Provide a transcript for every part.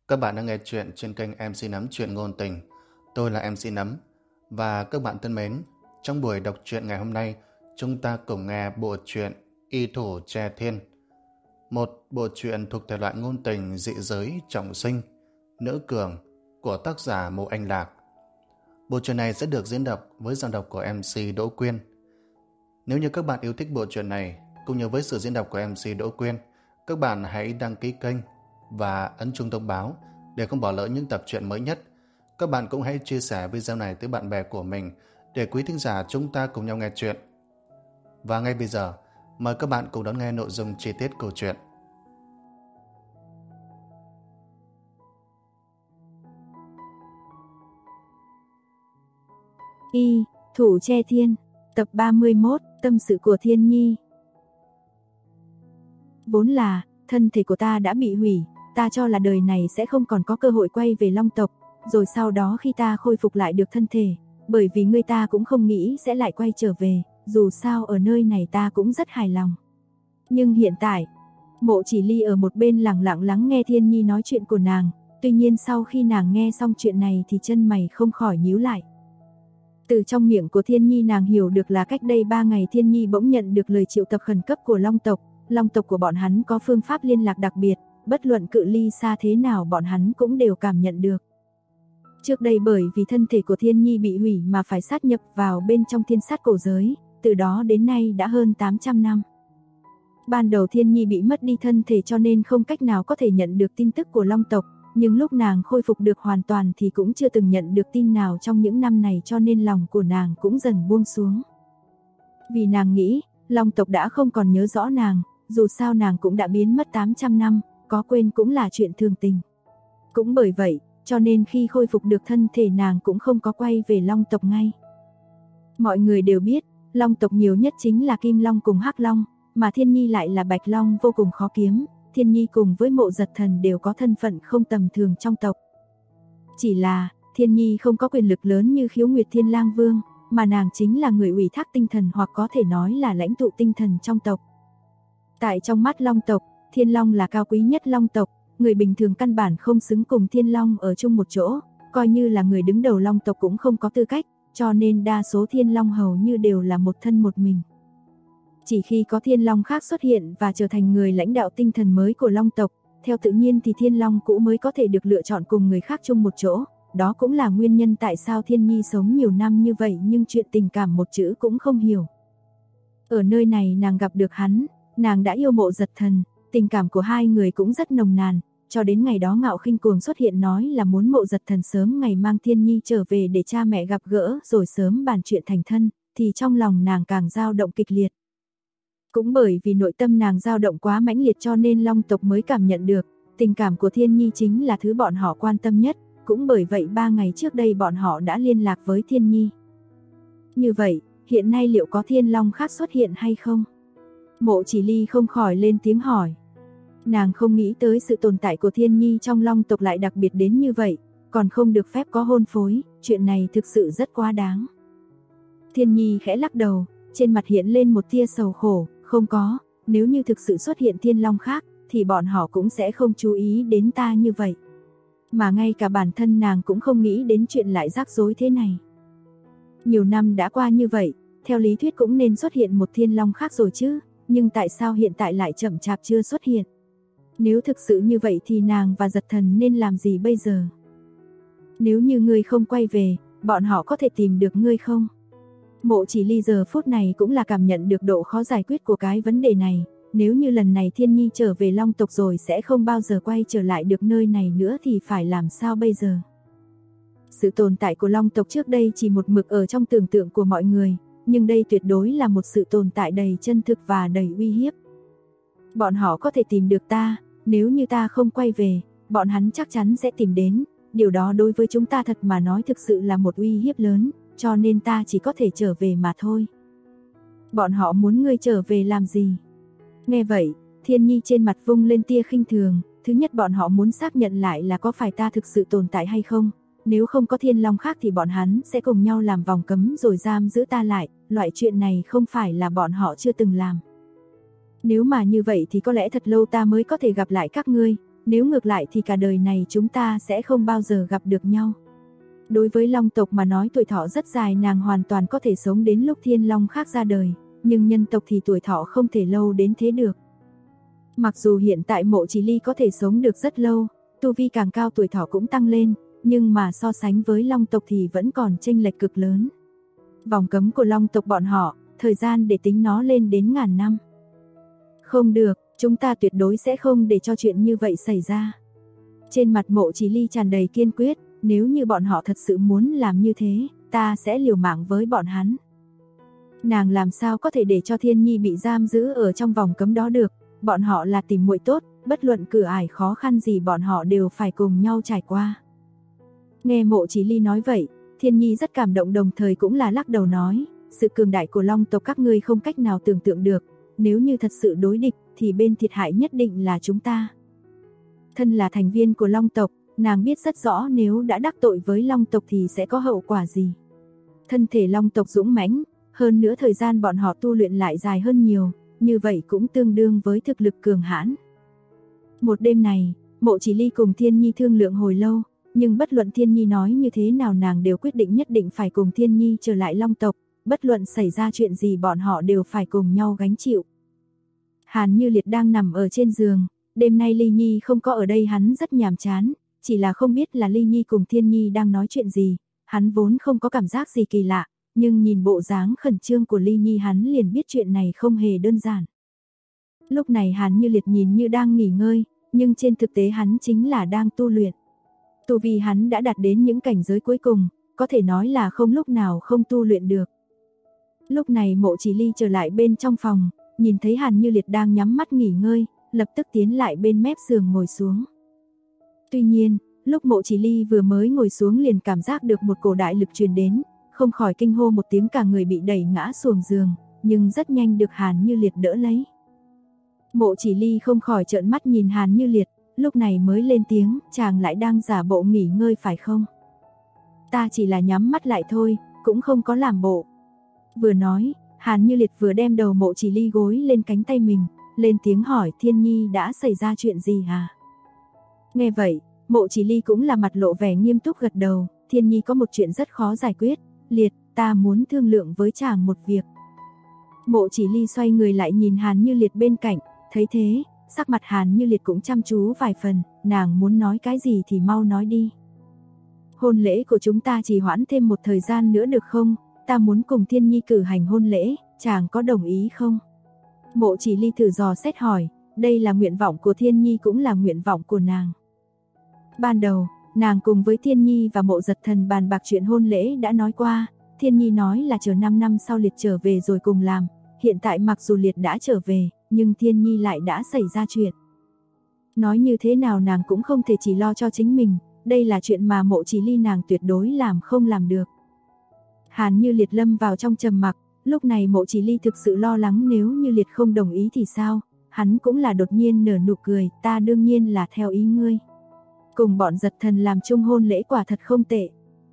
Các bạn đang nghe chuyện trên kênh MC Nấm Chuyện Ngôn Tình. Tôi là MC Nấm. Và các bạn thân mến, trong buổi đọc truyện ngày hôm nay, chúng ta cùng nghe bộ truyện Y Thủ Tre Thiên. Một bộ truyện thuộc thể loại ngôn tình dị giới trọng sinh, nữ cường của tác giả Mộ Anh Lạc. Bộ truyện này sẽ được diễn đọc với giọng đọc của MC Đỗ Quyên. Nếu như các bạn yêu thích bộ truyện này, cũng như với sự diễn đọc của MC Đỗ Quyên, các bạn hãy đăng ký kênh và ấn chuông thông báo để không bỏ lỡ những tập truyện mới nhất. Các bạn cũng hãy chia sẻ video này tới bạn bè của mình để quý thính giả chúng ta cùng nhau nghe chuyện. Và ngay bây giờ, mời các bạn cùng đón nghe nội dung chi tiết câu chuyện. Y Thủ Tre Thiên, tập 31, tâm sự của Thiên Nhi. Vốn là, thân thể của ta đã bị hủy, ta cho là đời này sẽ không còn có cơ hội quay về Long tộc, rồi sau đó khi ta khôi phục lại được thân thể, bởi vì người ta cũng không nghĩ sẽ lại quay trở về, dù sao ở nơi này ta cũng rất hài lòng. Nhưng hiện tại, Mộ Chỉ Ly ở một bên lặng lặng lắng nghe Thiên Nhi nói chuyện của nàng, tuy nhiên sau khi nàng nghe xong chuyện này thì chân mày không khỏi nhíu lại. Từ trong miệng của Thiên Nhi nàng hiểu được là cách đây 3 ngày Thiên Nhi bỗng nhận được lời triệu tập khẩn cấp của Long tộc. Long tộc của bọn hắn có phương pháp liên lạc đặc biệt, bất luận cự ly xa thế nào bọn hắn cũng đều cảm nhận được. Trước đây bởi vì thân thể của Thiên Nhi bị hủy mà phải sát nhập vào bên trong thiên sát cổ giới, từ đó đến nay đã hơn 800 năm. Ban đầu Thiên Nhi bị mất đi thân thể cho nên không cách nào có thể nhận được tin tức của Long tộc, nhưng lúc nàng khôi phục được hoàn toàn thì cũng chưa từng nhận được tin nào trong những năm này cho nên lòng của nàng cũng dần buông xuống. Vì nàng nghĩ, Long tộc đã không còn nhớ rõ nàng, dù sao nàng cũng đã biến mất 800 năm, có quên cũng là chuyện thường tình. Cũng bởi vậy, cho nên khi khôi phục được thân thể nàng cũng không có quay về Long tộc ngay. Mọi người đều biết, Long tộc nhiều nhất chính là Kim Long cùng Hắc Long, mà Thiên Nhi lại là Bạch Long vô cùng khó kiếm. Thiên Nhi cùng với Mộ Giật Thần đều có thân phận không tầm thường trong tộc. Chỉ là, Thiên Nhi không có quyền lực lớn như Khiếu Nguyệt Thiên Lang Vương, mà nàng chính là người ủy thác tinh thần hoặc có thể nói là lãnh tụ tinh thần trong tộc. Tại trong mắt Long tộc, Thiên Long là cao quý nhất Long tộc, người bình thường căn bản không xứng cùng Thiên Long ở chung một chỗ, coi như là người đứng đầu Long tộc cũng không có tư cách, cho nên đa số Thiên Long hầu như đều là một thân một mình. Chỉ khi có Thiên Long khác xuất hiện và trở thành người lãnh đạo tinh thần mới của Long tộc, theo tự nhiên thì Thiên Long cũ mới có thể được lựa chọn cùng người khác chung một chỗ, đó cũng là nguyên nhân tại sao Thiên Nhi sống nhiều năm như vậy nhưng chuyện tình cảm một chữ cũng không hiểu. Ở nơi này nàng gặp được hắn, nàng đã yêu Mộ Giật Thần, tình cảm của hai người cũng rất nồng nàn, cho đến ngày đó Ngạo Khinh Cuồng xuất hiện nói là muốn Mộ Giật Thần sớm ngày mang Thiên Nhi trở về để cha mẹ gặp gỡ rồi sớm bàn chuyện thành thân, thì trong lòng nàng càng dao động kịch liệt. Cũng bởi vì nội tâm nàng dao động quá mãnh liệt cho nên Long tộc mới cảm nhận được, tình cảm của Thiên Nhi chính là thứ bọn họ quan tâm nhất, cũng bởi vậy 3 ngày trước đây bọn họ đã liên lạc với Thiên Nhi. Như vậy, hiện nay liệu có Thiên Long khác xuất hiện hay không? Mộ Chỉ Ly không khỏi lên tiếng hỏi. Nàng không nghĩ tới sự tồn tại của Thiên Nhi trong Long tộc lại đặc biệt đến như vậy, còn không được phép có hôn phối, chuyện này thực sự rất quá đáng. Thiên Nhi khẽ lắc đầu, trên mặt hiện lên một tia sầu khổ, không có, nếu như thực sự xuất hiện Thiên Long khác, thì bọn họ cũng sẽ không chú ý đến ta như vậy. Mà ngay cả bản thân nàng cũng không nghĩ đến chuyện lại rắc rối thế này. Nhiều năm đã qua như vậy, theo lý thuyết cũng nên xuất hiện một Thiên Long khác rồi chứ, nhưng tại sao hiện tại lại chậm chạp chưa xuất hiện? Nếu thực sự như vậy thì nàng và Giật Thần nên làm gì bây giờ? Nếu như ngươi không quay về, bọn họ có thể tìm được ngươi không? Mộ Chỉ Ly giờ phút này cũng là cảm nhận được độ khó giải quyết của cái vấn đề này, nếu như lần này Thiên Nhi trở về Long tộc rồi sẽ không bao giờ quay trở lại được nơi này nữa thì phải làm sao bây giờ? Sự tồn tại của Long tộc trước đây chỉ một mực ở trong tưởng tượng của mọi người, nhưng đây tuyệt đối là một sự tồn tại đầy chân thực và đầy uy hiếp. Bọn họ có thể tìm được ta, nếu như ta không quay về, bọn hắn chắc chắn sẽ tìm đến, điều đó đối với chúng ta thật mà nói thực sự là một uy hiếp lớn, cho nên ta chỉ có thể trở về mà thôi. Bọn họ muốn ngươi trở về làm gì? Nghe vậy, Thiên Nhi trên mặt vung lên tia khinh thường, thứ nhất bọn họ muốn xác nhận lại là có phải ta thực sự tồn tại hay không, nếu không có Thiên Long khác thì bọn hắn sẽ cùng nhau làm vòng cấm rồi giam giữ ta lại, loại chuyện này không phải là bọn họ chưa từng làm. Nếu mà như vậy thì có lẽ thật lâu ta mới có thể gặp lại các ngươi, nếu ngược lại thì cả đời này chúng ta sẽ không bao giờ gặp được nhau. Đối với Long tộc mà nói tuổi thọ rất dài, nàng hoàn toàn có thể sống đến lúc thiên long khác ra đời, nhưng nhân tộc thì tuổi thọ không thể lâu đến thế được. Mặc dù hiện tại Mộ Chỉ Ly có thể sống được rất lâu, tu vi càng cao tuổi thọ cũng tăng lên, nhưng mà so sánh với Long tộc thì vẫn còn chênh lệch cực lớn. Vòng cấm của Long tộc bọn họ, thời gian để tính nó lên đến ngàn năm. Không được, chúng ta tuyệt đối sẽ không để cho chuyện như vậy xảy ra. Trên mặt Mộ Chỉ Ly tràn đầy kiên quyết, nếu như bọn họ thật sự muốn làm như thế, ta sẽ liều mạng với bọn hắn. Nàng làm sao có thể để cho Thiên Nhi bị giam giữ ở trong vòng cấm đó được, bọn họ là tìm muội tốt, bất luận cửa ải khó khăn gì bọn họ đều phải cùng nhau trải qua. Nghe Mộ Chỉ Ly nói vậy, Thiên Nhi rất cảm động, đồng thời cũng là lắc đầu nói, sự cường đại của Long tộc các ngươi không cách nào tưởng tượng được, nếu như thật sự đối địch thì bên thiệt hại nhất định là chúng ta. Thân là thành viên của Long tộc, nàng biết rất rõ nếu đã đắc tội với Long tộc thì sẽ có hậu quả gì. Thân thể Long tộc dũng mãnh, hơn nữa thời gian bọn họ tu luyện lại dài hơn nhiều, như vậy cũng tương đương với thực lực cường hãn. Một đêm này, Mộ Chỉ Ly cùng Thiên Nhi thương lượng hồi lâu, nhưng bất luận Thiên Nhi nói như thế nào nàng đều quyết định nhất định phải cùng Thiên Nhi trở lại Long tộc, bất luận xảy ra chuyện gì bọn họ đều phải cùng nhau gánh chịu. Hàn Như Liệt đang nằm ở trên giường, đêm nay Ly Nhi không có ở đây, hắn rất nhàm chán, chỉ là không biết là Ly Nhi cùng Thiên Nhi đang nói chuyện gì, hắn vốn không có cảm giác gì kỳ lạ, nhưng nhìn bộ dáng khẩn trương của Ly Nhi hắn liền biết chuyện này không hề đơn giản. Lúc này Hàn Như Liệt nhìn như đang nghỉ ngơi, nhưng trên thực tế hắn chính là đang tu luyện. Tu vi hắn đã đạt đến những cảnh giới cuối cùng, có thể nói là không lúc nào không tu luyện được. Lúc này Mộ Chỉ Ly trở lại bên trong phòng, nhìn thấy Hàn Như Liệt đang nhắm mắt nghỉ ngơi, lập tức tiến lại bên mép giường ngồi xuống. Tuy nhiên, lúc Mộ Chỉ Ly vừa mới ngồi xuống liền cảm giác được một cổ đại lực truyền đến, không khỏi kinh hô một tiếng, cả người bị đẩy ngã xuống giường, nhưng rất nhanh được Hàn Như Liệt đỡ lấy. Mộ Chỉ Ly không khỏi trợn mắt nhìn Hàn Như Liệt, lúc này mới lên tiếng, chàng lại đang giả bộ nghỉ ngơi phải không? Ta chỉ là nhắm mắt lại thôi, cũng không có làm bộ. Vừa nói, Hàn Như Liệt vừa đem đầu Mộ Chỉ Ly gối lên cánh tay mình, lên tiếng hỏi Thiên Nhi đã xảy ra chuyện gì hả? Nghe vậy, Mộ Chỉ Ly cũng là mặt lộ vẻ nghiêm túc gật đầu, Thiên Nhi có một chuyện rất khó giải quyết, Liệt, ta muốn thương lượng với chàng một việc. Mộ Chỉ Ly xoay người lại nhìn Hàn Như Liệt bên cạnh, thấy thế, sắc mặt Hàn Như Liệt cũng chăm chú vài phần, nàng muốn nói cái gì thì mau nói đi. Hôn lễ của chúng ta trì hoãn thêm một thời gian nữa được không? Ta muốn cùng Thiên Nhi cử hành hôn lễ, chàng có đồng ý không? Mộ Chỉ Ly thử dò xét hỏi, đây là nguyện vọng của Thiên Nhi cũng là nguyện vọng của nàng. Ban đầu, nàng cùng với Thiên Nhi và Mộ Giật Thần bàn bạc chuyện hôn lễ đã nói qua, Thiên Nhi nói là chờ 5 năm sau Liệt trở về rồi cùng làm, hiện tại mặc dù Liệt đã trở về, nhưng Thiên Nhi lại đã xảy ra chuyện. Nói như thế nào nàng cũng không thể chỉ lo cho chính mình, đây là chuyện mà Mộ Chỉ Ly nàng tuyệt đối làm không làm được. Hàn Như Liệt lâm vào trong trầm mặc, lúc này Mộ Chỉ Ly thực sự lo lắng nếu như Liệt không đồng ý thì sao, hắn cũng là đột nhiên nở nụ cười, ta đương nhiên là theo ý ngươi. Cùng bọn Giật Thần làm chung hôn lễ quả thật không tệ.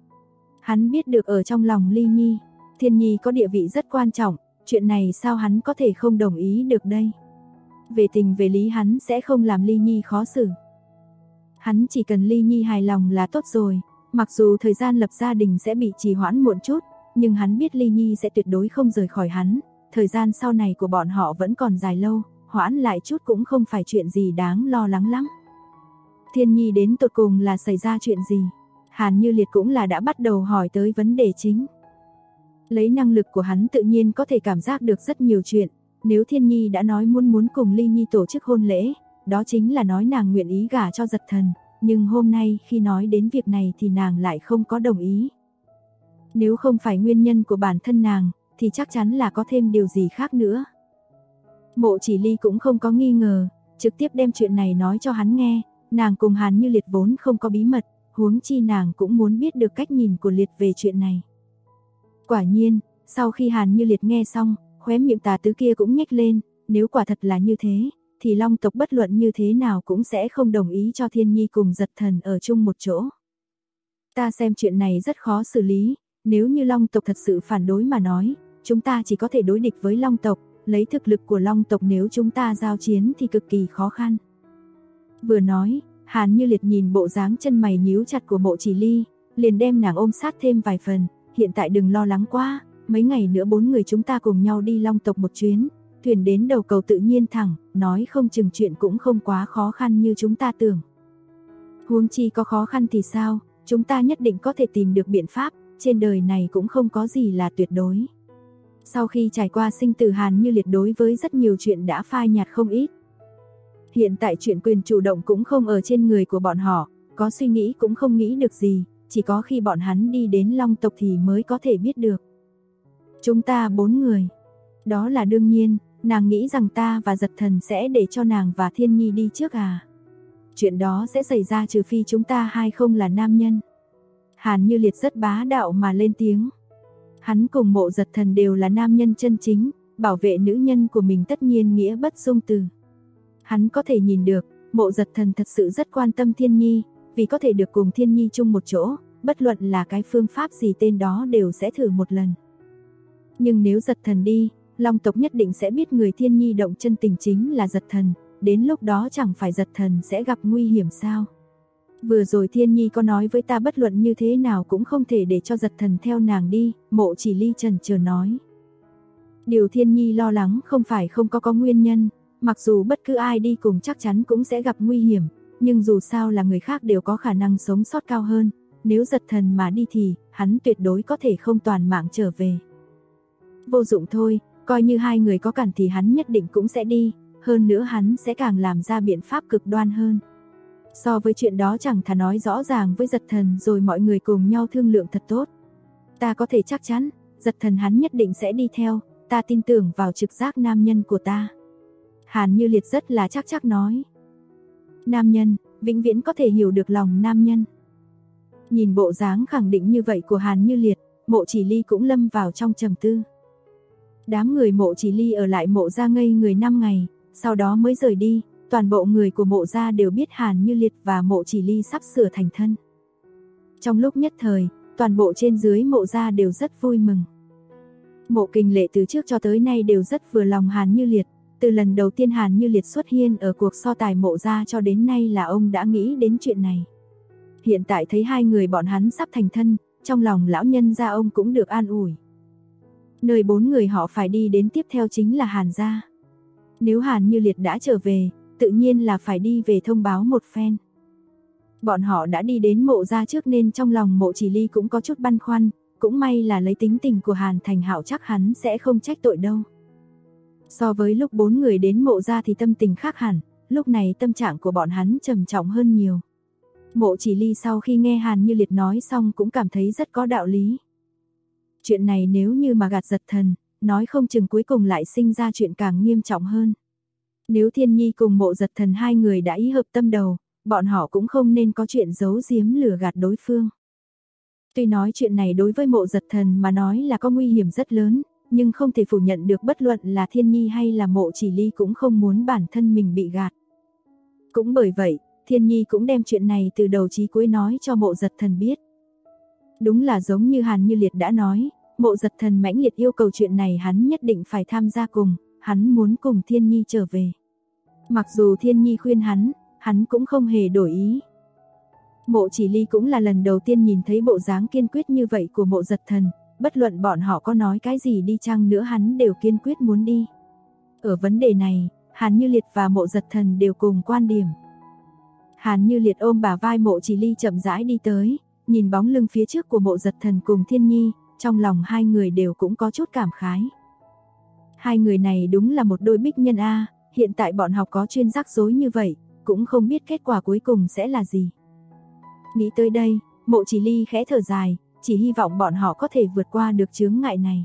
Hắn biết được ở trong lòng Ly Nhi, Thiên Nhi có địa vị rất quan trọng, chuyện này sao hắn có thể không đồng ý được đây. Về tình về lý hắn sẽ không làm Ly Nhi khó xử. Hắn chỉ cần Ly Nhi hài lòng là tốt rồi, mặc dù thời gian lập gia đình sẽ bị trì hoãn muộn chút, nhưng hắn biết Ly Nhi sẽ tuyệt đối không rời khỏi hắn, thời gian sau này của bọn họ vẫn còn dài lâu, hoãn lại chút cũng không phải chuyện gì đáng lo lắng lắm. Thiên Nhi đến tột cùng là xảy ra chuyện gì? Hàn Như Liệt cũng là đã bắt đầu hỏi tới vấn đề chính. Lấy năng lực của hắn tự nhiên có thể cảm giác được rất nhiều chuyện, nếu Thiên Nhi đã nói muốn cùng Ly Nhi tổ chức hôn lễ, đó chính là nói nàng nguyện ý gả cho Giật Thần, nhưng hôm nay khi nói đến việc này thì nàng lại không có đồng ý. Nếu không phải nguyên nhân của bản thân nàng, thì chắc chắn là có thêm điều gì khác nữa. Mộ Chỉ Ly cũng không có nghi ngờ, trực tiếp đem chuyện này nói cho hắn nghe, nàng cùng Hàn Như Liệt vốn không có bí mật, huống chi nàng cũng muốn biết được cách nhìn của Liệt về chuyện này. Quả nhiên, sau khi Hàn Như Liệt nghe xong, khóe miệng tà tứ kia cũng nhếch lên, nếu quả thật là như thế, thì Long tộc bất luận như thế nào cũng sẽ không đồng ý cho Thiên Nhi cùng Giật Thần ở chung một chỗ. Ta xem chuyện này rất khó xử lý, nếu như Long tộc thật sự phản đối mà nói, chúng ta chỉ có thể đối địch với Long tộc, lấy thực lực của Long tộc nếu chúng ta giao chiến thì cực kỳ khó khăn. Vừa nói, Hàn Như Liệt nhìn bộ dáng chân mày nhíu chặt của Mộ Chỉ Ly, liền đem nàng ôm sát thêm vài phần, hiện tại đừng lo lắng quá, mấy ngày nữa 4 người chúng ta cùng nhau đi Long tộc một chuyến, thuyền đến đầu cầu tự nhiên thẳng, nói không chừng chuyện cũng không quá khó khăn như chúng ta tưởng. Huống chi có khó khăn thì sao, chúng ta nhất định có thể tìm được biện pháp, trên đời này cũng không có gì là tuyệt đối. Sau khi trải qua sinh tử, Hàn Như Liệt đối với rất nhiều chuyện đã phai nhạt không ít. Hiện tại chuyện quyền chủ động cũng không ở trên người của bọn họ, có suy nghĩ cũng không nghĩ được gì, chỉ có khi bọn hắn đi đến Long tộc thì mới có thể biết được. Chúng ta 4 người. Đó là đương nhiên, nàng nghĩ rằng ta và Giật Thần sẽ để cho nàng và Thiên Nhi đi trước à? Chuyện đó sẽ xảy ra trừ phi chúng ta hai không là nam nhân. Hàn Như Liệt rất bá đạo mà lên tiếng. Hắn cùng Mộ Giật Thần đều là nam nhân chân chính, bảo vệ nữ nhân của mình tất nhiên nghĩa bất dung từ. Hắn có thể nhìn được, Mộ Giật Thần thật sự rất quan tâm Thiên Nhi, vì có thể được cùng Thiên Nhi chung một chỗ, bất luận là cái phương pháp gì tên đó đều sẽ thử một lần. Nhưng nếu Giật Thần đi, Long tộc nhất định sẽ biết người Thiên Nhi động chân tình chính là Giật Thần, đến lúc đó chẳng phải Giật Thần sẽ gặp nguy hiểm sao? Vừa rồi Thiên Nhi có nói với ta bất luận như thế nào cũng không thể để cho Giật Thần theo nàng đi, Mộ Chỉ Ly chần chờ nói. Điều Thiên Nhi lo lắng không phải không có nguyên nhân, mặc dù bất cứ ai đi cùng chắc chắn cũng sẽ gặp nguy hiểm, nhưng dù sao là người khác đều có khả năng sống sót cao hơn, nếu Giật Thần mà đi thì hắn tuyệt đối có thể không toàn mạng trở về. Vô dụng thôi, coi như hai người có cản thì hắn nhất định cũng sẽ đi, hơn nữa hắn sẽ càng làm ra biện pháp cực đoan hơn. So với chuyện đó chẳng thà nói rõ ràng với Giật Thần rồi mọi người cùng nhau thương lượng thật tốt. Ta có thể chắc chắn, Giật Thần hắn nhất định sẽ đi theo, ta tin tưởng vào trực giác nam nhân của ta. Hàn Như Liệt rất là chắc nói. Nam nhân, vĩnh viễn có thể hiểu được lòng nam nhân. Nhìn bộ dáng khẳng định như vậy của Hàn Như Liệt, Mộ Chỉ Ly cũng lâm vào trong trầm tư. Đám người Mộ Chỉ Ly ở lại Mộ gia ngây người 5 ngày, sau đó mới rời đi, toàn bộ người của Mộ gia đều biết Hàn Như Liệt và Mộ Chỉ Ly sắp sửa thành thân. Trong lúc nhất thời, toàn bộ trên dưới Mộ gia đều rất vui mừng. Mộ Kình Lệ từ trước cho tới nay đều rất vừa lòng Hàn Như Liệt, từ lần đầu tiên Hàn Như Liệt xuất hiện ở cuộc so tài Mộ gia cho đến nay là ông đã nghĩ đến chuyện này. Hiện tại thấy hai người bọn hắn sắp thành thân, trong lòng lão nhân gia ông cũng được an ủi. Nơi 4 người họ phải đi đến tiếp theo chính là Hàn gia. Nếu Hàn Như Liệt đã trở về, tự nhiên là phải đi về thông báo một phen. Bọn họ đã đi đến Mộ gia trước nên trong lòng Mộ Chỉ Ly cũng có chút băn khoăn, cũng may là lấy tính tình của Hàn Thành Hạo chắc hắn sẽ không trách tội đâu. So với lúc 4 người đến Mộ gia thì tâm tình khác hẳn, lúc này tâm trạng của bọn hắn trầm trọng hơn nhiều. Mộ Chỉ Ly sau khi nghe Hàn Như Liệt nói xong cũng cảm thấy rất có đạo lý. Chuyện này nếu như mà gạt Giật Thần, nói không chừng cuối cùng lại sinh ra chuyện càng nghiêm trọng hơn. Nếu Thiên Nhi cùng Mộ Giật Thần hai người đã ý hợp tâm đầu, bọn họ cũng không nên có chuyện giấu giếm lừa gạt đối phương. Tuy nói chuyện này đối với Mộ Giật Thần mà nói là có nguy hiểm rất lớn, nhưng không thể phủ nhận được bất luận là Thiên Nhi hay là Mộ Chỉ Ly cũng không muốn bản thân mình bị gạt. Cũng bởi vậy, Thiên Nhi cũng đem chuyện này từ đầu chí cuối nói cho Mộ Giật Thần biết. Đúng là giống như Hàn Như Liệt đã nói, Mộ Giật Thần mãnh liệt yêu cầu chuyện này hắn nhất định phải tham gia cùng, hắn muốn cùng Thiên Nhi trở về. Mặc dù Thiên Nhi khuyên hắn cũng không hề đổi ý. Mộ Chỉ Ly cũng là lần đầu tiên nhìn thấy bộ dáng kiên quyết như vậy của Mộ Giật Thần, bất luận bọn họ có nói cái gì đi chăng nữa hắn đều kiên quyết muốn đi. Ở vấn đề này, Hàn Như Liệt và Mộ Giật Thần đều cùng quan điểm. Hàn Như Liệt ôm bả vai Mộ Chỉ Ly chậm rãi đi tới, nhìn bóng lưng phía trước của Mộ Giật Thần cùng Thiên Nhi, trong lòng hai người đều cũng có chút cảm khái. Hai người này đúng là một đôi bích nhân a, hiện tại bọn học có chuyên rắc rối như vậy, cũng không biết kết quả cuối cùng sẽ là gì. Nghĩ tới đây, Mộ Chỉ Ly khẽ thở dài, chỉ hy vọng bọn họ có thể vượt qua được chướng ngại này.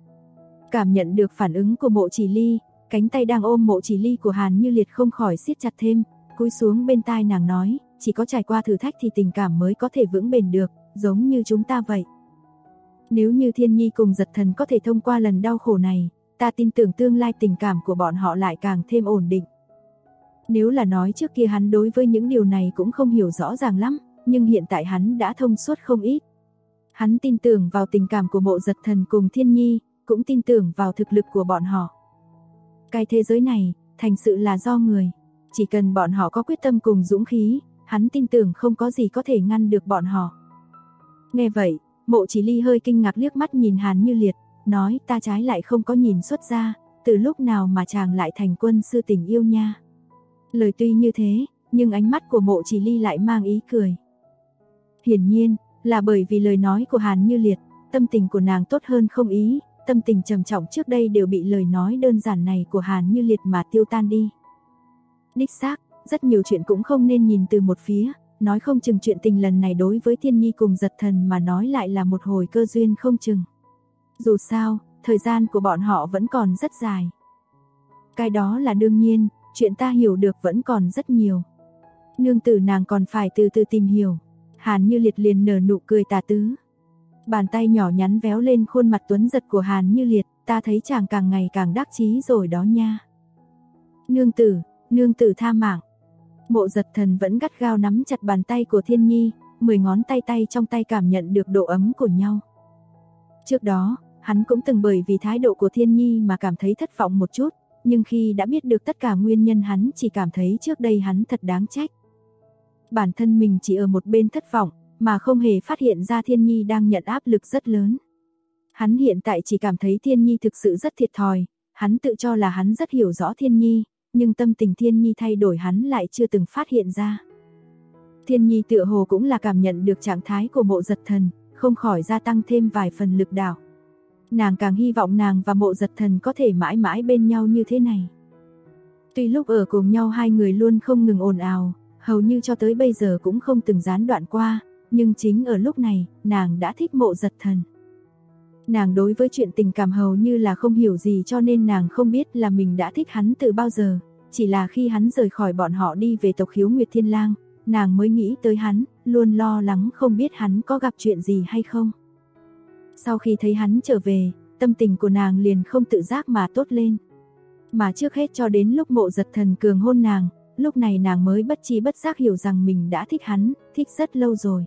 Cảm nhận được phản ứng của Mộ Chỉ Ly, cánh tay đang ôm Mộ Chỉ Ly của Hàn Như Liệt không khỏi siết chặt thêm, cúi xuống bên tai nàng nói, chỉ có trải qua thử thách thì tình cảm mới có thể vững bền được, giống như chúng ta vậy. Nếu như Thiên Nhi cùng Giật Thần có thể thông qua lần đau khổ này, ta tin tưởng tương lai tình cảm của bọn họ lại càng thêm ổn định. Nếu là nói trước kia hắn đối với những điều này cũng không hiểu rõ ràng lắm, nhưng hiện tại hắn đã thông suốt không ít. Hắn tin tưởng vào tình cảm của Mộ Giật Thần cùng Thiên Nhi, cũng tin tưởng vào thực lực của bọn họ. Cái thế giới này, thành sự là do người. Chỉ cần bọn họ có quyết tâm cùng dũng khí, hắn tin tưởng không có gì có thể ngăn được bọn họ. Nghe vậy, Mộ Chỉ Ly hơi kinh ngạc liếc mắt nhìn Hàn Như Liệt, nói ta trái lại không có nhìn xuất ra, từ lúc nào mà chàng lại thành quân sư tình yêu nha. Lời tuy như thế, nhưng ánh mắt của Mộ Chỉ Ly lại mang ý cười. Hiển nhiên, là bởi vì lời nói của Hàn Như Liệt, tâm tình của nàng tốt hơn không ý, tâm tình trầm trọng trước đây đều bị lời nói đơn giản này của Hàn Như Liệt mà tiêu tan đi. Đích xác, rất nhiều chuyện cũng không nên nhìn từ một phía, nói không chừng chuyện tình lần này đối với Thiên Nhi cùng Giật Thần mà nói lại là một hồi cơ duyên không chừng. Dù sao, thời gian của bọn họ vẫn còn rất dài. Cái đó là đương nhiên, chuyện ta hiểu được vẫn còn rất nhiều. Nương tử nàng còn phải từ từ tìm hiểu. Hàn Như Liệt liền nở nụ cười tà tứ. Bàn tay nhỏ nhắn véo lên khuôn mặt tuấn giật của Hàn Như Liệt, ta thấy chàng càng ngày càng đắc chí rồi đó nha. Nương tử tha mạng. Mộ Giật Thần vẫn gắt gao nắm chặt bàn tay của Thiên Nhi, 10 ngón tay trong tay cảm nhận được độ ấm của nhau. Trước đó, hắn cũng từng bởi vì thái độ của Thiên Nhi mà cảm thấy thất vọng một chút, nhưng khi đã biết được tất cả nguyên nhân hắn chỉ cảm thấy trước đây hắn thật đáng trách. Bản thân mình chỉ ở một bên thất vọng, mà không hề phát hiện ra Thiên Nhi đang nhận áp lực rất lớn. Hắn hiện tại chỉ cảm thấy Thiên Nhi thực sự rất thiệt thòi, hắn tự cho là hắn rất hiểu rõ Thiên Nhi, nhưng tâm tình Thiên Nhi thay đổi hắn lại chưa từng phát hiện ra. Thiên Nhi tựa hồ cũng là cảm nhận được trạng thái của Mộ Giật Thần, không khỏi gia tăng thêm vài phần lực đạo. Nàng càng hy vọng nàng và Mộ Giật Thần có thể mãi mãi bên nhau như thế này. Tuy lúc ở cùng nhau hai người luôn không ngừng ồn ào, hầu như cho tới bây giờ cũng không từng gián đoạn qua, nhưng chính ở lúc này, nàng đã thích Mộ Giật Thần. Nàng đối với chuyện tình cảm hầu như là không hiểu gì cho nên nàng không biết là mình đã thích hắn từ bao giờ, chỉ là khi hắn rời khỏi bọn họ đi về tộc Khiếu Nguyệt Thiên Lang, nàng mới nghĩ tới hắn, luôn lo lắng không biết hắn có gặp chuyện gì hay không. Sau khi thấy hắn trở về, tâm tình của nàng liền không tự giác mà tốt lên. Mà trước hết cho đến lúc Mộ Giật Thần cường hôn nàng, lúc này nàng mới bất chi bất giác hiểu rằng mình đã thích hắn, thích rất lâu rồi.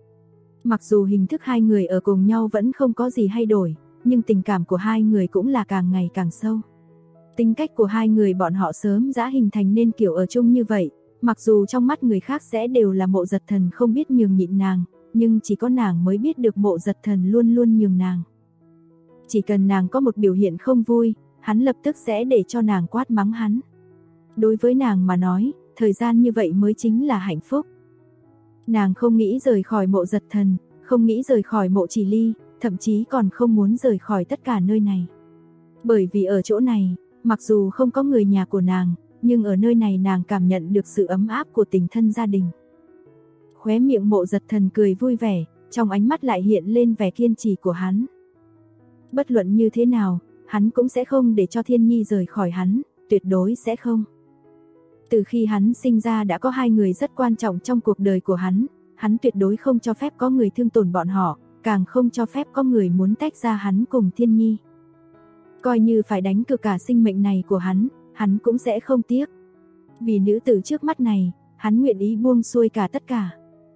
Mặc dù hình thức hai người ở cùng nhau vẫn không có gì thay đổi, nhưng tình cảm của hai người cũng là càng ngày càng sâu. Tính cách của hai người bọn họ sớm đã hình thành nên kiểu ở chung như vậy, mặc dù trong mắt người khác sẽ đều là Mộ Giật Thần không biết nhường nhịn nàng, nhưng chỉ có nàng mới biết được Mộ Giật Thần luôn luôn nhường nàng. Chỉ cần nàng có một biểu hiện không vui, hắn lập tức sẽ để cho nàng quát mắng hắn. Đối với nàng mà nói, thời gian như vậy mới chính là hạnh phúc. Nàng không nghĩ rời khỏi Mộ Giật Thần, không nghĩ rời khỏi Mộ Chỉ Ly, thậm chí còn không muốn rời khỏi tất cả nơi này. Bởi vì ở chỗ này, mặc dù không có người nhà của nàng, nhưng ở nơi này nàng cảm nhận được sự ấm áp của tình thân gia đình. Khóe miệng Mộ Giật Thần cười vui vẻ, trong ánh mắt lại hiện lên vẻ kiên trì của hắn. Bất luận như thế nào, hắn cũng sẽ không để cho Thiên Nhi rời khỏi hắn, tuyệt đối sẽ không. Từ khi hắn sinh ra đã có hai người rất quan trọng trong cuộc đời của hắn tuyệt đối không cho phép có người thương tổn bọn họ, càng không cho phép có người muốn tách ra hắn cùng Thiên Nhi. Coi như phải đánh cược cả sinh mệnh này của hắn cũng sẽ không tiếc. Vì nữ tử trước mắt này, hắn nguyện ý buông xuôi cả tất cả.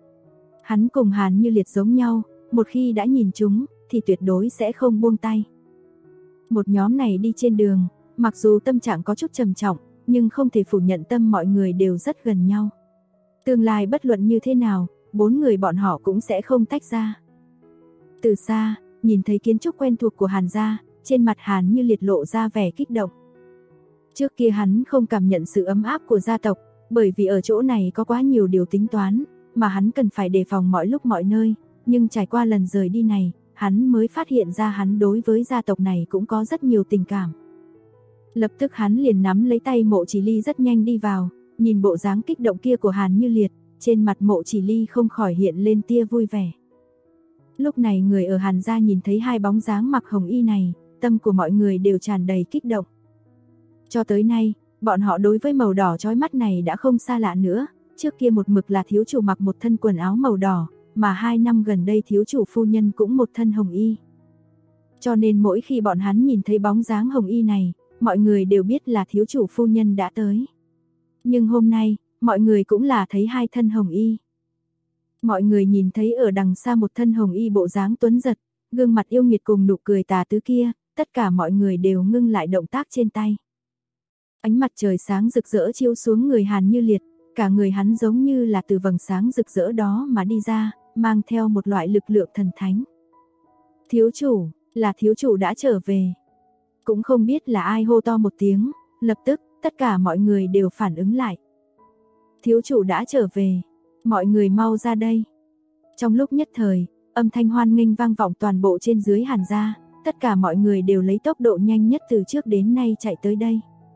Hắn cùng Hàn Như Liệt giống nhau, một khi đã nhìn chúng, thì tuyệt đối sẽ không buông tay. Một nhóm này đi trên đường, mặc dù tâm trạng có chút trầm trọng, nhưng không thể phủ nhận tâm mọi người đều rất gần nhau. Tương lai bất luận như thế nào, bốn người bọn họ cũng sẽ không tách ra. Từ xa, nhìn thấy kiến trúc quen thuộc của Hàn gia, trên mặt Hàn Như Liệt lộ ra vẻ kích động. Trước kia hắn không cảm nhận sự ấm áp của gia tộc, bởi vì ở chỗ này có quá nhiều điều tính toán, mà hắn cần phải đề phòng mọi lúc mọi nơi, nhưng trải qua lần rời đi này, hắn mới phát hiện ra hắn đối với gia tộc này cũng có rất nhiều tình cảm. Lập tức hắn liền nắm lấy tay Mộ Chỉ Ly rất nhanh đi vào, nhìn bộ dáng kích động kia của Hàn Như Liệt, trên mặt Mộ Chỉ Ly không khỏi hiện lên tia vui vẻ. Lúc này người ở Hàn gia nhìn thấy hai bóng dáng mặc hồng y này, tâm của mọi người đều tràn đầy kích động. Cho tới nay, bọn họ đối với màu đỏ chói mắt này đã không xa lạ nữa, trước kia một mực là thiếu chủ mặc một thân quần áo màu đỏ, mà 2 năm gần đây thiếu chủ phu nhân cũng một thân hồng y. Cho nên mỗi khi bọn hắn nhìn thấy bóng dáng hồng y này, mọi người đều biết là thiếu chủ phu nhân đã tới. Nhưng hôm nay, mọi người cũng là thấy hai thân hồng y. Mọi người nhìn thấy ở đằng xa một thân hồng y bộ dáng tuấn giật, gương mặt yêu nghiệt cùng nụ cười tà tứ kia, tất cả mọi người đều ngưng lại động tác trên tay. Ánh mặt trời sáng rực rỡ chiếu xuống người Hàn Như Liệt, cả người hắn giống như là từ vầng sáng rực rỡ đó mà đi ra, mang theo một loại lực lượng thần thánh. Thiếu chủ, là thiếu chủ đã trở về. Cũng không biết là ai hô to một tiếng, lập tức, tất cả mọi người đều phản ứng lại. Thiếu chủ đã trở về, mọi người mau ra đây. Trong lúc nhất thời, âm thanh hoan nghênh vang vọng toàn bộ trên dưới Hàn gia, tất cả mọi người đều lấy tốc độ nhanh nhất từ trước đến nay chạy tới đây.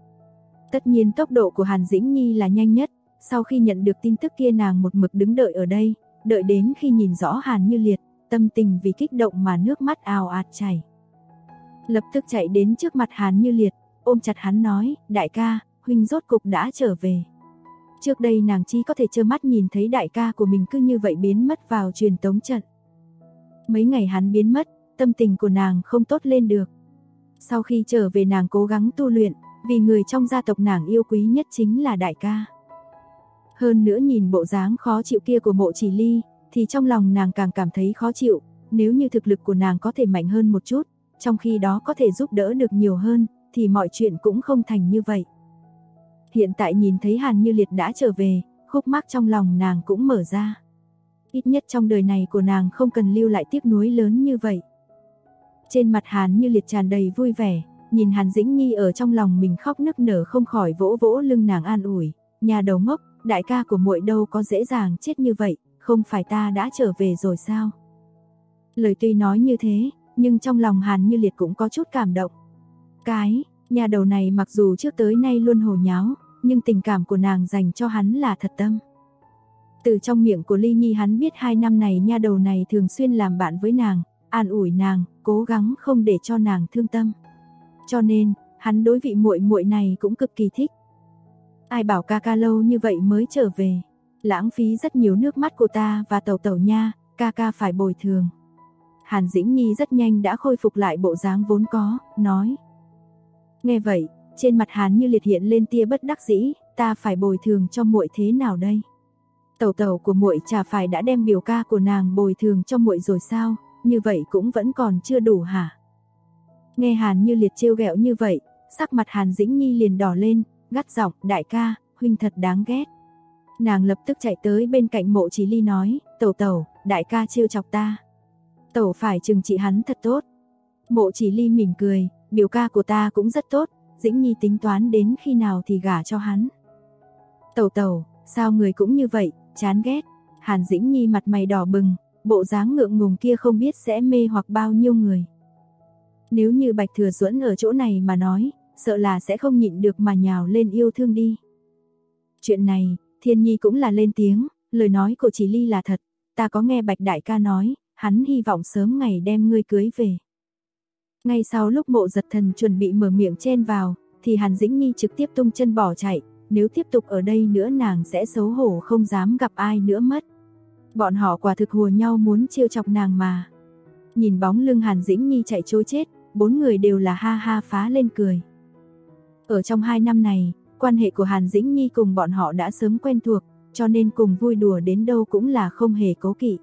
Tất nhiên tốc độ của Hàn Dĩnh Nhi là nhanh nhất, sau khi nhận được tin tức kia nàng một mực đứng đợi ở đây, đợi đến khi nhìn rõ Hàn Như Liệt, tâm tình vì kích động mà nước mắt ào ạt chảy. Lập tức chạy đến trước mặt Hàn Như Liệt, ôm chặt hắn nói, đại ca, huynh rốt cục đã trở về. Trước đây nàng chỉ có thể trơ mắt nhìn thấy đại ca của mình cứ như vậy biến mất vào truyền tống trận. Mấy ngày hắn biến mất, tâm tình của nàng không tốt lên được. Sau khi trở về nàng cố gắng tu luyện, vì người trong gia tộc nàng yêu quý nhất chính là đại ca. Hơn nữa nhìn bộ dáng khó chịu kia của Mộ Chỉ Ly, thì trong lòng nàng càng cảm thấy khó chịu, nếu như thực lực của nàng có thể mạnh hơn một chút, trong khi đó có thể giúp đỡ được nhiều hơn, thì mọi chuyện cũng không thành như vậy. Hiện tại nhìn thấy Hàn Như Liệt đã trở về, khúc mắc trong lòng nàng cũng mở ra. Ít nhất trong đời này của nàng không cần lưu lại tiếc nuối lớn như vậy. Trên mặt Hàn Như Liệt tràn đầy vui vẻ, nhìn Hàn Dĩnh Nhi ở trong lòng mình khóc nức nở không khỏi vỗ vỗ lưng nàng an ủi, nhà đầu ngốc, đại ca của muội đâu có dễ dàng chết như vậy, không phải ta đã trở về rồi sao? Lời tuy nói như thế, nhưng trong lòng Hàn Như Liệt cũng có chút cảm động. Cái, nhà đầu này mặc dù trước tới nay luôn hồ nháo, nhưng tình cảm của nàng dành cho hắn là thật tâm. Từ trong miệng của Ly Nhi hắn biết 2 năm này nha đầu này thường xuyên làm bạn với nàng, an ủi nàng, cố gắng không để cho nàng thương tâm. Cho nên, hắn đối vị muội muội này cũng cực kỳ thích. Ai bảo ca ca lâu như vậy mới trở về, lãng phí rất nhiều nước mắt của ta và tẩu tẩu nha, ca ca phải bồi thường. Hàn Dĩnh Nhi rất nhanh đã khôi phục lại bộ dáng vốn có, nói. Nghe vậy, trên mặt Hàn Như Liệt hiện lên tia bất đắc dĩ, ta phải bồi thường cho muội thế nào đây? Tẩu tẩu của muội chả phải đã đem biểu ca của nàng bồi thường cho muội rồi sao, như vậy cũng vẫn còn chưa đủ hả? Nghe Hàn Như Liệt trêu ghẹo như vậy, sắc mặt Hàn Dĩnh Nhi liền đỏ lên, gắt giọng, đại ca, huynh thật đáng ghét. Nàng lập tức chạy tới bên cạnh Mộ Chỉ Ly nói, tẩu tẩu, đại ca trêu chọc ta. Tẩu phải trừng trị hắn thật tốt. Mộ Chỉ Ly mỉm cười, biểu ca của ta cũng rất tốt, Dĩnh Nhi tính toán đến khi nào thì gả cho hắn. Tẩu tẩu, sao người cũng như vậy, chán ghét. Hàn Dĩnh Nhi mặt mày đỏ bừng, bộ dáng ngượng ngùng kia không biết sẽ mê hoặc bao nhiêu người. Nếu như Bạch Thừa Duẫn ở chỗ này mà nói, sợ là sẽ không nhịn được mà nhào lên yêu thương đi. Chuyện này, Thiên Nhi cũng là lên tiếng, lời nói của Chỉ Ly là thật, ta có nghe Bạch đại ca nói, hắn hy vọng sớm ngày đem ngươi cưới về. Ngay sau lúc Mộ Giật Thần chuẩn bị mở miệng chen vào, thì Hàn Dĩnh Nhi trực tiếp tung chân bỏ chạy, nếu tiếp tục ở đây nữa nàng sẽ xấu hổ không dám gặp ai nữa mất. Bọn họ quả thực hùa nhau muốn trêu chọc nàng mà. Nhìn bóng lưng Hàn Dĩnh Nhi chạy trối chết, 4 người đều là ha ha phá lên cười. Ở trong 2 năm này, quan hệ của Hàn Dĩnh Nhi cùng bọn họ đã sớm quen thuộc, cho nên cùng vui đùa đến đâu cũng là không hề cố kỵ.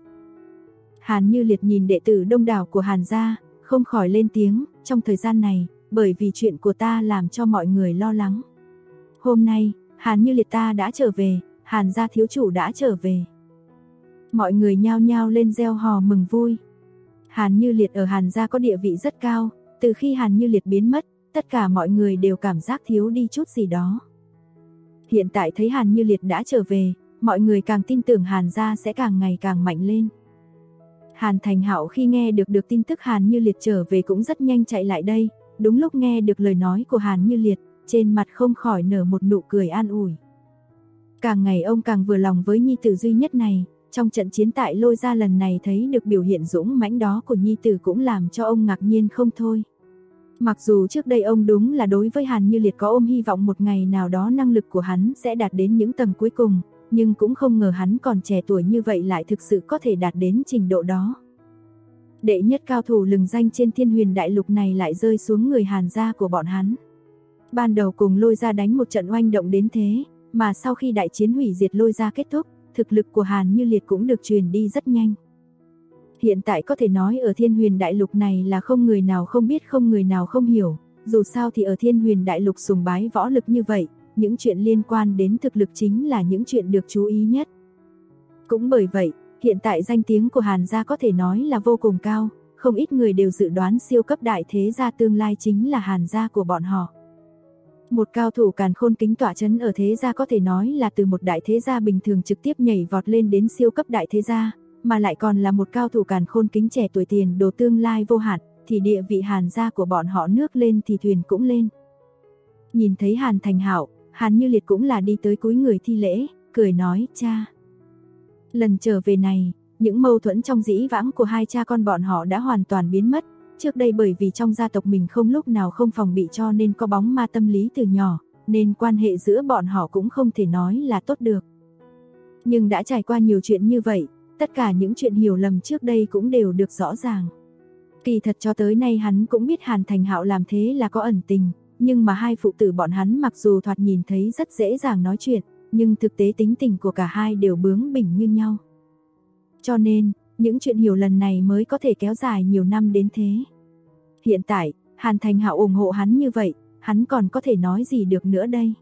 Hàn Như Liệt nhìn đệ tử đông đảo của Hàn gia, không khỏi lên tiếng, trong thời gian này, bởi vì chuyện của ta làm cho mọi người lo lắng. Hôm nay, Hàn Như Liệt ta đã trở về, Hàn gia thiếu chủ đã trở về. Mọi người nhao nhao lên reo hò mừng vui. Hàn Như Liệt ở Hàn gia có địa vị rất cao, từ khi Hàn Như Liệt biến mất, tất cả mọi người đều cảm giác thiếu đi chút gì đó. Hiện tại thấy Hàn Như Liệt đã trở về, mọi người càng tin tưởng Hàn gia sẽ càng ngày càng mạnh lên. Hàn Thành Hạo khi nghe được tin tức Hàn Như Liệt trở về cũng rất nhanh chạy lại đây, đúng lúc nghe được lời nói của Hàn Như Liệt, trên mặt không khỏi nở một nụ cười an ủi. Càng ngày ông càng vừa lòng với nhi tử duy nhất này, trong trận chiến tại Lôi Gia lần này thấy được biểu hiện dũng mãnh đó của nhi tử cũng làm cho ông ngạc nhiên không thôi. Mặc dù trước đây ông đúng là đối với Hàn Như Liệt có ôm hy vọng một ngày nào đó năng lực của hắn sẽ đạt đến những tầng cuối cùng, nhưng cũng không ngờ hắn còn trẻ tuổi như vậy lại thực sự có thể đạt đến trình độ đó. Đệ nhất cao thủ lừng danh trên Thiên Huyền Đại Lục này lại rơi xuống người Hàn gia của bọn hắn. Ban đầu cùng Lôi Gia đánh một trận oanh động đến thế, mà sau khi đại chiến hủy diệt Lôi Gia kết thúc, thực lực của Hàn Như Liệt cũng được truyền đi rất nhanh. Hiện tại có thể nói ở Thiên Huyền Đại Lục này là không người nào không biết không người nào không hiểu, Dù sao thì ở Thiên Huyền Đại Lục sùng bái võ lực như vậy, những chuyện liên quan đến thực lực chính là những chuyện được chú ý nhất. Cũng bởi vậy, hiện tại danh tiếng của Hàn gia có thể nói là vô cùng cao, không ít người đều dự đoán siêu cấp đại thế gia tương lai chính là Hàn gia của bọn họ. Một cao thủ càn khôn kính tọa chấn ở thế gia có thể nói là từ một đại thế gia bình thường trực tiếp nhảy vọt lên đến siêu cấp đại thế gia, mà lại còn là một cao thủ càn khôn kính trẻ tuổi tiền đồ tương lai vô hạn, thì địa vị Hàn gia của bọn họ nước lên thì thuyền cũng lên. Nhìn thấy Hàn Thành Hạo, Hàn Như Liệt cũng là đi tới cúi người thi lễ, cười nói: "Cha." Lần trở về này, những mâu thuẫn trong dĩ vãng của hai cha con bọn họ đã hoàn toàn biến mất. Trước đây bởi vì trong gia tộc mình không lúc nào không phòng bị cho nên có bóng ma tâm lý từ nhỏ, nên quan hệ giữa bọn họ cũng không thể nói là tốt được. Nhưng đã trải qua nhiều chuyện như vậy, tất cả những chuyện hiểu lầm trước đây cũng đều được rõ ràng. Kỳ thật cho tới nay hắn cũng biết Hàn Thành Hạo làm thế là có ẩn tình, nhưng mà hai phụ tử bọn hắn mặc dù thoạt nhìn thấy rất dễ dàng nói chuyện, nhưng thực tế tính tình của cả hai đều bướng bỉnh như nhau. Cho nên, những chuyện hiểu lần này mới có thể kéo dài nhiều năm đến thế. Hiện tại, Hàn Thành Hạo ủng hộ hắn như vậy, hắn còn có thể nói gì được nữa đây?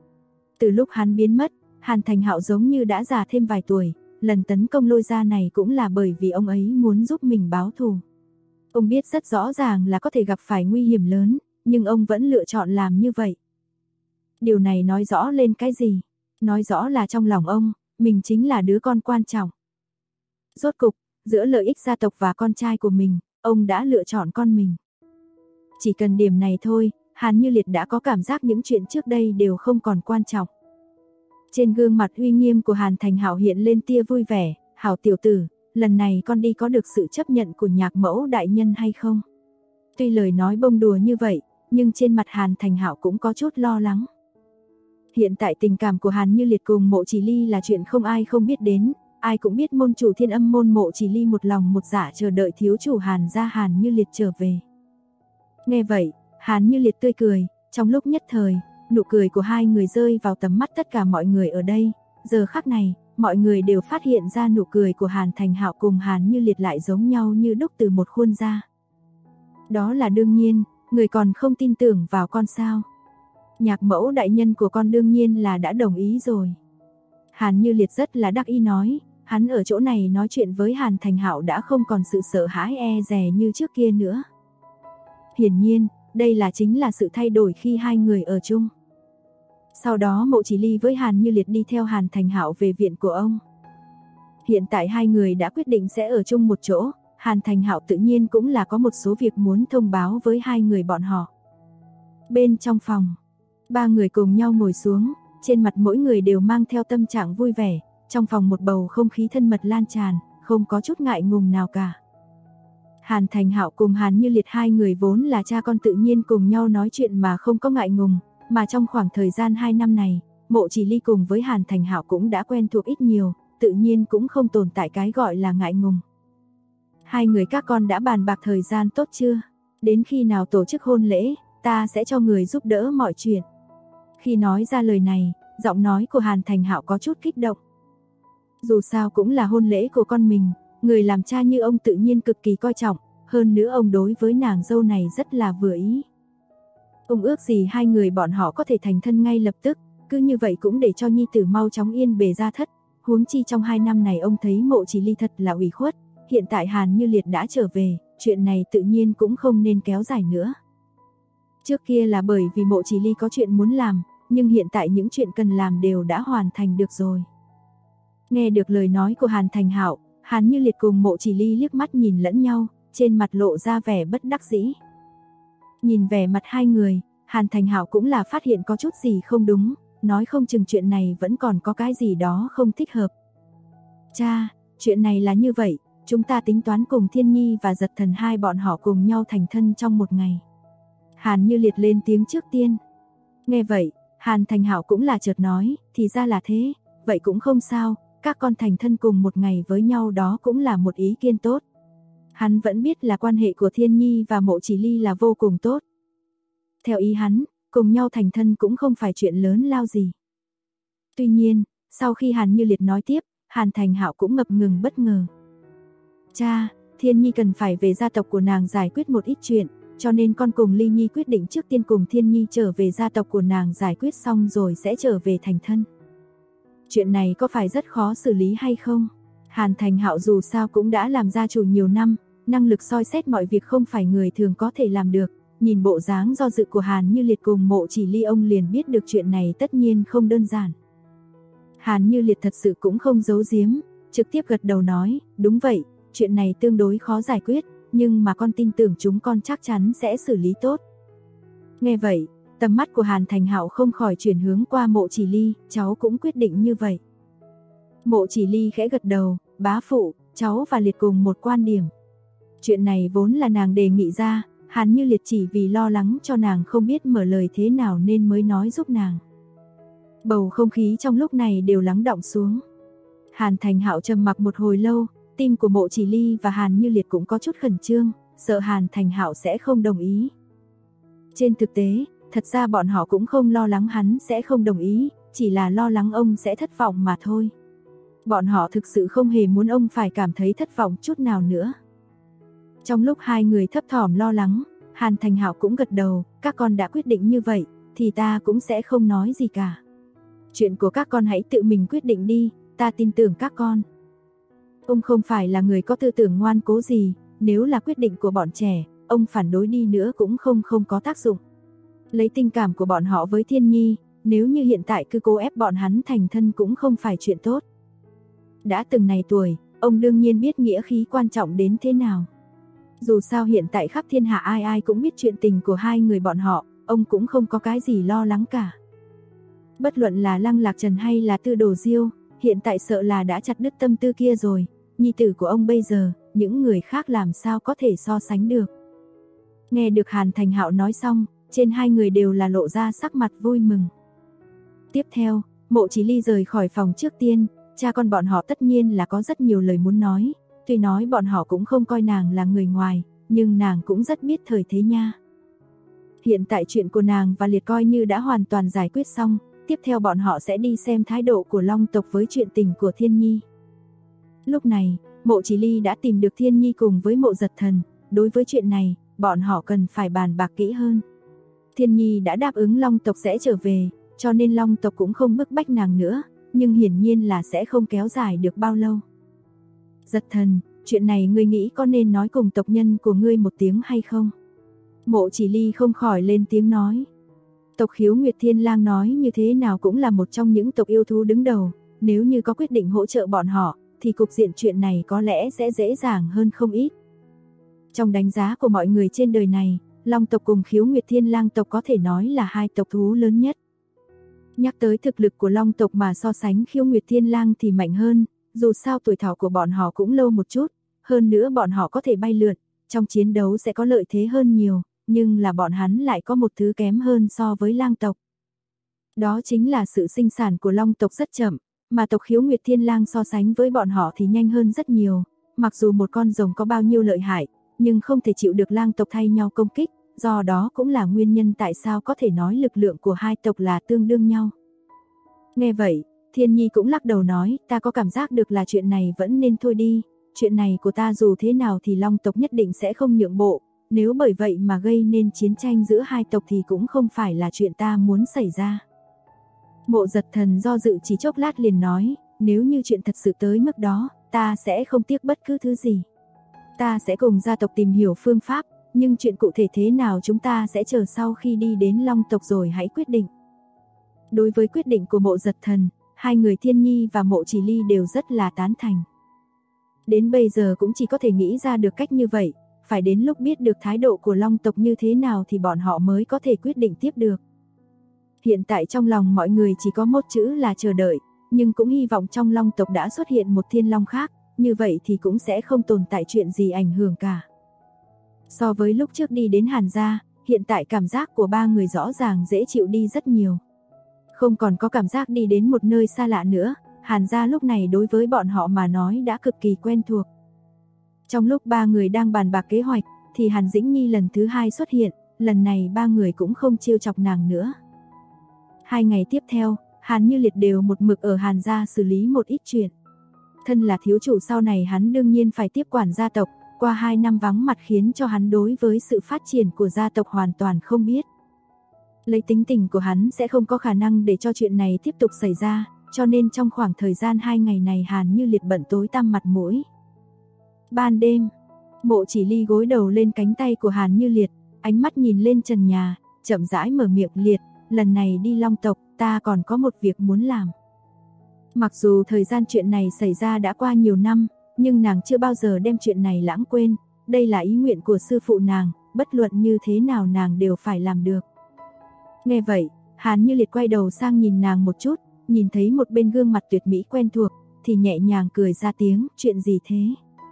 Từ lúc hắn biến mất, Hàn Thành Hạo giống như đã già thêm vài tuổi, lần tấn công Lôi gia này cũng là bởi vì ông ấy muốn giúp mình báo thù. Ông biết rất rõ ràng là có thể gặp phải nguy hiểm lớn, nhưng ông vẫn lựa chọn làm như vậy. Điều này nói rõ lên cái gì? Nói rõ là trong lòng ông, mình chính là đứa con quan trọng. Rốt cục, giữa lợi ích gia tộc và con trai của mình, ông đã lựa chọn con mình. Chỉ cần điểm này thôi, Hàn Như Liệt đã có cảm giác những chuyện trước đây đều không còn quan trọng. Trên gương mặt uy nghiêm của Hàn Thành Hạo hiện lên tia vui vẻ: "Hảo tiểu tử, lần này con đi có được sự chấp nhận của nhạc mẫu đại nhân hay không?" Tuy lời nói bông đùa như vậy, nhưng trên mặt Hàn Thành Hạo cũng có chút lo lắng. Hiện tại tình cảm của Hàn Như Liệt cùng Mộ Chỉ Ly là chuyện không ai không biết đến, ai cũng biết môn chủ Thiên Âm môn Mộ Chỉ Ly một lòng một dạ chờ đợi thiếu chủ Hàn gia Hàn Như Liệt trở về. Nghe vậy, Hàn Như Liệt tươi cười, trong lúc nhất thời, nụ cười của hai người rơi vào tầm mắt tất cả mọi người ở đây. Giờ khắc này, mọi người đều phát hiện ra nụ cười của Hàn Thành Hạo cùng Hàn Như Liệt lại giống nhau như đúc từ một khuôn ra. Đó là đương nhiên, người còn không tin tưởng vào con sao? Nhạc mẫu đại nhân của con đương nhiên là đã đồng ý rồi. Hàn Như Liệt rất là đắc ý nói, hắn ở chỗ này nói chuyện với Hàn Thành Hạo đã không còn sự sợ hãi e dè như trước kia nữa. Hiển nhiên, đây là chính là sự thay đổi khi hai người ở chung. Sau đó Mộ Chỉ Ly với Hàn Như Liệt đi theo Hàn Thành Hạo về viện của ông. Hiện tại hai người đã quyết định sẽ ở chung một chỗ, Hàn Thành Hạo tự nhiên cũng là có một số việc muốn thông báo với hai người bọn họ. Bên trong phòng, ba người cùng nhau ngồi xuống, trên mặt mỗi người đều mang theo tâm trạng vui vẻ, trong phòng một bầu không khí thân mật lan tràn, không có chút ngại ngùng nào cả. Hàn Thành Hạo cùng Hàn Như Liệt hai người vốn là cha con tự nhiên cùng nhau nói chuyện mà không có ngại ngùng, mà trong khoảng thời gian 2 năm này, Mộ Chỉ Ly cùng với Hàn Thành Hạo cũng đã quen thuộc ít nhiều, tự nhiên cũng không tồn tại cái gọi là ngại ngùng. Hai người các con đã bàn bạc thời gian tốt chưa? Đến khi nào tổ chức hôn lễ, ta sẽ cho người giúp đỡ mọi chuyện. Khi nói ra lời này, giọng nói của Hàn Thành Hạo có chút kích động. Dù sao cũng là hôn lễ của con mình, người làm cha như ông tự nhiên cực kỳ coi trọng, hơn nữa ông đối với nàng dâu này rất là vừa ý. Ông ước gì hai người bọn họ có thể thành thân ngay lập tức, cứ như vậy cũng để cho nhi tử mau chóng yên bề gia thất. Huống chi trong 2 năm này ông thấy Mộ Chỉ Ly thật là ủy khuất, hiện tại Hàn Như Liệt đã trở về, chuyện này tự nhiên cũng không nên kéo dài nữa. Trước kia là bởi vì Mộ Chỉ Ly có chuyện muốn làm, nhưng hiện tại những chuyện cần làm đều đã hoàn thành được rồi. Nghe được lời nói của Hàn Thành Hạo, Hàn Như Liệt cùng Mộ Chỉ Ly liếc mắt nhìn lẫn nhau, trên mặt lộ ra vẻ bất đắc dĩ. Nhìn vẻ mặt hai người, Hàn Thành Hạo cũng là phát hiện có chút gì không đúng, nói không chừng chuyện này vẫn còn có cái gì đó không thích hợp. Cha, chuyện này là như vậy, chúng ta tính toán cùng Thiên Nhi và Giật Thần hai bọn họ cùng nhau thành thân trong một ngày. Hàn Như Liệt lên tiếng trước tiên. Nghe vậy, Hàn Thành Hạo cũng là chợt nói, thì ra là thế, vậy cũng không sao, các con thành thân cùng một ngày với nhau đó cũng là một ý kiến tốt. Hắn vẫn biết là quan hệ của Thiên Nhi và Mộ Chỉ Ly là vô cùng tốt. Theo ý hắn, cùng nhau thành thân cũng không phải chuyện lớn lao gì. Tuy nhiên, sau khi Hàn Như Liệt nói tiếp, Hàn Thành Hạo cũng ngập ngừng bất ngờ. Cha, Thiên Nhi cần phải về gia tộc của nàng giải quyết một ít chuyện, cho nên con cùng Ly Nhi quyết định trước tiên cùng Thiên Nhi trở về gia tộc của nàng giải quyết xong rồi sẽ trở về thành thân. Chuyện này có phải rất khó xử lý hay không? Hàn Thành Hạo dù sao cũng đã làm gia chủ nhiều năm, năng lực soi xét mọi việc không phải người thường có thể làm được. Nhìn bộ dáng do dự của Hàn Như Liệt cùng Mộ Chỉ Ly, ông liền biết được chuyện này tất nhiên không đơn giản. Hàn Như Liệt thật sự cũng không giấu giếm, trực tiếp gật đầu nói, đúng vậy, chuyện này tương đối khó giải quyết, nhưng mà con tin tưởng chúng con chắc chắn sẽ xử lý tốt. Nghe vậy, tầm mắt của Hàn Thành Hạo không khỏi chuyển hướng qua Mộ Chỉ Ly, cháu cũng quyết định như vậy. Mộ Chỉ Ly khẽ gật đầu, bá phụ, cháu và Liệt cùng một quan điểm. Chuyện này vốn là nàng đề nghị ra, Hàn Như Liệt chỉ vì lo lắng cho nàng không biết mở lời thế nào nên mới nói giúp nàng. Bầu không khí trong lúc này đều lắng đọng xuống. Hàn Thành Hạo trầm mặc một hồi lâu, tim của Mộ Chỉ Ly và Hàn Như Liệt cũng có chút khẩn trương, sợ Hàn Thành Hạo sẽ không đồng ý. Trên thực tế, thật ra bọn họ cũng không lo lắng hắn sẽ không đồng ý, chỉ là lo lắng ông sẽ thất vọng mà thôi. Bọn họ thực sự không hề muốn ông phải cảm thấy thất vọng chút nào nữa. Trong lúc hai người thấp thỏm lo lắng, Hàn Thành Hạo cũng gật đầu, các con đã quyết định như vậy, thì ta cũng sẽ không nói gì cả. Chuyện của các con hãy tự mình quyết định đi, ta tin tưởng các con. Ông không phải là người có tư tưởng ngoan cố gì, nếu là quyết định của bọn trẻ, ông phản đối đi nữa cũng không có tác dụng. Lấy tình cảm của bọn họ với Thiên Nhi, nếu như hiện tại cứ cố ép bọn hắn thành thân cũng không phải chuyện tốt. Đã từng này tuổi, ông đương nhiên biết nghĩa khí quan trọng đến thế nào. Dù sao hiện tại khắp thiên hạ ai ai cũng biết chuyện tình của hai người bọn họ, ông cũng không có cái gì lo lắng cả. Bất luận là Lăng Lạc Trần hay là Tư Đồ Diêu, hiện tại sợ là đã chặt đứt tâm tư kia rồi, nhi tử của ông bây giờ, những người khác làm sao có thể so sánh được. Nghe được Hàn Thành Hạo nói xong, trên hai người đều là lộ ra sắc mặt vui mừng. Tiếp theo, Mộ Chỉ Ly rời khỏi phòng trước tiên, cha con bọn họ tất nhiên là có rất nhiều lời muốn nói, tuy nói bọn họ cũng không coi nàng là người ngoài, nhưng nàng cũng rất biết thời thế nha. Hiện tại chuyện của nàng và Liệt coi như đã hoàn toàn giải quyết xong, tiếp theo bọn họ sẽ đi xem thái độ của Long tộc với chuyện tình của Thiên Nhi. Lúc này, Mộ Chỉ Ly đã tìm được Thiên Nhi cùng với Mộ Giật Thần, đối với chuyện này, bọn họ cần phải bàn bạc kỹ hơn. Thiên Nhi đã đáp ứng Long tộc sẽ trở về, cho nên Long tộc cũng không bức bách nàng nữa, nhưng hiển nhiên là sẽ không kéo dài được bao lâu. Giật Thần, chuyện này ngươi nghĩ có nên nói cùng tộc nhân của ngươi một tiếng hay không? Mộ Chỉ Ly không khỏi lên tiếng nói. Tộc Khiếu Nguyệt Thiên Lang nói như thế nào cũng là một trong những tộc yêu thú đứng đầu, nếu như có quyết định hỗ trợ bọn họ, thì cục diện chuyện này có lẽ sẽ dễ dàng hơn không ít. Trong đánh giá của mọi người trên đời này, Long tộc cùng Khiếu Nguyệt Thiên Lang tộc có thể nói là hai tộc thú lớn nhất. Nhắc tới thực lực của Long tộc mà so sánh Khiếu Nguyệt Thiên Lang thì mạnh hơn, dù sao tuổi thọ của bọn họ cũng lâu một chút, hơn nữa bọn họ có thể bay lượn, trong chiến đấu sẽ có lợi thế hơn nhiều, nhưng là bọn hắn lại có một thứ kém hơn so với Lang tộc. Đó chính là sự sinh sản của Long tộc rất chậm, mà tộc Khiếu Nguyệt Thiên Lang so sánh với bọn họ thì nhanh hơn rất nhiều, mặc dù một con rồng có bao nhiêu lợi hại, nhưng không thể chịu được Lang tộc thay nhau công kích, do đó cũng là nguyên nhân tại sao có thể nói lực lượng của hai tộc là tương đương nhau. Nghe vậy, Thiên Nhi cũng lắc đầu nói, ta có cảm giác được là chuyện này vẫn nên thôi đi, chuyện này của ta dù thế nào thì Long tộc nhất định sẽ không nhượng bộ, nếu bởi vậy mà gây nên chiến tranh giữa hai tộc thì cũng không phải là chuyện ta muốn xảy ra. Mộ Giật Thần do dự chỉ chốc lát liền nói, nếu như chuyện thật sự tới mức đó, ta sẽ không tiếc bất cứ thứ gì. Ta sẽ cùng gia tộc tìm hiểu phương pháp, nhưng chuyện cụ thể thế nào chúng ta sẽ chờ sau khi đi đến Long tộc rồi hãy quyết định. Đối với quyết định của Mộ Giật Thần, hai người Thiên Nhi và Mộ Chỉ Ly đều rất là tán thành. Đến bây giờ cũng chỉ có thể nghĩ ra được cách như vậy, phải đến lúc biết được thái độ của Long tộc như thế nào thì bọn họ mới có thể quyết định tiếp được. Hiện tại trong lòng mọi người chỉ có một chữ là chờ đợi, nhưng cũng hy vọng trong Long tộc đã xuất hiện một Thiên Long khác, như vậy thì cũng sẽ không tồn tại chuyện gì ảnh hưởng cả. So với lúc trước đi đến Hàn gia, hiện tại cảm giác của ba người rõ ràng dễ chịu đi rất nhiều. Không còn có cảm giác đi đến một nơi xa lạ nữa, Hàn gia lúc này đối với bọn họ mà nói đã cực kỳ quen thuộc. Trong lúc ba người đang bàn bạc kế hoạch, thì Hàn Dĩnh Nhi lần thứ hai xuất hiện, lần này ba người cũng không trêu chọc nàng nữa. 2 ngày tiếp theo, Hàn Như Liệt đều một mực ở Hàn gia xử lý một ít chuyện. Thân là thiếu chủ sau này hắn đương nhiên phải tiếp quản gia tộc, qua 2 năm vắng mặt khiến cho hắn đối với sự phát triển của gia tộc hoàn toàn không biết. Lấy tính tình của hắn sẽ không có khả năng để cho chuyện này tiếp tục xảy ra, cho nên trong khoảng thời gian 2 ngày này Hàn Như Liệt bận tối tăm mặt mũi. Ban đêm, Mộ Chỉ Ly gối đầu lên cánh tay của Hàn Như Liệt, ánh mắt nhìn lên trần nhà, chậm rãi mở miệng, Liệt, lần này đi Long tộc, ta còn có một việc muốn làm. Mặc dù thời gian chuyện này xảy ra đã qua nhiều năm, nhưng nàng chưa bao giờ đem chuyện này lãng quên, đây là ý nguyện của sư phụ nàng, bất luận như thế nào nàng đều phải làm được. Nghe vậy, Hàn Như Liệt quay đầu sang nhìn nàng một chút, nhìn thấy một bên gương mặt tuyệt mỹ quen thuộc, thì nhẹ nhàng cười ra tiếng, chuyện gì thế?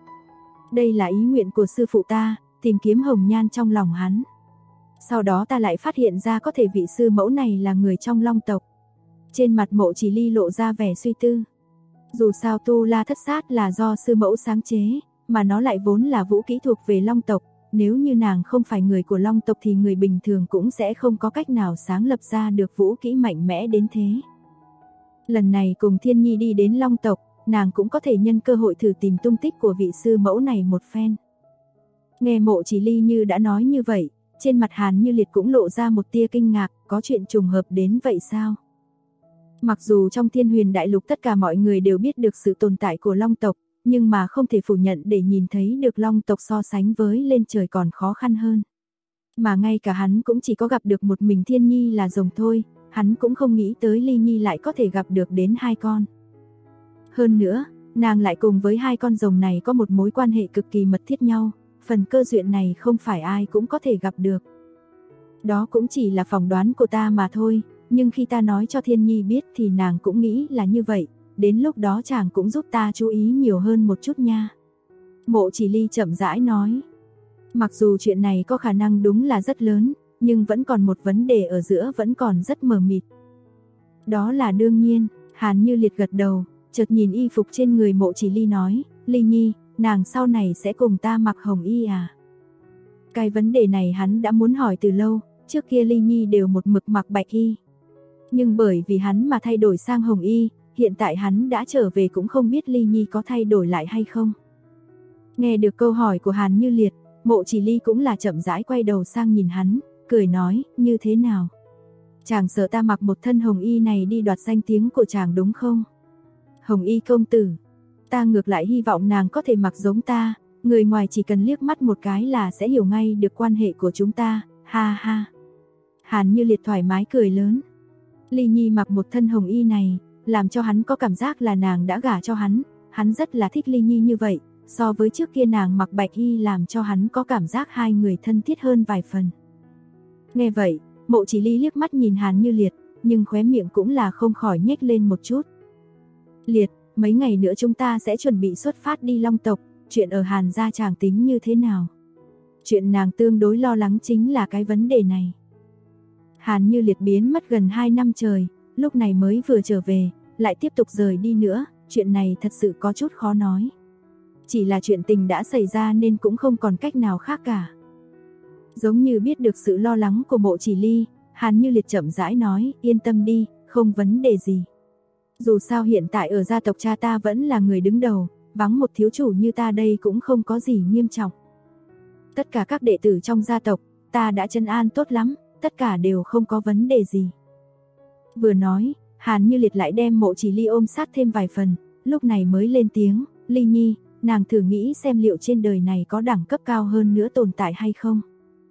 Đây là ý nguyện của sư phụ ta, tìm kiếm hồng nhan trong lòng hắn. Sau đó ta lại phát hiện ra có thể vị sư mẫu này là người trong Long tộc. Trên mặt Mộ Chỉ Ly lộ ra vẻ suy tư. Dù sao Tu La Thất Sát là do sư mẫu sáng chế, mà nó lại vốn là vũ kỹ thuộc về Long tộc. Nếu như nàng không phải người của Long tộc thì người bình thường cũng sẽ không có cách nào sáng lập ra được vũ kỹ mạnh mẽ đến thế. Lần này cùng Thiên Nhi đi đến Long tộc, nàng cũng có thể nhân cơ hội thử tìm tung tích của vị sư mẫu này một phen. Nghe Mộ Chỉ Ly như đã nói như vậy, trên mặt Hàn Như Liệt cũng lộ ra một tia kinh ngạc, có chuyện trùng hợp đến vậy sao? Mặc dù trong Thiên Huyền Đại Lục tất cả mọi người đều biết được sự tồn tại của Long tộc, nhưng mà không thể phủ nhận để nhìn thấy được Long tộc so sánh với lên trời còn khó khăn hơn. Mà ngay cả hắn cũng chỉ có gặp được một mình Thiên Nhi là rồng thôi, hắn cũng không nghĩ tới Ly Nhi lại có thể gặp được đến 2 con. Hơn nữa, nàng lại cùng với 2 con rồng này có một mối quan hệ cực kỳ mật thiết nhau, phần cơ duyên này không phải ai cũng có thể gặp được. Đó cũng chỉ là phỏng đoán của ta mà thôi, nhưng khi ta nói cho Thiên Nhi biết thì nàng cũng nghĩ là như vậy, đến lúc đó chàng cũng giúp ta chú ý nhiều hơn một chút nha. Mộ Chỉ Ly chậm rãi nói. Mặc dù chuyện này có khả năng đúng là rất lớn, nhưng vẫn còn một vấn đề ở giữa vẫn còn rất mờ mịt. Đó là đương nhiên, Hàn Như Liệt gật đầu, chợt nhìn y phục trên người Mộ Chỉ Ly nói, Ly Nhi, nàng sau này sẽ cùng ta mặc hồng y à? Cái vấn đề này hắn đã muốn hỏi từ lâu, trước kia Ly Nhi đều một mực mặc bạch y. Nhưng bởi vì hắn mà thay đổi sang hồng y, hiện tại hắn đã trở về cũng không biết Ly Nhi có thay đổi lại hay không. Nghe được câu hỏi của Hàn Như Liệt, Mộ Chỉ Ly cũng là chậm rãi quay đầu sang nhìn hắn, cười nói, như thế nào? Chàng sợ ta mặc một thân hồng y này đi đoạt danh tiếng của chàng đúng không? Hồng y công tử, ta ngược lại hy vọng nàng có thể mặc giống ta, người ngoài chỉ cần liếc mắt một cái là sẽ hiểu ngay được quan hệ của chúng ta, ha ha. Hàn Như Liệt thoải mái cười lớn. Ly Nhi mặc một thân hồng y này, làm cho hắn có cảm giác là nàng đã gả cho hắn rất là thích Ly Nhi như vậy, so với trước kia nàng mặc bạch y làm cho hắn có cảm giác hai người thân thiết hơn vài phần. Nghe vậy, Mộ Chỉ Ly liếc mắt nhìn Hàn Như Liệt, nhưng khóe miệng cũng là không khỏi nhếch lên một chút. Liệt, mấy ngày nữa chúng ta sẽ chuẩn bị xuất phát đi Long tộc, chuyện ở Hàn gia chàng tính như thế nào? Chuyện nàng tương đối lo lắng chính là cái vấn đề này. Hàn Như Liệt biến mất gần 2 năm trời, lúc này mới vừa trở về, lại tiếp tục rời đi nữa, chuyện này thật sự có chút khó nói. Chỉ là chuyện tình đã xảy ra nên cũng không còn cách nào khác cả. Giống như biết được sự lo lắng của Mộ Chỉ Ly, Hàn Như Liệt chậm rãi nói, yên tâm đi, không vấn đề gì. Dù sao hiện tại ở gia tộc cha ta vẫn là người đứng đầu, vắng một thiếu chủ như ta đây cũng không có gì nghiêm trọng. Tất cả các đệ tử trong gia tộc, ta đã trấn an tốt lắm, tất cả đều không có vấn đề gì. Vừa nói, Hàn Như Liệt lại đem Mộ Chỉ Ly ôm sát thêm vài phần, lúc này mới lên tiếng, Ly Nhi, nàng thử nghĩ xem liệu trên đời này có đẳng cấp cao hơn nữa tồn tại hay không.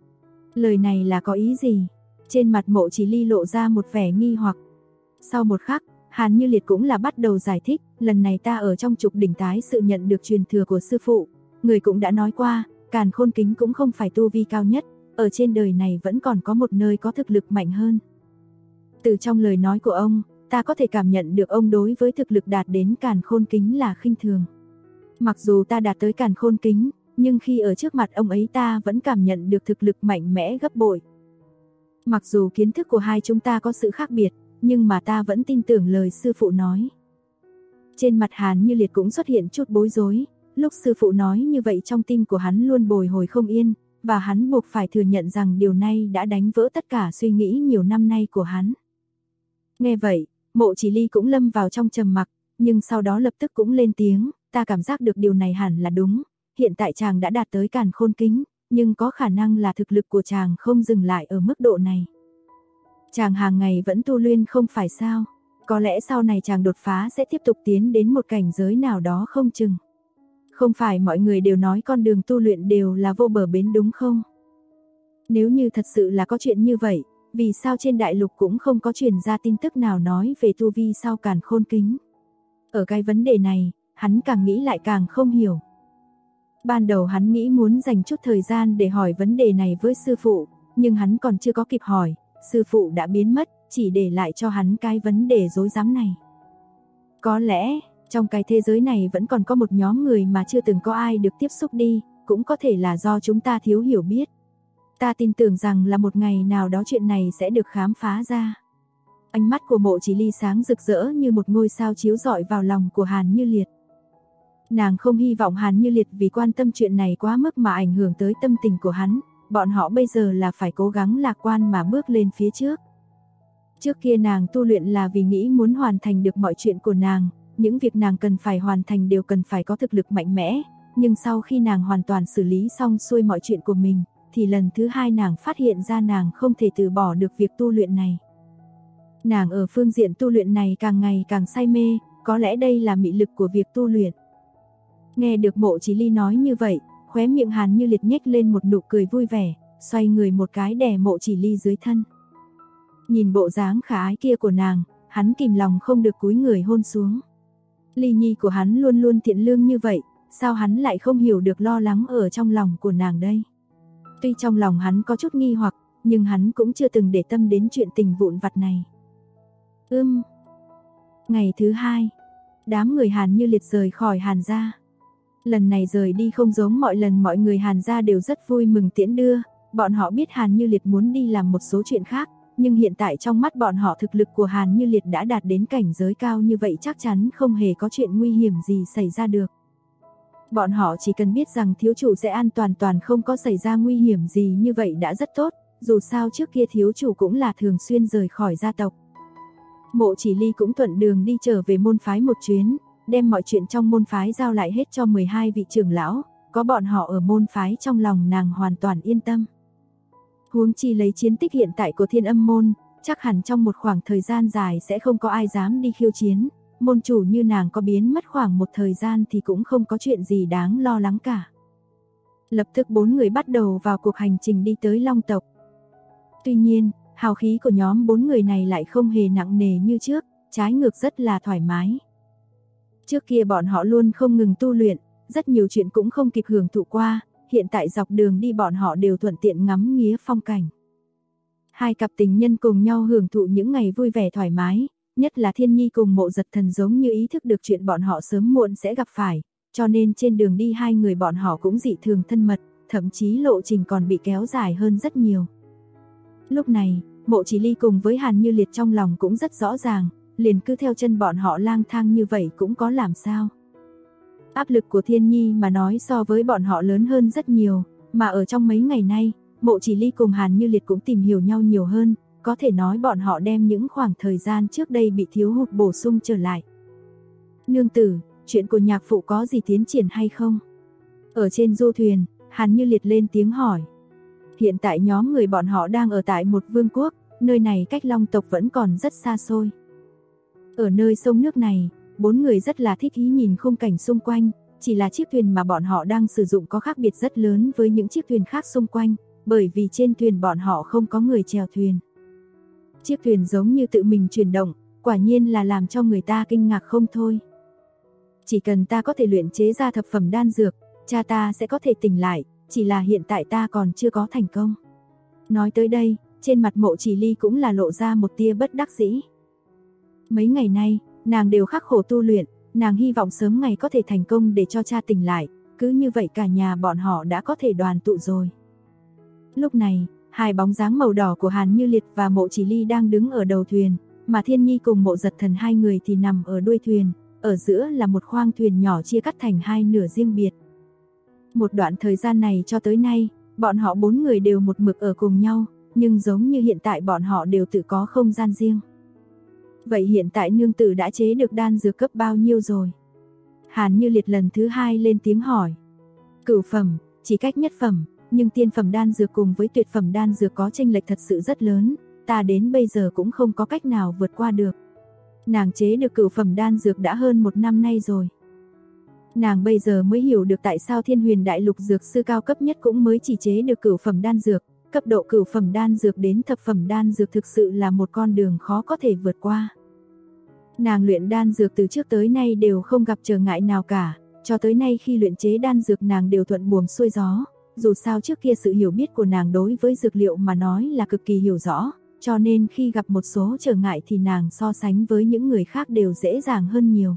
Lời này là có ý gì? Trên mặt Mộ Chỉ Ly lộ ra một vẻ nghi hoặc. Sau một khắc, Hàn Như Liệt cũng là bắt đầu giải thích, lần này ta ở trong trục đỉnh tái sự nhận được truyền thừa của sư phụ, người cũng đã nói qua, Càn Khôn Kính cũng không phải tu vi cao nhất, ở trên đời này vẫn còn có một nơi có thực lực mạnh hơn. Từ trong lời nói của ông, ta có thể cảm nhận được ông đối với thực lực đạt đến Càn Khôn Kính là khinh thường. Mặc dù ta đạt tới Càn Khôn Kính, nhưng khi ở trước mặt ông ấy ta vẫn cảm nhận được thực lực mạnh mẽ gấp bội. Mặc dù kiến thức của hai chúng ta có sự khác biệt, nhưng mà ta vẫn tin tưởng lời sư phụ nói. Trên mặt Hàn Như Liệt cũng xuất hiện chút bối rối, lúc sư phụ nói như vậy trong tim của hắn luôn bồi hồi không yên, và hắn buộc phải thừa nhận rằng điều này đã đánh vỡ tất cả suy nghĩ nhiều năm nay của hắn. Nghe vậy, Mộ Chỉ Ly cũng lâm vào trong trầm mặc, nhưng sau đó lập tức cũng lên tiếng, ta cảm giác được điều này hẳn là đúng, hiện tại chàng đã đạt tới càn khôn kính, nhưng có khả năng là thực lực của chàng không dừng lại ở mức độ này. Chàng hàng ngày vẫn tu luyện không phải sao? Có lẽ sau này chàng đột phá sẽ tiếp tục tiến đến một cảnh giới nào đó không chừng. Không phải mọi người đều nói con đường tu luyện đều là vô bờ bến đúng không? Nếu như thật sự là có chuyện như vậy, vì sao trên đại lục cũng không có truyền ra tin tức nào nói về tu vi sau càn khôn kính? Ở cái vấn đề này, hắn càng nghĩ lại càng không hiểu. Ban đầu hắn nghĩ muốn dành chút thời gian để hỏi vấn đề này với sư phụ, nhưng hắn còn chưa có kịp hỏi, sư phụ đã biến mất, chỉ để lại cho hắn cái vấn đề rối rắm này. Có lẽ, trong cái thế giới này vẫn còn có một nhóm người mà chưa từng có ai được tiếp xúc đi, cũng có thể là do chúng ta thiếu hiểu biết. Ta tin tưởng rằng là một ngày nào đó chuyện này sẽ được khám phá ra. Ánh mắt của Mộ Chỉ Ly sáng rực rỡ như một ngôi sao chiếu rọi vào lòng của Hàn Như Liệt. Nàng không hy vọng Hàn Như Liệt vì quan tâm chuyện này quá mức mà ảnh hưởng tới tâm tình của hắn, bọn họ bây giờ là phải cố gắng lạc quan mà bước lên phía trước. Trước kia nàng tu luyện là vì nghĩ muốn hoàn thành được mọi chuyện của nàng, những việc nàng cần phải hoàn thành đều cần phải có thực lực mạnh mẽ, nhưng sau khi nàng hoàn toàn xử lý xong xuôi mọi chuyện của mình, thì lần thứ hai nàng phát hiện ra nàng không thể từ bỏ được việc tu luyện này. Nàng ở phương diện tu luyện này càng ngày càng say mê, có lẽ đây là mị lực của việc tu luyện. Nghe được Mộ Chỉ Ly nói như vậy, khóe miệng Hàn Như Liệt nhếch lên một nụ cười vui vẻ, xoay người một cái đè Mộ Chỉ Ly dưới thân. Nhìn bộ dáng khả ái kia của nàng, hắn kìm lòng không được cúi người hôn xuống. Ly nhi của hắn luôn luôn thiện lương như vậy, sao hắn lại không hiểu được lo lắng ở trong lòng của nàng đây? Tuy trong lòng hắn có chút nghi hoặc, nhưng hắn cũng chưa từng để tâm đến chuyện tình vụn vặt này. Ngày thứ hai, đám người Hàn Như Liệt rời khỏi Hàn gia. Lần này rời đi không giống mọi lần, mọi người Hàn gia đều rất vui mừng tiễn đưa, bọn họ biết Hàn Như Liệt muốn đi làm một số chuyện khác, nhưng hiện tại trong mắt bọn họ thực lực của Hàn Như Liệt đã đạt đến cảnh giới cao như vậy, chắc chắn không hề có chuyện nguy hiểm gì xảy ra được. Bọn họ chỉ cần biết rằng thiếu chủ sẽ an toàn không có xảy ra nguy hiểm gì như vậy đã rất tốt, dù sao trước kia thiếu chủ cũng là thường xuyên rời khỏi gia tộc. Mộ Chỉ Ly cũng thuận đường đi trở về môn phái một chuyến, đem mọi chuyện trong môn phái giao lại hết cho 12 vị trưởng lão, có bọn họ ở môn phái trong lòng nàng hoàn toàn yên tâm. Huống chi lấy chiến tích hiện tại của Thiên Âm môn, chắc hẳn trong một khoảng thời gian dài sẽ không có ai dám đi khiêu chiến, môn chủ như nàng có biến mất khoảng một thời gian thì cũng không có chuyện gì đáng lo lắng cả. Lập tức 4 người bắt đầu vào cuộc hành trình đi tới Long tộc. Tuy nhiên, hào khí của nhóm 4 người này lại không hề nặng nề như trước, trái ngược rất là thoải mái. Trước kia bọn họ luôn không ngừng tu luyện, rất nhiều chuyện cũng không kịp hưởng thụ qua, hiện tại dọc đường đi bọn họ đều thuận tiện ngắm nghía phong cảnh. Hai cặp tình nhân cùng nhau hưởng thụ những ngày vui vẻ thoải mái, nhất là Thiên Nhi cùng Mộ Giật Thần giống như ý thức được chuyện bọn họ sớm muộn sẽ gặp phải, cho nên trên đường đi hai người bọn họ cũng dị thường thân mật, thậm chí lộ trình còn bị kéo dài hơn rất nhiều. Lúc này, Mộ Chỉ Ly cùng với Hàn Như Liệt trong lòng cũng rất rõ ràng, liền cứ theo chân bọn họ lang thang như vậy cũng có làm sao. Áp lực của Thiên Nhi mà nói so với bọn họ lớn hơn rất nhiều, mà ở trong mấy ngày nay, Mộ Chỉ Ly cùng Hàn Như Liệt cũng tìm hiểu nhau nhiều hơn, có thể nói bọn họ đem những khoảng thời gian trước đây bị thiếu hụt bổ sung trở lại. Nương tử, chuyện của nhạc phụ có gì tiến triển hay không? Ở trên du thuyền, Hàn Như Liệt lên tiếng hỏi. Hiện tại nhóm người bọn họ đang ở tại một vương quốc, nơi này cách Long tộc vẫn còn rất xa xôi. Ở nơi sông nước này, 4 người rất là thích ý nhìn khung cảnh xung quanh, chỉ là chiếc thuyền mà bọn họ đang sử dụng có khác biệt rất lớn với những chiếc thuyền khác xung quanh, bởi vì trên thuyền bọn họ không có người chèo thuyền. Chiếc thuyền giống như tự mình chuyển động, quả nhiên là làm cho người ta kinh ngạc không thôi. Chỉ cần ta có thể luyện chế ra thập phẩm đan dược, cha ta sẽ có thể tỉnh lại, chỉ là hiện tại ta còn chưa có thành công. Nói tới đây, trên mặt Mộ Chỉ Ly cũng là lộ ra một tia bất đắc dĩ. Mấy ngày nay, nàng đều khắc khổ tu luyện, nàng hy vọng sớm ngày có thể thành công để cho cha tỉnh lại, cứ như vậy cả nhà bọn họ đã có thể đoàn tụ rồi. Lúc này, hai bóng dáng màu đỏ của Hàn Như Liệt và Mộ Chỉ Ly đang đứng ở đầu thuyền, mà Thiên Nhi cùng Mộ Giật Thần hai người thì nằm ở đuôi thuyền, ở giữa là một khoang thuyền nhỏ chia cắt thành hai nửa riêng biệt. Một đoạn thời gian này cho tới nay, bọn họ 4 người đều một mực ở cùng nhau, nhưng giống như hiện tại bọn họ đều tự có không gian riêng. Vậy hiện tại nương tử đã chế được đan dược cấp bao nhiêu rồi? Hàn Như Liệt lần thứ hai lên tiếng hỏi. Cửu phẩm, chỉ cách nhất phẩm, nhưng tiên phẩm đan dược cùng với tuyệt phẩm đan dược có chênh lệch thật sự rất lớn, ta đến bây giờ cũng không có cách nào vượt qua được. Nàng chế được cửu phẩm đan dược đã hơn 1 năm nay rồi. Nàng bây giờ mới hiểu được tại sao Thiên Huyền Đại Lục dược sư cao cấp nhất cũng mới chỉ chế được cửu phẩm đan dược, cấp độ cửu phẩm đan dược đến thập phẩm đan dược thực sự là một con đường khó có thể vượt qua. Nàng luyện đan dược từ trước tới nay đều không gặp trở ngại nào cả, cho tới nay khi luyện chế đan dược nàng đều thuận buồm xuôi gió, dù sao trước kia sự hiểu biết của nàng đối với dược liệu mà nói là cực kỳ hiểu rõ, cho nên khi gặp một số trở ngại thì nàng so sánh với những người khác đều dễ dàng hơn nhiều.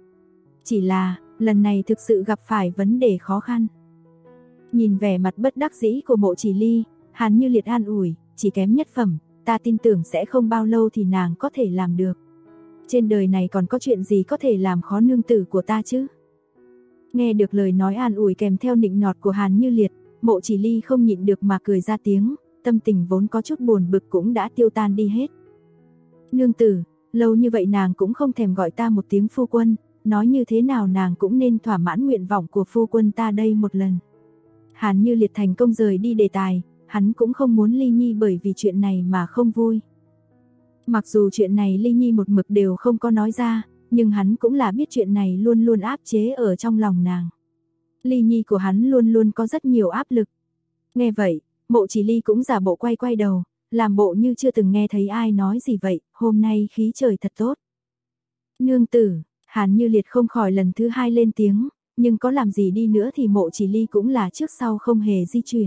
Chỉ là, lần này thực sự gặp phải vấn đề khó khăn. Nhìn vẻ mặt bất đắc dĩ của Mộ Chỉ Ly, Hàn Như Liệt an ủi, chỉ kém nhất phẩm, ta tin tưởng sẽ không bao lâu thì nàng có thể làm được. Trên đời này còn có chuyện gì có thể làm khó nương tử của ta chứ? Nghe được lời nói an ủi kèm theo nịnh nọt của Hàn Như Liệt, Mộ Chỉ Ly không nhịn được mà cười ra tiếng, tâm tình vốn có chút buồn bực cũng đã tiêu tan đi hết. Nương tử, lâu như vậy nàng cũng không thèm gọi ta một tiếng phu quân, nói như thế nào nàng cũng nên thỏa mãn nguyện vọng của phu quân ta đây một lần. Hàn Như Liệt thành công rời đi đề tài, hắn cũng không muốn Ly Nhi bởi vì chuyện này mà không vui. Mặc dù chuyện này Ly Nhi một mực đều không có nói ra, nhưng hắn cũng là biết chuyện này luôn luôn áp chế ở trong lòng nàng. Ly Nhi của hắn luôn luôn có rất nhiều áp lực. Nghe vậy, Mộ Chỉ Ly cũng giả bộ quay đầu, làm bộ như chưa từng nghe thấy ai nói gì vậy, hôm nay khí trời thật tốt. Nương tử, Hàn Như Liệt không khỏi lần thứ 2 lên tiếng, nhưng có làm gì đi nữa thì Mộ Chỉ Ly cũng là trước sau không hề di chuyển.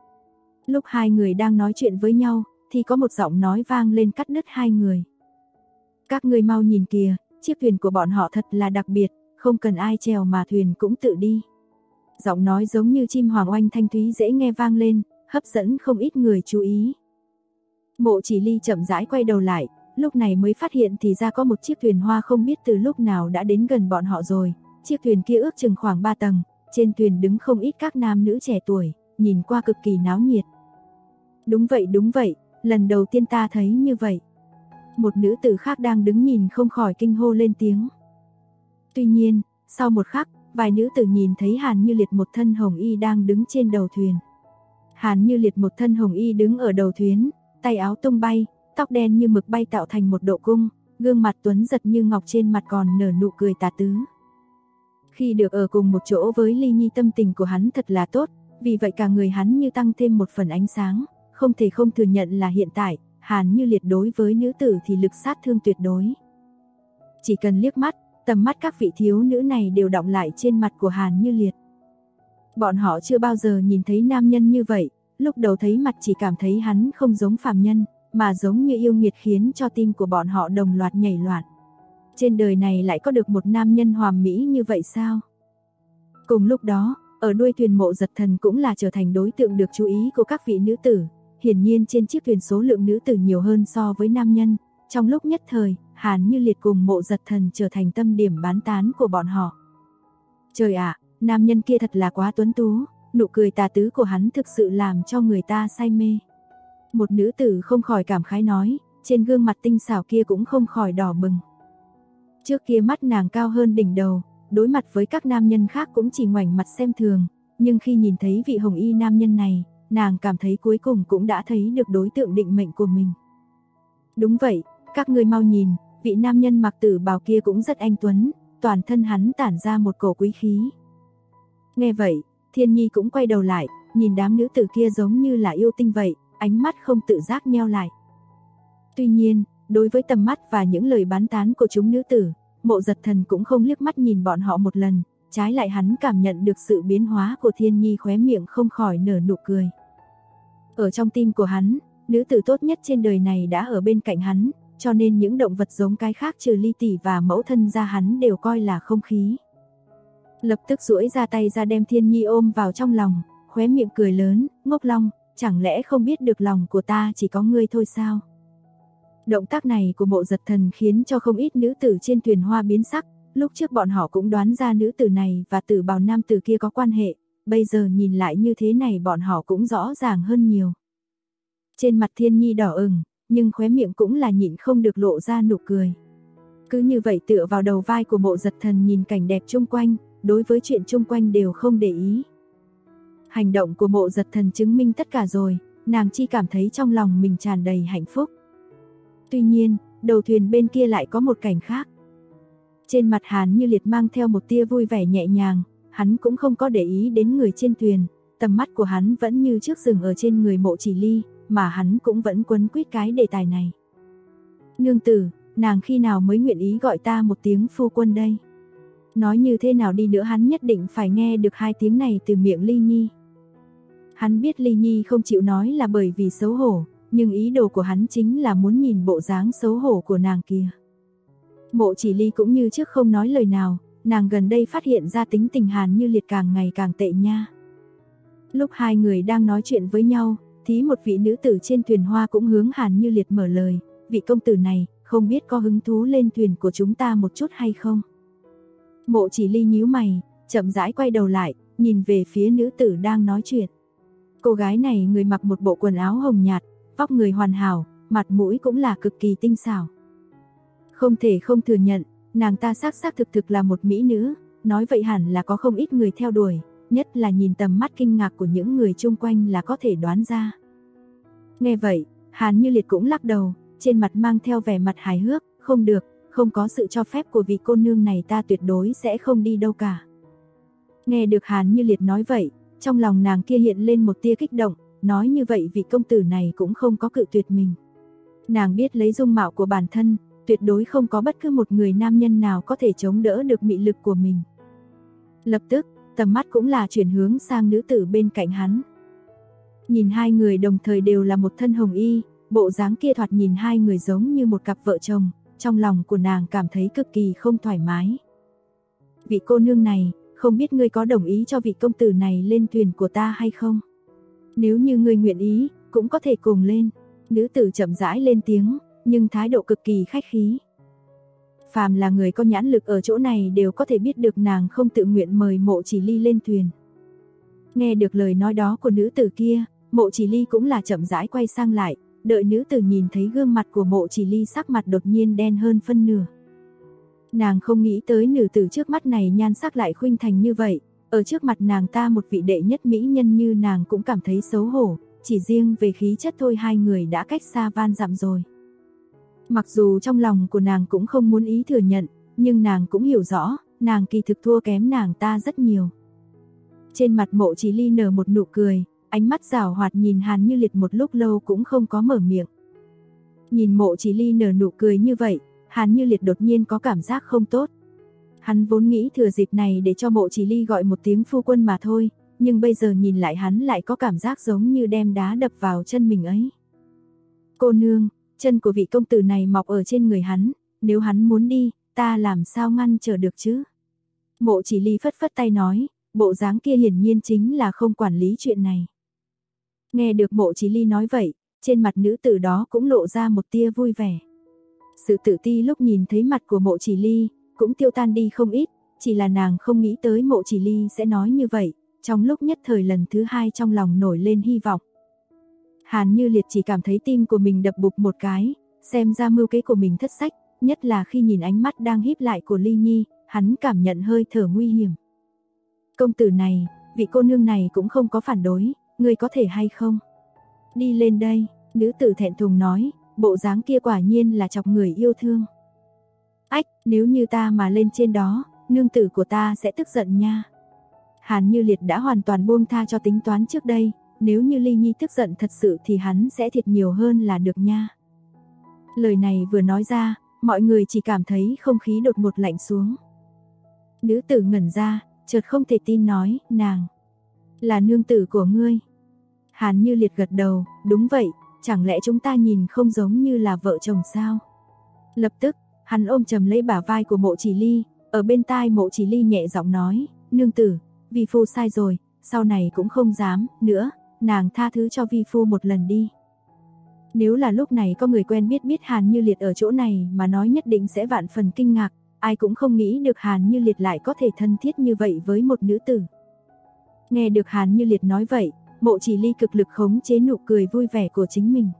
Lúc hai người đang nói chuyện với nhau, thì có một giọng nói vang lên cắt đứt hai người. Các ngươi mau nhìn kìa, chiếc thuyền của bọn họ thật là đặc biệt, không cần ai chèo mà thuyền cũng tự đi. Giọng nói giống như chim hoàng oanh thanh thúy dễ nghe vang lên, hấp dẫn không ít người chú ý. Mộ Chỉ Ly chậm rãi quay đầu lại, lúc này mới phát hiện thì ra có một chiếc thuyền hoa không biết từ lúc nào đã đến gần bọn họ rồi. Chiếc thuyền kia ước chừng khoảng 3 tầng, trên thuyền đứng không ít các nam nữ trẻ tuổi, nhìn qua cực kỳ náo nhiệt. Đúng vậy, lần đầu tiên ta thấy như vậy. Một nữ tử khác đang đứng nhìn không khỏi kinh hô lên tiếng. Tuy nhiên, sau một khắc, vài nữ tử nhìn thấy Hàn Như Liệt một thân hồng y đang đứng trên đầu thuyền. Hàn Như Liệt một thân hồng y đứng ở đầu thuyền, tay áo tung bay, tóc đen như mực bay tạo thành một độ cung, gương mặt tuấn giật như ngọc, trên mặt còn nở nụ cười tà tứ. Khi được ở cùng một chỗ với Ly Nhi, tâm tình của hắn thật là tốt, vì vậy cả người hắn như tăng thêm một phần ánh sáng, không thể không thừa nhận là hiện tại, Hàn Như Liệt đối với nữ tử thì lực sát thương tuyệt đối. Chỉ cần liếc mắt, tầm mắt các vị thiếu nữ này đều đọng lại trên mặt của Hàn Như Liệt. Bọn họ chưa bao giờ nhìn thấy nam nhân như vậy, lúc đầu thấy mặt chỉ cảm thấy hắn không giống phàm nhân, mà giống như yêu nghiệt, khiến cho tim của bọn họ đồng loạt nhảy loạn. Trên đời này lại có được một nam nhân hoàn mỹ như vậy sao? Cùng lúc đó, ở đuôi thuyền Mộ Giật Thần cũng là trở thành đối tượng được chú ý của các vị nữ tử. Hiển nhiên trên chiếc thuyền số lượng nữ tử nhiều hơn so với nam nhân. Trong lúc nhất thời, Hàn Như Liệt cùng Mộ Giật Thần trở thành tâm điểm bán tán của bọn họ. Trời ạ, nam nhân kia thật là quá tuấn tú, nụ cười tà tứ của hắn thực sự làm cho người ta say mê. Một nữ tử không khỏi cảm khái nói, trên gương mặt tinh xảo kia cũng không khỏi đỏ bừng. Trước kia mắt nàng cao hơn đỉnh đầu, đối mặt với các nam nhân khác cũng chỉ ngoảnh mặt xem thường, nhưng khi nhìn thấy vị hồng y nam nhân này, nàng cảm thấy cuối cùng cũng đã thấy được đối tượng định mệnh của mình. Đúng vậy, các ngươi mau nhìn, vị nam nhân mặc tử bào kia cũng rất anh tuấn, toàn thân hắn tản ra một cổ quý khí. Nghe vậy, Thiên Nhi cũng quay đầu lại, nhìn đám nữ tử kia giống như là yêu tinh vậy, ánh mắt không tự giác nheo lại. Tuy nhiên, đối với tầm mắt và những lời bán tán của chúng nữ tử, Mộ Giật Thần cũng không liếc mắt nhìn bọn họ một lần, trái lại hắn cảm nhận được sự biến hóa của Thiên Nhi, khóe miệng không khỏi nở nụ cười. Ở trong tim của hắn, nữ tử tốt nhất trên đời này đã ở bên cạnh hắn, cho nên những động vật giống cái khác trừ Ly tỷ và mẫu thân ra hắn đều coi là không khí. Lập tức duỗi ra tay ra đem Thiên Nhi ôm vào trong lòng, khóe miệng cười lớn, ngốc long, chẳng lẽ không biết được lòng của ta chỉ có ngươi thôi sao? Động tác này của Mộ Giật Thần khiến cho không ít nữ tử trên thuyền hoa biến sắc, lúc trước bọn họ cũng đoán ra nữ tử này và tử bào nam tử kia có quan hệ, bây giờ nhìn lại như thế này bọn họ cũng rõ ràng hơn nhiều. Trên mặt Thiên Nhi đỏ ửng, nhưng khóe miệng cũng là nhịn không được lộ ra nụ cười. Cứ như vậy tựa vào đầu vai của Mộ Giật Thần nhìn cảnh đẹp chung quanh, đối với chuyện chung quanh đều không để ý. Hành động của Mộ Giật Thần chứng minh tất cả rồi, nàng chỉ cảm thấy trong lòng mình tràn đầy hạnh phúc. Tuy nhiên, đầu thuyền bên kia lại có một cảnh khác. Trên mặt Hàn Như Liệt mang theo một tia vui vẻ nhẹ nhàng, hắn cũng không có để ý đến người trên thuyền, tầm mắt của hắn vẫn như trước dừng ở trên người Mộ Chỉ Ly, mà hắn cũng vẫn quấn quýt cái đề tài này. Nương tử, nàng khi nào mới nguyện ý gọi ta một tiếng phu quân đây? Nói như thế nào đi nữa hắn nhất định phải nghe được hai tiếng này từ miệng Ly Nhi. Hắn biết Ly Nhi không chịu nói là bởi vì xấu hổ, nhưng ý đồ của hắn chính là muốn nhìn bộ dáng xấu hổ của nàng kia. Mộ Chỉ Ly cũng như trước không nói lời nào, nàng gần đây phát hiện ra tính tình Hàn Như Liệt càng ngày càng tệ nha. Lúc hai người đang nói chuyện với nhau, thì một vị nữ tử trên thuyền hoa cũng hướng Hàn Như Liệt mở lời, vị công tử này, không biết có hứng thú lên thuyền của chúng ta một chút hay không? Mộ Chỉ Ly nhíu mày, chậm rãi quay đầu lại, nhìn về phía nữ tử đang nói chuyện. Cô gái này người mặc một bộ quần áo hồng nhạt, vóc người hoàn hảo, mặt mũi cũng là cực kỳ tinh xảo. Không thể không thừa nhận, nàng ta xác thực là một mỹ nữ, nói vậy hẳn là có không ít người theo đuổi, nhất là nhìn tầm mắt kinh ngạc của những người chung quanh là có thể đoán ra. Nghe vậy, Hàn Như Liệt cũng lắc đầu, trên mặt mang theo vẻ mặt hài hước, không được, không có sự cho phép của vị cô nương này ta tuyệt đối sẽ không đi đâu cả. Nghe được Hàn Như Liệt nói vậy, trong lòng nàng kia hiện lên một tia kích động, nói như vậy vị công tử này cũng không có cự tuyệt mình. Nàng biết lấy dung mạo của bản thân, tuyệt đối không có bất cứ một người nam nhân nào có thể chống đỡ được mị lực của mình. Lập tức, tầm mắt cũng là chuyển hướng sang nữ tử bên cạnh hắn. Nhìn hai người đồng thời đều là một thân hồng y, bộ dáng kia thoạt nhìn hai người giống như một cặp vợ chồng, trong lòng của nàng cảm thấy cực kỳ không thoải mái. Vị cô nương này, không biết ngươi có đồng ý cho vị công tử này lên thuyền của ta hay không? Nếu như ngươi nguyện ý, cũng có thể cùng lên. Nữ tử chậm rãi lên tiếng, nhưng thái độ cực kỳ khách khí. Phàm là người có nhãn lực ở chỗ này đều có thể biết được nàng không tự nguyện mời Mộ Chỉ Ly lên thuyền. Nghe được lời nói đó của nữ tử kia, Mộ Chỉ Ly cũng là chậm rãi quay sang lại, đợi nữ tử nhìn thấy gương mặt của Mộ Chỉ Ly sắc mặt đột nhiên đen hơn phân nửa. Nàng không nghĩ tới nữ tử trước mắt này nhan sắc lại khuynh thành như vậy, ở trước mặt nàng ta một vị đệ nhất mỹ nhân như nàng cũng cảm thấy xấu hổ, chỉ riêng về khí chất thôi hai người đã cách xa van dặm rồi. Mặc dù trong lòng của nàng cũng không muốn ý thừa nhận, nhưng nàng cũng hiểu rõ, nàng kỳ thực thua kém nàng ta rất nhiều. Trên mặt Mộ Chỉ Ly nở một nụ cười, ánh mắt giảo hoạt nhìn Hàn Như Liệt một lúc lâu cũng không có mở miệng. Nhìn Mộ Chỉ Ly nở nụ cười như vậy, Hàn Như Liệt đột nhiên có cảm giác không tốt. Hắn vốn nghĩ thừa dịp này để cho Mộ Chỉ Ly gọi một tiếng phu quân mà thôi, nhưng bây giờ nhìn lại hắn lại có cảm giác giống như đem đá đập vào chân mình ấy. Cô nương, chân của vị công tử này mọc ở trên người hắn, nếu hắn muốn đi, ta làm sao ngăn trở được chứ? Mộ Chỉ Ly phất phất tay nói, bộ dáng kia hiển nhiên chính là không quản lý chuyện này. Nghe được Mộ Chỉ Ly nói vậy, trên mặt nữ tử đó cũng lộ ra một tia vui vẻ. Sự tự ti lúc nhìn thấy mặt của Mộ Chỉ Ly cũng tiêu tan đi không ít, chỉ là nàng không nghĩ tới Mộ Chỉ Ly sẽ nói như vậy, trong lúc nhất thời lần thứ hai trong lòng nổi lên hy vọng. Hàn Như Liệt chỉ cảm thấy tim của mình đập bụp một cái, xem ra mưu kế của mình thất sách, nhất là khi nhìn ánh mắt đang híp lại của Ly Nhi, hắn cảm nhận hơi thở nguy hiểm. Công tử này, vị cô nương này cũng không có phản đối, ngươi có thể hay không? Đi lên đây, nữ tử thẹn thùng nói, bộ dáng kia quả nhiên là chọc người yêu thương. Ách, nếu như ta mà lên trên đó, nương tử của ta sẽ tức giận nha. Hàn Như Liệt đã hoàn toàn buông tha cho tính toán trước đây, nếu như Ly Nhi tức giận thật sự thì hắn sẽ thiệt nhiều hơn là được nha. Lời này vừa nói ra, mọi người chỉ cảm thấy không khí đột ngột lạnh xuống. Nữ tử ngẩn ra, chợt không thể tin nói, nàng là nương tử của ngươi. Hàn Như Liệt gật đầu, đúng vậy, chẳng lẽ chúng ta nhìn không giống như là vợ chồng sao? Lập tức, hắn ôm chầm lấy bả vai của Mộ Chỉ Ly, ở bên tai Mộ Chỉ Ly nhẹ giọng nói, nương tử, vi phu sai rồi, sau này cũng không dám nữa, nàng tha thứ cho vi phu một lần đi. Nếu là lúc này có người quen biết Hàn Như Liệt ở chỗ này mà nói nhất định sẽ vạn phần kinh ngạc, ai cũng không nghĩ được Hàn Như Liệt lại có thể thân thiết như vậy với một nữ tử. Nghe được Hàn Như Liệt nói vậy, Mộ Chỉ Ly cực lực khống chế nụ cười vui vẻ của chính mình.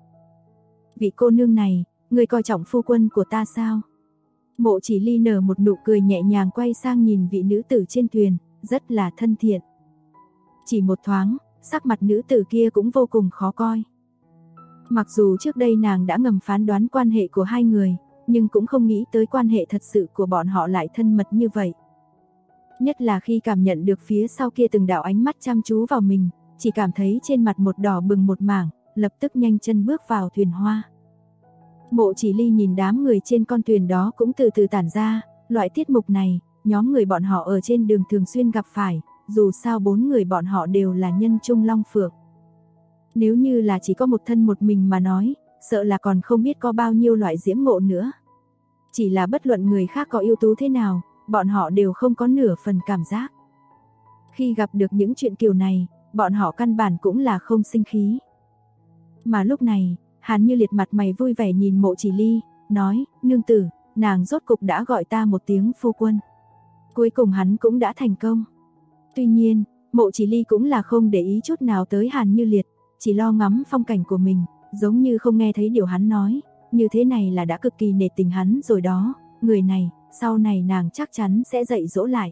Vị cô nương này, người coi trọng phu quân của ta sao? Mộ Chỉ Ly nở một nụ cười nhẹ nhàng quay sang nhìn vị nữ tử trên thuyền, rất là thân thiện. Chỉ một thoáng, sắc mặt nữ tử kia cũng vô cùng khó coi. Mặc dù trước đây nàng đã ngầm phán đoán quan hệ của hai người, nhưng cũng không nghĩ tới quan hệ thật sự của bọn họ lại thân mật như vậy. Nhất là khi cảm nhận được phía sau kia từng đạo ánh mắt chăm chú vào mình, chỉ cảm thấy trên mặt một đỏ bừng một mảng, lập tức nhanh chân bước vào thuyền hoa. Mộ Chỉ Ly nhìn đám người trên con thuyền đó cũng từ từ tản ra, loại tiết mục này, nhóm người bọn họ ở trên đường thường xuyên gặp phải, dù sao 4 người bọn họ đều là nhân trung long phượng. Nếu như là chỉ có một thân một mình mà nói, sợ là còn không biết có bao nhiêu loại diễm ngộ nữa. Chỉ là bất luận người khác có ưu tú thế nào, bọn họ đều không có nửa phần cảm giác. Khi gặp được những chuyện kiểu này, bọn họ căn bản cũng là không sinh khí. Mà lúc này, Hàn Như Liệt mặt mày vui vẻ nhìn Mộ Chỉ Ly, nói, nương tử, nàng rốt cục đã gọi ta một tiếng phu quân. Cuối cùng hắn cũng đã thành công. Tuy nhiên, Mộ Chỉ Ly cũng là không để ý chút nào tới Hàn Như Liệt, chỉ lo ngắm phong cảnh của mình, giống như không nghe thấy điều hắn nói, như thế này là đã cực kỳ nể tình hắn rồi đó, người này, sau này nàng chắc chắn sẽ dạy dỗ lại.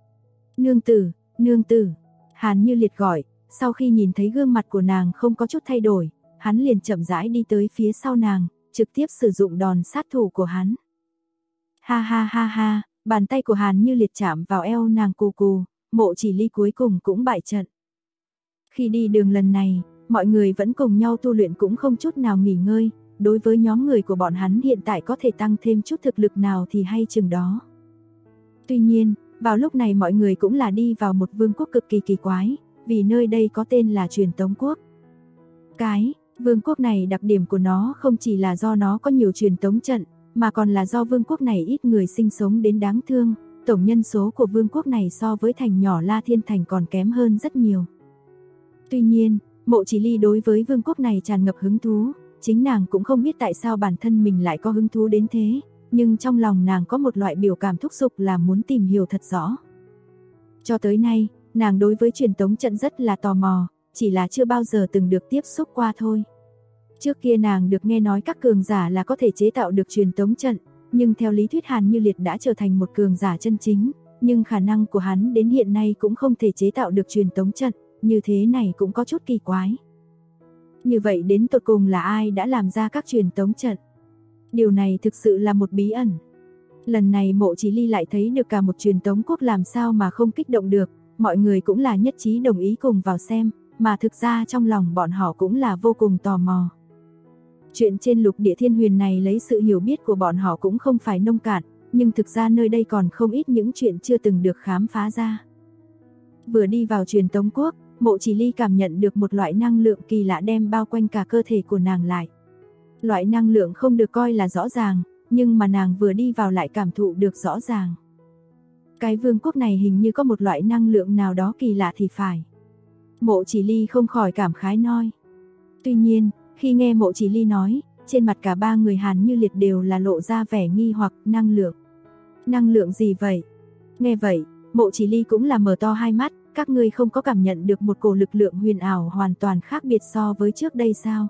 Nương tử, Hàn Như Liệt gọi, sau khi nhìn thấy gương mặt của nàng không có chút thay đổi, hắn liền chậm rãi đi tới phía sau nàng, trực tiếp sử dụng đòn sát thủ của hắn. Ha ha ha ha, bàn tay của Hàn Như Liệt chạm vào eo nàng cù cù, Mộ Chỉ Ly cuối cùng cũng bại trận. Khi đi đường lần này, mọi người vẫn cùng nhau tu luyện cũng không chút nào nghỉ ngơi, đối với nhóm người của bọn hắn hiện tại có thể tăng thêm chút thực lực nào thì hay chừng đó. Tuy nhiên, vào lúc này mọi người cũng là đi vào một vương quốc cực kỳ kỳ quái, vì nơi đây có tên là Truyền Tống Quốc. Cái vương quốc này đặc điểm của nó không chỉ là do nó có nhiều truyền tống trận, mà còn là do vương quốc này ít người sinh sống đến đáng thương, tổng nhân số của vương quốc này so với thành nhỏ La Thiên Thành còn kém hơn rất nhiều. Tuy nhiên, Mộ Chỉ Ly đối với vương quốc này tràn ngập hứng thú, chính nàng cũng không biết tại sao bản thân mình lại có hứng thú đến thế, nhưng trong lòng nàng có một loại biểu cảm thúc giục là muốn tìm hiểu thật rõ. Cho tới nay, nàng đối với truyền tống trận rất là tò mò, chỉ là chưa bao giờ từng được tiếp xúc qua thôi. Trước kia nàng được nghe nói các cường giả là có thể chế tạo được truyền tống trận, nhưng theo lý thuyết Hàn Như Liệt đã trở thành một cường giả chân chính, nhưng khả năng của hắn đến hiện nay cũng không thể chế tạo được truyền tống trận, như thế này cũng có chút kỳ quái. Như vậy đến tột cùng là ai đã làm ra các truyền tống trận? Điều này thực sự là một bí ẩn. Lần này Mộ Chỉ Ly lại thấy được cả một truyền tống quốc, làm sao mà không kích động được, mọi người cũng là nhất trí đồng ý cùng vào xem, mà thực ra trong lòng bọn họ cũng là vô cùng tò mò. Chuyện trên lục địa thiên huyền này lấy sự hiểu biết của bọn họ cũng không phải nông cạn, nhưng thực ra nơi đây còn không ít những chuyện chưa từng được khám phá ra. Vừa đi vào truyền tống quốc, Mộ Chỉ Ly cảm nhận được một loại năng lượng kỳ lạ đem bao quanh cả cơ thể của nàng lại. Loại năng lượng không được coi là rõ ràng, nhưng mà nàng vừa đi vào lại cảm thụ được rõ ràng. Cái vương quốc này hình như có một loại năng lượng nào đó kỳ lạ thì phải. Mộ Chỉ Ly không khỏi cảm khái nói. Tuy nhiên, khi nghe Mộ Chỉ Ly nói, trên mặt cả ba người Hàn Như Liệt đều là lộ ra vẻ nghi hoặc. Năng lượng. Năng lượng gì vậy? Nghe vậy, Mộ Chỉ Ly cũng là mở to hai mắt, các ngươi không có cảm nhận được một cổ lực lượng huyền ảo hoàn toàn khác biệt so với trước đây sao?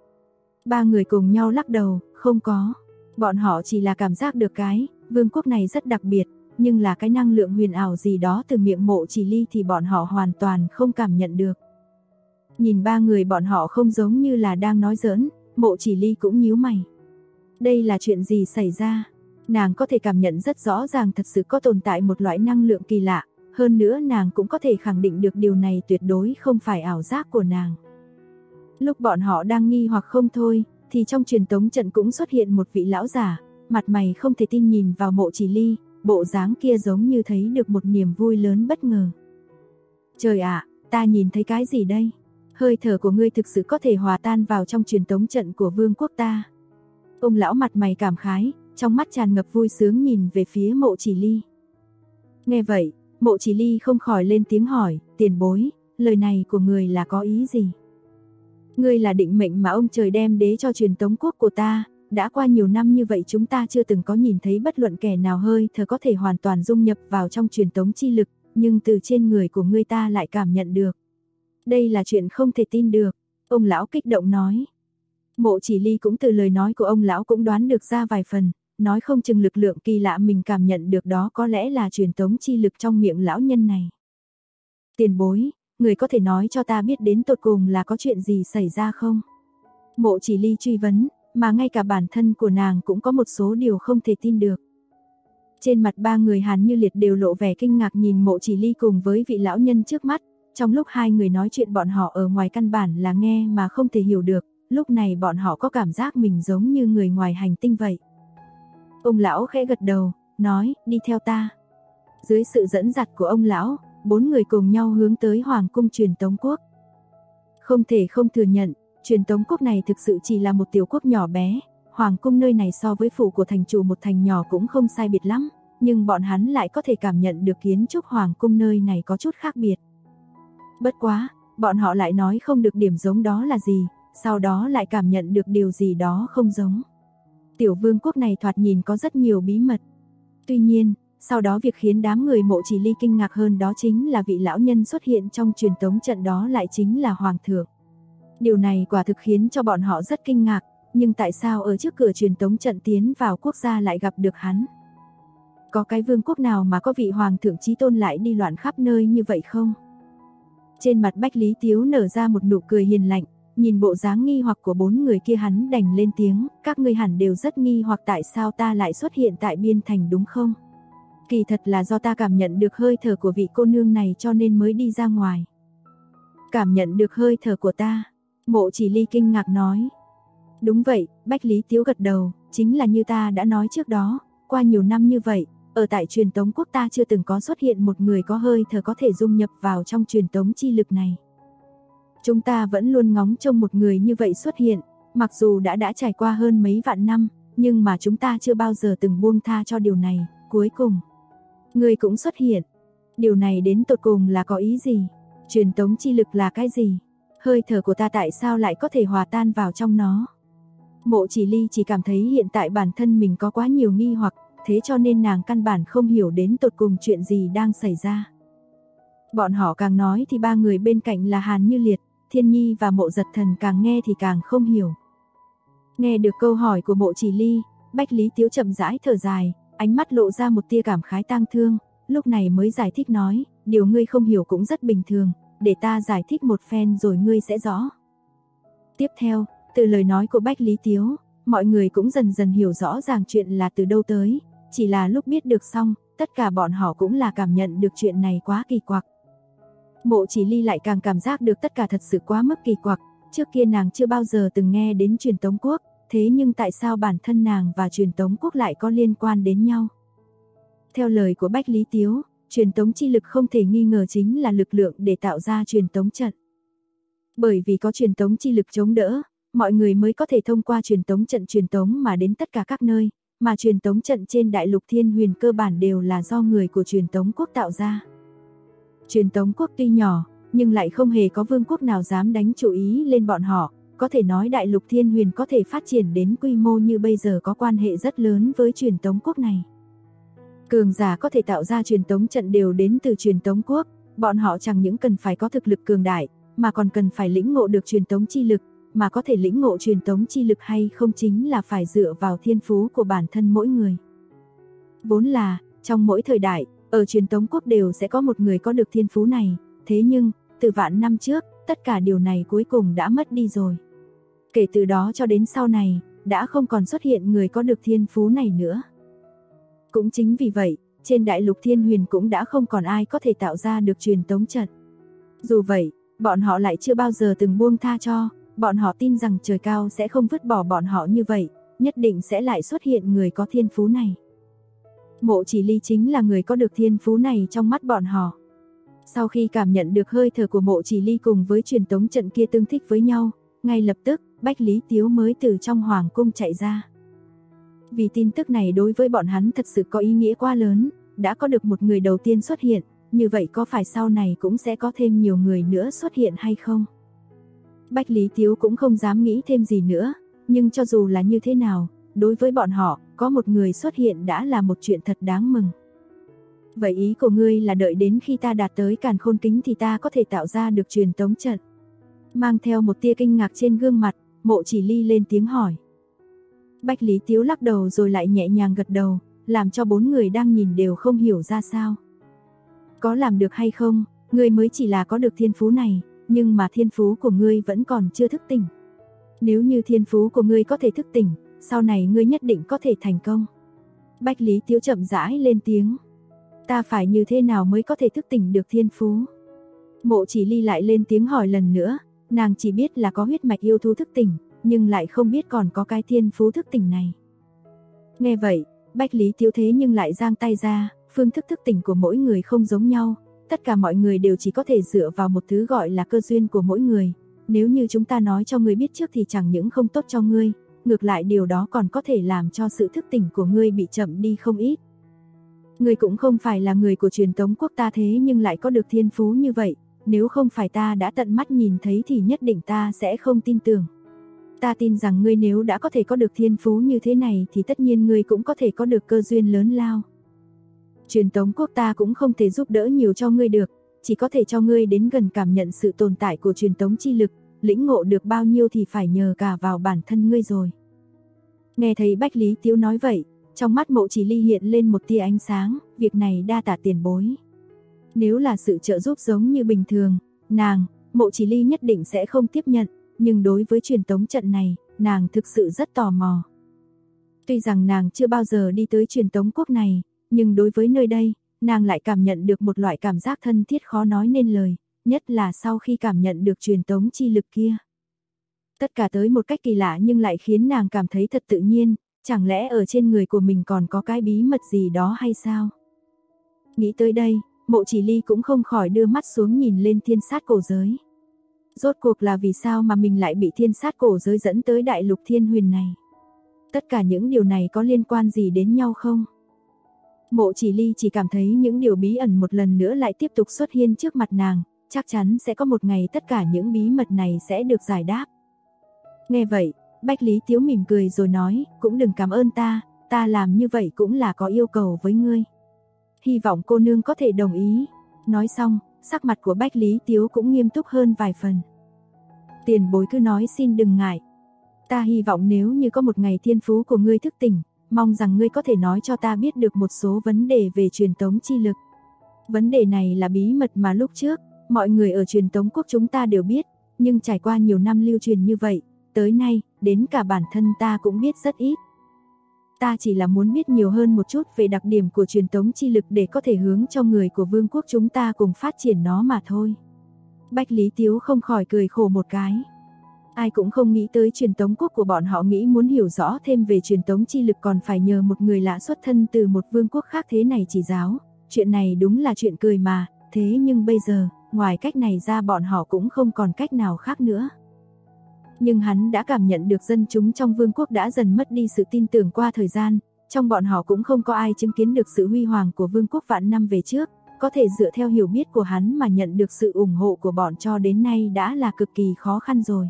Ba người cùng nhau lắc đầu, không có. Bọn họ chỉ là cảm giác được cái vương quốc này rất đặc biệt, nhưng là cái năng lượng huyền ảo gì đó từ miệng Mộ Chỉ Ly thì bọn họ hoàn toàn không cảm nhận được. Nhìn ba người bọn họ không giống như là đang nói giỡn, Mộ Chỉ Ly cũng nhíu mày. Đây là chuyện gì xảy ra? Nàng có thể cảm nhận rất rõ ràng thật sự có tồn tại một loại năng lượng kỳ lạ, hơn nữa nàng cũng có thể khẳng định được điều này tuyệt đối không phải ảo giác của nàng. Lúc bọn họ đang nghi hoặc không thôi, thì trong truyền tống trận cũng xuất hiện một vị lão giả, mặt mày không thể tin nhìn vào Mộ Chỉ Ly, bộ dáng kia giống như thấy được một niềm vui lớn bất ngờ. Trời ạ, ta nhìn thấy cái gì đây? Hơi thở của ngươi thực sự có thể hòa tan vào trong truyền tống trận của vương quốc ta. Ông lão mặt mày cảm khái, trong mắt tràn ngập vui sướng nhìn về phía Mộ Chỉ Ly. Nghe vậy, Mộ Chỉ Ly không khỏi lên tiếng hỏi, tiền bối, lời này của người là có ý gì? Ngươi là định mệnh mà ông trời đem đế cho truyền tống quốc của ta, đã qua nhiều năm như vậy chúng ta chưa từng có nhìn thấy bất luận kẻ nào hơi thở có thể hoàn toàn dung nhập vào trong truyền tống chi lực, nhưng từ trên người của ngươi ta lại cảm nhận được. Đây là chuyện không thể tin được, ông lão kích động nói. Mộ Chỉ Ly cũng từ lời nói của ông lão cũng đoán được ra vài phần, nói không chừng lực lượng kỳ lạ mình cảm nhận được đó có lẽ là truyền tống chi lực trong miệng lão nhân này. Tiền bối, người có thể nói cho ta biết đến tột cùng là có chuyện gì xảy ra không? Mộ Chỉ Ly truy vấn, mà ngay cả bản thân của nàng cũng có một số điều không thể tin được. Trên mặt ba người Hàn Như Liệt đều lộ vẻ kinh ngạc nhìn Mộ Chỉ Ly cùng với vị lão nhân trước mắt, trong lúc hai người nói chuyện bọn họ ở ngoài căn bản là nghe mà không thể hiểu được, lúc này bọn họ có cảm giác mình giống như người ngoài hành tinh vậy. Ông lão khẽ gật đầu, nói, đi theo ta. Dưới sự dẫn dắt của ông lão, 4 người cùng nhau hướng tới Hoàng cung Truyền Tống Quốc. Không thể không thừa nhận, Truyền Tống Quốc này thực sự chỉ là một tiểu quốc nhỏ bé, Hoàng cung nơi này so với phủ của thành chủ một thành nhỏ cũng không sai biệt lắm, nhưng bọn hắn lại có thể cảm nhận được kiến trúc Hoàng cung nơi này có chút khác biệt. Bất quá, bọn họ lại nói không được điểm giống đó là gì, sau đó lại cảm nhận được điều gì đó không giống. Tiểu vương quốc này thoạt nhìn có rất nhiều bí mật. Tuy nhiên, sau đó việc khiến đám người Mộ Chỉ Ly kinh ngạc hơn đó chính là vị lão nhân xuất hiện trong truyền tống trận đó lại chính là Hoàng thượng. Điều này quả thực khiến cho bọn họ rất kinh ngạc, nhưng tại sao ở trước cửa truyền tống trận tiến vào quốc gia lại gặp được hắn? Có cái vương quốc nào mà có vị Hoàng thượng chí tôn lại đi loạn khắp nơi như vậy không? Trên mặt Bách Lý Tiếu nở ra một nụ cười hiền lạnh, nhìn bộ dáng nghi hoặc của 4 người kia hắn đành lên tiếng, các ngươi hẳn đều rất nghi hoặc tại sao ta lại xuất hiện tại biên thành đúng không? Kỳ thật là do ta cảm nhận được hơi thở của vị cô nương này cho nên mới đi ra ngoài. Cảm nhận được hơi thở của ta? Mộ Chỉ Ly kinh ngạc nói. Đúng vậy, Bách Lý Tiếu gật đầu, chính là như ta đã nói trước đó, qua nhiều năm như vậy, ở tại Truyền Tống Quốc ta chưa từng có xuất hiện một người có hơi thở có thể dung nhập vào trong truyền tống chi lực này. Chúng ta vẫn luôn ngóng trông một người như vậy xuất hiện, mặc dù đã trải qua hơn mấy vạn năm, nhưng mà chúng ta chưa bao giờ từng buông tha cho điều này, cuối cùng người cũng xuất hiện. Điều này đến tột cùng là có ý gì? Truyền tống chi lực là cái gì? Hơi thở của ta tại sao lại có thể hòa tan vào trong nó? Mộ Chỉ Ly chỉ cảm thấy hiện tại bản thân mình có quá nhiều nghi hoặc, thế cho nên nàng căn bản không hiểu đến tột cùng chuyện gì đang xảy ra. Bọn họ càng nói thì ba người bên cạnh là Hàn Như Liệt, Thiên Nhi và Mộ Giật Thần càng nghe thì càng không hiểu. Nghe được câu hỏi của Mộ Chỉ Ly, Bách Lý Tiếu chậm rãi thở dài, ánh mắt lộ ra một tia cảm khái tang thương, lúc này mới giải thích nói, điều ngươi không hiểu cũng rất bình thường, để ta giải thích một phen rồi ngươi sẽ rõ. Tiếp theo, từ lời nói của Bách Lý Tiếu, mọi người cũng dần dần hiểu rõ ràng chuyện là từ đâu tới, chỉ là lúc biết được xong, tất cả bọn họ cũng là cảm nhận được chuyện này quá kỳ quặc. Mộ Chỉ Ly lại càng cảm giác được tất cả thật sự quá mức kỳ quặc, trước kia nàng chưa bao giờ từng nghe đến Truyền Tống Quốc, thế nhưng tại sao bản thân nàng và Truyền Tống Quốc lại có liên quan đến nhau? Theo lời của Bách Lý Tiếu, truyền tống chi lực không thể nghi ngờ chính là lực lượng để tạo ra truyền tống trận. Bởi vì có truyền tống chi lực chống đỡ, mọi người mới có thể thông qua truyền tống trận truyền tống mà đến tất cả các nơi, mà truyền tống trận trên đại lục Thiên Huyền cơ bản đều là do người của Truyền Tống Quốc tạo ra. Truyền Tống Quốc tuy nhỏ, nhưng lại không hề có vương quốc nào dám đánh chủ ý lên bọn họ, có thể nói đại lục Thiên Huyền có thể phát triển đến quy mô như bây giờ có quan hệ rất lớn với Truyền Tống Quốc này. Cường giả có thể tạo ra truyền tống trận đều đến từ Truyền Tống Quốc, bọn họ chẳng những cần phải có thực lực cường đại, mà còn cần phải lĩnh ngộ được truyền tống chi lực, mà có thể lĩnh ngộ truyền tống chi lực hay không chính là phải dựa vào thiên phú của bản thân mỗi người. Vốn là, trong mỗi thời đại, ở Truyền Tống Quốc đều sẽ có một người có được thiên phú này, thế nhưng, từ vạn năm trước, tất cả điều này cuối cùng đã mất đi rồi. Kể từ đó cho đến sau này, đã không còn xuất hiện người có được thiên phú này nữa. Cũng chính vì vậy, trên đại lục Thiên Huyền cũng đã không còn ai có thể tạo ra được truyền tống trận. Dù vậy, bọn họ lại chưa bao giờ từng buông tha cho, bọn họ tin rằng trời cao sẽ không vứt bỏ bọn họ như vậy, nhất định sẽ lại xuất hiện người có thiên phú này. Mộ Chỉ Ly chính là người có được thiên phú này trong mắt bọn họ. Sau khi cảm nhận được hơi thở của Mộ Chỉ Ly cùng với truyền tống trận kia tương thích với nhau, ngay lập tức, Bách Lý Tiếu mới từ trong hoàng cung chạy ra. Vì tin tức này đối với bọn hắn thật sự có ý nghĩa quá lớn, đã có được một người đầu tiên xuất hiện, như vậy có phải sau này cũng sẽ có thêm nhiều người nữa xuất hiện hay không? Bách Lý Tiếu cũng không dám nghĩ thêm gì nữa, nhưng cho dù là như thế nào, đối với bọn họ, có một người xuất hiện đã là một chuyện thật đáng mừng. Vậy ý của ngươi là đợi đến khi ta đạt tới Càn Khôn Kính thì ta có thể tạo ra được truyền tống trận? Mang theo một tia kinh ngạc trên gương mặt, Mộ Chỉ Ly lên tiếng hỏi. Bách Lý Tiếu lắc đầu rồi lại nhẹ nhàng gật đầu, làm cho 4 người đang nhìn đều không hiểu ra sao. Có làm được hay không, ngươi mới chỉ là có được thiên phú này, nhưng mà thiên phú của ngươi vẫn còn chưa thức tỉnh. Nếu như thiên phú của ngươi có thể thức tỉnh, sau này ngươi nhất định có thể thành công. Bách Lý Tiếu chậm rãi lên tiếng. Ta phải như thế nào mới có thể thức tỉnh được thiên phú? Mộ Chỉ Ly lại lên tiếng hỏi lần nữa, nàng chỉ biết là có huyết mạch yêu thú thức tỉnh, nhưng lại không biết còn có cái thiên phú thức tỉnh này. Nghe vậy, Bách Lý Tiếu thế nhưng lại giang tay ra, phương thức thức tỉnh của mỗi người không giống nhau, tất cả mọi người đều chỉ có thể dựa vào một thứ gọi là cơ duyên của mỗi người. Nếu như chúng ta nói cho ngươi biết trước thì chẳng những không tốt cho ngươi, ngược lại điều đó còn có thể làm cho sự thức tỉnh của ngươi bị chậm đi không ít. Ngươi cũng không phải là người của truyền tống quốc ta thế nhưng lại có được thiên phú như vậy, nếu không phải ta đã tận mắt nhìn thấy thì nhất định ta sẽ không tin tưởng. Ta tin rằng ngươi nếu đã có thể có được thiên phú như thế này thì tất nhiên ngươi cũng có thể có được cơ duyên lớn lao. Truyền tống quốc ta cũng không thể giúp đỡ nhiều cho ngươi được, chỉ có thể cho ngươi đến gần cảm nhận sự tồn tại của truyền tống chi lực, lĩnh ngộ được bao nhiêu thì phải nhờ cả vào bản thân ngươi rồi. Nghe thấy Bách Lý Tiếu nói vậy, trong mắt Mộ Chỉ Ly hiện lên một tia ánh sáng, việc này đa tạ tiền bối. Nếu là sự trợ giúp giống như bình thường, nàng, Mộ Chỉ Ly nhất định sẽ không tiếp nhận, nhưng đối với truyền tống trận này, nàng thực sự rất tò mò. Tuy rằng nàng chưa bao giờ đi tới truyền tống quốc này, nhưng đối với nơi đây, nàng lại cảm nhận được một loại cảm giác thân thiết khó nói nên lời, nhất là sau khi cảm nhận được truyền tống chi lực kia. Tất cả tới một cách kỳ lạ nhưng lại khiến nàng cảm thấy thật tự nhiên, chẳng lẽ ở trên người của mình còn có cái bí mật gì đó hay sao? Nghĩ tới đây, Mộ Chỉ Ly cũng không khỏi đưa mắt xuống nhìn lên thiên sát cổ giới. Rốt cuộc là vì sao mà mình lại bị thiên sát cổ giới dẫn tới đại lục thiên huyền này? Tất cả những điều này có liên quan gì đến nhau không? Mộ Chỉ Ly chỉ cảm thấy những điều bí ẩn một lần nữa lại tiếp tục xuất hiện trước mặt nàng, chắc chắn sẽ có một ngày tất cả những bí mật này sẽ được giải đáp. Nghe vậy, Bách Lý Tiếu mỉm cười rồi nói, cũng đừng cảm ơn ta làm như vậy cũng là có yêu cầu với ngươi. Hy vọng cô nương có thể đồng ý. Nói xong, sắc mặt của Bách Lý Tiếu cũng nghiêm túc hơn vài phần. Tiền bối cứ nói xin đừng ngại. Ta hy vọng nếu như có một ngày thiên phú của ngươi thức tỉnh, mong rằng ngươi có thể nói cho ta biết được một số vấn đề về truyền tống chi lực. Vấn đề này là bí mật mà lúc trước, mọi người ở truyền tống quốc chúng ta đều biết, nhưng trải qua nhiều năm lưu truyền như vậy, tới nay, đến cả bản thân ta cũng biết rất ít. Ta chỉ là muốn biết nhiều hơn một chút về đặc điểm của truyền tống chi lực để có thể hướng cho người của vương quốc chúng ta cùng phát triển nó mà thôi. Bách Lý Tiếu không khỏi cười khổ một cái. Ai cũng không nghĩ tới truyền tống quốc của bọn họ nghĩ muốn hiểu rõ thêm về truyền tống chi lực còn phải nhờ một người lạ xuất thân từ một vương quốc khác thế này chỉ giáo. Chuyện này đúng là chuyện cười mà, thế nhưng bây giờ, ngoài cách này ra bọn họ cũng không còn cách nào khác nữa. Nhưng hắn đã cảm nhận được dân chúng trong vương quốc đã dần mất đi sự tin tưởng qua thời gian, trong bọn họ cũng không có ai chứng kiến được sự huy hoàng của vương quốc vạn năm về trước, có thể dựa theo hiểu biết của hắn mà nhận được sự ủng hộ của bọn cho đến nay đã là cực kỳ khó khăn rồi.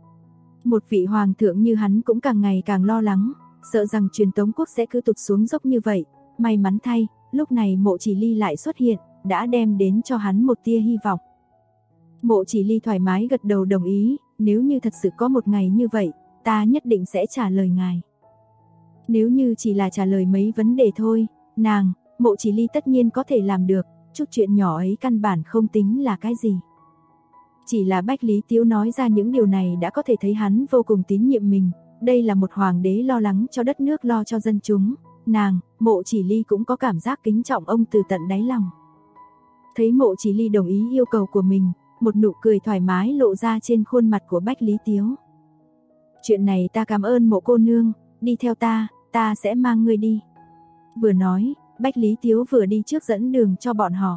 Một vị hoàng thượng như hắn cũng càng ngày càng lo lắng, sợ rằng truyền tống quốc sẽ cứ tụt xuống dốc như vậy, may mắn thay, lúc này Mộ Chỉ Ly lại xuất hiện, đã đem đến cho hắn một tia hy vọng. Mộ Chỉ Ly thoải mái gật đầu đồng ý, nếu như thật sự có một ngày như vậy, ta nhất định sẽ trả lời ngài. Nếu như chỉ là trả lời mấy vấn đề thôi, nàng, Mộ Chỉ Ly tất nhiên có thể làm được, chút chuyện nhỏ ấy căn bản không tính là cái gì. Chỉ là Bách Lý Tiếu nói ra những điều này đã có thể thấy hắn vô cùng tín nhiệm mình, đây là một hoàng đế lo lắng cho đất nước lo cho dân chúng, nàng, Mộ Chỉ Ly cũng có cảm giác kính trọng ông từ tận đáy lòng. Thấy Mộ Chỉ Ly đồng ý yêu cầu của mình, một nụ cười thoải mái lộ ra trên khuôn mặt của Bách Lý Tiếu. Chuyện này ta cảm ơn Mộ cô nương, đi theo ta sẽ mang ngươi đi. Vừa nói, Bách Lý Tiếu vừa đi trước dẫn đường cho bọn họ.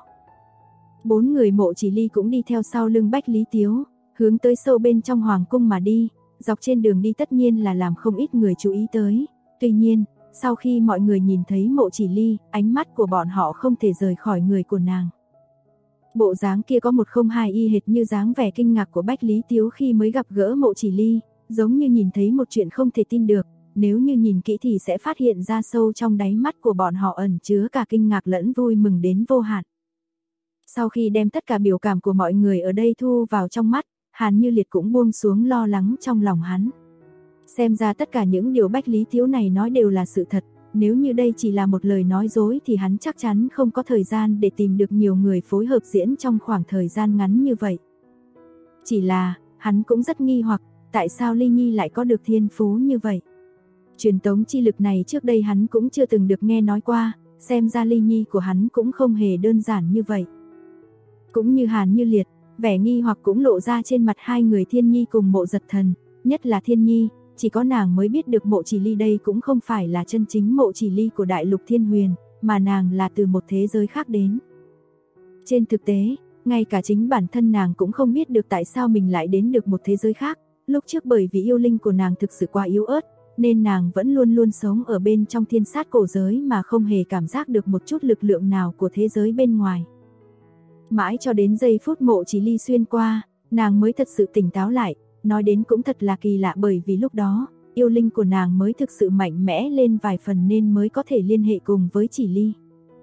4 người Mộ Chỉ Ly cũng đi theo sau lưng Bách Lý Tiếu, hướng tới sâu bên trong hoàng cung mà đi, dọc trên đường đi tất nhiên là làm không ít người chú ý tới. Tuy nhiên, sau khi mọi người nhìn thấy Mộ Chỉ Ly, ánh mắt của bọn họ không thể rời khỏi người của nàng. Bộ dáng kia có một không hai y hệt như dáng vẻ kinh ngạc của Bách Lý Tiếu khi mới gặp gỡ Mộ Chỉ Ly, giống như nhìn thấy một chuyện không thể tin được, nếu như nhìn kỹ thì sẽ phát hiện ra sâu trong đáy mắt của bọn họ ẩn chứa cả kinh ngạc lẫn vui mừng đến vô hạn. Sau khi đem tất cả biểu cảm của mọi người ở đây thu vào trong mắt, Hàn Như Liệt cũng buông xuống lo lắng trong lòng hắn. Xem ra tất cả những điều Bách Lý Tiếu này nói đều là sự thật, Nếu như đây chỉ là một lời nói dối thì hắn chắc chắn không có thời gian để tìm được nhiều người phối hợp diễn trong khoảng thời gian ngắn như vậy. Chỉ là, hắn cũng rất nghi hoặc, tại sao Ly Nhi lại có được thiên phú như vậy? Truyền tống chi lực này trước đây hắn cũng chưa từng được nghe nói qua, xem ra Ly Nhi của hắn cũng không hề đơn giản như vậy. Cũng như Hàn Như Liệt, vẻ nghi hoặc cũng lộ ra trên mặt hai người Thiên Nhi cùng Mộ Giật Thần, nhất là Thiên Nhi, chỉ có nàng mới biết được Mộ Chỉ Ly đây cũng không phải là chân chính Mộ Chỉ Ly của Đại Lục Thiên Huyền, mà nàng là từ một thế giới khác đến. Trên thực tế, ngay cả chính bản thân nàng cũng không biết được tại sao mình lại đến được một thế giới khác, lúc trước bởi vì yêu linh của nàng thực sự quá yếu ớt, nên nàng vẫn luôn luôn sống ở bên trong thiên sát cổ giới mà không hề cảm giác được một chút lực lượng nào của thế giới bên ngoài. Mãi cho đến giây phút Mộ Chỉ Ly xuyên qua, nàng mới thật sự tỉnh táo lại, nói đến cũng thật là kỳ lạ bởi vì lúc đó, yêu linh của nàng mới thực sự mạnh mẽ lên vài phần nên mới có thể liên hệ cùng với Chỉ Ly.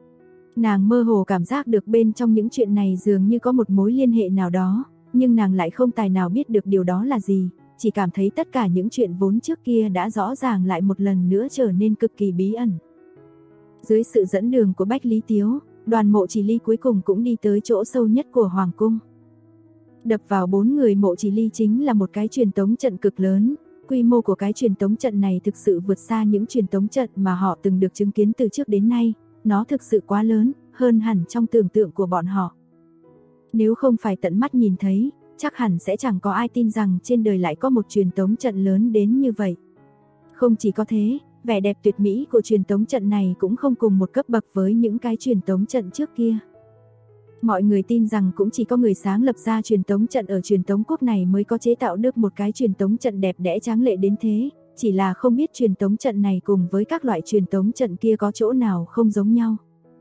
Nàng mơ hồ cảm giác được bên trong những chuyện này dường như có một mối liên hệ nào đó, nhưng nàng lại không tài nào biết được điều đó là gì, chỉ cảm thấy tất cả những chuyện vốn trước kia đã rõ ràng lại một lần nữa trở nên cực kỳ bí ẩn. Dưới sự dẫn đường của Bách Lý Tiếu, đoàn Mộ Chỉ Ly cuối cùng cũng đi tới chỗ sâu nhất của Hoàng cung. Đập vào 4 người Mộ Chỉ Ly chính là một cái truyền tống trận cực lớn, quy mô của cái truyền tống trận này thực sự vượt xa những truyền tống trận mà họ từng được chứng kiến từ trước đến nay, nó thực sự quá lớn, hơn hẳn trong tưởng tượng của bọn họ. Nếu không phải tận mắt nhìn thấy, chắc hẳn sẽ chẳng có ai tin rằng trên đời lại có một truyền tống trận lớn đến như vậy. Không chỉ có thế, vẻ đẹp tuyệt mỹ của truyền tống trận này cũng không cùng một cấp bậc với những cái truyền tống trận trước kia. Mọi người tin rằng cũng chỉ có người sáng lập ra truyền tống trận ở truyền tống quốc này mới có chế tạo được một cái truyền tống trận đẹp đẽ tráng lệ đến thế, chỉ là không biết truyền tống trận này cùng với các loại truyền tống trận kia có chỗ nào không giống nhau.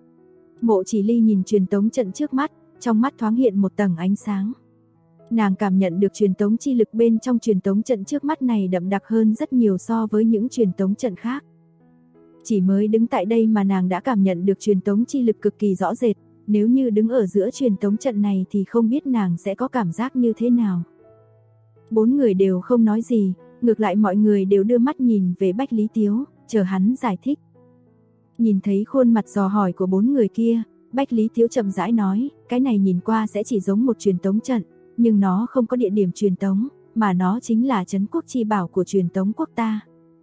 Mộ Chỉ Ly nhìn truyền tống trận trước mắt, trong mắt thoáng hiện một tầng ánh sáng. Nàng cảm nhận được truyền tống chi lực bên trong truyền tống trận trước mắt này đậm đặc hơn rất nhiều so với những truyền tống trận khác. Chỉ mới đứng tại đây mà nàng đã cảm nhận được truyền tống chi lực cực kỳ rõ rệt, nếu như đứng ở giữa truyền tống trận này thì không biết nàng sẽ có cảm giác như thế nào. 4 người đều không nói gì, ngược lại mọi người đều đưa mắt nhìn về Bách Lý Tiếu, chờ hắn giải thích. Nhìn thấy khuôn mặt dò hỏi của 4 người kia, Bách Lý Tiếu chậm rãi nói, cái này nhìn qua sẽ chỉ giống một truyền tống trận, nhưng nó không có địa điểm truyền tống, mà nó chính là trấn quốc chi bảo của truyền tống quốc ta.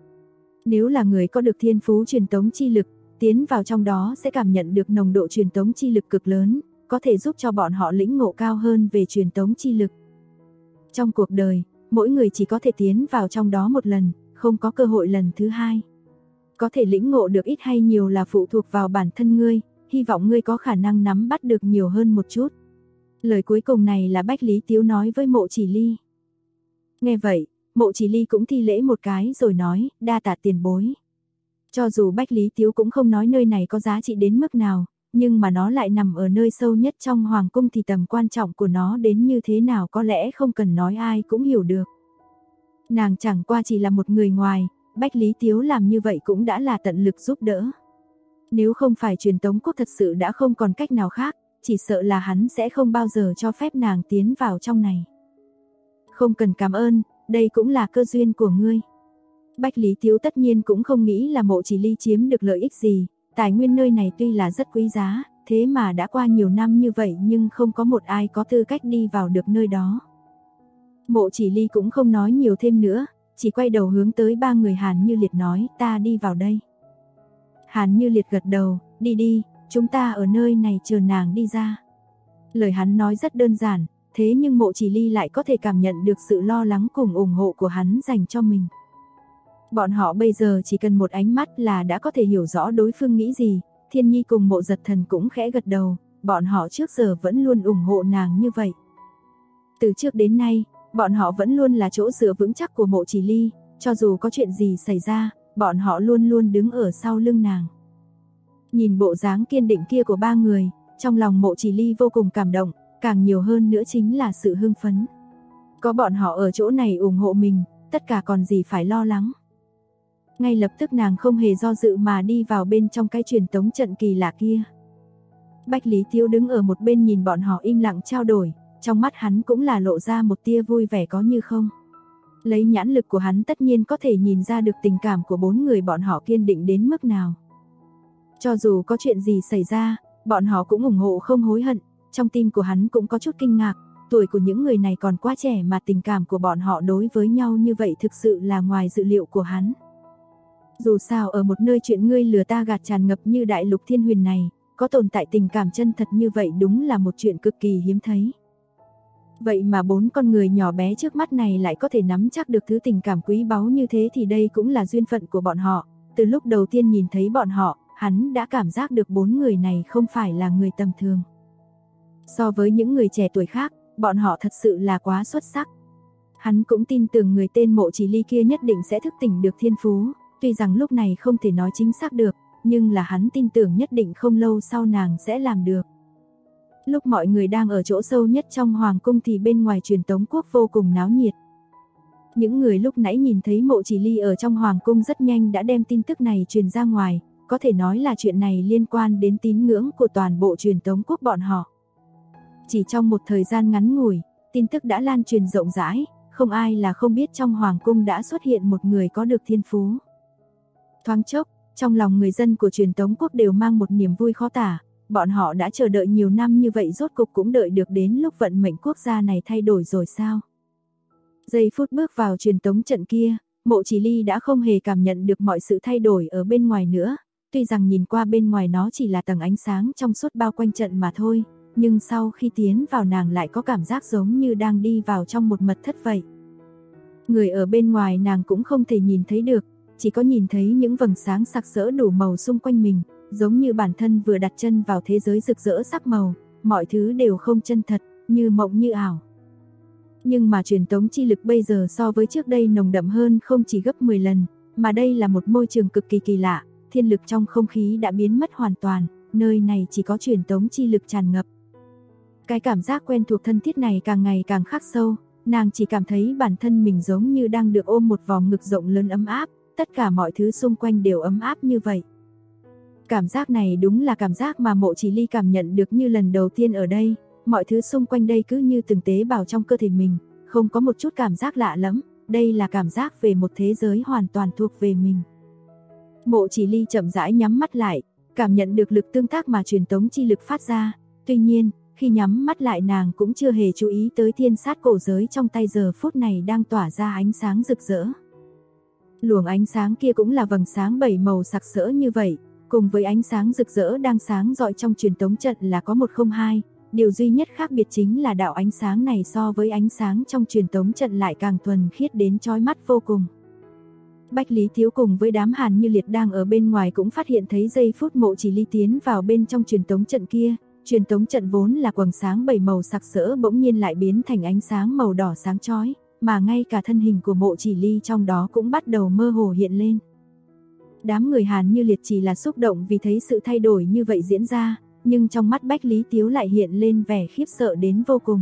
Nếu là người có được thiên phú truyền tống chi lực, tiến vào trong đó sẽ cảm nhận được nồng độ truyền tống chi lực cực lớn, có thể giúp cho bọn họ lĩnh ngộ cao hơn về truyền tống chi lực. Trong cuộc đời, mỗi người chỉ có thể tiến vào trong đó một lần, không có cơ hội lần thứ hai. Có thể lĩnh ngộ được ít hay nhiều là phụ thuộc vào bản thân ngươi, hy vọng ngươi có khả năng nắm bắt được nhiều hơn một chút. Lời cuối cùng này là Bách Lý Tiếu nói với Mộ Chỉ Ly. Nghe vậy, Mộ Chỉ Ly cũng thi lễ một cái rồi nói, đa tạ tiền bối. Cho dù Bách Lý Tiếu cũng không nói nơi này có giá trị đến mức nào, nhưng mà nó lại nằm ở nơi sâu nhất trong hoàng cung thì tầm quan trọng của nó đến như thế nào có lẽ không cần nói ai cũng hiểu được. Nàng chẳng qua chỉ là một người ngoài, Bách Lý Tiếu làm như vậy cũng đã là tận lực giúp đỡ. Nếu không phải truyền tống quốc thật sự đã không còn cách nào khác, chỉ sợ là hắn sẽ không bao giờ cho phép nàng tiến vào trong này. Không cần cảm ơn, đây cũng là cơ duyên của ngươi. Bách Lý Tiếu tất nhiên cũng không nghĩ là Mộ Chỉ Ly chiếm được lợi ích gì, tài nguyên nơi này tuy là rất quý giá, thế mà đã qua nhiều năm như vậy nhưng không có một ai có tư cách đi vào được nơi đó. Mộ Chỉ Ly cũng không nói nhiều thêm nữa, chỉ quay đầu hướng tới 3 người Hàn Như Liệt nói, ta đi vào đây. Hàn Như Liệt gật đầu, đi đi, chúng ta ở nơi này chờ nàng đi ra. Lời hắn nói rất đơn giản, thế nhưng Mộ Chỉ Ly lại có thể cảm nhận được sự lo lắng cùng ủng hộ của hắn dành cho mình. Bọn họ bây giờ chỉ cần một ánh mắt là đã có thể hiểu rõ đối phương nghĩ gì, Thiên Nhi cùng Mộ Giật Thần cũng khẽ gật đầu, bọn họ trước giờ vẫn luôn ủng hộ nàng như vậy. Từ trước đến nay, bọn họ vẫn luôn là chỗ dựa vững chắc của Mộ Chỉ Ly, cho dù có chuyện gì xảy ra, bọn họ luôn luôn đứng ở sau lưng nàng. Nhìn bộ dáng kiên định kia của 3 người, trong lòng Mộ Chỉ Ly vô cùng cảm động, càng nhiều hơn nữa chính là sự hưng phấn. Có bọn họ ở chỗ này ủng hộ mình, tất cả còn gì phải lo lắng. Ngay lập tức nàng không hề do dự mà đi vào bên trong cái truyền tống trận kỳ lạ kia. Bách Lý Tiếu đứng ở một bên nhìn bọn họ im lặng trao đổi, trong mắt hắn cũng là lộ ra một tia vui vẻ có như không. Lấy nhãn lực của hắn tất nhiên có thể nhìn ra được tình cảm của 4 người bọn họ kiên định đến mức nào. Cho dù có chuyện gì xảy ra, bọn họ cũng ủng hộ không hối hận, trong tim của hắn cũng có chút kinh ngạc, tuổi của những người này còn quá trẻ mà tình cảm của bọn họ đối với nhau như vậy thực sự là ngoài dự liệu của hắn. Dù sao ở một nơi chuyện ngươi lừa ta gạt tràn ngập như đại lục thiên huyền này, có tồn tại tình cảm chân thật như vậy đúng là một chuyện cực kỳ hiếm thấy. Vậy mà 4 con người nhỏ bé trước mắt này lại có thể nắm chắc được thứ tình cảm quý báu như thế thì đây cũng là duyên phận của bọn họ. Từ lúc đầu tiên nhìn thấy bọn họ, hắn đã cảm giác được 4 người này không phải là người tầm thường. So với những người trẻ tuổi khác, bọn họ thật sự là quá xuất sắc. Hắn cũng tin tưởng người tên Mộ Chỉ Ly kia nhất định sẽ thức tỉnh được thiên phú, tuy rằng lúc này không thể nói chính xác được, nhưng là hắn tin tưởng nhất định không lâu sau nàng sẽ làm được. Lúc mọi người đang ở chỗ sâu nhất trong hoàng cung thì bên ngoài Truyền Tống Quốc vô cùng náo nhiệt. Những người lúc nãy nhìn thấy Mộ Chỉ Ly ở trong hoàng cung rất nhanh đã đem tin tức này truyền ra ngoài, có thể nói là chuyện này liên quan đến tín ngưỡng của toàn bộ Truyền Tống Quốc bọn họ. Chỉ trong một thời gian ngắn ngủi, tin tức đã lan truyền rộng rãi, không ai là không biết trong hoàng cung đã xuất hiện một người có được thiên phú. Thoáng chốc, trong lòng người dân của Truyền Tống Quốc đều mang một niềm vui khó tả, bọn họ đã chờ đợi nhiều năm như vậy rốt cục cũng đợi được đến lúc vận mệnh quốc gia này thay đổi rồi sao. Giây phút bước vào Truyền Tống trận kia, Mộ Chỉ Ly đã không hề cảm nhận được mọi sự thay đổi ở bên ngoài nữa, tuy rằng nhìn qua bên ngoài nó chỉ là tầng ánh sáng trong suốt bao quanh trận mà thôi, nhưng sau khi tiến vào nàng lại có cảm giác giống như đang đi vào trong một mật thất vậy. Người ở bên ngoài nàng cũng không thể nhìn thấy được, chỉ có nhìn thấy những vầng sáng sặc sỡ đủ màu xung quanh mình, giống như bản thân vừa đặt chân vào thế giới rực rỡ sắc màu, mọi thứ đều không chân thật, như mộng như ảo. Nhưng mà truyền tống chi lực bây giờ so với trước đây nồng đậm hơn không chỉ gấp 10 lần, mà đây là một môi trường cực kỳ kỳ lạ, thiên lực trong không khí đã biến mất hoàn toàn, nơi này chỉ có truyền tống chi lực tràn ngập. Cái cảm giác quen thuộc thân thiết này càng ngày càng khắc sâu, nàng chỉ cảm thấy bản thân mình giống như đang được ôm một vòng ngực rộng lớn ấm áp, tất cả mọi thứ xung quanh đều ấm áp như vậy. Cảm giác này đúng là cảm giác mà Mộ Chỉ Ly cảm nhận được như lần đầu tiên ở đây, mọi thứ xung quanh đây cứ như từng tế bào trong cơ thể mình, không có một chút cảm giác lạ lẫm, đây là cảm giác về một thế giới hoàn toàn thuộc về mình. Mộ Chỉ Ly chậm rãi nhắm mắt lại, cảm nhận được lực tương tác mà truyền tống chi lực phát ra, tuy nhiên, khi nhắm mắt lại nàng cũng chưa hề chú ý tới thiên sát cổ giới trong tay giờ phút này đang tỏa ra ánh sáng rực rỡ. Luồng ánh sáng kia cũng là vầng sáng 7 màu sặc sỡ như vậy, cùng với ánh sáng rực rỡ đang sáng rọi trong truyền tống trận là có 102, điều duy nhất khác biệt chính là đạo ánh sáng này so với ánh sáng trong truyền tống trận lại càng thuần khiết đến chói mắt vô cùng. Bách Lý Thiếu cùng với đám Hàn Như Liệt đang ở bên ngoài cũng phát hiện thấy giây phút Mộ Chỉ Ly tiến vào bên trong truyền tống trận kia, truyền tống trận vốn là quầng sáng 7 màu sặc sỡ bỗng nhiên lại biến thành ánh sáng màu đỏ sáng chói, mà ngay cả thân hình của Mộ Chỉ Ly trong đó cũng bắt đầu mơ hồ hiện lên. Đám người Hàn Như Liệt chỉ là xúc động vì thấy sự thay đổi như vậy diễn ra, nhưng trong mắt Bách Lý Tiếu lại hiện lên vẻ khiếp sợ đến vô cùng.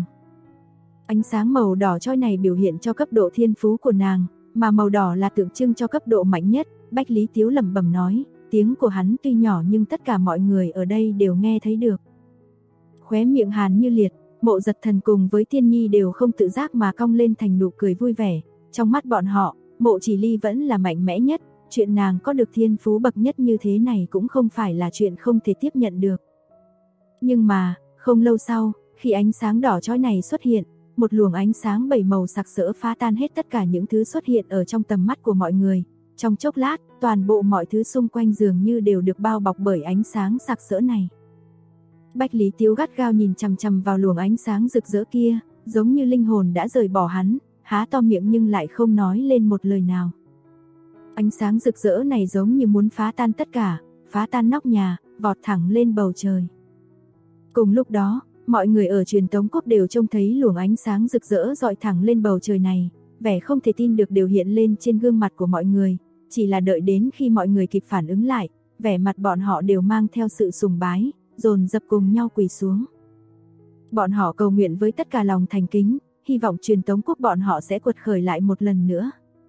Ánh sáng màu đỏ chói này biểu hiện cho cấp độ thiên phú của nàng, mà màu đỏ là tượng trưng cho cấp độ mạnh nhất, Bách Lý Tiếu lẩm bẩm nói, tiếng của hắn tuy nhỏ nhưng tất cả mọi người ở đây đều nghe thấy được. Khóe miệng Hàn Như Liệt, Mộ Giật Thần cùng với Tiên Nhi đều không tự giác mà cong lên thành nụ cười vui vẻ, trong mắt bọn họ, Mộ Chỉ Ly vẫn là mạnh mẽ nhất, chuyện nàng có được thiên phú bậc nhất như thế này cũng không phải là chuyện không thể tiếp nhận được. Nhưng mà, không lâu sau, khi ánh sáng đỏ chói này xuất hiện, một luồng ánh sáng 7 màu sặc sỡ phá tan hết tất cả những thứ xuất hiện ở trong tầm mắt của mọi người. Trong chốc lát, toàn bộ mọi thứ xung quanh dường như đều được bao bọc bởi ánh sáng sặc sỡ này. Bách Lý Tiếu gắt gao nhìn chằm chằm vào luồng ánh sáng rực rỡ kia, giống như linh hồn đã rời bỏ hắn, há to miệng nhưng lại không nói lên một lời nào. Ánh sáng rực rỡ này giống như muốn phá tan tất cả, phá tan nóc nhà, vọt thẳng lên bầu trời. Cùng lúc đó, mọi người ở truyền tống quốc đều trông thấy luồng ánh sáng rực rỡ dọi thẳng lên bầu trời này, vẻ không thể tin được đều hiện lên trên gương mặt của mọi người, chỉ là đợi đến khi mọi người kịp phản ứng lại, vẻ mặt bọn họ đều mang theo sự sùng bái, dồn dập cùng nhau quỳ xuống. Bọn họ cầu nguyện với tất cả lòng thành kính, hy vọng truyền tống quốc bọn họ sẽ quật khởi lại một lần nữa.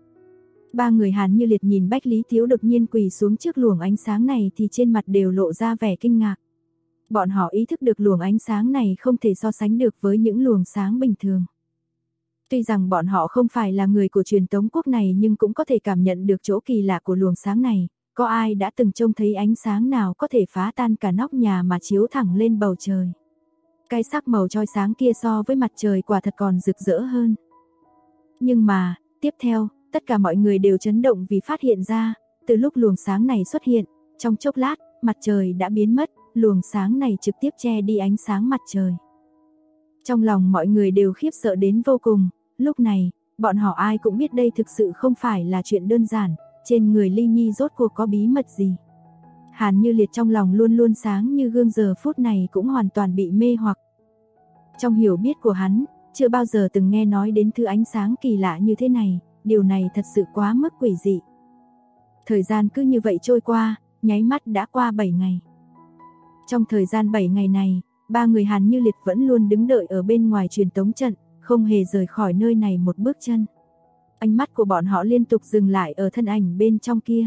Ba người Hàn Như Liệt nhìn Bách Lý Thiếu đột nhiên quỳ xuống trước luồng ánh sáng này thì trên mặt đều lộ ra vẻ kinh ngạc. Bọn họ ý thức được luồng ánh sáng này không thể so sánh được với những luồng sáng bình thường. Tuy rằng bọn họ không phải là người của truyền tống quốc này nhưng cũng có thể cảm nhận được chỗ kỳ lạ của luồng sáng này. Có ai đã từng trông thấy ánh sáng nào có thể phá tan cả nóc nhà mà chiếu thẳng lên bầu trời? Cái sắc màu chói sáng kia so với mặt trời quả thật còn rực rỡ hơn. Nhưng mà, tiếp theo, tất cả mọi người đều chấn động vì phát hiện ra, từ lúc luồng sáng này xuất hiện, trong chốc lát, mặt trời đã biến mất, luồng sáng này trực tiếp che đi ánh sáng mặt trời. Trong lòng mọi người đều khiếp sợ đến vô cùng, lúc này, bọn họ ai cũng biết đây thực sự không phải là chuyện đơn giản, trên người Ly Nhi rốt cuộc có bí mật gì. Hàn Như Liệt trong lòng luôn luôn sáng như gương giờ phút này cũng hoàn toàn bị mê hoặc. Trong hiểu biết của hắn, chưa bao giờ từng nghe nói đến thứ ánh sáng kỳ lạ như thế này, điều này thật sự quá mức quỷ dị. Thời gian cứ như vậy trôi qua, nháy mắt đã qua 7 ngày. Trong thời gian 7 ngày này, ba người Hàn Như Liệt vẫn luôn đứng đợi ở bên ngoài truyền tống trận, không hề rời khỏi nơi này một bước chân. Ánh mắt của bọn họ liên tục dừng lại ở thân ảnh bên trong kia.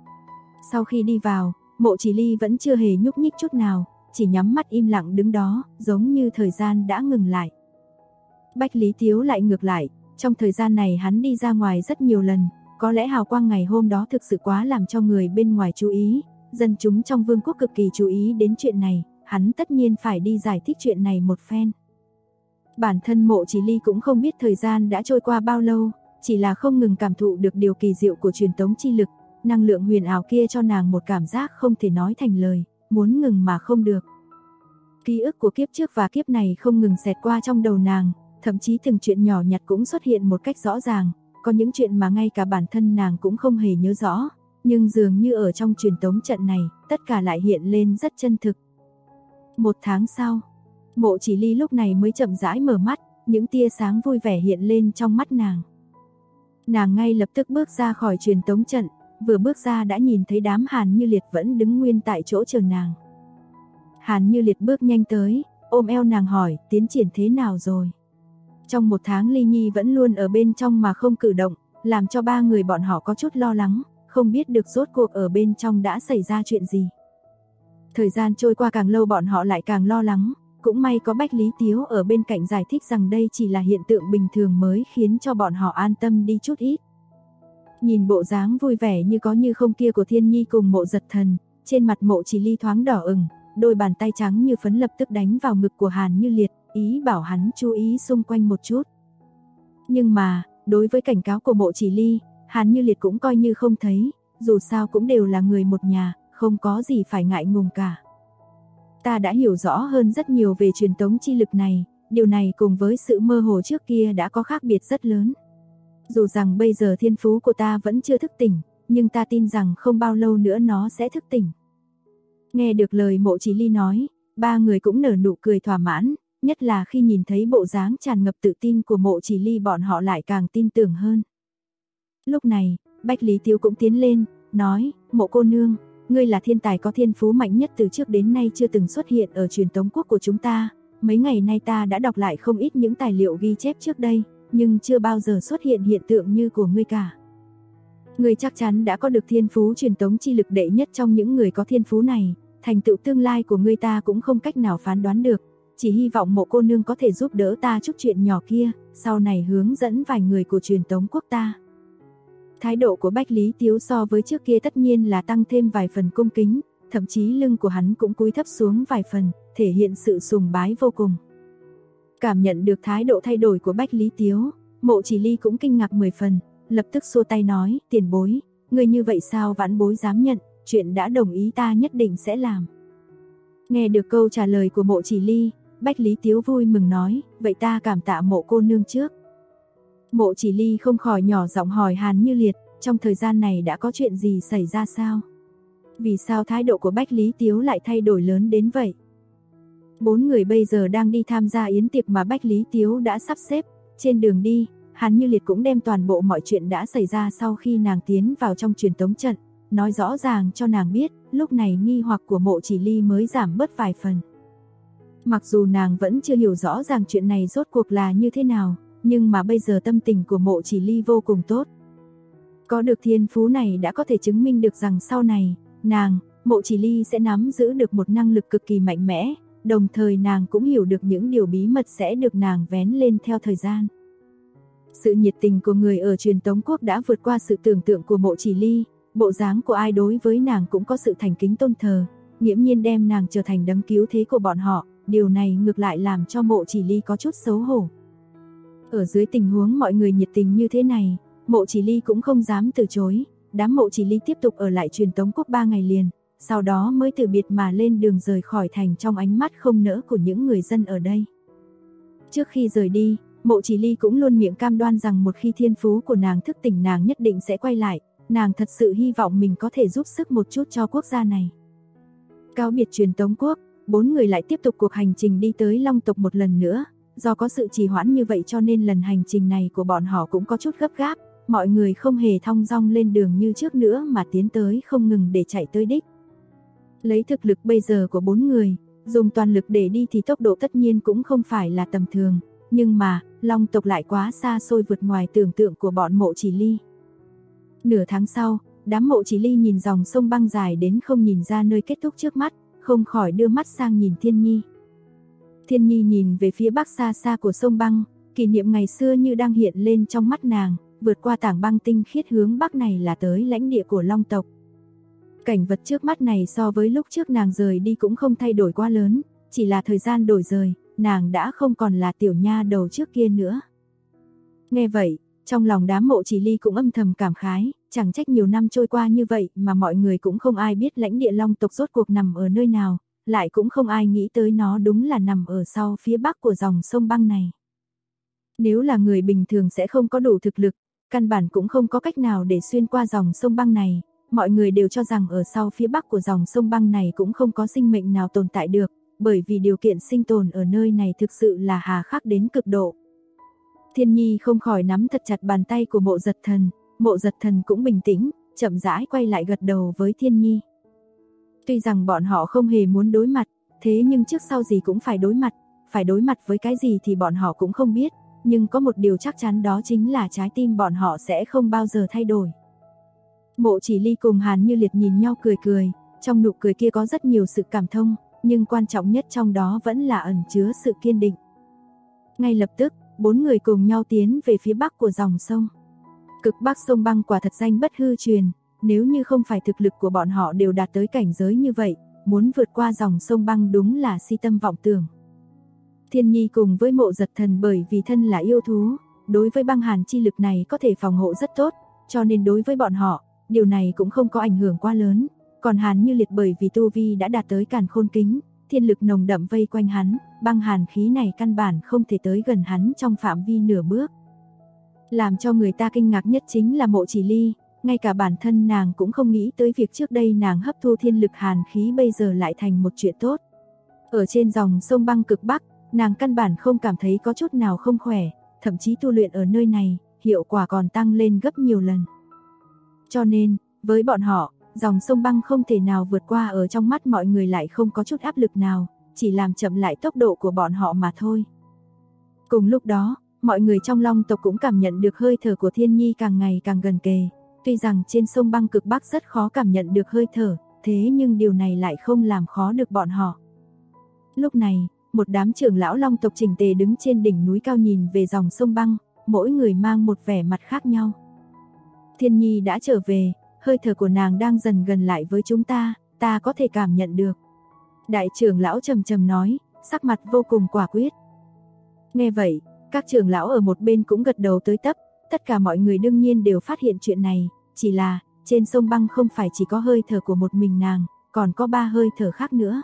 Sau khi đi vào, Mộ Chỉ Ly vẫn chưa hề nhúc nhích chút nào, chỉ nhắm mắt im lặng đứng đó, giống như thời gian đã ngừng lại. Bách Lý Tiếu lại ngược lại, trong thời gian này hắn đi ra ngoài rất nhiều lần, có lẽ hào quang ngày hôm đó thực sự quá làm cho người bên ngoài chú ý, dân chúng trong vương quốc cực kỳ chú ý đến chuyện này, hắn tất nhiên phải đi giải thích chuyện này một phen. Bản thân Mộ Chỉ Ly cũng không biết thời gian đã trôi qua bao lâu, chỉ là không ngừng cảm thụ được điều kỳ diệu của truyền tống chi lực, năng lượng huyền ảo kia cho nàng một cảm giác không thể nói thành lời, muốn ngừng mà không được. Ký ức của kiếp trước và kiếp này không ngừng xẹt qua trong đầu nàng, thậm chí từng chuyện nhỏ nhặt cũng xuất hiện một cách rõ ràng, có những chuyện mà ngay cả bản thân nàng cũng không hề nhớ rõ, nhưng dường như ở trong truyền tống trận này, tất cả lại hiện lên rất chân thực. Một tháng sau, Mộ Chỉ Ly lúc này mới chậm rãi mở mắt, những tia sáng vui vẻ hiện lên trong mắt nàng. Nàng ngay lập tức bước ra khỏi truyền tống trận, vừa bước ra đã nhìn thấy đám Hàn Như Liệt vẫn đứng nguyên tại chỗ chờ nàng. Hàn Như Liệt bước nhanh tới, ôm eo nàng hỏi, tiến triển thế nào rồi? Trong một tháng Ly Nhi vẫn luôn ở bên trong mà không cử động, làm cho ba người bọn họ có chút lo lắng, không biết được rốt cuộc ở bên trong đã xảy ra chuyện gì. Thời gian trôi qua càng lâu bọn họ lại càng lo lắng, cũng may có Bách Lý Tiếu ở bên cạnh giải thích rằng đây chỉ là hiện tượng bình thường mới khiến cho bọn họ an tâm đi chút ít. Nhìn bộ dáng vui vẻ như có như không kia của Thiên Nhi cùng Mộ Giật Thần, trên mặt Mộ Chỉ Ly thoáng đỏ ửng, đôi bàn tay trắng như phấn lập tức đánh vào ngực của Hàn Như Liệt, ý bảo hắn chú ý xung quanh một chút. Nhưng mà, đối với cảnh cáo của Mộ Chỉ Ly, Hàn Như Liệt cũng coi như không thấy, dù sao cũng đều là người một nhà, không có gì phải ngại ngùng cả. Ta đã hiểu rõ hơn rất nhiều về truyền tống chi lực này, điều này cùng với sự mơ hồ trước kia đã có khác biệt rất lớn. Dù rằng bây giờ thiên phú của ta vẫn chưa thức tỉnh, nhưng ta tin rằng không bao lâu nữa nó sẽ thức tỉnh. Nghe được lời Mộ Chỉ Ly nói, ba người cũng nở nụ cười thỏa mãn, nhất là khi nhìn thấy bộ dáng tràn ngập tự tin của Mộ Chỉ Ly bọn họ lại càng tin tưởng hơn. Lúc này, Bách Lý Tiếu cũng tiến lên, nói, Mộ cô nương, ngươi là thiên tài có thiên phú mạnh nhất từ trước đến nay chưa từng xuất hiện ở truyền tống quốc của chúng ta. Mấy ngày nay ta đã đọc lại không ít những tài liệu ghi chép trước đây, nhưng chưa bao giờ xuất hiện hiện tượng như của ngươi cả. Ngươi chắc chắn đã có được thiên phú truyền tống chi lực đệ nhất trong những người có thiên phú này, thành tựu tương lai của ngươi ta cũng không cách nào phán đoán được, chỉ hy vọng Mộ cô nương có thể giúp đỡ ta chút chuyện nhỏ kia, sau này hướng dẫn vài người của truyền tống quốc ta. Thái độ của Bách Lý Tiếu so với trước kia tất nhiên là tăng thêm vài phần cung kính, thậm chí lưng của hắn cũng cúi thấp xuống vài phần, thể hiện sự sùng bái vô cùng. Cảm nhận được thái độ thay đổi của Bách Lý Tiếu, Mộ Chỉ Ly cũng kinh ngạc 10 phần, lập tức xua tay nói, tiền bối, người như vậy sao vãn bối dám nhận, chuyện đã đồng ý ta nhất định sẽ làm. Nghe được câu trả lời của Mộ Chỉ Ly, Bách Lý Tiếu vui mừng nói, vậy ta cảm tạ Mộ cô nương trước. Mộ Chỉ Ly không khỏi nhỏ giọng hỏi Hàn Như Liệt, trong thời gian này đã có chuyện gì xảy ra sao? Vì sao thái độ của Bách Lý Tiếu lại thay đổi lớn đến vậy? 4 người bây giờ đang đi tham gia yến tiệc mà Bách Lý Tiếu đã sắp xếp, trên đường đi, Hàn Như Liệt cũng đem toàn bộ mọi chuyện đã xảy ra sau khi nàng tiến vào trong truyền tống trận, nói rõ ràng cho nàng biết, lúc này nghi hoặc của Mộ Chỉ Ly mới giảm bớt vài phần. Mặc dù nàng vẫn chưa hiểu rõ ràng chuyện này rốt cuộc là như thế nào, nhưng mà bây giờ tâm tình của Mộ Chỉ Ly vô cùng tốt. Có được thiên phú này đã có thể chứng minh được rằng sau này, nàng, Mộ Chỉ Ly sẽ nắm giữ được một năng lực cực kỳ mạnh mẽ, đồng thời nàng cũng hiểu được những điều bí mật sẽ được nàng vén lên theo thời gian. Sự nhiệt tình của người ở truyền Tống quốc đã vượt qua sự tưởng tượng của Mộ Chỉ Ly, bộ dáng của ai đối với nàng cũng có sự thành kính tôn thờ, nghiễm nhiên đem nàng trở thành đấng cứu thế của bọn họ, điều này ngược lại làm cho Mộ Chỉ Ly có chút xấu hổ. Ở dưới tình huống mọi người nhiệt tình như thế này, Mộ Chỉ Ly cũng không dám từ chối, đám Mộ Chỉ Ly tiếp tục ở lại truyền Tống quốc 3 ngày liền, sau đó mới từ biệt mà lên đường rời khỏi thành trong ánh mắt không nỡ của những người dân ở đây. Trước khi rời đi, Mộ Chỉ Ly cũng luôn miệng cam đoan rằng một khi thiên phú của nàng thức tỉnh nàng nhất định sẽ quay lại, nàng thật sự hy vọng mình có thể giúp sức một chút cho quốc gia này. Cáo biệt truyền Tống quốc, 4 người lại tiếp tục cuộc hành trình đi tới Long tộc một lần nữa, do có sự trì hoãn như vậy cho nên lần hành trình này của bọn họ cũng có chút gấp gáp, mọi người không hề thong dong lên đường như trước nữa mà tiến tới không ngừng để chạy tới đích. Lấy thực lực bây giờ của 4 người, dùng toàn lực để đi thì tốc độ tất nhiên cũng không phải là tầm thường, nhưng mà, Long tộc lại quá xa xôi vượt ngoài tưởng tượng của bọn Mộ Chỉ Ly. Nửa tháng sau, đám Mộ Chỉ Ly nhìn dòng sông băng dài đến không nhìn ra nơi kết thúc trước mắt, không khỏi đưa mắt sang nhìn Thiên Nhi. Thiên Nhi nhìn về phía bắc xa xa của sông băng, kỷ niệm ngày xưa như đang hiện lên trong mắt nàng, vượt qua tảng băng tinh khiết hướng bắc này là tới lãnh địa của Long tộc. Cảnh vật trước mắt này so với lúc trước nàng rời đi cũng không thay đổi quá lớn, chỉ là thời gian đổi rời, nàng đã không còn là tiểu nha đầu trước kia nữa. Nghe vậy, trong lòng đám Mộ Chỉ Ly cũng âm thầm cảm khái, chẳng trách nhiều năm trôi qua như vậy mà mọi người cũng không ai biết lãnh địa Long tộc rốt cuộc nằm ở nơi nào, lại cũng không ai nghĩ tới nó đúng là nằm ở sau phía bắc của dòng sông băng này. Nếu là người bình thường sẽ không có đủ thực lực, căn bản cũng không có cách nào để xuyên qua dòng sông băng này, mọi người đều cho rằng ở sau phía bắc của dòng sông băng này cũng không có sinh mệnh nào tồn tại được, bởi vì điều kiện sinh tồn ở nơi này thực sự là hà khắc đến cực độ. Thiên Nhi không khỏi nắm thật chặt bàn tay của Mộ Giật Thần cũng bình tĩnh, chậm rãi quay lại gật đầu với Thiên Nhi. Tuy rằng bọn họ không hề muốn đối mặt, thế nhưng trước sau gì cũng phải đối mặt với cái gì thì bọn họ cũng không biết, nhưng có một điều chắc chắn đó chính là trái tim bọn họ sẽ không bao giờ thay đổi. Mộ Chỉ Ly cùng Hàn Như Liệt nhìn nhau cười cười, trong nụ cười kia có rất nhiều sự cảm thông, nhưng quan trọng nhất trong đó vẫn là ẩn chứa sự kiên định. Ngay lập tức, 4 người cùng nhau tiến về phía bắc của dòng sông. Cực bắc sông băng quả thật danh bất hư truyền, nếu như không phải thực lực của bọn họ đều đạt tới cảnh giới như vậy, muốn vượt qua dòng sông băng đúng là si tâm vọng tưởng. Thiên Nhi cùng với Mộ Giật Thần bởi vì thân là yêu thú, đối với băng hàn chi lực này có thể phòng hộ rất tốt, cho nên đối với bọn họ, điều này cũng không có ảnh hưởng quá lớn. Còn Hàn Như Liệt bởi vì tu vi đã đạt tới càn khôn kính, thiên lực nồng đậm vây quanh hắn, băng hàn khí này căn bản không thể tới gần hắn trong phạm vi nửa bước. Làm cho người ta kinh ngạc nhất chính là Mộ Chỉ Ly, ngay cả bản thân nàng cũng không nghĩ tới việc trước đây nàng hấp thu thiên lực hàn khí bây giờ lại thành một chuyện tốt. Ở trên dòng sông băng cực bắc, nàng căn bản không cảm thấy có chút nào không khỏe, thậm chí tu luyện ở nơi này, hiệu quả còn tăng lên gấp nhiều lần. Cho nên, với bọn họ, dòng sông băng không thể nào vượt qua ở trong mắt mọi người lại không có chút áp lực nào, chỉ làm chậm lại tốc độ của bọn họ mà thôi. Cùng lúc đó, mọi người trong Long tộc cũng cảm nhận được hơi thở của Thiên Nhi càng ngày càng gần kề. Tuy rằng trên sông băng cực bắc rất khó cảm nhận được hơi thở, thế nhưng điều này lại không làm khó được bọn họ. Lúc này, một đám trưởng lão Long tộc chỉnh tề đứng trên đỉnh núi cao nhìn về dòng sông băng, mỗi người mang một vẻ mặt khác nhau. Thiên Nhi đã trở về, hơi thở của nàng đang dần gần lại với chúng ta, ta có thể cảm nhận được. Đại trưởng lão trầm trầm nói, sắc mặt vô cùng quả quyết. Nghe vậy, các trưởng lão ở một bên cũng gật đầu tới tấp, tất cả mọi người đương nhiên đều phát hiện chuyện này, chỉ là, trên sông băng không phải chỉ có hơi thở của một mình nàng, còn có 3 hơi thở khác nữa.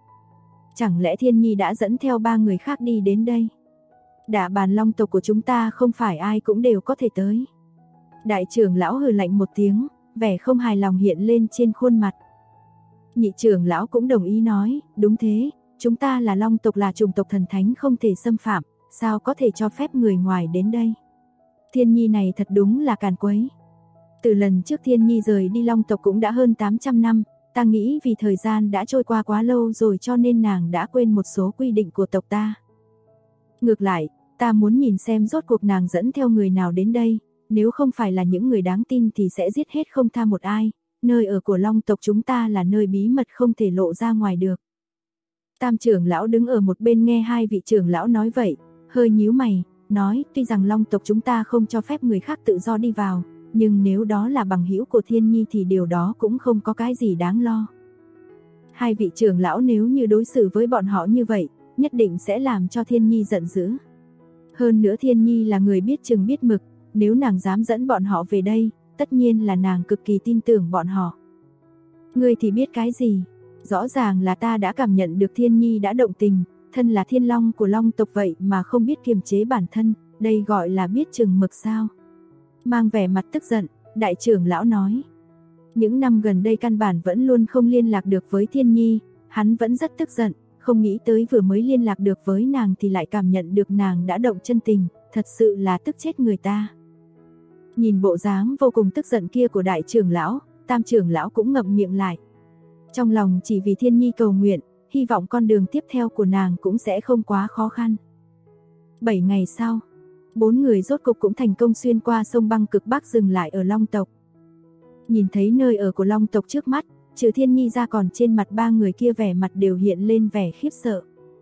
Chẳng lẽ Thiên Nhi đã dẫn theo 3 người khác đi đến đây? Đả bàn Long tộc của chúng ta không phải ai cũng đều có thể tới. Đại trưởng lão hừ lạnh một tiếng, vẻ không hài lòng hiện lên trên khuôn mặt. Nhị trưởng lão cũng đồng ý nói, đúng thế, chúng ta là Long tộc, là chủng tộc thần thánh không thể xâm phạm, sao có thể cho phép người ngoài đến đây? Thiên Nhi này thật đúng là càn quấy. Từ lần trước Thiên Nhi rời đi Long tộc cũng đã hơn 800 năm, ta nghĩ vì thời gian đã trôi qua quá lâu rồi cho nên nàng đã quên một số quy định của tộc ta. Ngược lại, ta muốn nhìn xem rốt cuộc nàng dẫn theo người nào đến đây, nếu không phải là những người đáng tin thì sẽ giết hết không tha một ai, nơi ở của Long tộc chúng ta là nơi bí mật không thể lộ ra ngoài được. Tam trưởng lão đứng ở một bên nghe hai vị trưởng lão nói vậy, hơi nhíu mày, nói tuy rằng Long tộc chúng ta không cho phép người khác tự do đi vào, nhưng nếu đó là bằng hữu của Thiên Nhi thì điều đó cũng không có cái gì đáng lo. Hai vị trưởng lão nếu như đối xử với bọn họ như vậy, nhất định sẽ làm cho Thiên Nhi giận dữ. Hơn nữa Thiên Nhi là người biết chừng biết mực, nếu nàng dám dẫn bọn họ về đây, tất nhiên là nàng cực kỳ tin tưởng bọn họ. Ngươi thì biết cái gì? Rõ ràng là ta đã cảm nhận được Thiên Nhi đã động tình, thân là thiên long của Long tộc vậy mà không biết kiềm chế bản thân, đây gọi là biết chừng mực sao? Mang vẻ mặt tức giận, đại trưởng lão nói. Những năm gần đây căn bản vẫn luôn không liên lạc được với Thiên Nhi, hắn vẫn rất tức giận, không nghĩ tới vừa mới liên lạc được với nàng thì lại cảm nhận được nàng đã động chân tình, thật sự là tức chết người ta. Nhìn bộ dáng vô cùng tức giận kia của đại trưởng lão, tam trưởng lão cũng ngậm miệng lại. Trong lòng chỉ vì Thiên Nhi cầu nguyện, hy vọng con đường tiếp theo của nàng cũng sẽ không quá khó khăn. 7 ngày sau, 4 người rốt cục cũng thành công xuyên qua sông băng cực Bắc dừng lại ở Long tộc. Nhìn thấy nơi ở của Long tộc trước mắt, trừ Thiên Nhi ra còn trên mặt 3 người kia vẻ mặt đều hiện lên vẻ khiếp sợ.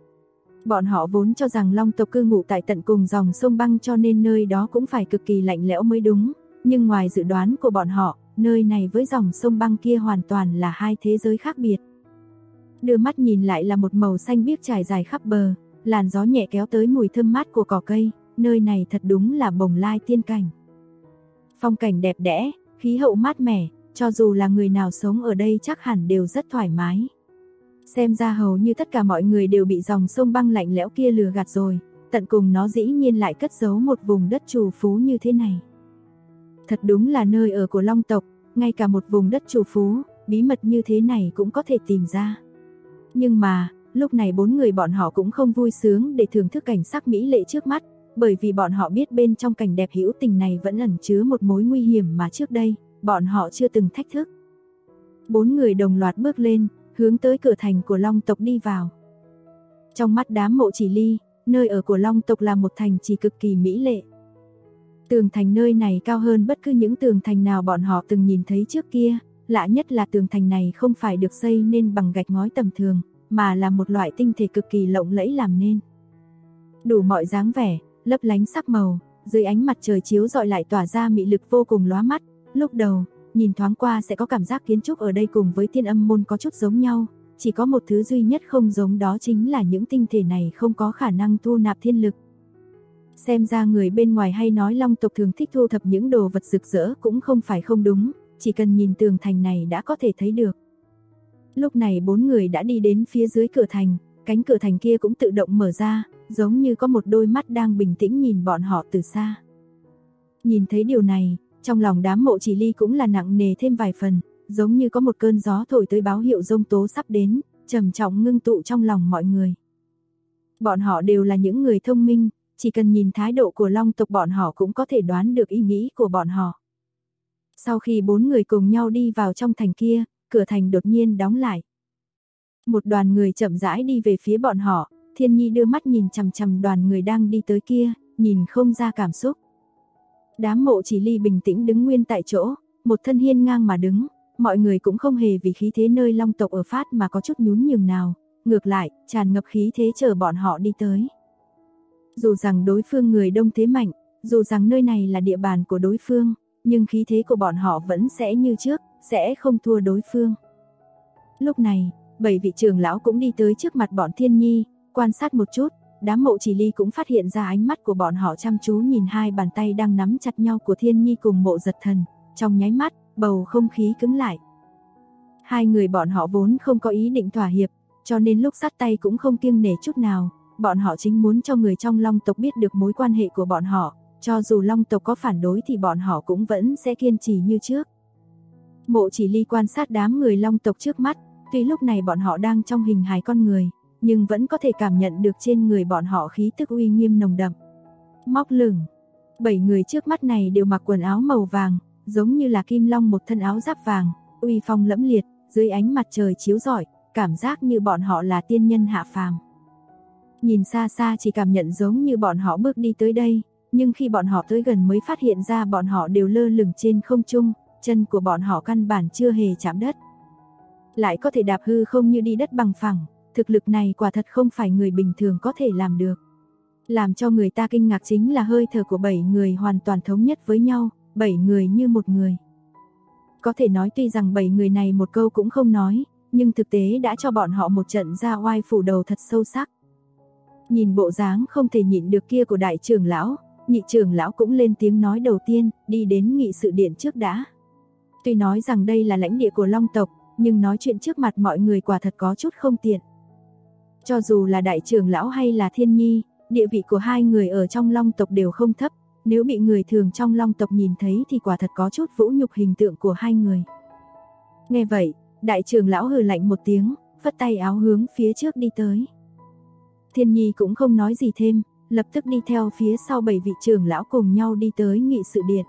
Bọn họ vốn cho rằng Long tộc cư ngụ tại tận cùng dòng sông băng cho nên nơi đó cũng phải cực kỳ lạnh lẽo mới đúng, nhưng ngoài dự đoán của bọn họ, nơi này với dòng sông băng kia hoàn toàn là hai thế giới khác biệt. Đưa mắt nhìn lại là một màu xanh biếc trải dài khắp bờ, làn gió nhẹ kéo tới mùi thơm mát của cỏ cây, nơi này thật đúng là bồng lai tiên cảnh. Phong cảnh đẹp đẽ, khí hậu mát mẻ, cho dù là người nào sống ở đây chắc hẳn đều rất thoải mái. Xem ra hầu như tất cả mọi người đều bị dòng sông băng lạnh lẽo kia lừa gạt rồi, tận cùng nó dĩ nhiên lại cất giấu một vùng đất trù phú như thế này. Thật đúng là nơi ở của Long tộc, ngay cả một vùng đất trù phú, bí mật như thế này cũng có thể tìm ra. Nhưng mà, lúc này 4 người bọn họ cũng không vui sướng để thưởng thức cảnh sắc mỹ lệ trước mắt, bởi vì bọn họ biết bên trong cảnh đẹp hữu tình này vẫn ẩn chứa một mối nguy hiểm mà trước đây, bọn họ chưa từng thách thức. 4 người đồng loạt bước lên, hướng tới cửa thành của Long tộc đi vào. Trong mắt đám Mộ Chỉ Ly, nơi ở của Long tộc là một thành trì cực kỳ mỹ lệ. Tường thành nơi này cao hơn bất cứ những tường thành nào bọn họ từng nhìn thấy trước kia, lạ nhất là tường thành này không phải được xây nên bằng gạch ngói tầm thường, mà là một loại tinh thể cực kỳ lộng lẫy làm nên. Đủ mọi dáng vẻ, lấp lánh sắc màu, dưới ánh mặt trời chiếu rọi lại tỏa ra mị lực vô cùng lóa mắt. Lúc đầu, nhìn thoáng qua sẽ có cảm giác kiến trúc ở đây cùng với Thiên Âm môn có chút giống nhau, chỉ có một thứ duy nhất không giống đó chính là những tinh thể này không có khả năng thu nạp thiên lực. Xem ra người bên ngoài hay nói Long tộc thường thích thu thập những đồ vật rực rỡ cũng không phải không đúng, chỉ cần nhìn tường thành này đã có thể thấy được. Lúc này 4 người đã đi đến phía dưới cửa thành, cánh cửa thành kia cũng tự động mở ra, giống như có một đôi mắt đang bình tĩnh nhìn bọn họ từ xa. Nhìn thấy điều này, trong lòng đám Mộ Chỉ Ly cũng là nặng nề thêm vài phần, giống như có một cơn gió thổi tới báo hiệu giông tố sắp đến, trầm trọng ngưng tụ trong lòng mọi người. Bọn họ đều là những người thông minh, chỉ cần nhìn thái độ của Long tộc bọn họ cũng có thể đoán được ý nghĩ của bọn họ. Sau khi 4 người cùng nhau đi vào trong thành kia, cửa thành đột nhiên đóng lại. Một đoàn người chậm rãi đi về phía bọn họ, Thiên Nhi đưa mắt nhìn chằm chằm đoàn người đang đi tới kia, nhìn không ra cảm xúc. Đám Mộ Chỉ Ly bình tĩnh đứng nguyên tại chỗ, một thân hiên ngang mà đứng, mọi người cũng không hề vì khí thế nơi Long tộc ở phát mà có chút nhún nhường nào, ngược lại, tràn ngập khí thế chờ bọn họ đi tới. Dù rằng đối phương người đông thế mạnh, dù rằng nơi này là địa bàn của đối phương, nhưng khí thế của bọn họ vẫn sẽ như trước, sẽ không thua đối phương. Lúc này, 7 vị trưởng lão cũng đi tới trước mặt bọn Thiên Nhi, quan sát một chút, đám Mộ Chỉ Ly cũng phát hiện ra ánh mắt của bọn họ chăm chú nhìn hai bàn tay đang nắm chặt nhau của Thiên Nhi cùng Mộ Giật Thần, trong nháy mắt, bầu không khí cứng lại. Hai người bọn họ vốn không có ý định thỏa hiệp, cho nên lúc sát tay cũng không kiêng nể chút nào, bọn họ chính muốn cho người trong Long tộc biết được mối quan hệ của bọn họ, cho dù Long tộc có phản đối thì bọn họ cũng vẫn sẽ kiên trì như trước. Mộ Chỉ Ly quan sát đám người Long tộc trước mắt, tuy lúc này bọn họ đang trong hình hài con người, nhưng vẫn có thể cảm nhận được trên người bọn họ khí tức uy nghiêm nồng đậm. Móc lửng, 7 người trước mắt này đều mặc quần áo màu vàng, giống như là Kim Long một thân áo giáp vàng, uy phong lẫm liệt, dưới ánh mặt trời chiếu rọi, cảm giác như bọn họ là tiên nhân hạ phàm. Nhìn xa xa chỉ cảm nhận giống như bọn họ bước đi tới đây, nhưng khi bọn họ tới gần mới phát hiện ra bọn họ đều lơ lửng trên không trung, chân của bọn họ căn bản chưa hề chạm đất. Lại có thể đạp hư không như đi đất bằng phẳng, thực lực này quả thật không phải người bình thường có thể làm được. Làm cho người ta kinh ngạc chính là hơi thở của 7 người hoàn toàn thống nhất với nhau, 7 người như một người. Có thể nói tuy rằng 7 người này một câu cũng không nói, nhưng thực tế đã cho bọn họ một trận ra oai phủ đầu thật sâu sắc. Nhìn bộ dáng không thể nhịn được kia của đại trưởng lão, nhị trưởng lão cũng lên tiếng nói đầu tiên, đi đến nghị sự điện trước đã. Tuy nói rằng đây là lãnh địa của Long tộc, nhưng nói chuyện trước mặt mọi người quả thật có chút không tiện. Cho dù là đại trưởng lão hay là Thiên Nhi, địa vị của hai người ở trong Long tộc đều không thấp, nếu bị người thường trong Long tộc nhìn thấy thì quả thật có chút vũ nhục hình tượng của hai người. Nghe vậy, đại trưởng lão hừ lạnh một tiếng, phất tay áo hướng phía trước đi tới. Thiên Nhi cũng không nói gì thêm, lập tức đi theo phía sau 7 vị trưởng lão cùng nhau đi tới nghị sự điện.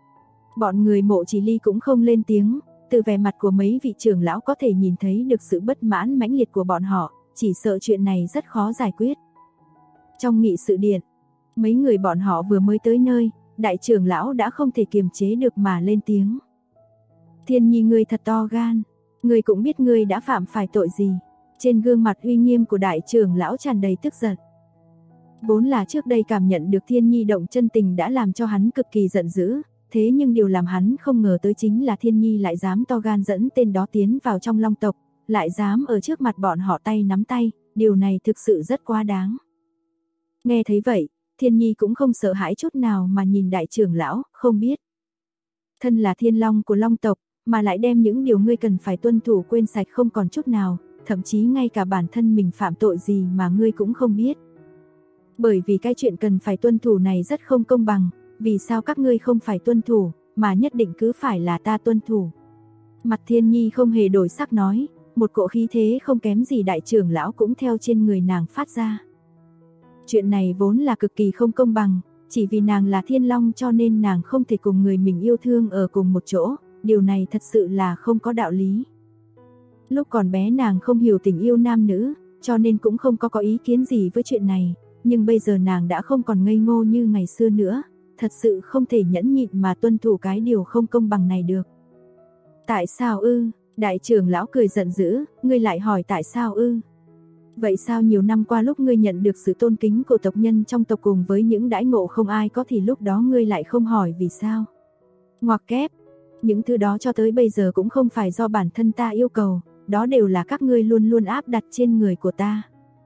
Bọn người Mộ Chỉ Ly cũng không lên tiếng, từ vẻ mặt của mấy vị trưởng lão có thể nhìn thấy được sự bất mãn mãnh liệt của bọn họ, chỉ sợ chuyện này rất khó giải quyết. Trong nghị sự điện, mấy người bọn họ vừa mới tới nơi, đại trưởng lão đã không thể kiềm chế được mà lên tiếng. Thiên Nhi ngươi thật to gan, ngươi cũng biết ngươi đã phạm phải tội gì. Trên gương mặt uy nghiêm của đại trưởng lão tràn đầy tức giận. Vốn là trước đây cảm nhận được Thiên Nhi động chân tình đã làm cho hắn cực kỳ giận dữ, thế nhưng điều làm hắn không ngờ tới chính là Thiên Nhi lại dám to gan dẫn tên đó tiến vào trong Long tộc, lại dám ở trước mặt bọn họ tay nắm tay, điều này thực sự rất quá đáng. Nghe thấy vậy, Thiên Nhi cũng không sợ hãi chút nào mà nhìn đại trưởng lão, không biết. Thân là Thiên Long của Long tộc, mà lại đem những điều ngươi cần phải tuân thủ quên sạch không còn chút nào, thậm chí ngay cả bản thân mình phạm tội gì mà ngươi cũng không biết. Bởi vì cái chuyện cần phải tuân thủ này rất không công bằng, vì sao các ngươi không phải tuân thủ, mà nhất định cứ phải là ta tuân thủ. Mặt Thiên Nhi không hề đổi sắc nói, một cỗ khí thế không kém gì đại trưởng lão cũng theo trên người nàng phát ra. Chuyện này vốn là cực kỳ không công bằng, chỉ vì nàng là Thiên Long cho nên nàng không thể cùng người mình yêu thương ở cùng một chỗ, điều này thật sự là không có đạo lý. Lúc còn bé nàng không hiểu tình yêu nam nữ, cho nên cũng không có ý kiến gì với chuyện này, nhưng bây giờ nàng đã không còn ngây ngô như ngày xưa nữa, thật sự không thể nhẫn nhịn mà tuân thủ cái điều không công bằng này được. Tại sao ư? Đại trưởng lão cười giận dữ, ngươi lại hỏi tại sao ư? Vậy sao nhiều năm qua lúc ngươi nhận được sự tôn kính của tộc nhân trong tộc cùng với những đãi ngộ không ai có thì lúc đó ngươi lại không hỏi vì sao? Ngoặc kép, những thứ đó cho tới bây giờ cũng không phải do bản thân ta yêu cầu, đó đều là các ngươi luôn luôn áp đặt trên người của ta.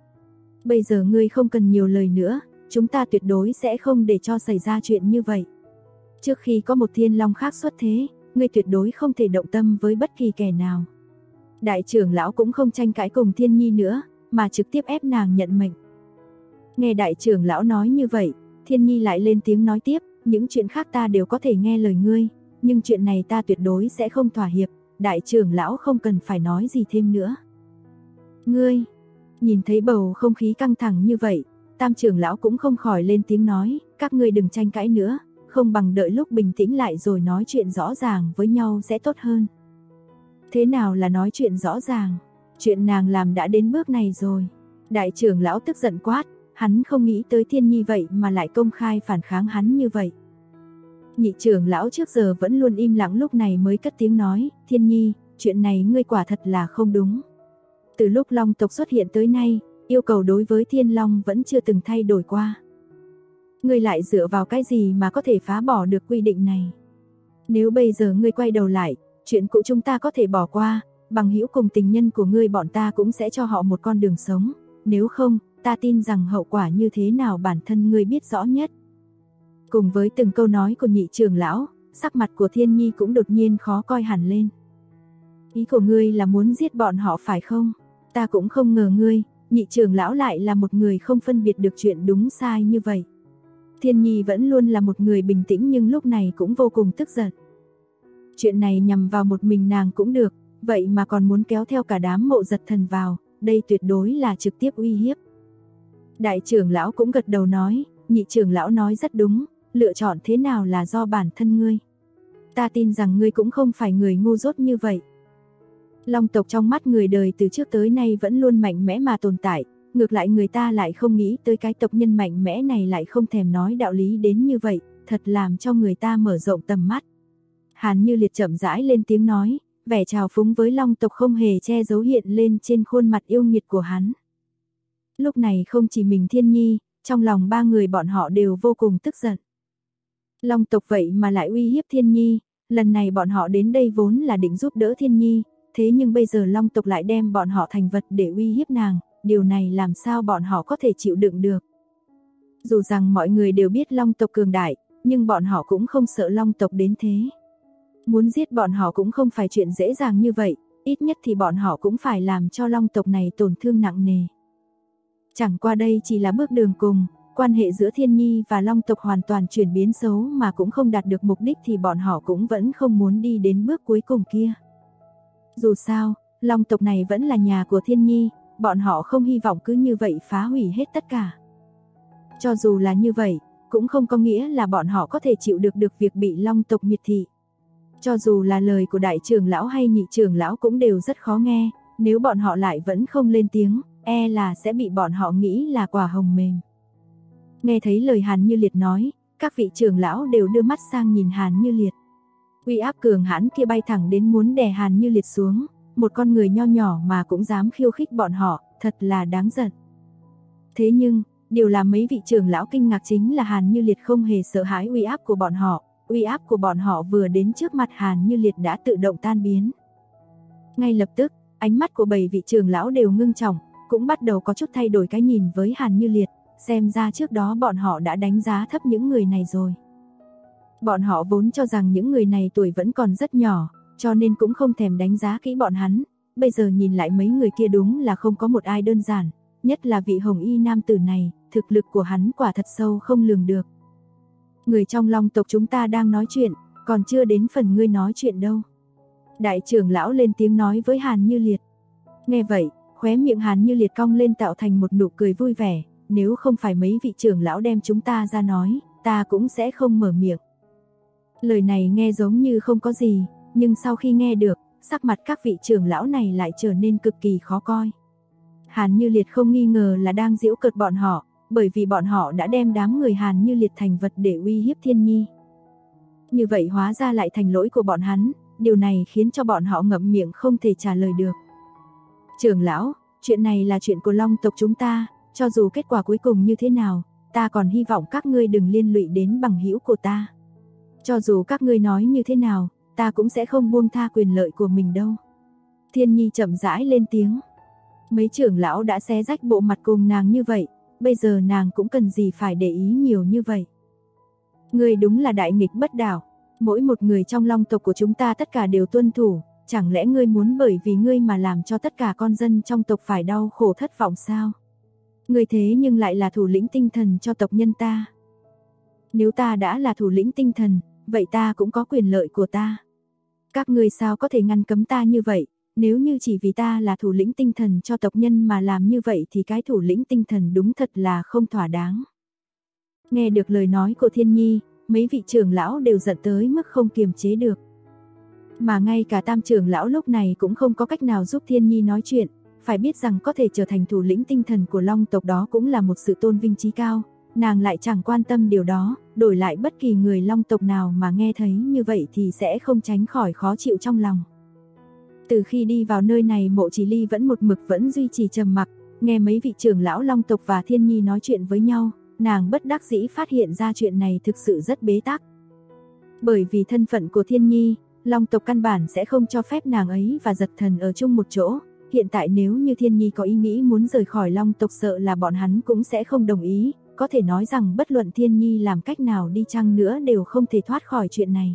Bây giờ ngươi không cần nhiều lời nữa, chúng ta tuyệt đối sẽ không để cho xảy ra chuyện như vậy. Trước khi có một Thiên Long khác xuất thế, ngươi tuyệt đối không thể động tâm với bất kỳ kẻ nào. Đại trưởng lão cũng không tranh cãi cùng Thiên Nhi nữa, mà trực tiếp ép nàng nhận mệnh. Nghe đại trưởng lão nói như vậy, Thiên Nhi lại lên tiếng nói tiếp, những chuyện khác ta đều có thể nghe lời ngươi, nhưng chuyện này ta tuyệt đối sẽ không thỏa hiệp, đại trưởng lão không cần phải nói gì thêm nữa. Ngươi, nhìn thấy bầu không khí căng thẳng như vậy, tam trưởng lão cũng không khỏi lên tiếng nói, các ngươi đừng tranh cãi nữa, không bằng đợi lúc bình tĩnh lại rồi nói chuyện rõ ràng với nhau sẽ tốt hơn. Thế nào là nói chuyện rõ ràng? Chuyện nàng làm đã đến bước này rồi. Đại trưởng lão tức giận quát, hắn không nghĩ tới Thiên Nhi vậy mà lại công khai phản kháng hắn như vậy. Nhị trưởng lão trước giờ vẫn luôn im lặng lúc này mới cất tiếng nói, Thiên Nhi, chuyện này ngươi quả thật là không đúng. Từ lúc Long tộc xuất hiện tới nay, yêu cầu đối với Thiên Long vẫn chưa từng thay đổi qua. Ngươi lại dựa vào cái gì mà có thể phá bỏ được quy định này? Nếu bây giờ ngươi quay đầu lại, chuyện cũ chúng ta có thể bỏ qua, bằng hữu cùng tình nhân của ngươi bọn ta cũng sẽ cho họ một con đường sống, nếu không, ta tin rằng hậu quả như thế nào bản thân ngươi biết rõ nhất. Cùng với từng câu nói của nhị trưởng lão, sắc mặt của Thiên Nhi cũng đột nhiên khó coi hẳn lên. Ý của ngươi là muốn giết bọn họ phải không? Ta cũng không ngờ ngươi, nhị trưởng lão lại là một người không phân biệt được chuyện đúng sai như vậy. Thiên Nhi vẫn luôn là một người bình tĩnh nhưng lúc này cũng vô cùng tức giận. Chuyện này nhằm vào một mình nàng cũng được, vậy mà còn muốn kéo theo cả đám Mộ Giật Thần vào, đây tuyệt đối là trực tiếp uy hiếp. Đại trưởng lão cũng gật đầu nói, nhị trưởng lão nói rất đúng, lựa chọn thế nào là do bản thân ngươi. Ta tin rằng ngươi cũng không phải người ngu dốt như vậy. Long tộc trong mắt người đời từ trước tới nay vẫn luôn mạnh mẽ mà tồn tại, ngược lại người ta lại không nghĩ tới cái tộc nhân mạnh mẽ này lại không thèm nói đạo lý đến như vậy, thật làm cho người ta mở rộng tầm mắt. Hàn Như Liệt chậm rãi lên tiếng nói, vẻ trào phúng với Long tộc không hề che giấu hiện lên trên khuôn mặt yêu nghiệt của hắn. Lúc này không chỉ mình Thiên Nhi, trong lòng ba người bọn họ đều vô cùng tức giận. Long tộc vậy mà lại uy hiếp Thiên Nhi, lần này bọn họ đến đây vốn là định giúp đỡ Thiên Nhi, thế nhưng bây giờ Long tộc lại đem bọn họ thành vật để uy hiếp nàng, điều này làm sao bọn họ có thể chịu đựng được. Dù rằng mọi người đều biết Long tộc cường đại, nhưng bọn họ cũng không sợ Long tộc đến thế. Muốn giết bọn họ cũng không phải chuyện dễ dàng như vậy, ít nhất thì bọn họ cũng phải làm cho Long tộc này tổn thương nặng nề. Chẳng qua đây chỉ là bước đường cùng, quan hệ giữa Thiên Nhi và Long tộc hoàn toàn chuyển biến xấu mà cũng không đạt được mục đích thì bọn họ cũng vẫn không muốn đi đến bước cuối cùng kia. Dù sao, Long tộc này vẫn là nhà của Thiên Nhi, bọn họ không hy vọng cứ như vậy phá hủy hết tất cả. Cho dù là như vậy, cũng không có nghĩa là bọn họ có thể chịu được việc bị Long tộc miệt thị. Cho dù là lời của đại trưởng lão hay nhị trưởng lão cũng đều rất khó nghe, nếu bọn họ lại vẫn không lên tiếng, e là sẽ bị bọn họ nghĩ là quả hồng mềm. Nghe thấy lời Hàn Như Liệt nói, các vị trưởng lão đều đưa mắt sang nhìn Hàn Như Liệt. Uy áp cường hãn kia bay thẳng đến muốn đè Hàn Như Liệt xuống, một con người nho nhỏ mà cũng dám khiêu khích bọn họ, thật là đáng giận. Thế nhưng, điều làm mấy vị trưởng lão kinh ngạc chính là Hàn Như Liệt không hề sợ hãi uy áp của bọn họ, uy áp của bọn họ vừa đến trước mặt Hàn Như Liệt đã tự động tan biến. Ngay lập tức, ánh mắt của 7 vị trưởng lão đều ngưng trọng, cũng bắt đầu có chút thay đổi cái nhìn với Hàn Như Liệt, xem ra trước đó bọn họ đã đánh giá thấp những người này rồi. Bọn họ vốn cho rằng những người này tuổi vẫn còn rất nhỏ, cho nên cũng không thèm đánh giá kỹ bọn hắn, bây giờ nhìn lại mấy người kia đúng là không có một ai đơn giản, nhất là vị hồng y nam tử này, thực lực của hắn quả thật sâu không lường được. Người trong Long tộc chúng ta đang nói chuyện, còn chưa đến phần ngươi nói chuyện đâu. Đại trưởng lão lên tiếng nói với Hàn Như Liệt. Nghe vậy, khóe miệng Hàn Như Liệt cong lên tạo thành một nụ cười vui vẻ, nếu không phải mấy vị trưởng lão đem chúng ta ra nói, ta cũng sẽ không mở miệng. Lời này nghe giống như không có gì, nhưng sau khi nghe được, sắc mặt các vị trưởng lão này lại trở nên cực kỳ khó coi. Hàn Như Liệt không nghi ngờ là đang giễu cợt bọn họ, bởi vì bọn họ đã đem đám người Hàn Như Liệt thành vật để uy hiếp Thiên Nhi. Như vậy hóa ra lại thành lỗi của bọn hắn, điều này khiến cho bọn họ ngậm miệng không thể trả lời được. Trưởng lão, chuyện này là chuyện của Long tộc chúng ta, cho dù kết quả cuối cùng như thế nào, ta còn hy vọng các ngươi đừng liên lụy đến bằng hữu của ta. Cho dù các ngươi nói như thế nào, ta cũng sẽ không buông tha quyền lợi của mình đâu. Thiên Nhi chậm rãi lên tiếng. Mấy trưởng lão đã xé rách bộ mặt cùng nàng như vậy, bây giờ nàng cũng cần gì phải để ý nhiều như vậy. Ngươi đúng là đại nghịch bất đạo, mỗi một người trong Long tộc của chúng ta tất cả đều tuân thủ, chẳng lẽ ngươi muốn bởi vì ngươi mà làm cho tất cả con dân trong tộc phải đau khổ thất vọng sao? Ngươi thế nhưng lại là thủ lĩnh tinh thần cho tộc nhân ta. Nếu ta đã là thủ lĩnh tinh thần, vậy ta cũng có quyền lợi của ta. Các ngươi sao có thể ngăn cấm ta như vậy? Nếu như chỉ vì ta là thủ lĩnh tinh thần cho tộc nhân mà làm như vậy thì cái thủ lĩnh tinh thần đúng thật là không thỏa đáng. Nghe được lời nói của Thiên Nhi, mấy vị trưởng lão đều giận tới mức không kiềm chế được. Mà ngay cả tam trưởng lão lúc này cũng không có cách nào giúp Thiên Nhi nói chuyện, phải biết rằng có thể trở thành thủ lĩnh tinh thần của Long tộc đó cũng là một sự tôn vinh chí cao, nàng lại chẳng quan tâm điều đó, đổi lại bất kỳ người Long tộc nào mà nghe thấy như vậy thì sẽ không tránh khỏi khó chịu trong lòng. Từ khi đi vào nơi này Mộ Chỉ Ly vẫn vẫn duy trì trầm mặc, nghe mấy vị trưởng lão Long tộc và Thiên Nhi nói chuyện với nhau, nàng bất đắc dĩ phát hiện ra chuyện này thực sự rất bế tắc. Bởi vì thân phận của Thiên Nhi, Long tộc căn bản sẽ không cho phép nàng ấy và Giật Thần ở chung một chỗ, hiện tại nếu như Thiên Nhi có ý nghĩ muốn rời khỏi Long tộc sợ là bọn hắn cũng sẽ không đồng ý, có thể nói rằng bất luận Thiên Nhi làm cách nào đi chăng nữa đều không thể thoát khỏi chuyện này.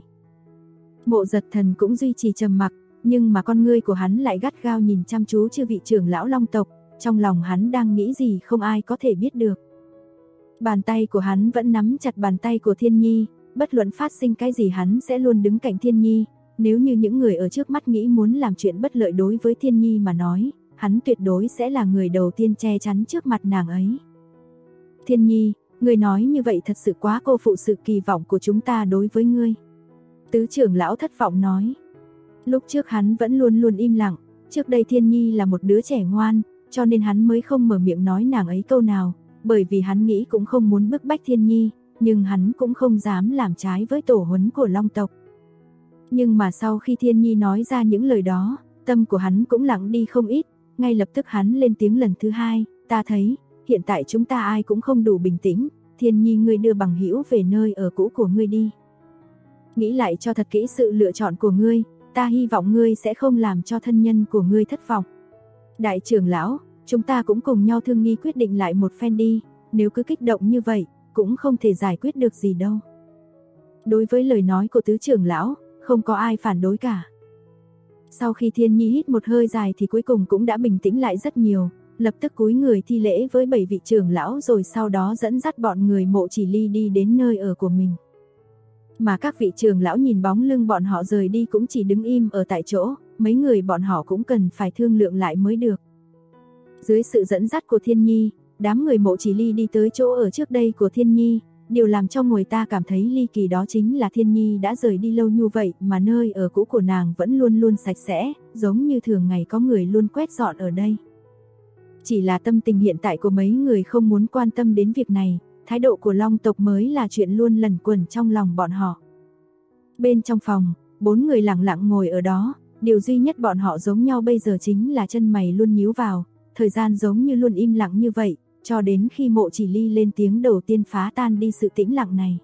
Mộ Giật Thần cũng duy trì trầm mặc, nhưng mà con ngươi của hắn lại gắt gao nhìn chăm chú chư vị trưởng lão Long tộc, trong lòng hắn đang nghĩ gì không ai có thể biết được. Bàn tay của hắn vẫn nắm chặt bàn tay của Thiên Nhi, bất luận phát sinh cái gì hắn sẽ luôn đứng cạnh Thiên Nhi, nếu như những người ở trước mắt nghĩ muốn làm chuyện bất lợi đối với Thiên Nhi mà nói, hắn tuyệt đối sẽ là người đầu tiên che chắn trước mặt nàng ấy. Thiên Nhi, người nói như vậy thật sự quá cô phụ sự kỳ vọng của chúng ta đối với ngươi. Tứ trưởng lão thất vọng nói. Lúc trước hắn vẫn luôn im lặng, trước đây Thiên Nhi là một đứa trẻ ngoan, cho nên hắn mới không mở miệng nói nàng ấy câu nào, bởi vì hắn nghĩ cũng không muốn bức bách Thiên Nhi, nhưng hắn cũng không dám làm trái với tổ huấn của Long tộc. Nhưng mà sau khi Thiên Nhi nói ra những lời đó, tâm của hắn cũng lặng đi không ít, ngay lập tức hắn lên tiếng lần thứ hai, ta thấy, hiện tại chúng ta ai cũng không đủ bình tĩnh, Thiên Nhi ngươi đưa bằng hữu về nơi ở cũ của ngươi đi. Nghĩ lại cho thật kỹ sự lựa chọn của ngươi, ta hy vọng ngươi sẽ không làm cho thân nhân của ngươi thất vọng. Đại trưởng lão, chúng ta cũng cùng nhau thương nghi quyết định lại một phen đi, nếu cứ kích động như vậy, cũng không thể giải quyết được gì đâu. Đối với lời nói của tứ trưởng lão, không có ai phản đối cả. Sau khi Thiên Nhi hít một hơi dài thì cuối cùng cũng đã bình tĩnh lại rất nhiều, lập tức cúi người thi lễ với 7 vị trưởng lão rồi sau đó dẫn dắt bọn người Mộ Chỉ Ly đi đến nơi ở của mình. Mà các vị trưởng lão nhìn bóng lưng bọn họ rời đi cũng chỉ đứng im ở tại chỗ, mấy người bọn họ cũng cần phải thương lượng lại mới được. Dưới sự dẫn dắt của Thiên Nhi, đám người Mộ Chỉ Ly đi tới chỗ ở trước đây của Thiên Nhi, điều làm cho người ta cảm thấy ly kỳ đó chính là Thiên Nhi đã rời đi lâu như vậy mà nơi ở cũ của nàng vẫn luôn luôn sạch sẽ, giống như thường ngày có người luôn quét dọn ở đây. Chỉ là tâm tình hiện tại của mấy người không muốn quan tâm đến việc này, thái độ của Long tộc mới là chuyện luôn lẩn quẩn trong lòng bọn họ. Bên trong phòng, 4 người lặng lặng ngồi ở đó, điều duy nhất bọn họ giống nhau bây giờ chính là chân mày luôn nhíu vào, thời gian giống như luôn im lặng như vậy, cho đến khi Mộ Chỉ Ly lên tiếng đầu tiên phá tan đi sự tĩnh lặng này.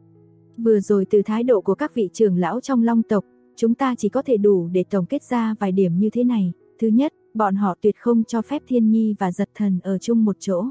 Vừa rồi từ thái độ của các vị trưởng lão trong Long tộc, chúng ta chỉ có thể đủ để tổng kết ra vài điểm như thế này. Thứ nhất, bọn họ tuyệt không cho phép Thiên Nhi và Giật Thần ở chung một chỗ.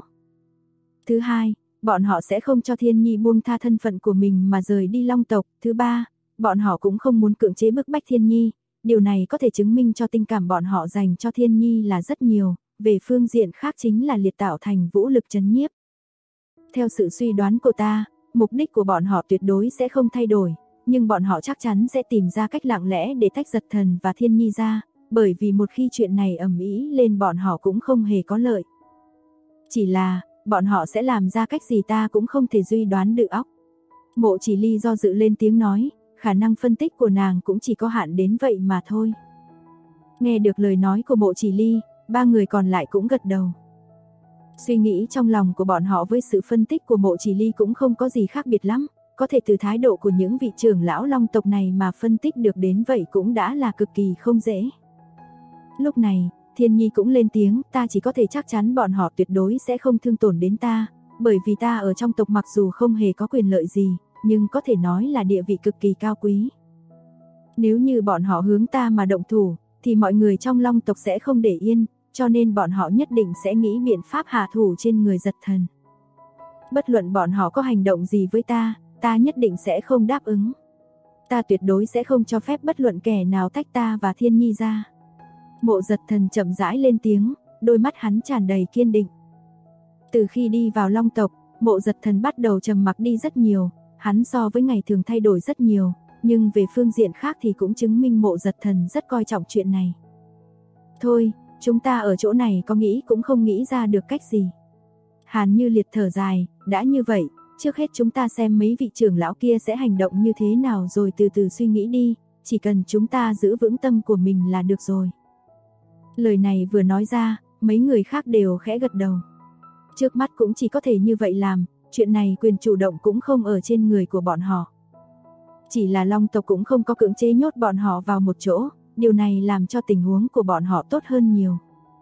Thứ hai, bọn họ sẽ không cho Thiên Nhi buông tha thân phận của mình mà rời đi Long tộc. Thứ ba, bọn họ cũng không muốn cưỡng chế bức bách Thiên Nhi. Điều này có thể chứng minh cho tình cảm bọn họ dành cho Thiên Nhi là rất nhiều. Về phương diện khác chính là liệt tạo thành vũ lực trấn nhiếp. Theo sự suy đoán của ta, mục đích của bọn họ tuyệt đối sẽ không thay đổi, nhưng bọn họ chắc chắn sẽ tìm ra cách lặng lẽ để tách Giật Thần và Thiên Nhi ra, bởi vì một khi chuyện này ầm ĩ lên bọn họ cũng không hề có lợi. Chỉ là, bọn họ sẽ làm ra cách gì ta cũng không thể suy đoán được óc. Mộ Chỉ Ly do dự lên tiếng nói, khả năng phân tích của nàng cũng chỉ có hạn đến vậy mà thôi. Nghe được lời nói của Mộ Chỉ Ly, 3 người còn lại cũng gật đầu. Suy nghĩ trong lòng của bọn họ với sự phân tích của Mộ Chỉ Ly cũng không có gì khác biệt lắm, có thể từ thái độ của những vị trưởng lão Long tộc này mà phân tích được đến vậy cũng đã là cực kỳ không dễ. Lúc này, Thiên Nhi cũng lên tiếng, ta chỉ có thể chắc chắn bọn họ tuyệt đối sẽ không thương tổn đến ta, bởi vì ta ở trong tộc mặc dù không hề có quyền lợi gì, nhưng có thể nói là địa vị cực kỳ cao quý. Nếu như bọn họ hướng ta mà động thủ, thì mọi người trong Long tộc sẽ không để yên, cho nên bọn họ nhất định sẽ nghĩ biện pháp hạ thủ trên người Giật Thần. Bất luận bọn họ có hành động gì với ta, ta nhất định sẽ không đáp ứng. Ta tuyệt đối sẽ không cho phép bất luận kẻ nào tách ta và Thiên Nhi ra. Mộ Giật Thần chậm rãi lên tiếng, đôi mắt hắn tràn đầy kiên định. Từ khi đi vào Long tộc, Mộ Giật Thần bắt đầu trầm mặc đi rất nhiều, hắn so với ngày thường thay đổi rất nhiều, nhưng về phương diện khác thì cũng chứng minh Mộ Giật Thần rất coi trọng chuyện này. Thôi, chúng ta ở chỗ này có nghĩ cũng không nghĩ ra được cách gì. Hàn Như Liệt thở dài, đã như vậy, trước hết chúng ta xem mấy vị trưởng lão kia sẽ hành động như thế nào rồi từ từ suy nghĩ đi, chỉ cần chúng ta giữ vững tâm của mình là được rồi. Lời này vừa nói ra, mấy người khác đều khẽ gật đầu. Trước mắt cũng chỉ có thể như vậy làm, chuyện này quyền chủ động cũng không ở trên người của bọn họ. Chỉ là Long tộc cũng không có cưỡng chế nhốt bọn họ vào một chỗ, điều này làm cho tình huống của bọn họ tốt hơn nhiều.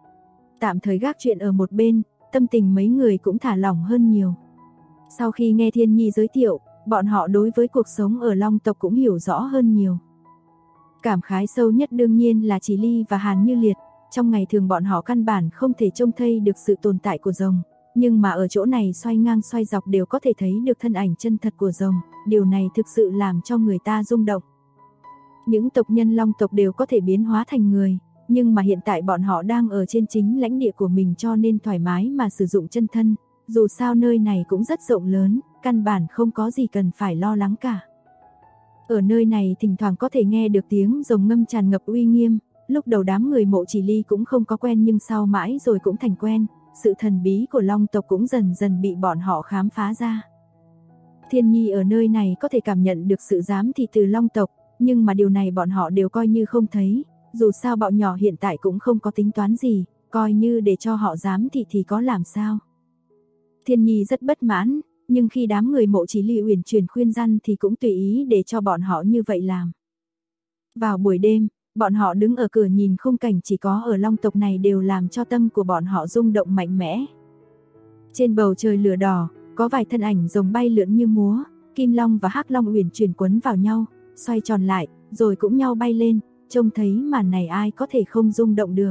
Tạm thời gác chuyện ở một bên, tâm tình mấy người cũng thả lỏng hơn nhiều. Sau khi nghe Thiên Nhi giới thiệu, bọn họ đối với cuộc sống ở Long tộc cũng hiểu rõ hơn nhiều. Cảm khái sâu nhất đương nhiên là Chỉ Ly và Hàn Như Liệt, trong ngày thường bọn họ căn bản không thể trông thấy được sự tồn tại của rồng, nhưng mà ở chỗ này xoay ngang xoay dọc đều có thể thấy được thân ảnh chân thật của rồng, điều này thực sự làm cho người ta rung động. Những tộc nhân Long tộc đều có thể biến hóa thành người, nhưng mà hiện tại bọn họ đang ở trên chính lãnh địa của mình cho nên thoải mái mà sử dụng chân thân, dù sao nơi này cũng rất rộng lớn, căn bản không có gì cần phải lo lắng cả. Ở nơi này thỉnh thoảng có thể nghe được tiếng rồng ngâm tràn ngập uy nghiêm, lúc đầu đám người Mộ Chỉ Ly cũng không có quen nhưng sau mãi rồi cũng thành quen, sự thần bí của Long tộc cũng dần dần bị bọn họ khám phá ra. Thiên Nhi ở nơi này có thể cảm nhận được sự giám thị từ Long tộc, nhưng mà điều này bọn họ đều coi như không thấy, dù sao bọn nhỏ hiện tại cũng không có tính toán gì, coi như để cho họ giám thị thì có làm sao. Thiên Nhi rất bất mãn, nhưng khi đám người Mộ Chỉ Ly uyển chuyển khuyên răn thì cũng tùy ý để cho bọn họ như vậy làm. Vào buổi đêm, bọn họ đứng ở cửa nhìn khung cảnh chỉ có ở Long tộc này đều làm cho tâm của bọn họ rung động mạnh mẽ. Trên bầu trời lửa đỏ, có vài thân ảnh rồng bay lượn như múa, Kim Long và Hắc Long uyển chuyển quấn vào nhau, xoay tròn lại, rồi cũng nhau bay lên, trông thấy màn này ai có thể không rung động được.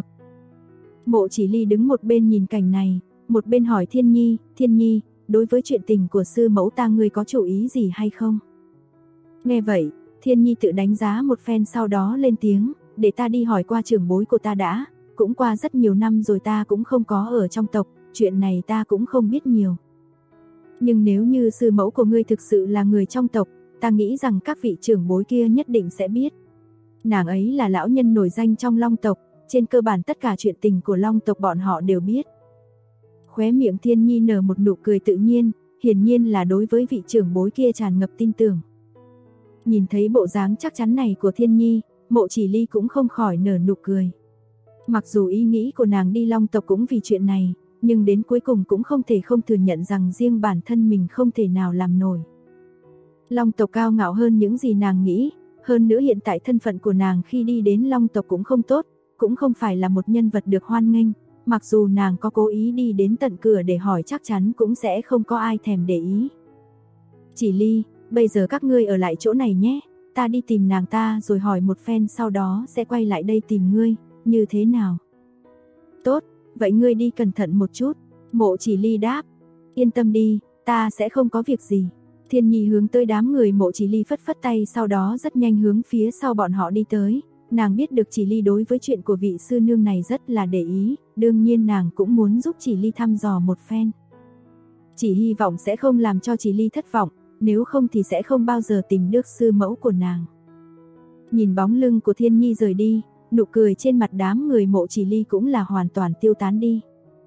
Mộ Chỉ Ly đứng một bên nhìn cảnh này, một bên hỏi Thiên Nhi, đối với chuyện tình của sư mẫu ta ngươi có chủ ý gì hay không? Nghe vậy, Thiên Nhi tự đánh giá một phen sau đó lên tiếng, để ta đi hỏi qua trưởng bối của ta đã, cũng qua rất nhiều năm rồi ta cũng không có ở trong tộc, chuyện này ta cũng không biết nhiều. Nhưng nếu như sư mẫu của ngươi thực sự là người trong tộc, ta nghĩ rằng các vị trưởng bối kia nhất định sẽ biết. Nàng ấy là lão nhân nổi danh trong Long tộc, trên cơ bản tất cả chuyện tình của Long tộc bọn họ đều biết. Khóe miệng Thiên Nhi nở một nụ cười tự nhiên, hiển nhiên là đối với vị trưởng bối kia tràn ngập tin tưởng. Nhìn thấy bộ dáng chắc chắn này của Thiên Nhi, Mộ Chỉ Ly cũng không khỏi nở nụ cười. Mặc dù ý nghĩ của nàng đi Long tộc cũng vì chuyện này, nhưng đến cuối cùng cũng không thể không thừa nhận rằng riêng bản thân mình không thể nào làm nổi. Long tộc cao ngạo hơn những gì nàng nghĩ, hơn nữa hiện tại thân phận của nàng khi đi đến Long tộc cũng không tốt, cũng không phải là một nhân vật được hoan nghênh, mặc dù nàng có cố ý đi đến tận cửa để hỏi chắc chắn cũng sẽ không có ai thèm để ý. Chỉ Ly, bây giờ các ngươi ở lại chỗ này nhé, ta đi tìm nàng ta rồi hỏi một phen sau đó sẽ quay lại đây tìm ngươi, như thế nào? Tốt, vậy ngươi đi cẩn thận một chút, Mộ Chỉ Ly đáp. Yên tâm đi, ta sẽ không có việc gì. Thiên Nhi hướng tới đám người Mộ Chỉ Ly phất phất tay, sau đó rất nhanh hướng phía sau bọn họ đi tới. Nàng biết được Chỉ Ly đối với chuyện của vị sư nương này rất là để ý, đương nhiên nàng cũng muốn giúp Chỉ Ly thăm dò một phen. Chỉ hy vọng sẽ không làm cho Chỉ Ly thất vọng, nếu không thì sẽ không bao giờ tìm được sư mẫu của nàng. Nhìn bóng lưng của Thiên Nhi rời đi, nụ cười trên mặt đám người Mộ Chỉ Ly cũng là hoàn toàn tiêu tán đi.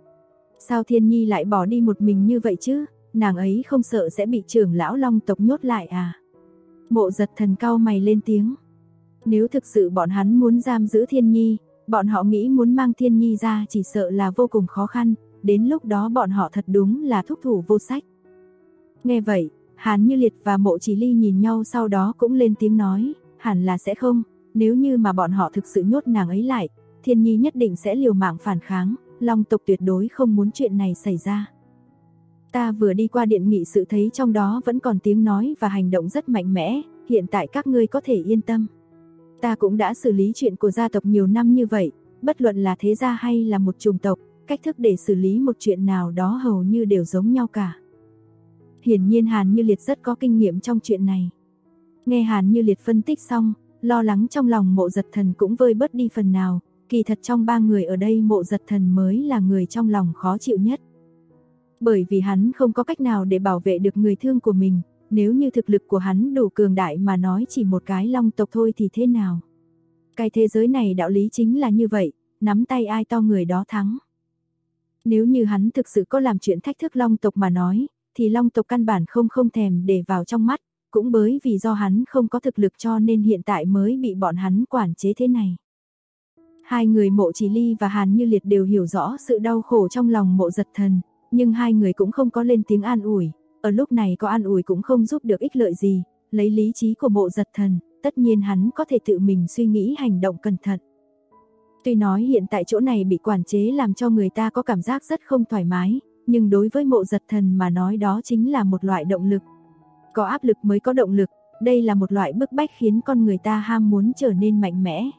Sao Thiên Nhi lại bỏ đi một mình như vậy chứ? Nàng ấy không sợ sẽ bị trưởng lão Long tộc nhốt lại à? Mộ Giật Thần cau mày lên tiếng. Nếu thực sự bọn hắn muốn giam giữ Thiên Nhi, bọn họ nghĩ muốn mang Thiên Nhi ra chỉ sợ là vô cùng khó khăn, đến lúc đó bọn họ thật đúng là thúc thủ vô sách. Nghe vậy, Hàn Như Liệt và Mộ Chỉ Ly nhìn nhau sau đó cũng lên tiếng nói, hẳn là sẽ không, nếu như mà bọn họ thực sự nhốt nàng ấy lại, Thiên Nhi nhất định sẽ liều mạng phản kháng, Long tộc tuyệt đối không muốn chuyện này xảy ra. Ta vừa đi qua điện nghị sự thấy trong đó vẫn còn tiếng nói và hành động rất mạnh mẽ, hiện tại các ngươi có thể yên tâm. Ta cũng đã xử lý chuyện của gia tộc nhiều năm như vậy, bất luận là thế gia hay là một chủng tộc, cách thức để xử lý một chuyện nào đó hầu như đều giống nhau cả. Hiển nhiên Hàn Như Liệt rất có kinh nghiệm trong chuyện này. Nghe Hàn Như Liệt phân tích xong, lo lắng trong lòng Mộ Giật Thần cũng vơi bớt đi phần nào, kỳ thật trong ba người ở đây Mộ Giật Thần mới là người trong lòng khó chịu nhất. Bởi vì hắn không có cách nào để bảo vệ được người thương của mình, nếu như thực lực của hắn đủ cường đại mà nói chỉ một cái Long tộc thôi thì thế nào? Cái thế giới này đạo lý chính là như vậy, nắm tay ai to người đó thắng. Nếu như hắn thực sự có làm chuyện thách thức Long tộc mà nói, thì Long tộc căn bản không thèm để vào trong mắt, cũng bởi vì do hắn không có thực lực cho nên hiện tại mới bị bọn hắn quản chế thế này. Hai người Mộ Chỉ Ly và Hàn Như Liệt đều hiểu rõ sự đau khổ trong lòng Mộ Giật Thần, nhưng hai người cũng không có lên tiếng an ủi, ở lúc này có an ủi cũng không giúp được ích lợi gì, lấy lý trí của Mộ Giật Thần, tất nhiên hắn có thể tự mình suy nghĩ hành động cẩn thận. Tuy nói hiện tại chỗ này bị quản chế làm cho người ta có cảm giác rất không thoải mái, nhưng đối với Mộ Giật Thần mà nói đó chính là một loại động lực. Có áp lực mới có động lực, đây là một loại bức bách khiến con người ta ham muốn trở nên mạnh mẽ.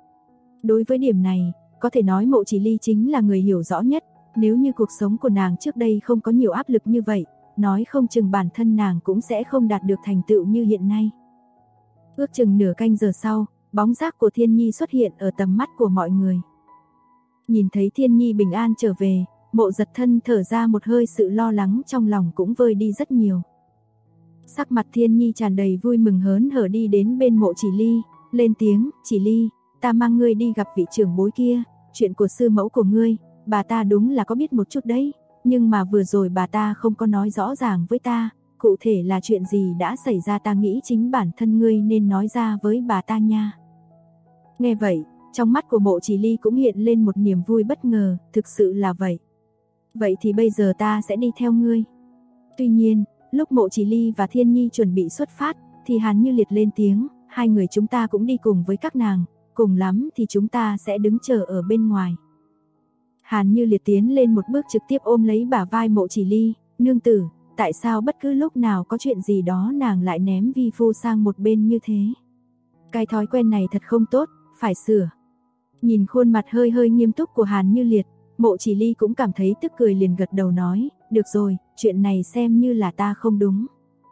Đối với điểm này, có thể nói Mộ Chỉ Ly chính là người hiểu rõ nhất, nếu như cuộc sống của nàng trước đây không có nhiều áp lực như vậy, nói không chừng bản thân nàng cũng sẽ không đạt được thành tựu như hiện nay. Ước chừng nửa canh giờ sau, bóng dáng của Thiên Nhi xuất hiện ở tầm mắt của mọi người. Nhìn thấy Thiên Nhi bình an trở về, Mộ Giật Thân thở ra một hơi, sự lo lắng trong lòng cũng vơi đi rất nhiều. Sắc mặt Thiên Nhi tràn đầy vui mừng hớn hở đi đến bên Mộ Chỉ Ly, lên tiếng, Chỉ Ly, ta mang ngươi đi gặp vị trưởng bối kia, chuyện của sư mẫu của ngươi, bà ta đúng là có biết một chút đấy, nhưng mà vừa rồi bà ta không có nói rõ ràng với ta, cụ thể là chuyện gì đã xảy ra ta nghĩ chính bản thân ngươi nên nói ra với bà ta nha. Nghe vậy, trong mắt của Mộ Chỉ Ly cũng hiện lên một niềm vui bất ngờ, thực sự là vậy. Vậy thì bây giờ ta sẽ đi theo ngươi. Tuy nhiên, lúc Mộ Chỉ Ly và Thiên Nhi chuẩn bị xuất phát, thì Hàn Như Liệt lên tiếng, hai người chúng ta cũng đi cùng với các nàng, cùng lắm thì chúng ta sẽ đứng chờ ở bên ngoài. Hàn Như Liệt tiến lên một bước trực tiếp ôm lấy bả vai Mộ Chỉ Ly, nương tử, tại sao bất cứ lúc nào có chuyện gì đó nàng lại ném vi phu sang một bên như thế? Cái thói quen này thật không tốt, phải sửa. Nhìn khuôn mặt hơi hơi nghiêm túc của Hàn Như Liệt, Mộ Chỉ Ly cũng cảm thấy tức cười liền gật đầu nói, được rồi, chuyện này xem như là ta không đúng.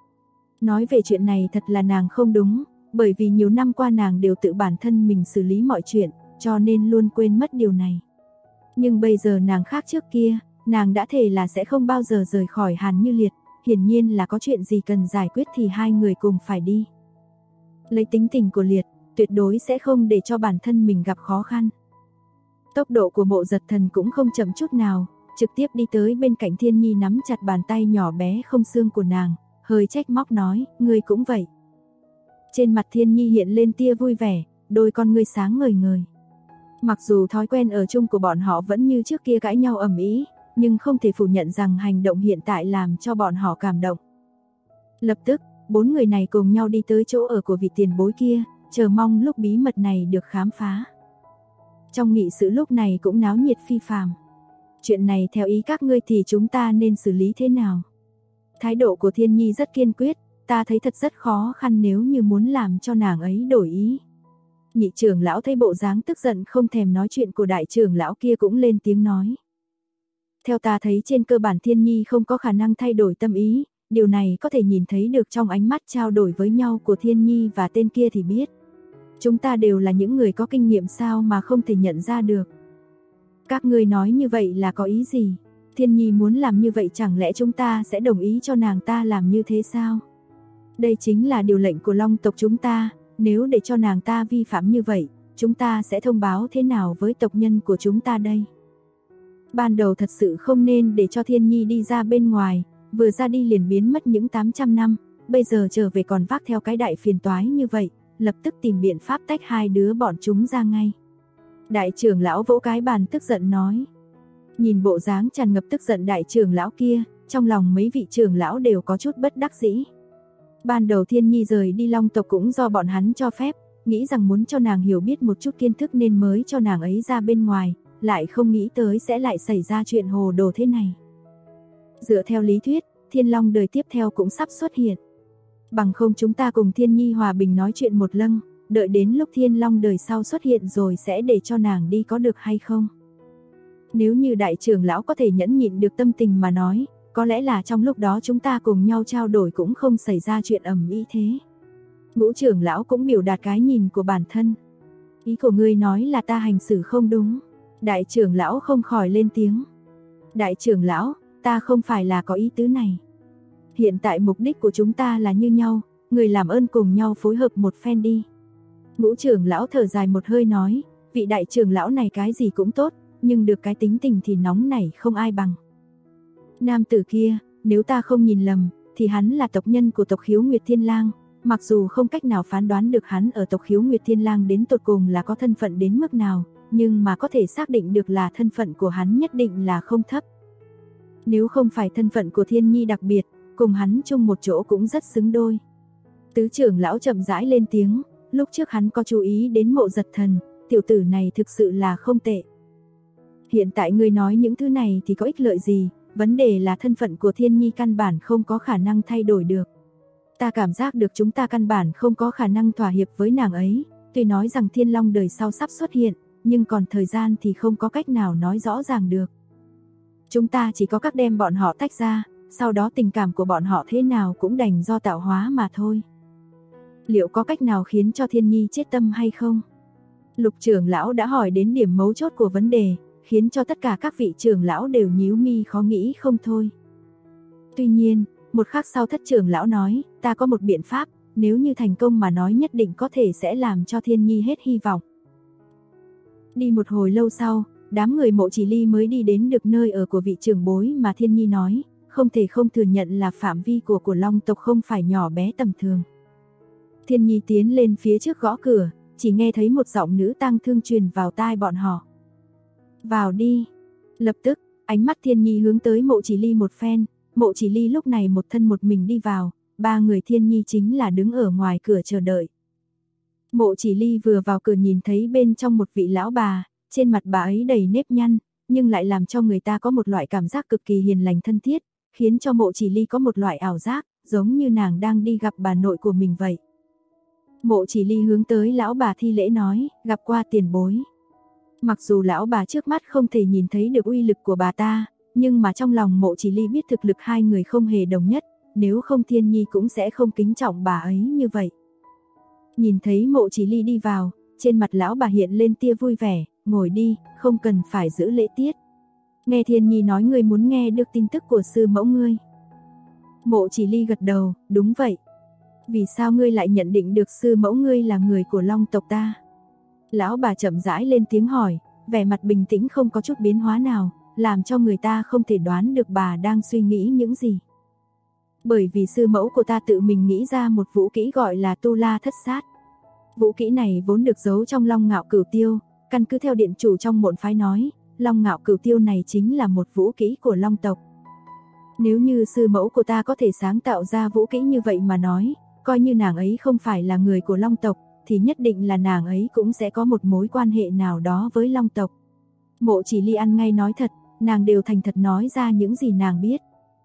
Nói về chuyện này thật là nàng không đúng, bởi vì nhiều năm qua nàng đều tự bản thân mình xử lý mọi chuyện, cho nên luôn quên mất điều này. Nhưng bây giờ nàng khác trước kia, nàng đã thề là sẽ không bao giờ rời khỏi Hàn Như Liệt, hiển nhiên là có chuyện gì cần giải quyết thì hai người cùng phải đi. Lấy tính tình của Liệt, tuyệt đối sẽ không để cho bản thân mình gặp khó khăn. Tốc độ của Mộ Giật Thần cũng không chậm chút nào, trực tiếp đi tới bên cạnh Thiên Nhi nắm chặt bàn tay nhỏ bé không xương của nàng, hơi trách móc nói, ngươi cũng vậy. Trên mặt Thiên Nhi hiện lên tia vui vẻ, đôi con ngươi sáng ngời ngời. Mặc dù thói quen ở chung của bọn họ vẫn như trước kia cãi nhau ầm ĩ, nhưng không thể phủ nhận rằng hành động hiện tại làm cho bọn họ cảm động. Lập tức, bốn người này cùng nhau đi tới chỗ ở của vị tiền bối kia, chờ mong lúc bí mật này được khám phá. Trong nghị sự lúc này cũng náo nhiệt phi phàm. Chuyện này theo ý các ngươi thì chúng ta nên xử lý thế nào? Thái độ của Thiên Nhi rất kiên quyết, ta thấy thật rất khó khăn nếu như muốn làm cho nàng ấy đổi ý. Nhị trưởng lão thấy bộ dáng tức giận không thèm nói chuyện của đại trưởng lão kia cũng lên tiếng nói. Theo ta thấy trên cơ bản Thiên Nhi không có khả năng thay đổi tâm ý, điều này có thể nhìn thấy được trong ánh mắt trao đổi với nhau của Thiên Nhi và tên kia thì biết. Chúng ta đều là những người có kinh nghiệm sao mà không thể nhận ra được. Các ngươi nói như vậy là có ý gì? Thiên Nhi muốn làm như vậy chẳng lẽ chúng ta sẽ đồng ý cho nàng ta làm như thế sao? Đây chính là điều lệnh của Long tộc chúng ta, nếu để cho nàng ta vi phạm như vậy, chúng ta sẽ thông báo thế nào với tộc nhân của chúng ta đây? Ban đầu thật sự không nên để cho Thiên Nhi đi ra bên ngoài, vừa ra đi liền biến mất những 800 năm, bây giờ trở về còn vác theo cái đại phiền toái như vậy, lập tức tìm biện pháp tách hai đứa bọn chúng ra ngay. Đại trưởng lão vỗ cái bàn tức giận nói. Nhìn bộ dáng tràn ngập tức giận đại trưởng lão kia, trong lòng mấy vị trưởng lão đều có chút bất đắc dĩ. Ban đầu Thiên Nhi rời đi Long tộc cũng do bọn hắn cho phép, nghĩ rằng muốn cho nàng hiểu biết một chút kiến thức nên mới cho nàng ấy ra bên ngoài, lại không nghĩ tới sẽ lại xảy ra chuyện hồ đồ thế này. Dựa theo lý thuyết, Thiên Long đời tiếp theo cũng sắp xuất hiện. Bằng không chúng ta cùng Thiên Nhi hòa bình nói chuyện một lâng, đợi đến lúc Thiên Long đời sau xuất hiện rồi sẽ để cho nàng đi có được hay không? Nếu như đại trưởng lão có thể nhẫn nhịn được tâm tình mà nói, có lẽ là trong lúc đó chúng ta cùng nhau trao đổi cũng không xảy ra chuyện ầm ĩ thế. Ngũ trưởng lão cũng biểu đạt cái nhìn của bản thân. Ý của ngươi nói là ta hành xử không đúng. Đại trưởng lão không khỏi lên tiếng. Đại trưởng lão, ta không phải là có ý tứ này. Hiện tại mục đích của chúng ta là như nhau, người làm ơn cùng nhau phối hợp một phen đi. Ngũ trưởng lão thở dài một hơi nói, vị đại trưởng lão này cái gì cũng tốt, nhưng được cái tính tình thì nóng nảy không ai bằng. Nam tử kia, nếu ta không nhìn lầm, thì hắn là tộc nhân của tộc Khiếu Nguyệt Thiên Lang, mặc dù không cách nào phán đoán được hắn ở tộc Khiếu Nguyệt Thiên Lang đến tột cùng là có thân phận đến mức nào, nhưng mà có thể xác định được là thân phận của hắn nhất định là không thấp. Nếu không phải thân phận của Thiên Nhi đặc biệt, cùng hắn chung một chỗ cũng rất xứng đôi. Tứ trưởng lão chậm rãi lên tiếng, lúc trước hắn có chú ý đến Mộ Giật Thần, tiểu tử này thực sự là không tệ. Hiện tại ngươi nói những thứ này thì có ích lợi gì, vấn đề là thân phận của Thiên Nhi căn bản không có khả năng thay đổi được. Ta cảm giác được chúng ta căn bản không có khả năng thỏa hiệp với nàng ấy, tuy nói rằng Thiên Long đời sau sắp xuất hiện, nhưng còn thời gian thì không có cách nào nói rõ ràng được. Chúng ta chỉ có cách đem bọn họ tách ra, sau đó tình cảm của bọn họ thế nào cũng đành do tạo hóa mà thôi. Liệu có cách nào khiến cho Thiên Nhi chết tâm hay không? Lục trưởng lão đã hỏi đến điểm mấu chốt của vấn đề, khiến cho tất cả các vị trưởng lão đều nhíu mi khó nghĩ không thôi. Tuy nhiên, một khắc sau thất trưởng lão nói, ta có một biện pháp, nếu như thành công mà nói nhất định có thể sẽ làm cho Thiên Nhi hết hy vọng. Đi một hồi lâu sau, đám người Mộ Chỉ Ly mới đi đến được nơi ở của vị trưởng bối mà Thiên Nhi nói, không thể không thừa nhận là phạm vi của Long tộc không phải nhỏ bé tầm thường. Thiên Nhi tiến lên phía trước gõ cửa, chỉ nghe thấy một giọng nữ tang thương truyền vào tai bọn họ. Vào đi. Lập tức, ánh mắt Thiên Nhi hướng tới Mộ Chỉ Ly một phen, Mộ Chỉ Ly lúc này một thân một mình đi vào, ba người Thiên Nhi chính là đứng ở ngoài cửa chờ đợi. Mộ Chỉ Ly vừa vào cửa nhìn thấy bên trong một vị lão bà, trên mặt bà ấy đầy nếp nhăn, nhưng lại làm cho người ta có một loại cảm giác cực kỳ hiền lành thân thiết, khiến cho Mộ Chỉ Ly có một loại ảo giác, giống như nàng đang đi gặp bà nội của mình vậy. Mộ Chỉ Ly hướng tới lão bà thi lễ nói, gặp qua tiền bối. Mặc dù lão bà trước mắt không thể nhìn thấy được uy lực của bà ta, nhưng mà trong lòng Mộ Chỉ Ly biết thực lực hai người không hề đồng nhất, nếu không Thiên Nhi cũng sẽ không kính trọng bà ấy như vậy. Nhìn thấy Mộ Chỉ Ly đi vào, trên mặt lão bà hiện lên tia vui vẻ, ngồi đi, không cần phải giữ lễ tiết. Nghe Thiên Nhi nói ngươi muốn nghe được tin tức của sư mẫu ngươi. Mộ Chỉ Ly gật đầu, đúng vậy. Vì sao ngươi lại nhận định được sư mẫu ngươi là người của Long tộc ta? Lão bà chậm rãi lên tiếng hỏi, vẻ mặt bình tĩnh không có chút biến hóa nào, làm cho người ta không thể đoán được bà đang suy nghĩ những gì. Bởi vì sư mẫu của ta tự mình nghĩ ra một vũ kỹ gọi là Tu La Thất Sát. Vũ kỹ này vốn được giấu trong Long Ngạo Cửu Tiêu, căn cứ theo điện chủ trong môn phái nói, Long Ngạo Cửu Tiêu này chính là một vũ kỹ của Long tộc. Nếu như sư mẫu của ta có thể sáng tạo ra vũ kỹ như vậy mà nói, coi như nàng ấy không phải là người của Long tộc, thì nhất định là nàng ấy cũng sẽ có một mối quan hệ nào đó với Long tộc. Mộ Chỉ Ly ăn ngay nói thật, nàng đều thành thật nói ra những gì nàng biết.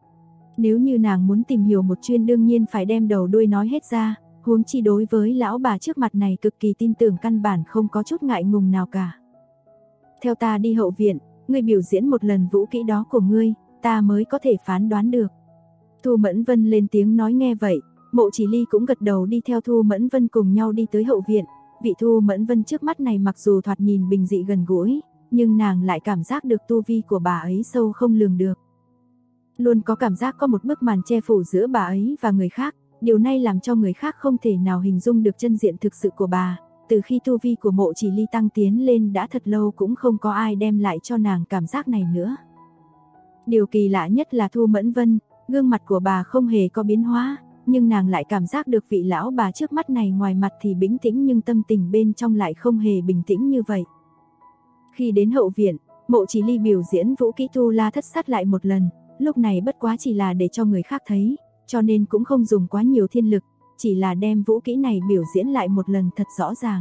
Nếu như nàng muốn tìm hiểu một chuyện đương nhiên phải đem đầu đuôi nói hết ra, huống chi đối với lão bà trước mặt này cực kỳ tin tưởng căn bản không có chút ngại ngùng nào cả. Theo ta đi hậu viện, ngươi biểu diễn một lần vũ kỹ đó của ngươi, ta mới có thể phán đoán được. Thu Mẫn Vân lên tiếng nói nghe vậy, Mộ Chỉ Ly cũng gật đầu đi theo Thu Mẫn Vân cùng nhau đi tới hậu viện. Vị Thu Mẫn Vân trước mắt này mặc dù thoạt nhìn bình dị gần gũi, nhưng nàng lại cảm giác được tu vi của bà ấy sâu không lường được. Luôn có cảm giác có một bức màn che phủ giữa bà ấy và người khác, điều này làm cho người khác không thể nào hình dung được chân diện thực sự của bà. Từ khi tu vi của Mộ Chỉ Ly tăng tiến lên đã thật lâu cũng không có ai đem lại cho nàng cảm giác này nữa. Điều kỳ lạ nhất là Thu Mẫn Vân, gương mặt của bà không hề có biến hóa, nhưng nàng lại cảm giác được vị lão bà trước mắt này ngoài mặt thì bình tĩnh nhưng tâm tình bên trong lại không hề bình tĩnh như vậy. Khi đến hậu viện, Mộ Chỉ Ly biểu diễn vũ kỹ Tu La Thất Sát lại một lần, lúc này bất quá chỉ là để cho người khác thấy, cho nên cũng không dùng quá nhiều thiên lực, chỉ là đem vũ kỹ này biểu diễn lại một lần thật rõ ràng.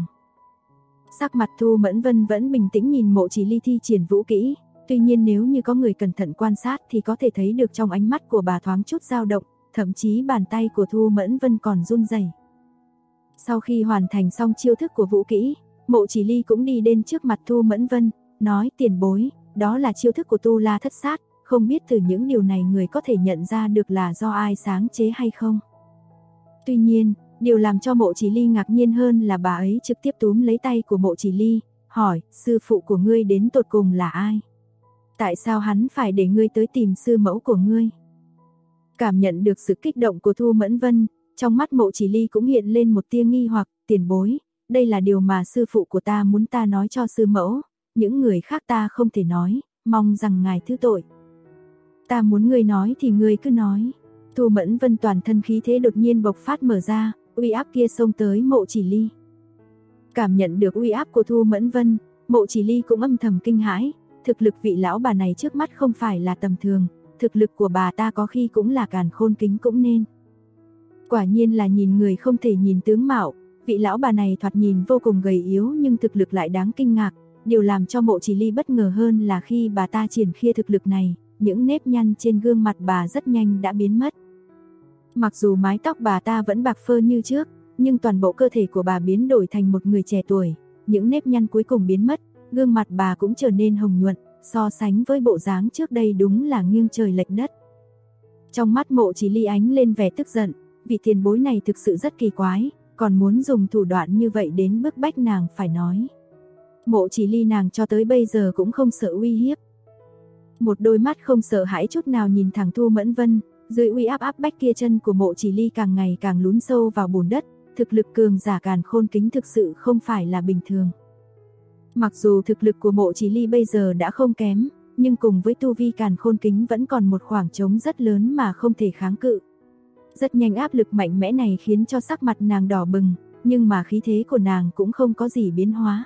Sắc mặt Thu Mẫn Vân vẫn bình tĩnh nhìn Mộ Chỉ Ly thi triển vũ kỹ, tuy nhiên nếu như có người cẩn thận quan sát thì có thể thấy được trong ánh mắt của bà thoáng chút dao động, thậm chí bàn tay của Thu Mẫn Vân còn run rẩy. Sau khi hoàn thành xong chiêu thức của vũ kỹ, Mộ Chỉ Ly cũng đi đến trước mặt Thu Mẫn Vân, nói tiền bối, đó là chiêu thức của Tu La Thất Sát, không biết từ những điều này người có thể nhận ra được là do ai sáng chế hay không. Tuy nhiên, điều làm cho Mộ Chỉ Ly ngạc nhiên hơn là bà ấy trực tiếp túm lấy tay của Mộ Chỉ Ly, hỏi, sư phụ của ngươi đến tột cùng là ai? Tại sao hắn phải để ngươi tới tìm sư mẫu của ngươi? Cảm nhận được sự kích động của Thu Mẫn Vân, trong mắt Mộ Chỉ Ly cũng hiện lên một tia nghi hoặc, tiền bối, đây là điều mà sư phụ của ta muốn ta nói cho sư mẫu, những người khác ta không thể nói, mong rằng ngài thứ tội. Ta muốn ngươi nói thì ngươi cứ nói. Thu Mẫn Vân toàn thân khí thế đột nhiên bộc phát mở ra, uy áp kia xông tới Mộ Chỉ Ly. Cảm nhận được uy áp của Thu Mẫn Vân, Mộ Chỉ Ly cũng âm thầm kinh hãi, thực lực vị lão bà này trước mắt không phải là tầm thường, thực lực của bà ta có khi cũng là càn khôn kính cũng nên. Quả nhiên là nhìn người không thể nhìn tướng mạo, vị lão bà này thoạt nhìn vô cùng gầy yếu nhưng thực lực lại đáng kinh ngạc, điều làm cho Mộ Chỉ Ly bất ngờ hơn là khi bà ta triển khai thực lực này, những nếp nhăn trên gương mặt bà rất nhanh đã biến mất. Mặc dù mái tóc bà ta vẫn bạc phơ như trước, nhưng toàn bộ cơ thể của bà biến đổi thành một người trẻ tuổi, những nếp nhăn cuối cùng biến mất, gương mặt bà cũng trở nên hồng nhuận, so sánh với bộ dáng trước đây đúng là nghiêng trời lệch đất. Trong mắt Mộ Chỉ Ly ánh lên vẻ tức giận, vị tiền bối này thực sự rất kỳ quái, còn muốn dùng thủ đoạn như vậy đến bức bách nàng phải nói. Mộ Chỉ Ly nàng cho tới bây giờ cũng không sợ uy hiếp. Một đôi mắt không sợ hãi chút nào nhìn thẳng Thu Mẫn Vân, dưới uy áp áp bách kia chân của Mộ Chỉ Ly càng ngày càng lún sâu vào bùn đất, thực lực cường giả càn khôn kính thực sự không phải là bình thường. Mặc dù thực lực của Mộ Chỉ Ly bây giờ đã không kém, nhưng cùng với tu vi càn khôn kính vẫn còn một khoảng trống rất lớn mà không thể kháng cự. Rất nhanh áp lực mạnh mẽ này khiến cho sắc mặt nàng đỏ bừng, nhưng mà khí thế của nàng cũng không có gì biến hóa.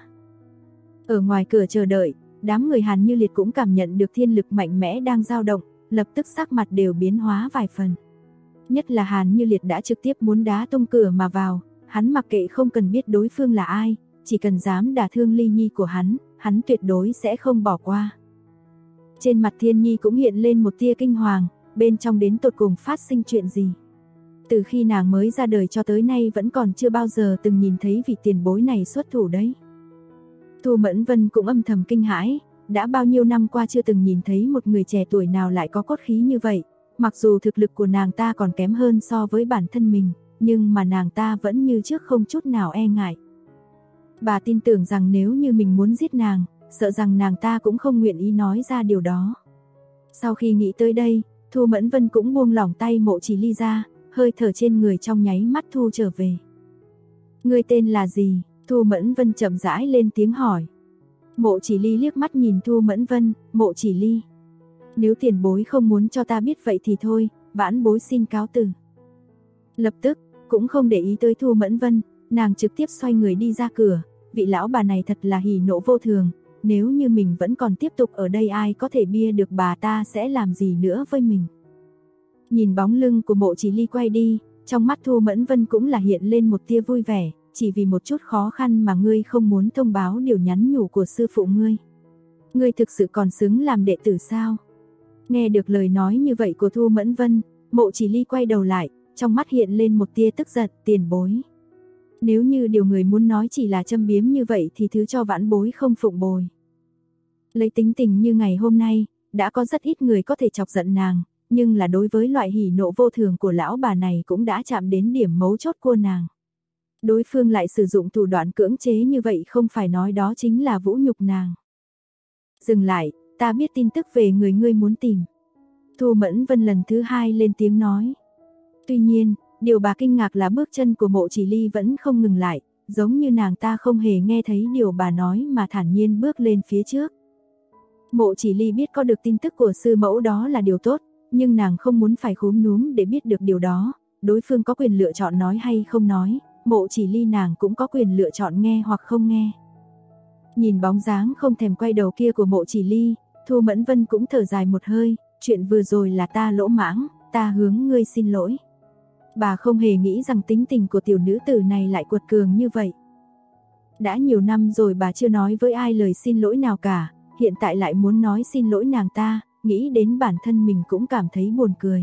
Ở ngoài cửa chờ đợi, đám người Hàn Như Liệt cũng cảm nhận được thiên lực mạnh mẽ đang dao động, lập tức sắc mặt đều biến hóa vài phần. Nhất là Hàn Như Liệt đã trực tiếp muốn đá tung cửa mà vào, hắn mặc kệ không cần biết đối phương là ai, chỉ cần dám đả thương Ly Nhi của hắn tuyệt đối sẽ không bỏ qua. Trên mặt Thiên Nhi cũng hiện lên một tia kinh hoàng, bên trong đến tột cùng phát sinh chuyện gì. Từ khi nàng mới ra đời cho tới nay vẫn còn chưa bao giờ từng nhìn thấy vị tiền bối này xuất thủ đấy. Thu Mẫn Vân cũng âm thầm kinh hãi, đã bao nhiêu năm qua chưa từng nhìn thấy một người trẻ tuổi nào lại có cốt khí như vậy. Mặc dù thực lực của nàng ta còn kém hơn so với bản thân mình, nhưng mà nàng ta vẫn như trước không chút nào e ngại. Bà tin tưởng rằng nếu như mình muốn giết nàng, sợ rằng nàng ta cũng không nguyện ý nói ra điều đó. Sau khi nghĩ tới đây, Thu Mẫn Vân cũng buông lỏng tay Mộ Chỉ Ly ra, hơi thở trên người trong nháy mắt thu trở về. Ngươi tên là gì? Thu Mẫn Vân chậm rãi lên tiếng hỏi. Mộ Chỉ Ly liếc mắt nhìn Thu Mẫn Vân, Mộ Chỉ Ly. Nếu tiền bối không muốn cho ta biết vậy thì thôi, vãn bối xin cáo từ. Lập tức, cũng không để ý tới Thu Mẫn Vân, nàng trực tiếp xoay người đi ra cửa. Vị lão bà này thật là hỉ nộ vô thường, nếu như mình vẫn còn tiếp tục ở đây ai có thể bia được bà ta sẽ làm gì nữa với mình. Nhìn bóng lưng của Mộ Chỉ Ly quay đi, trong mắt Thu Mẫn Vân cũng là hiện lên một tia vui vẻ, chỉ vì một chút khó khăn mà ngươi không muốn thông báo điều nhắn nhủ của sư phụ ngươi. Ngươi thực sự còn xứng làm đệ tử sao? Nghe được lời nói như vậy của Thu Mẫn Vân, Mộ Chỉ Ly quay đầu lại, trong mắt hiện lên một tia tức giận, tiền bối. Nếu như điều người muốn nói chỉ là châm biếm như vậy thì thứ cho vãn bối không phụng bồi. Lấy tính tình như ngày hôm nay, đã có rất ít người có thể chọc giận nàng, nhưng là đối với loại hỉ nộ vô thường của lão bà này cũng đã chạm đến điểm mấu chốt của nàng. Đối phương lại sử dụng thủ đoạn cưỡng chế như vậy không phải nói đó chính là vũ nhục nàng. Dừng lại, ta biết tin tức về người ngươi muốn tìm. Thu Mẫn Vân lần thứ hai lên tiếng nói. Tuy nhiên, điều bà kinh ngạc là bước chân của Mộ Chỉ Ly vẫn không ngừng lại, giống như nàng ta không hề nghe thấy điều bà nói mà thản nhiên bước lên phía trước. Mộ Chỉ Ly biết có được tin tức của sư mẫu đó là điều tốt, nhưng nàng không muốn phải khúm núm để biết được điều đó, đối phương có quyền lựa chọn nói hay không nói, Mộ Chỉ Ly nàng cũng có quyền lựa chọn nghe hoặc không nghe. Nhìn bóng dáng không thèm quay đầu kia của Mộ Chỉ Ly, Thu Mẫn Vân cũng thở dài một hơi, chuyện vừa rồi là ta lỗ mãng, ta hướng ngươi xin lỗi. Bà không hề nghĩ rằng tính tình của tiểu nữ tử này lại quật cường như vậy. Đã nhiều năm rồi bà chưa nói với ai lời xin lỗi nào cả, hiện tại lại muốn nói xin lỗi nàng ta, nghĩ đến bản thân mình cũng cảm thấy buồn cười.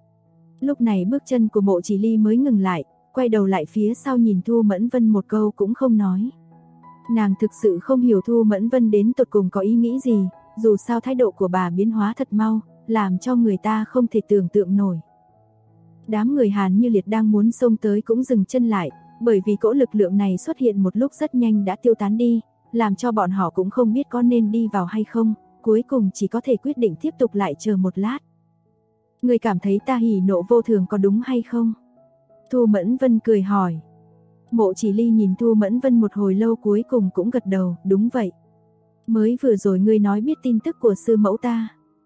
Lúc này bước chân của Mộ Chỉ Ly mới ngừng lại, quay đầu lại phía sau nhìn Thu Mẫn Vân một câu cũng không nói. Nàng thực sự không hiểu Thu Mẫn Vân đến tột cùng có ý nghĩ gì, dù sao thái độ của bà biến hóa thật mau, làm cho người ta không thể tưởng tượng nổi. Đám người Hàn Như Liệt đang muốn xông tới cũng dừng chân lại, bởi vì cỗ lực lượng này xuất hiện một lúc rất nhanh đã tiêu tán đi, làm cho bọn họ cũng không biết có nên đi vào hay không, cuối cùng chỉ có thể quyết định tiếp tục lại chờ một lát. Người cảm thấy ta hỉ nộ vô thường có đúng hay không? Thu Mẫn Vân cười hỏi. Mộ Chỉ Ly nhìn Thu Mẫn Vân một hồi lâu cuối cùng cũng gật đầu, đúng vậy. Mới vừa rồi ngươi nói biết tin tức của sư mẫu ta.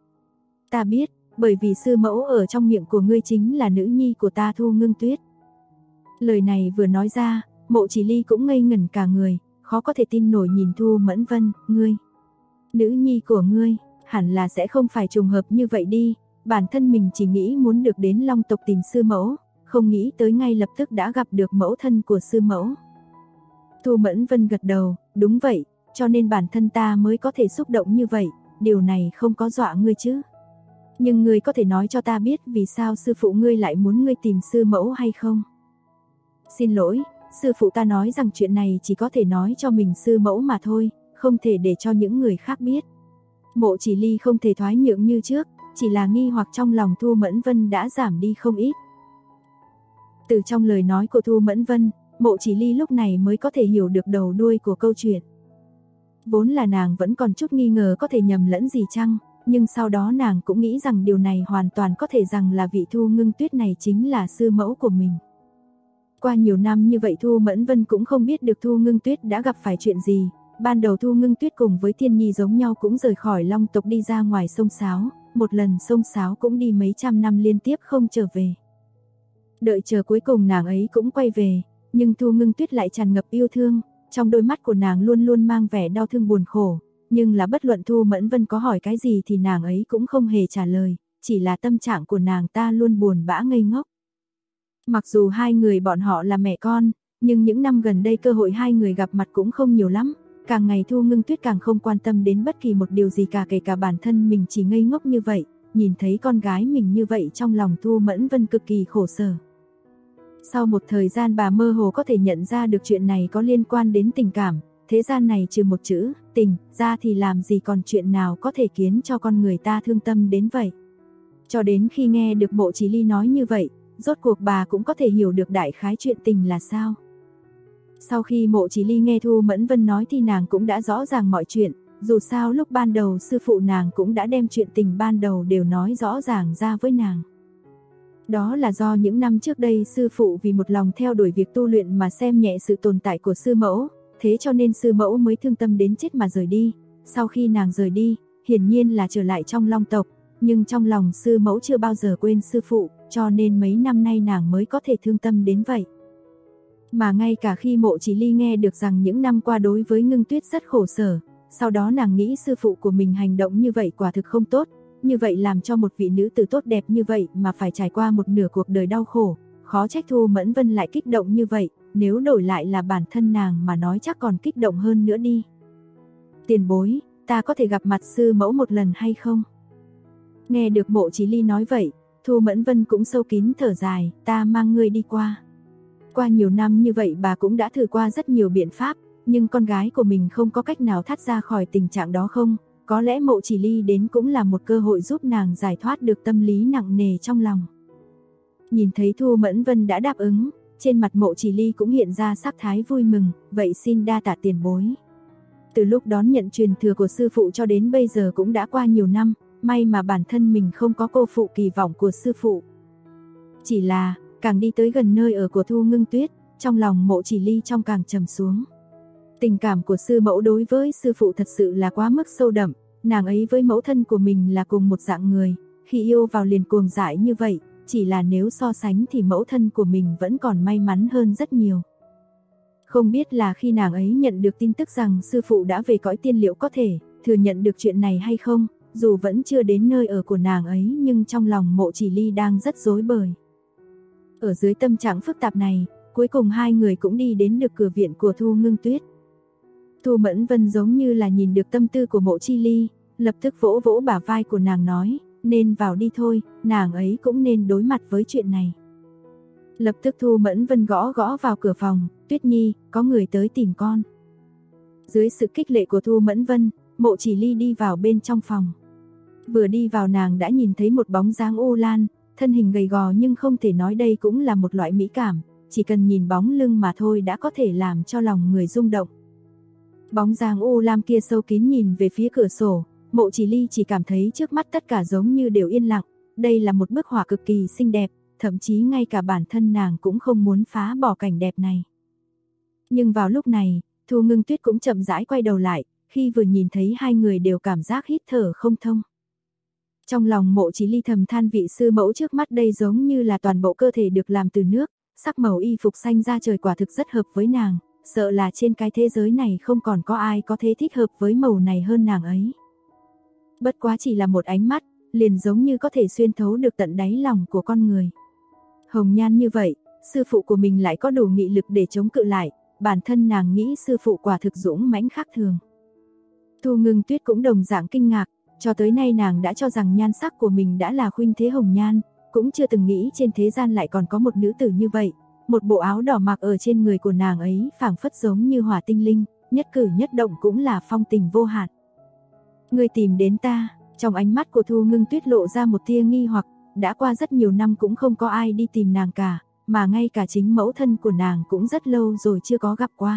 Ta biết, bởi vì sư mẫu ở trong miệng của ngươi chính là nữ nhi của ta Thu Ngưng Tuyết. Lời này vừa nói ra, Mộ Chỉ Ly cũng ngây ngẩn cả người, khó có thể tin nổi nhìn Thu Mẫn Vân, ngươi. Nữ nhi của ngươi, hẳn là sẽ không phải trùng hợp như vậy đi, bản thân mình chỉ nghĩ muốn được đến Long tộc tìm sư mẫu, không nghĩ tới ngay lập tức đã gặp được mẫu thân của sư mẫu. Thu Mẫn Vân gật đầu, đúng vậy, cho nên bản thân ta mới có thể xúc động như vậy, điều này không có dọa ngươi chứ. Nhưng ngươi có thể nói cho ta biết vì sao sư phụ ngươi lại muốn ngươi tìm sư mẫu hay không? Xin lỗi, sư phụ ta nói rằng chuyện này chỉ có thể nói cho mình sư mẫu mà thôi, không thể để cho những người khác biết. Mộ Chỉ Ly không thể thoái nhượng như trước, chỉ là nghi hoặc trong lòng Thu Mẫn Vân đã giảm đi không ít. Từ trong lời nói của Thu Mẫn Vân, Mộ Chỉ Ly lúc này mới có thể hiểu được đầu đuôi của câu chuyện. Vốn là nàng vẫn còn chút nghi ngờ có thể nhầm lẫn gì chăng, nhưng sau đó nàng cũng nghĩ rằng điều này hoàn toàn có thể rằng là vị Thu Ngưng Tuyết này chính là sư mẫu của mình. Qua nhiều năm như vậy Thu Mẫn Vân cũng không biết được Thu Ngưng Tuyết đã gặp phải chuyện gì. Ban đầu Thu Ngưng Tuyết cùng với Thiên Nhi giống nhau cũng rời khỏi Long tộc đi ra ngoài sông Sáo, một lần sông Sáo cũng đi mấy trăm năm liên tiếp không trở về. Đợi chờ cuối cùng nàng ấy cũng quay về, nhưng Thu Ngưng Tuyết lại tràn ngập yêu thương, trong đôi mắt của nàng luôn luôn mang vẻ đau thương buồn khổ, nhưng là bất luận Thu Mẫn Vân có hỏi cái gì thì nàng ấy cũng không hề trả lời, chỉ là tâm trạng của nàng ta luôn buồn bã ngây ngốc. Mặc dù hai người bọn họ là mẹ con, nhưng những năm gần đây cơ hội hai người gặp mặt cũng không nhiều lắm, Càng ngày Thu Ngưng Tuyết càng không quan tâm đến bất kỳ một điều gì cả, kể cả bản thân mình chỉ ngây ngốc như vậy, nhìn thấy con gái mình như vậy trong lòng Thu Mẫn Vân cực kỳ khổ sở. Sau một thời gian bà mơ hồ có thể nhận ra được chuyện này có liên quan đến tình cảm, thế gian này trừ một chữ, tình, ra thì làm gì còn chuyện nào có thể khiến cho con người ta thương tâm đến vậy. Cho đến khi nghe được Mộ Chỉ Ly nói như vậy, rốt cuộc bà cũng có thể hiểu được đại khái chuyện tình là sao. Sau khi Mộ Chỉ Ly nghe Thu Mẫn Vân nói thì nàng cũng đã rõ ràng mọi chuyện, dù sao lúc ban đầu sư phụ nàng cũng đã đem chuyện tình ban đầu đều nói rõ ràng ra với nàng. Đó là do những năm trước đây sư phụ vì một lòng theo đuổi việc tu luyện mà xem nhẹ sự tồn tại của sư mẫu, thế cho nên sư mẫu mới thương tâm đến chết mà rời đi. Sau khi nàng rời đi, hiển nhiên là trở lại trong Long tộc, nhưng trong lòng sư mẫu chưa bao giờ quên sư phụ, cho nên mấy năm nay nàng mới có thể thương tâm đến vậy. Mà ngay cả khi Mộ Chỉ Ly nghe được rằng những năm qua đối với Ngưng Tuyết rất khổ sở, sau đó nàng nghĩ sư phụ của mình hành động như vậy quả thực không tốt, như vậy làm cho một vị nữ tử tốt đẹp như vậy mà phải trải qua một nửa cuộc đời đau khổ, khó trách Thu Mẫn Vân lại kích động như vậy, nếu đổi lại là bản thân nàng mà nói chắc còn kích động hơn nữa đi. Tiền bối, ta có thể gặp mặt sư mẫu một lần hay không? Nghe được Mộ Chỉ Ly nói vậy, Thu Mẫn Vân cũng sâu kín thở dài, ta mang ngươi đi qua. Qua nhiều năm như vậy bà cũng đã thử qua rất nhiều biện pháp, nhưng con gái của mình không có cách nào thoát ra khỏi tình trạng đó không? Có lẽ Mộ Chỉ Ly đến cũng là một cơ hội giúp nàng giải thoát được tâm lý nặng nề trong lòng. Nhìn thấy Thu Mẫn Vân đã đáp ứng, trên mặt Mộ Chỉ Ly cũng hiện ra sắc thái vui mừng, vậy xin đa tạ tiền bối. Từ lúc đón nhận truyền thừa của sư phụ cho đến bây giờ cũng đã qua nhiều năm, may mà bản thân mình không có cô phụ kỳ vọng của sư phụ. Chỉ là, càng đi tới gần nơi ở của Thu Ngưng Tuyết, trong lòng Mộ Chỉ Ly trong càng trầm xuống. Tình cảm của sư mẫu đối với sư phụ thật sự là quá mức sâu đậm, nàng ấy với mẫu thân của mình là cùng một dạng người, khi yêu vào liền cuồng dại như vậy, chỉ là nếu so sánh thì mẫu thân của mình vẫn còn may mắn hơn rất nhiều. Không biết là khi nàng ấy nhận được tin tức rằng sư phụ đã về cõi tiên liệu có thể thừa nhận được chuyện này hay không, dù vẫn chưa đến nơi ở của nàng ấy nhưng trong lòng Mộ Chỉ Ly đang rất rối bời. Ở dưới tâm trạng phức tạp này, cuối cùng hai người cũng đi đến được cửa viện của Thu Ngưng Tuyết. Thu Mẫn Vân giống như là nhìn được tâm tư của Mộ Chỉ Ly, lập tức vỗ vỗ bả vai của nàng nói, nên vào đi thôi, nàng ấy cũng nên đối mặt với chuyện này. Lập tức Thu Mẫn Vân gõ gõ vào cửa phòng, Tuyết Nhi, có người tới tìm con. Dưới sự khích lệ của Thu Mẫn Vân, Mộ Chỉ Ly đi vào bên trong phòng. Vừa đi vào nàng đã nhìn thấy một bóng dáng u lan, thân hình gầy gò nhưng không thể nói đây cũng là một loại mỹ cảm, chỉ cần nhìn bóng lưng mà thôi đã có thể làm cho lòng người rung động. Bóng dáng u lam kia sâu kín nhìn về phía cửa sổ, Mộ Chỉ Ly chỉ cảm thấy trước mắt tất cả giống như đều yên lặng, đây là một bức họa cực kỳ xinh đẹp, thậm chí ngay cả bản thân nàng cũng không muốn phá bỏ cảnh đẹp này. Nhưng vào lúc này, Thu Ngưng Tuyết cũng chậm rãi quay đầu lại, khi vừa nhìn thấy hai người đều cảm giác hít thở không thông. Trong lòng Mộ Chỉ Ly thầm than vị sư mẫu trước mắt đây giống như là toàn bộ cơ thể được làm từ nước, sắc màu y phục xanh da trời quả thực rất hợp với nàng, sợ là trên cái thế giới này không còn có ai có thể thích hợp với màu này hơn nàng ấy. Bất quá chỉ là một ánh mắt, liền giống như có thể xuyên thấu được tận đáy lòng của con người. Hồng nhan như vậy, sư phụ của mình lại có đủ nghị lực để chống cự lại, bản thân nàng nghĩ sư phụ quả thực dũng mãnh khác thường. Thu Ngưng Tuyết cũng đồng dạng kinh ngạc, cho tới nay nàng đã cho rằng nhan sắc của mình đã là khuynh thế hồng nhan, cũng chưa từng nghĩ trên thế gian lại còn có một nữ tử như vậy. Một bộ áo đỏ mặc ở trên người của nàng ấy phảng phất giống như hỏa tinh linh, nhất cử nhất động cũng là phong tình vô hạn. Ngươi tìm đến ta, trong ánh mắt của Thu Ngưng Tuyết lộ ra một tia nghi hoặc, đã qua rất nhiều năm cũng không có ai đi tìm nàng cả, mà ngay cả chính mẫu thân của nàng cũng rất lâu rồi chưa có gặp qua.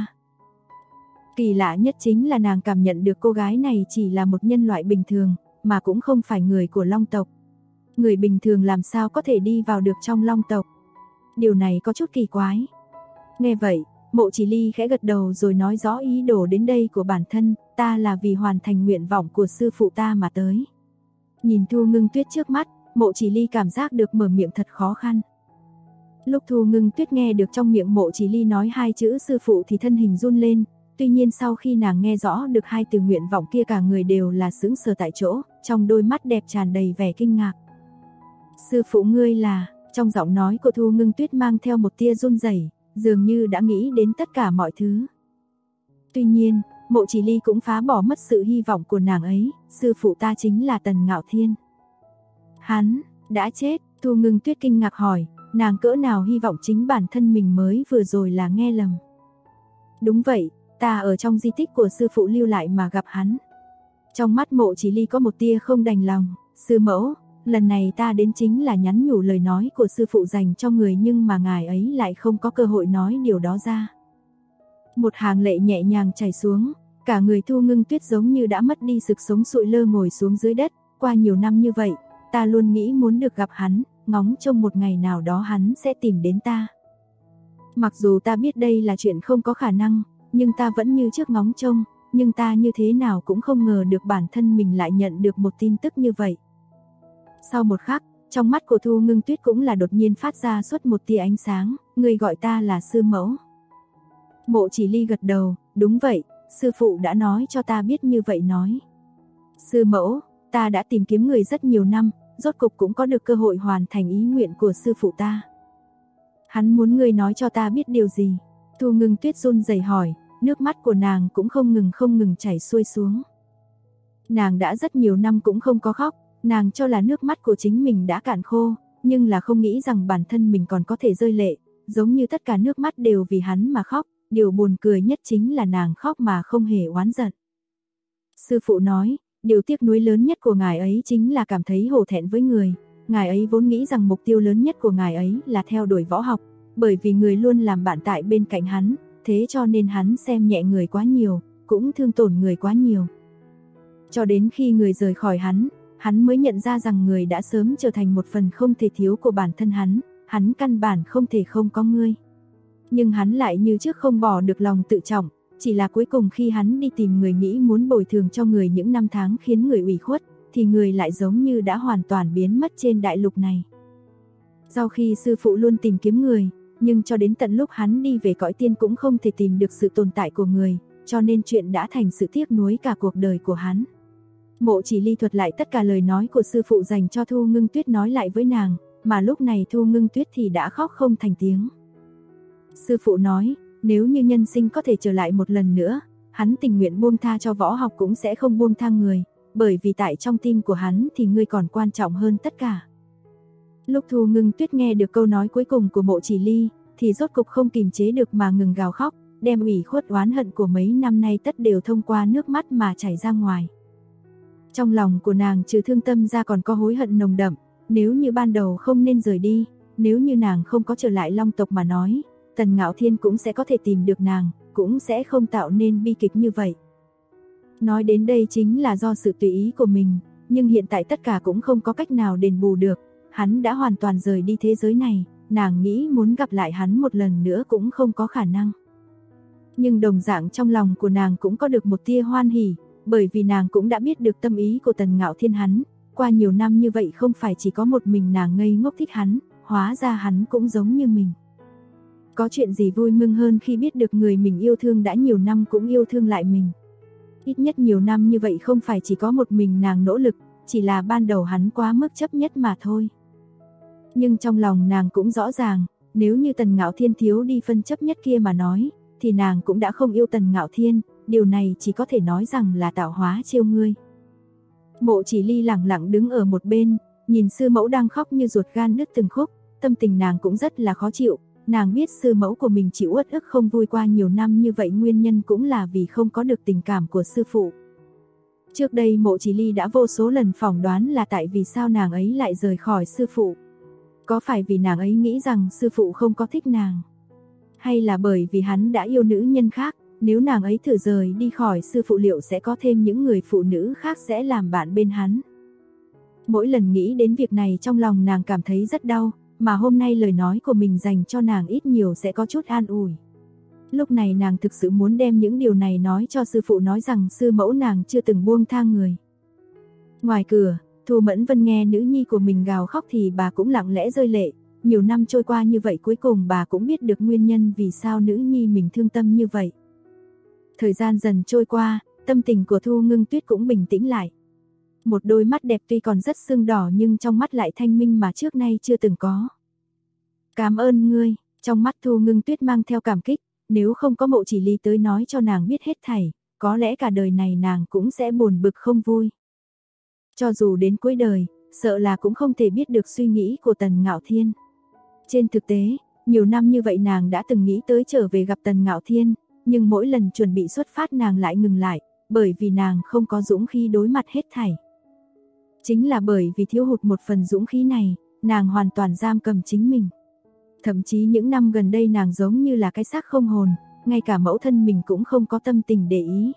Kỳ lạ nhất chính là nàng cảm nhận được cô gái này chỉ là một nhân loại bình thường, mà cũng không phải người của Long tộc. Người bình thường làm sao có thể đi vào được trong Long tộc? Điều này có chút kỳ quái. Nghe vậy, Mộ Chỉ Ly khẽ gật đầu rồi nói rõ ý đồ đến đây của bản thân, ta là vì hoàn thành nguyện vọng của sư phụ ta mà tới. Nhìn Thu Ngưng Tuyết trước mắt, Mộ Chỉ Ly cảm giác được mở miệng thật khó khăn. Lúc Thu Ngưng Tuyết nghe được trong miệng Mộ Chỉ Ly nói hai chữ sư phụ thì thân hình run lên, tuy nhiên sau khi nàng nghe rõ được hai từ nguyện vọng kia cả người đều là sững sờ tại chỗ, trong đôi mắt đẹp tràn đầy vẻ kinh ngạc. Sư phụ ngươi là... Trong giọng nói của Thu Ngưng Tuyết mang theo một tia run rẩy, dường như đã nghĩ đến tất cả mọi thứ. Tuy nhiên, Mộ Chỉ Ly cũng phá bỏ mất sự hy vọng của nàng ấy, sư phụ ta chính là Tần Ngạo Thiên. Hắn đã chết, Thu Ngưng Tuyết kinh ngạc hỏi, nàng cỡ nào hy vọng chính bản thân mình mới vừa rồi là nghe lầm. Đúng vậy, ta ở trong di tích của sư phụ lưu lại mà gặp hắn. Trong mắt Mộ Chỉ Ly có một tia không đành lòng, sư mẫu, lần này ta đến chính là nhắn nhủ lời nói của sư phụ dành cho người nhưng mà ngài ấy lại không có cơ hội nói điều đó ra. Một hàng lệ nhẹ nhàng chảy xuống, cả người Thu Ngưng Tuyết giống như đã mất đi sức sống sụi lơ ngồi xuống dưới đất, qua nhiều năm như vậy, ta luôn nghĩ muốn được gặp hắn, ngóng trông một ngày nào đó hắn sẽ tìm đến ta. Mặc dù ta biết đây là chuyện không có khả năng, nhưng ta vẫn như trước ngóng trông, nhưng ta như thế nào cũng không ngờ được bản thân mình lại nhận được một tin tức như vậy. Sau một khắc, trong mắt của Thu Ngưng Tuyết cũng là đột nhiên phát ra suốt một tia ánh sáng, người gọi ta là sư mẫu. Mộ Chỉ Ly gật đầu, đúng vậy, sư phụ đã nói cho ta biết như vậy nói. Sư mẫu, ta đã tìm kiếm người rất nhiều năm, rốt cục cũng có được cơ hội hoàn thành ý nguyện của sư phụ ta. Hắn muốn người nói cho ta biết điều gì? Thu Ngưng Tuyết run rẩy hỏi, nước mắt của nàng cũng không ngừng chảy xuôi xuống. Nàng đã rất nhiều năm cũng không có khóc, nàng cho là nước mắt của chính mình đã cạn khô, nhưng là không nghĩ rằng bản thân mình còn có thể rơi lệ, giống như tất cả nước mắt đều vì hắn mà khóc, điều buồn cười nhất chính là nàng khóc mà không hề oán giận. Sư phụ nói, điều tiếc nuối lớn nhất của ngài ấy chính là cảm thấy hổ thẹn với người, ngài ấy vốn nghĩ rằng mục tiêu lớn nhất của ngài ấy là theo đuổi võ học, bởi vì người luôn làm bạn tại bên cạnh hắn, thế cho nên hắn xem nhẹ người quá nhiều, cũng thương tổn người quá nhiều. Cho đến khi người rời khỏi hắn mới nhận ra rằng người đã sớm trở thành một phần không thể thiếu của bản thân hắn căn bản không thể không có ngươi. Nhưng hắn lại như trước không bỏ được lòng tự trọng, chỉ là cuối cùng khi hắn đi tìm người nghĩ muốn bồi thường cho người những năm tháng khiến người ủy khuất, thì người lại giống như đã hoàn toàn biến mất trên đại lục này. Sau khi sư phụ luôn tìm kiếm người, nhưng cho đến tận lúc hắn đi về cõi tiên cũng không thể tìm được sự tồn tại của người, cho nên chuyện đã thành sự tiếc nuối cả cuộc đời của hắn. Mộ Chỉ Ly thuật lại tất cả lời nói của sư phụ dành cho Thu Ngưng Tuyết nói lại với nàng, mà lúc này Thu Ngưng Tuyết thì đã khóc không thành tiếng. Sư phụ nói, nếu như nhân sinh có thể trở lại một lần nữa, hắn tình nguyện buông tha cho võ học cũng sẽ không buông tha người, bởi vì tại trong tim của hắn thì ngươi còn quan trọng hơn tất cả. Lúc Thu Ngưng Tuyết nghe được câu nói cuối cùng của Mộ Chỉ Ly, thì rốt cục không kìm chế được mà ngừng gào khóc, đem ủy khuất oán hận của mấy năm nay tất đều thông qua nước mắt mà chảy ra ngoài. Trong lòng của nàng trừ thương tâm ra còn có hối hận nồng đậm, nếu như ban đầu không nên rời đi, nếu như nàng không có trở lại Long tộc mà nói, Tần Ngạo Thiên cũng sẽ có thể tìm được nàng, cũng sẽ không tạo nên bi kịch như vậy. Nói đến đây chính là do sự tùy ý của mình, nhưng hiện tại tất cả cũng không có cách nào đền bù được, hắn đã hoàn toàn rời đi thế giới này, nàng nghĩ muốn gặp lại hắn một lần nữa cũng không có khả năng. Nhưng đồng dạng trong lòng của nàng cũng có được một tia hoan hỉ, bởi vì nàng cũng đã biết được tâm ý của Tần Ngạo Thiên hắn, qua nhiều năm như vậy không phải chỉ có một mình nàng ngây ngốc thích hắn, hóa ra hắn cũng giống như mình. Có chuyện gì vui mừng hơn khi biết được người mình yêu thương đã nhiều năm cũng yêu thương lại mình. Ít nhất nhiều năm như vậy không phải chỉ có một mình nàng nỗ lực, chỉ là ban đầu hắn quá mức chấp nhất mà thôi. Nhưng trong lòng nàng cũng rõ ràng, nếu như Tần Ngạo Thiên thiếu đi phân chấp nhất kia mà nói, thì nàng cũng đã không yêu Tần Ngạo Thiên, điều này chỉ có thể nói rằng là tạo hóa trêu ngươi. Mộ Chỉ Ly lặng lặng đứng ở một bên, nhìn sư mẫu đang khóc như ruột gan đứt từng khúc, tâm tình nàng cũng rất là khó chịu, nàng biết sư mẫu của mình chịu uất ức không vui qua nhiều năm như vậy nguyên nhân cũng là vì không có được tình cảm của sư phụ. Trước đây Mộ Chỉ Ly đã vô số lần phỏng đoán là tại vì sao nàng ấy lại rời khỏi sư phụ. Có phải vì nàng ấy nghĩ rằng sư phụ không có thích nàng? Hay là bởi vì hắn đã yêu nữ nhân khác, nếu nàng ấy thử rời đi khỏi sư phụ liệu sẽ có thêm những người phụ nữ khác sẽ làm bạn bên hắn? Mỗi lần nghĩ đến việc này trong lòng nàng cảm thấy rất đau, mà hôm nay lời nói của mình dành cho nàng ít nhiều sẽ có chút an ủi. Lúc này nàng thực sự muốn đem những điều này nói cho sư phụ nói rằng sư mẫu nàng chưa từng buông tha người. Ngoài cửa, Thu Mẫn Vân nghe nữ nhi của mình gào khóc thì bà cũng lặng lẽ rơi lệ. Nhiều năm trôi qua như vậy cuối cùng bà cũng biết được nguyên nhân vì sao nữ nhi mình thương tâm như vậy. Thời gian dần trôi qua, tâm tình của Thu Ngưng Tuyết cũng bình tĩnh lại. Một đôi mắt đẹp tuy còn rất sưng đỏ nhưng trong mắt lại thanh minh mà trước nay chưa từng có. Cảm ơn ngươi, trong mắt Thu Ngưng Tuyết mang theo cảm kích, nếu không có Mộ Chỉ Ly tới nói cho nàng biết hết thảy, có lẽ cả đời này nàng cũng sẽ buồn bực không vui. Cho dù đến cuối đời, sợ là cũng không thể biết được suy nghĩ của Tần Ngạo Thiên. Trên thực tế, nhiều năm như vậy nàng đã từng nghĩ tới trở về gặp Tần Ngạo Thiên, nhưng mỗi lần chuẩn bị xuất phát nàng lại ngừng lại, bởi vì nàng không có dũng khí đối mặt hết thảy. Chính là bởi vì thiếu hụt một phần dũng khí này, nàng hoàn toàn giam cầm chính mình. Thậm chí những năm gần đây nàng giống như là cái xác không hồn, ngay cả mẫu thân mình cũng không có tâm tình để ý.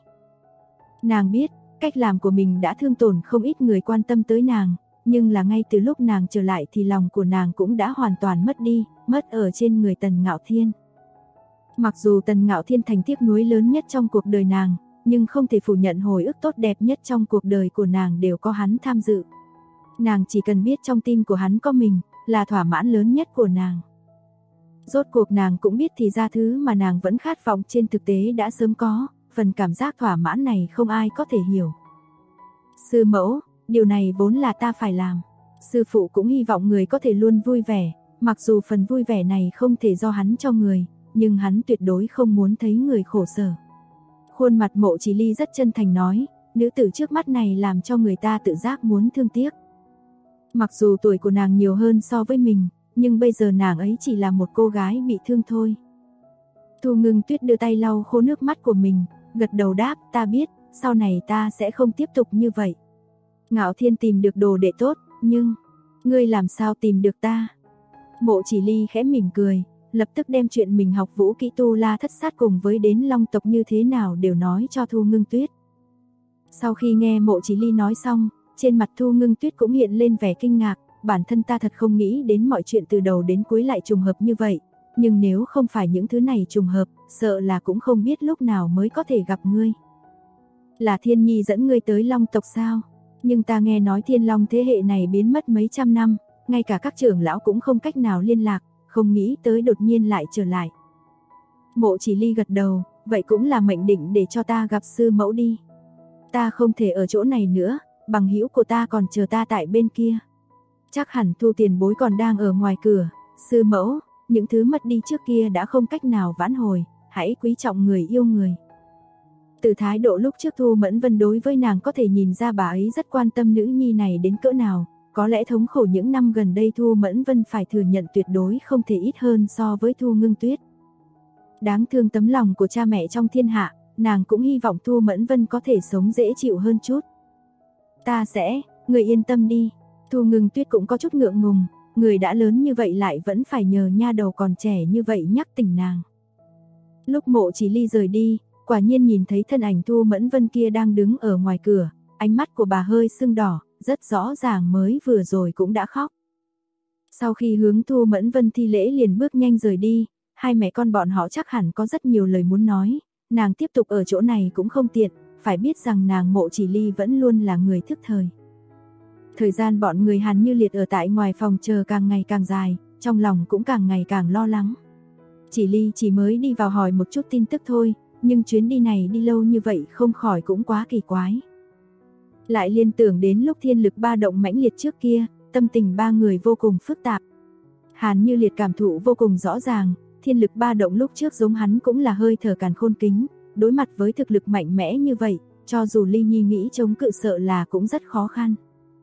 Nàng biết, cách làm của mình đã thương tổn không ít người quan tâm tới nàng, nhưng là ngay từ lúc nàng trở lại thì lòng của nàng cũng đã hoàn toàn mất đi, mất ở trên người Tần Ngạo Thiên. Mặc dù Tần Ngạo Thiên thành tiếc nuối lớn nhất trong cuộc đời nàng, nhưng không thể phủ nhận hồi ức tốt đẹp nhất trong cuộc đời của nàng đều có hắn tham dự. Nàng chỉ cần biết trong tim của hắn có mình, là thỏa mãn lớn nhất của nàng. Rốt cuộc nàng cũng biết thì ra thứ mà nàng vẫn khát vọng trên thực tế đã sớm có, phần cảm giác thỏa mãn này không ai có thể hiểu. Sư mẫu, điều này vốn là ta phải làm. Sư phụ cũng hy vọng người có thể luôn vui vẻ, mặc dù phần vui vẻ này không thể do hắn cho người, nhưng hắn tuyệt đối không muốn thấy người khổ sở. Khuôn mặt Mộ Chỉ Ly rất chân thành nói, nữ tử trước mắt này làm cho người ta tự giác muốn thương tiếc. Mặc dù tuổi của nàng nhiều hơn so với mình, nhưng bây giờ nàng ấy chỉ là một cô gái bị thương thôi. Thu Ngưng Tuyết đưa tay lau khô nước mắt của mình, gật đầu đáp, ta biết, sau này ta sẽ không tiếp tục như vậy. Ngạo Thiên tìm được đồ đệ tốt, nhưng ngươi làm sao tìm được ta? Mộ Chỉ Ly khẽ mỉm cười, lập tức đem chuyện mình học vũ kỹ tu la thất sát cùng với đến Long tộc như thế nào đều nói cho Thu Ngưng Tuyết. Sau khi nghe Mộ Chỉ Ly nói xong, trên mặt Thu Ngưng Tuyết cũng hiện lên vẻ kinh ngạc, bản thân ta thật không nghĩ đến mọi chuyện từ đầu đến cuối lại trùng hợp như vậy, nhưng nếu không phải những thứ này trùng hợp, sợ là cũng không biết lúc nào mới có thể gặp ngươi. Là Thiên Nhi dẫn ngươi tới Long tộc sao? Nhưng ta nghe nói Thiên Long thế hệ này biến mất mấy trăm năm, ngay cả các trưởng lão cũng không cách nào liên lạc, không nghĩ tới đột nhiên lại trở lại. Mộ Chỉ Ly gật đầu, vậy cũng là mệnh định để cho ta gặp sư mẫu đi. Ta không thể ở chỗ này nữa, bằng hữu của ta còn chờ ta tại bên kia. Chắc hẳn Thu tiền bối còn đang ở ngoài cửa. Sư mẫu, những thứ mất đi trước kia đã không cách nào vãn hồi, hãy quý trọng người yêu người. Từ thái độ lúc trước Thu Mẫn Vân đối với nàng có thể nhìn ra bà ấy rất quan tâm nữ nhi này đến cỡ nào. Có lẽ thống khổ những năm gần đây Thu Mẫn Vân phải thừa nhận tuyệt đối không thể ít hơn so với Thu Ngưng Tuyết. Đáng thương tấm lòng của cha mẹ trong thiên hạ, nàng cũng hy vọng Thu Mẫn Vân có thể sống dễ chịu hơn chút. Ta sẽ, người yên tâm đi. Thu Ngưng Tuyết cũng có chút ngượng ngùng, người đã lớn như vậy lại vẫn phải nhờ nha đầu còn trẻ như vậy nhắc tỉnh nàng. Lúc Mộ Chỉ Ly rời đi, quả nhiên nhìn thấy thân ảnh Thu Mẫn Vân kia đang đứng ở ngoài cửa, ánh mắt của bà hơi sưng đỏ, rất rõ ràng mới vừa rồi cũng đã khóc. Sau khi hướng Thu Mẫn Vân thi lễ liền bước nhanh rời đi, hai mẹ con bọn họ chắc hẳn có rất nhiều lời muốn nói, nàng tiếp tục ở chỗ này cũng không tiện, phải biết rằng nàng Mộ Chỉ Ly vẫn luôn là người thức thời. Thời gian bọn người Hàn Như Liệt ở tại ngoài phòng chờ càng ngày càng dài, trong lòng cũng càng ngày càng lo lắng. Chỉ Ly chỉ mới đi vào hỏi một chút tin tức thôi, nhưng chuyến đi này đi lâu như vậy không khỏi cũng quá kỳ quái. Lại liên tưởng đến lúc thiên lực ba động mãnh liệt trước kia, tâm tình ba người vô cùng phức tạp. Hàn Như Liệt cảm thụ vô cùng rõ ràng, thiên lực ba động lúc trước giống hắn cũng là hơi thở càn khôn kính, đối mặt với thực lực mạnh mẽ như vậy, cho dù Ly Nhi nghĩ chống cự sợ là cũng rất khó khăn.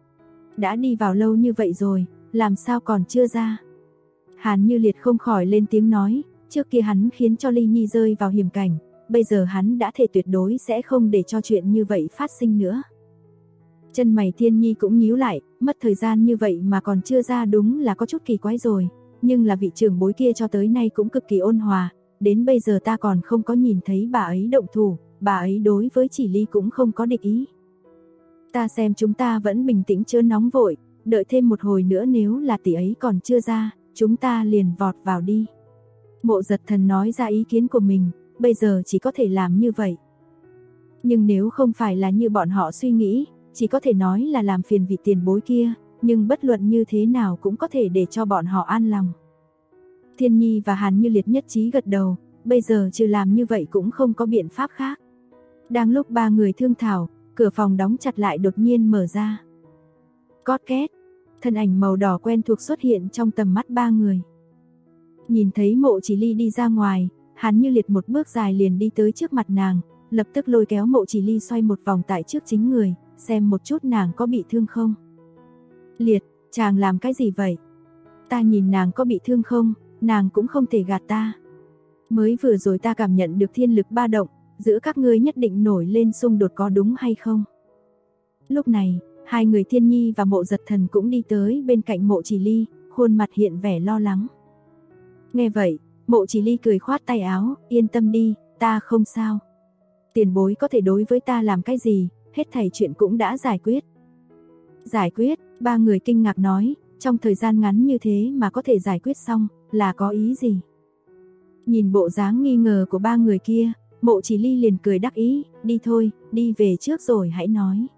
Đã đi vào lâu như vậy rồi, làm sao còn chưa ra? Hàn Như Liệt không khỏi lên tiếng nói, trước kia hắn khiến cho Ly Nhi rơi vào hiểm cảnh, bây giờ hắn đã thể tuyệt đối sẽ không để cho chuyện như vậy phát sinh nữa. Chân mày Thiên Nhi cũng nhíu lại, mất thời gian như vậy mà còn chưa ra đúng là có chút kỳ quái rồi, nhưng là vị trưởng bối kia cho tới nay cũng cực kỳ ôn hòa, đến bây giờ ta còn không có nhìn thấy bà ấy động thủ, bà ấy đối với Chỉ Ly cũng không có địch ý. Ta xem chúng ta vẫn bình tĩnh chớ nóng vội, đợi thêm một hồi nữa nếu là tỷ ấy còn chưa ra, chúng ta liền vọt vào đi. Mộ Giật Thần nói ra ý kiến của mình, bây giờ chỉ có thể làm như vậy. Nhưng nếu không phải là như bọn họ suy nghĩ, chỉ có thể nói là làm phiền vị tiền bối kia, nhưng bất luận như thế nào cũng có thể để cho bọn họ an lòng. Thiên Nhi và Hàn Như Liệt nhất trí gật đầu, bây giờ trừ làm như vậy cũng không có biện pháp khác. Đang lúc ba người thương thảo, cửa phòng đóng chặt lại đột nhiên mở ra. Cót két, thân ảnh màu đỏ quen thuộc xuất hiện trong tầm mắt ba người. Nhìn thấy Mộ Chỉ Ly đi ra ngoài, Hàn Như Liệt một bước dài liền đi tới trước mặt nàng, lập tức lôi kéo Mộ Chỉ Ly xoay một vòng tại trước chính người, xem một chút nàng có bị thương không. Liệt, chàng làm cái gì vậy? Ta nhìn nàng có bị thương không, nàng cũng không thể gạt ta. Mới vừa rồi ta cảm nhận được thiên lực ba động, giữa các ngươi nhất định nổi lên xung đột có đúng hay không? Lúc này, hai người Thiên Nhi và Mộ Giật Thần cũng đi tới bên cạnh Mộ Chỉ Ly, khuôn mặt hiện vẻ lo lắng. Nghe vậy, Mộ Chỉ Ly cười khoát tay áo, yên tâm đi, ta không sao. Tiền bối có thể đối với ta làm cái gì, hết thảy chuyện cũng đã giải quyết. Giải quyết, ba người kinh ngạc nói, trong thời gian ngắn như thế mà có thể giải quyết xong, là có ý gì? Nhìn bộ dáng nghi ngờ của ba người kia, Mộ Chỉ Ly liền cười đắc ý, đi thôi, đi về trước rồi hãy nói.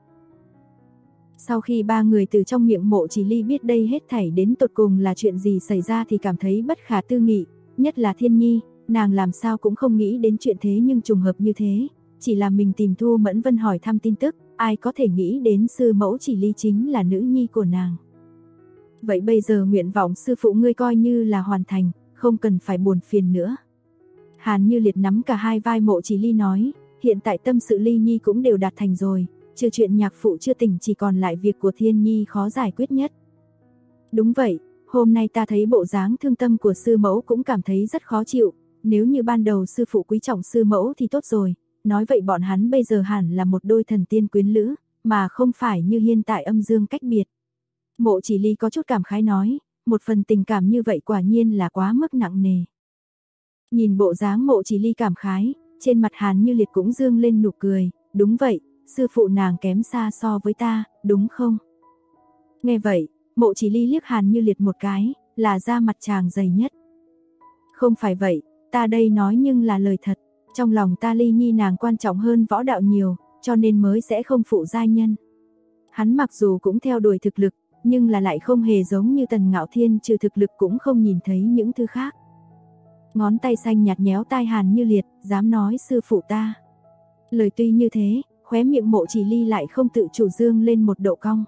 Sau khi ba người từ trong miệng Mộ Chỉ Ly biết đây hết thảy đến tột cùng là chuyện gì xảy ra thì cảm thấy bất khả tư nghị, nhất là Thiên Nhi, nàng làm sao cũng không nghĩ đến chuyện thế nhưng trùng hợp như thế, chỉ là mình tìm Thu Mẫn Vân hỏi thăm tin tức, ai có thể nghĩ đến sư mẫu Chỉ Ly chính là nữ nhi của nàng. Vậy bây giờ nguyện vọng sư phụ ngươi coi như là hoàn thành, không cần phải buồn phiền nữa. Hàn Như Liệt nắm cả hai vai Mộ Chỉ Ly nói, hiện tại tâm sự Ly Nhi cũng đều đạt thành rồi, trừ chuyện nhạc phụ chưa tỉnh chỉ còn lại việc của Thiên Nhi khó giải quyết nhất. Đúng vậy, hôm nay ta thấy bộ dáng thương tâm của sư mẫu cũng cảm thấy rất khó chịu, nếu như ban đầu sư phụ quý trọng sư mẫu thì tốt rồi, nói vậy bọn hắn bây giờ hẳn là một đôi thần tiên quyến lữ, mà không phải như hiện tại âm dương cách biệt. Mộ Chỉ Ly có chút cảm khái nói, một phần tình cảm như vậy quả nhiên là quá mức nặng nề. Nhìn bộ dáng Mộ Chỉ Ly cảm khái, trên mặt Hàn Như Liệt cũng dương lên nụ cười, đúng vậy, sư phụ nàng kém xa so với ta, đúng không? Nghe vậy, Mộ Chỉ Ly liếc Hàn Như Liệt một cái, là da mặt chàng dày nhất. Không phải vậy, ta đây nói nhưng là lời thật, trong lòng ta Ly Nhi nàng quan trọng hơn võ đạo nhiều, cho nên mới sẽ không phụ giai nhân. Hắn mặc dù cũng theo đuổi thực lực, nhưng là lại không hề giống như Tần Ngạo Thiên, trừ thực lực cũng không nhìn thấy những thứ khác. Ngón tay xanh nhạt nhéo tai Hàn Như Liệt, dám nói sư phụ ta. Lời tuy như thế, khóe miệng Mộ Chỉ Ly lại không tự chủ dương lên một độ cong.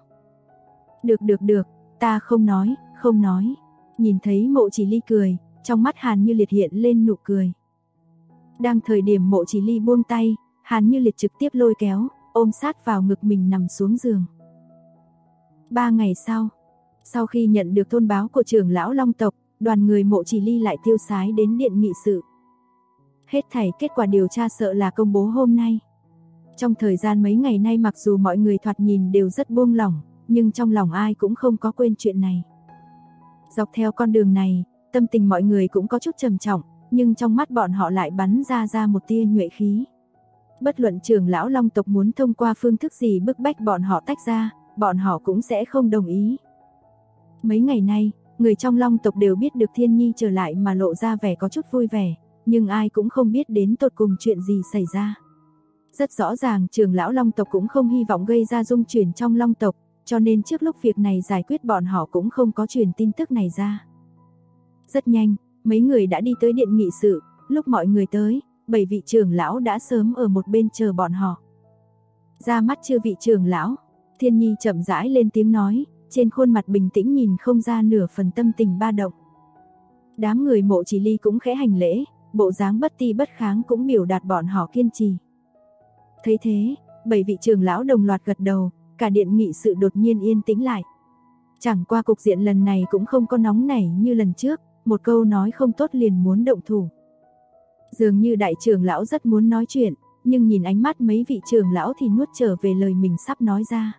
Được, ta không nói, không nói. Nhìn thấy Mộ Chỉ Ly cười, trong mắt Hàn Như Liệt hiện lên nụ cười. Đang thời điểm Mộ Chỉ Ly buông tay, Hàn Như Liệt trực tiếp lôi kéo, ôm sát vào ngực mình nằm xuống giường. 3 ngày sau khi nhận được thông báo của trưởng lão Long tộc, đoàn người Mộ Chỉ Ly lại tiêu sái đến điện nghị sự. Hết thảy kết quả điều tra sợ là công bố hôm nay. Trong thời gian mấy ngày nay mặc dù mọi người thoạt nhìn đều rất buông lỏng, nhưng trong lòng ai cũng không có quên chuyện này. Dọc theo con đường này, tâm tình mọi người cũng có chút trầm trọng, nhưng trong mắt bọn họ lại bắn ra một tia nhuệ khí. Bất luận trưởng lão Long tộc muốn thông qua phương thức gì bức bách bọn họ tách ra, bọn họ cũng sẽ không đồng ý. Mấy ngày nay, người trong Long tộc đều biết được Thiên Nhi trở lại mà lộ ra vẻ có chút vui vẻ, nhưng ai cũng không biết đến tột cùng chuyện gì xảy ra. Rất rõ ràng trưởng lão Long tộc cũng không hy vọng gây ra dung chuyển trong Long tộc, cho nên trước lúc việc này giải quyết bọn họ cũng không có truyền tin tức này ra. Rất nhanh, mấy người đã đi tới điện nghị sự, lúc mọi người tới, 7 vị trưởng lão đã sớm ở một bên chờ bọn họ. Ra mắt chư vị trưởng lão, Thiên Nhi chậm rãi lên tiếng nói, trên khuôn mặt bình tĩnh nhìn không ra nửa phần tâm tình ba động. Đám người Mộ Chỉ Ly cũng khẽ hành lễ, bộ dáng bất ti bất kháng cũng biểu đạt bọn họ kiên trì. Thấy thế, 7 vị trưởng lão đồng loạt gật đầu, cả điện nghị sự đột nhiên yên tĩnh lại. Chẳng qua cục diện lần này cũng không có nóng nảy như lần trước, một câu nói không tốt liền muốn động thủ. Dường như đại trưởng lão rất muốn nói chuyện, nhưng nhìn ánh mắt mấy vị trưởng lão thì nuốt trở về lời mình sắp nói ra.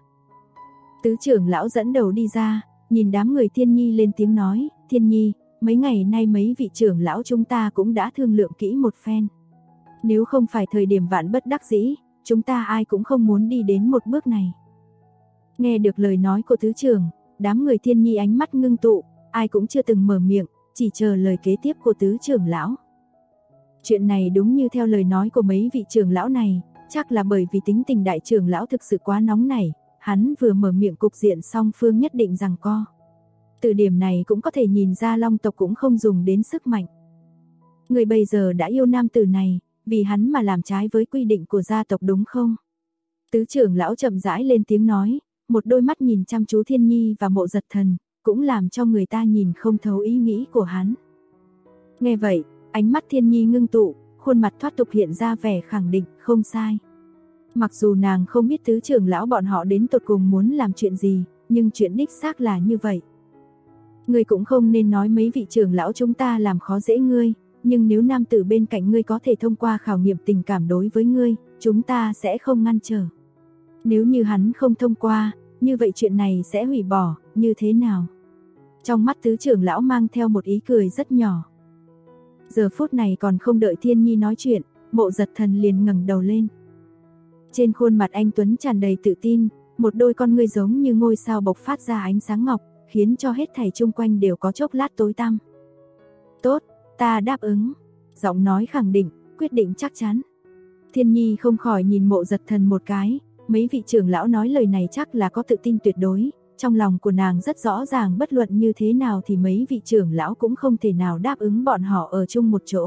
Tứ trưởng lão dẫn đầu đi ra, nhìn đám người Thiên Nhi lên tiếng nói, Thiên Nhi, mấy ngày nay mấy vị trưởng lão chúng ta cũng đã thương lượng kỹ một phen. Nếu không phải thời điểm vạn bất đắc dĩ, chúng ta ai cũng không muốn đi đến một bước này. Nghe được lời nói của tứ trưởng, đám người Thiên Nhi ánh mắt ngưng tụ, ai cũng chưa từng mở miệng, chỉ chờ lời kế tiếp của tứ trưởng lão. Chuyện này đúng như theo lời nói của mấy vị trưởng lão này, chắc là bởi vì tính tình đại trưởng lão thực sự quá nóng nảy, hắn vừa mở miệng cục diện song phương nhất định giằng co. Từ điểm này cũng có thể nhìn ra Long tộc cũng không dùng đến sức mạnh. Người bây giờ đã yêu nam tử này, vì hắn mà làm trái với quy định của gia tộc đúng không? Tứ trưởng lão chậm rãi lên tiếng nói, một đôi mắt nhìn chăm chú Thiên Nhi và Mộ Giật Thần, cũng làm cho người ta nhìn không thấu ý nghĩ của hắn. Nghe vậy, ánh mắt Thiên Nhi ngưng tụ, khuôn mặt thoát tục hiện ra vẻ khẳng định, không sai. Mặc dù nàng không biết tứ trưởng lão bọn họ đến tột cùng muốn làm chuyện gì, nhưng chuyện đích xác là như vậy. Ngươi cũng không nên nói mấy vị trưởng lão chúng ta làm khó dễ ngươi, nhưng nếu nam tử bên cạnh ngươi có thể thông qua khảo nghiệm tình cảm đối với ngươi, chúng ta sẽ không ngăn trở. Nếu như hắn không thông qua, như vậy chuyện này sẽ hủy bỏ, như thế nào? Trong mắt tứ trưởng lão mang theo một ý cười rất nhỏ. Giờ phút này còn không đợi Thiên Nhi nói chuyện, Mộ Giật Thần liền ngẩng đầu lên. Trên khuôn mặt anh tuấn tràn đầy tự tin, một đôi con ngươi giống như ngôi sao bộc phát ra ánh sáng ngọc, khiến cho hết thảy chung quanh đều có chốc lát tối tăm. Tốt, ta đáp ứng. Giọng nói khẳng định, quyết định chắc chắn. Thiên Nhi không khỏi nhìn Mộ Giật Thần một cái, mấy vị trưởng lão nói lời này chắc là có tự tin tuyệt đối. Trong lòng của nàng rất rõ ràng bất luận như thế nào thì mấy vị trưởng lão cũng không thể nào đáp ứng bọn họ ở chung một chỗ.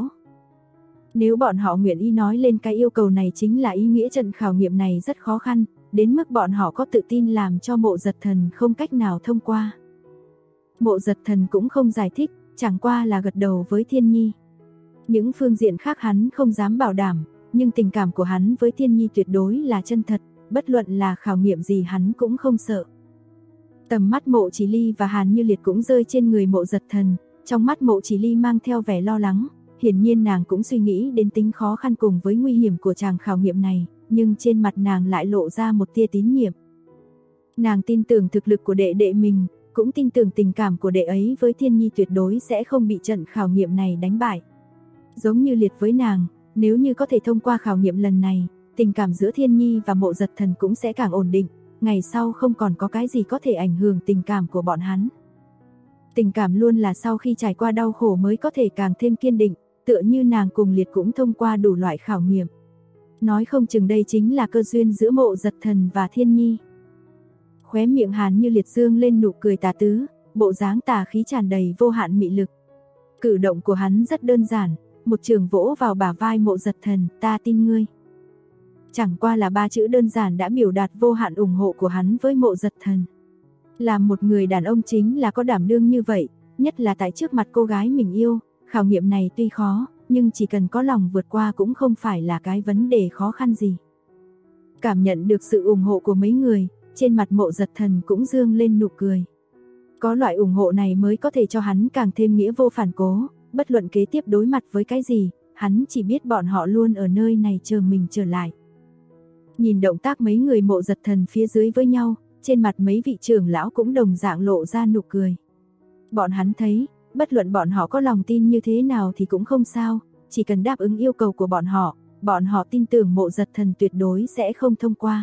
Nếu bọn họ nguyện ý nói lên cái yêu cầu này chính là ý nghĩa trận khảo nghiệm này rất khó khăn, đến mức bọn họ có tự tin làm cho Mộ Giật Thần không cách nào thông qua. Mộ Giật Thần cũng không giải thích, chẳng qua là gật đầu với Thiên Nhi. Những phương diện khác hắn không dám bảo đảm, nhưng tình cảm của hắn với Thiên Nhi tuyệt đối là chân thật, bất luận là khảo nghiệm gì hắn cũng không sợ. Tầm mắt Mộ Chỉ Ly và Hàn Như Liệt cũng rơi trên người Mộ Giật Thần, trong mắt Mộ Chỉ Ly mang theo vẻ lo lắng, hiển nhiên nàng cũng suy nghĩ đến tính khó khăn cùng với nguy hiểm của chàng khảo nghiệm này, nhưng trên mặt nàng lại lộ ra một tia tín nhiệm. Nàng tin tưởng thực lực của đệ đệ mình, cũng tin tưởng tình cảm của đệ ấy với Thiên Nhi tuyệt đối sẽ không bị trận khảo nghiệm này đánh bại. Giống như Liệt với nàng, nếu như có thể thông qua khảo nghiệm lần này, tình cảm giữa Thiên Nhi và Mộ Giật Thần cũng sẽ càng ổn định, ngày sau không còn có cái gì có thể ảnh hưởng tình cảm của bọn hắn. Tình cảm luôn là sau khi trải qua đau khổ mới có thể càng thêm kiên định, tựa như nàng cùng Liệt cũng thông qua đủ loại khảo nghiệm. Nói không chừng đây chính là cơ duyên giữa Mộ Giật Thần và Thiên Nhi. Khóe miệng Hàn Như Liệt dương lên nụ cười tà tứ, bộ dáng tà khí tràn đầy vô hạn mị lực. Cử động của hắn rất đơn giản, một trường vỗ vào bả vai Mộ Giật Thần, ta tin ngươi. Chẳng qua là 3 chữ đơn giản đã biểu đạt vô hạn ủng hộ của hắn với Mộ Giật Thần. Làm một người đàn ông chính là có đảm đương như vậy, nhất là tại trước mặt cô gái mình yêu, khảo nghiệm này tuy khó, nhưng chỉ cần có lòng vượt qua cũng không phải là cái vấn đề khó khăn gì. Cảm nhận được sự ủng hộ của mấy người, trên mặt Mộ Giật Thần cũng dương lên nụ cười. Có loại ủng hộ này mới có thể cho hắn càng thêm nghĩa vô phản cố, bất luận kế tiếp đối mặt với cái gì, hắn chỉ biết bọn họ luôn ở nơi này chờ mình trở lại. Nhìn động tác mấy người Mộ Giật Thần phía dưới với nhau, trên mặt mấy vị trưởng lão cũng đồng dạng lộ ra nụ cười. Bọn hắn thấy, bất luận bọn họ có lòng tin như thế nào thì cũng không sao, chỉ cần đáp ứng yêu cầu của bọn họ tin tưởng Mộ Giật Thần tuyệt đối sẽ không thông qua.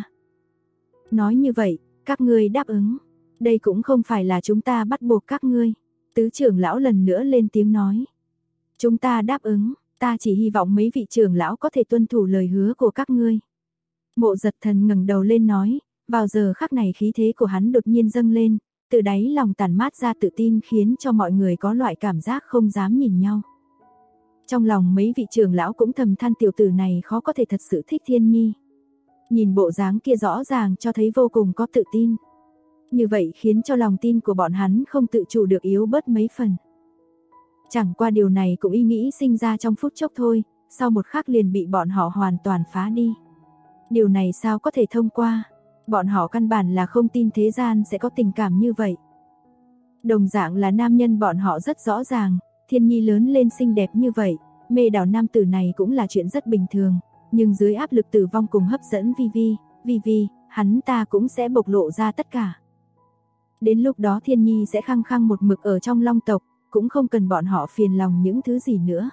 Nói như vậy, các ngươi đáp ứng, đây cũng không phải là chúng ta bắt buộc các ngươi. Tứ trưởng lão lần nữa lên tiếng nói. Chúng ta đáp ứng, ta chỉ hy vọng mấy vị trưởng lão có thể tuân thủ lời hứa của các ngươi. Mộ Giật Thần ngẩng đầu lên nói, vào giờ khắc này khí thế của hắn đột nhiên dâng lên, từ đáy lòng tản mát ra tự tin khiến cho mọi người có loại cảm giác không dám nhìn nhau. Trong lòng mấy vị trưởng lão cũng thầm than tiểu tử này khó có thể thật sự thích Thiên Nhi. Nhìn bộ dáng kia rõ ràng cho thấy vô cùng có tự tin. Như vậy khiến cho lòng tin của bọn hắn không tự chủ được yếu bớt mấy phần. Chẳng qua điều này cũng ý nghĩ sinh ra trong phút chốc thôi, sau một khắc liền bị bọn họ hoàn toàn phá đi. Điều này sao có thể thông qua? Bọn họ căn bản là không tin thế gian sẽ có tình cảm như vậy. Đồng dạng là nam nhân bọn họ rất rõ ràng, Thiên Nhi lớn lên xinh đẹp như vậy, mê đảo nam tử này cũng là chuyện rất bình thường, nhưng dưới áp lực tử vong cùng hấp dẫn Vi, hắn ta cũng sẽ bộc lộ ra tất cả. Đến lúc đó Thiên Nhi sẽ khăng khăng một mực ở trong Long tộc, cũng không cần bọn họ phiền lòng những thứ gì nữa.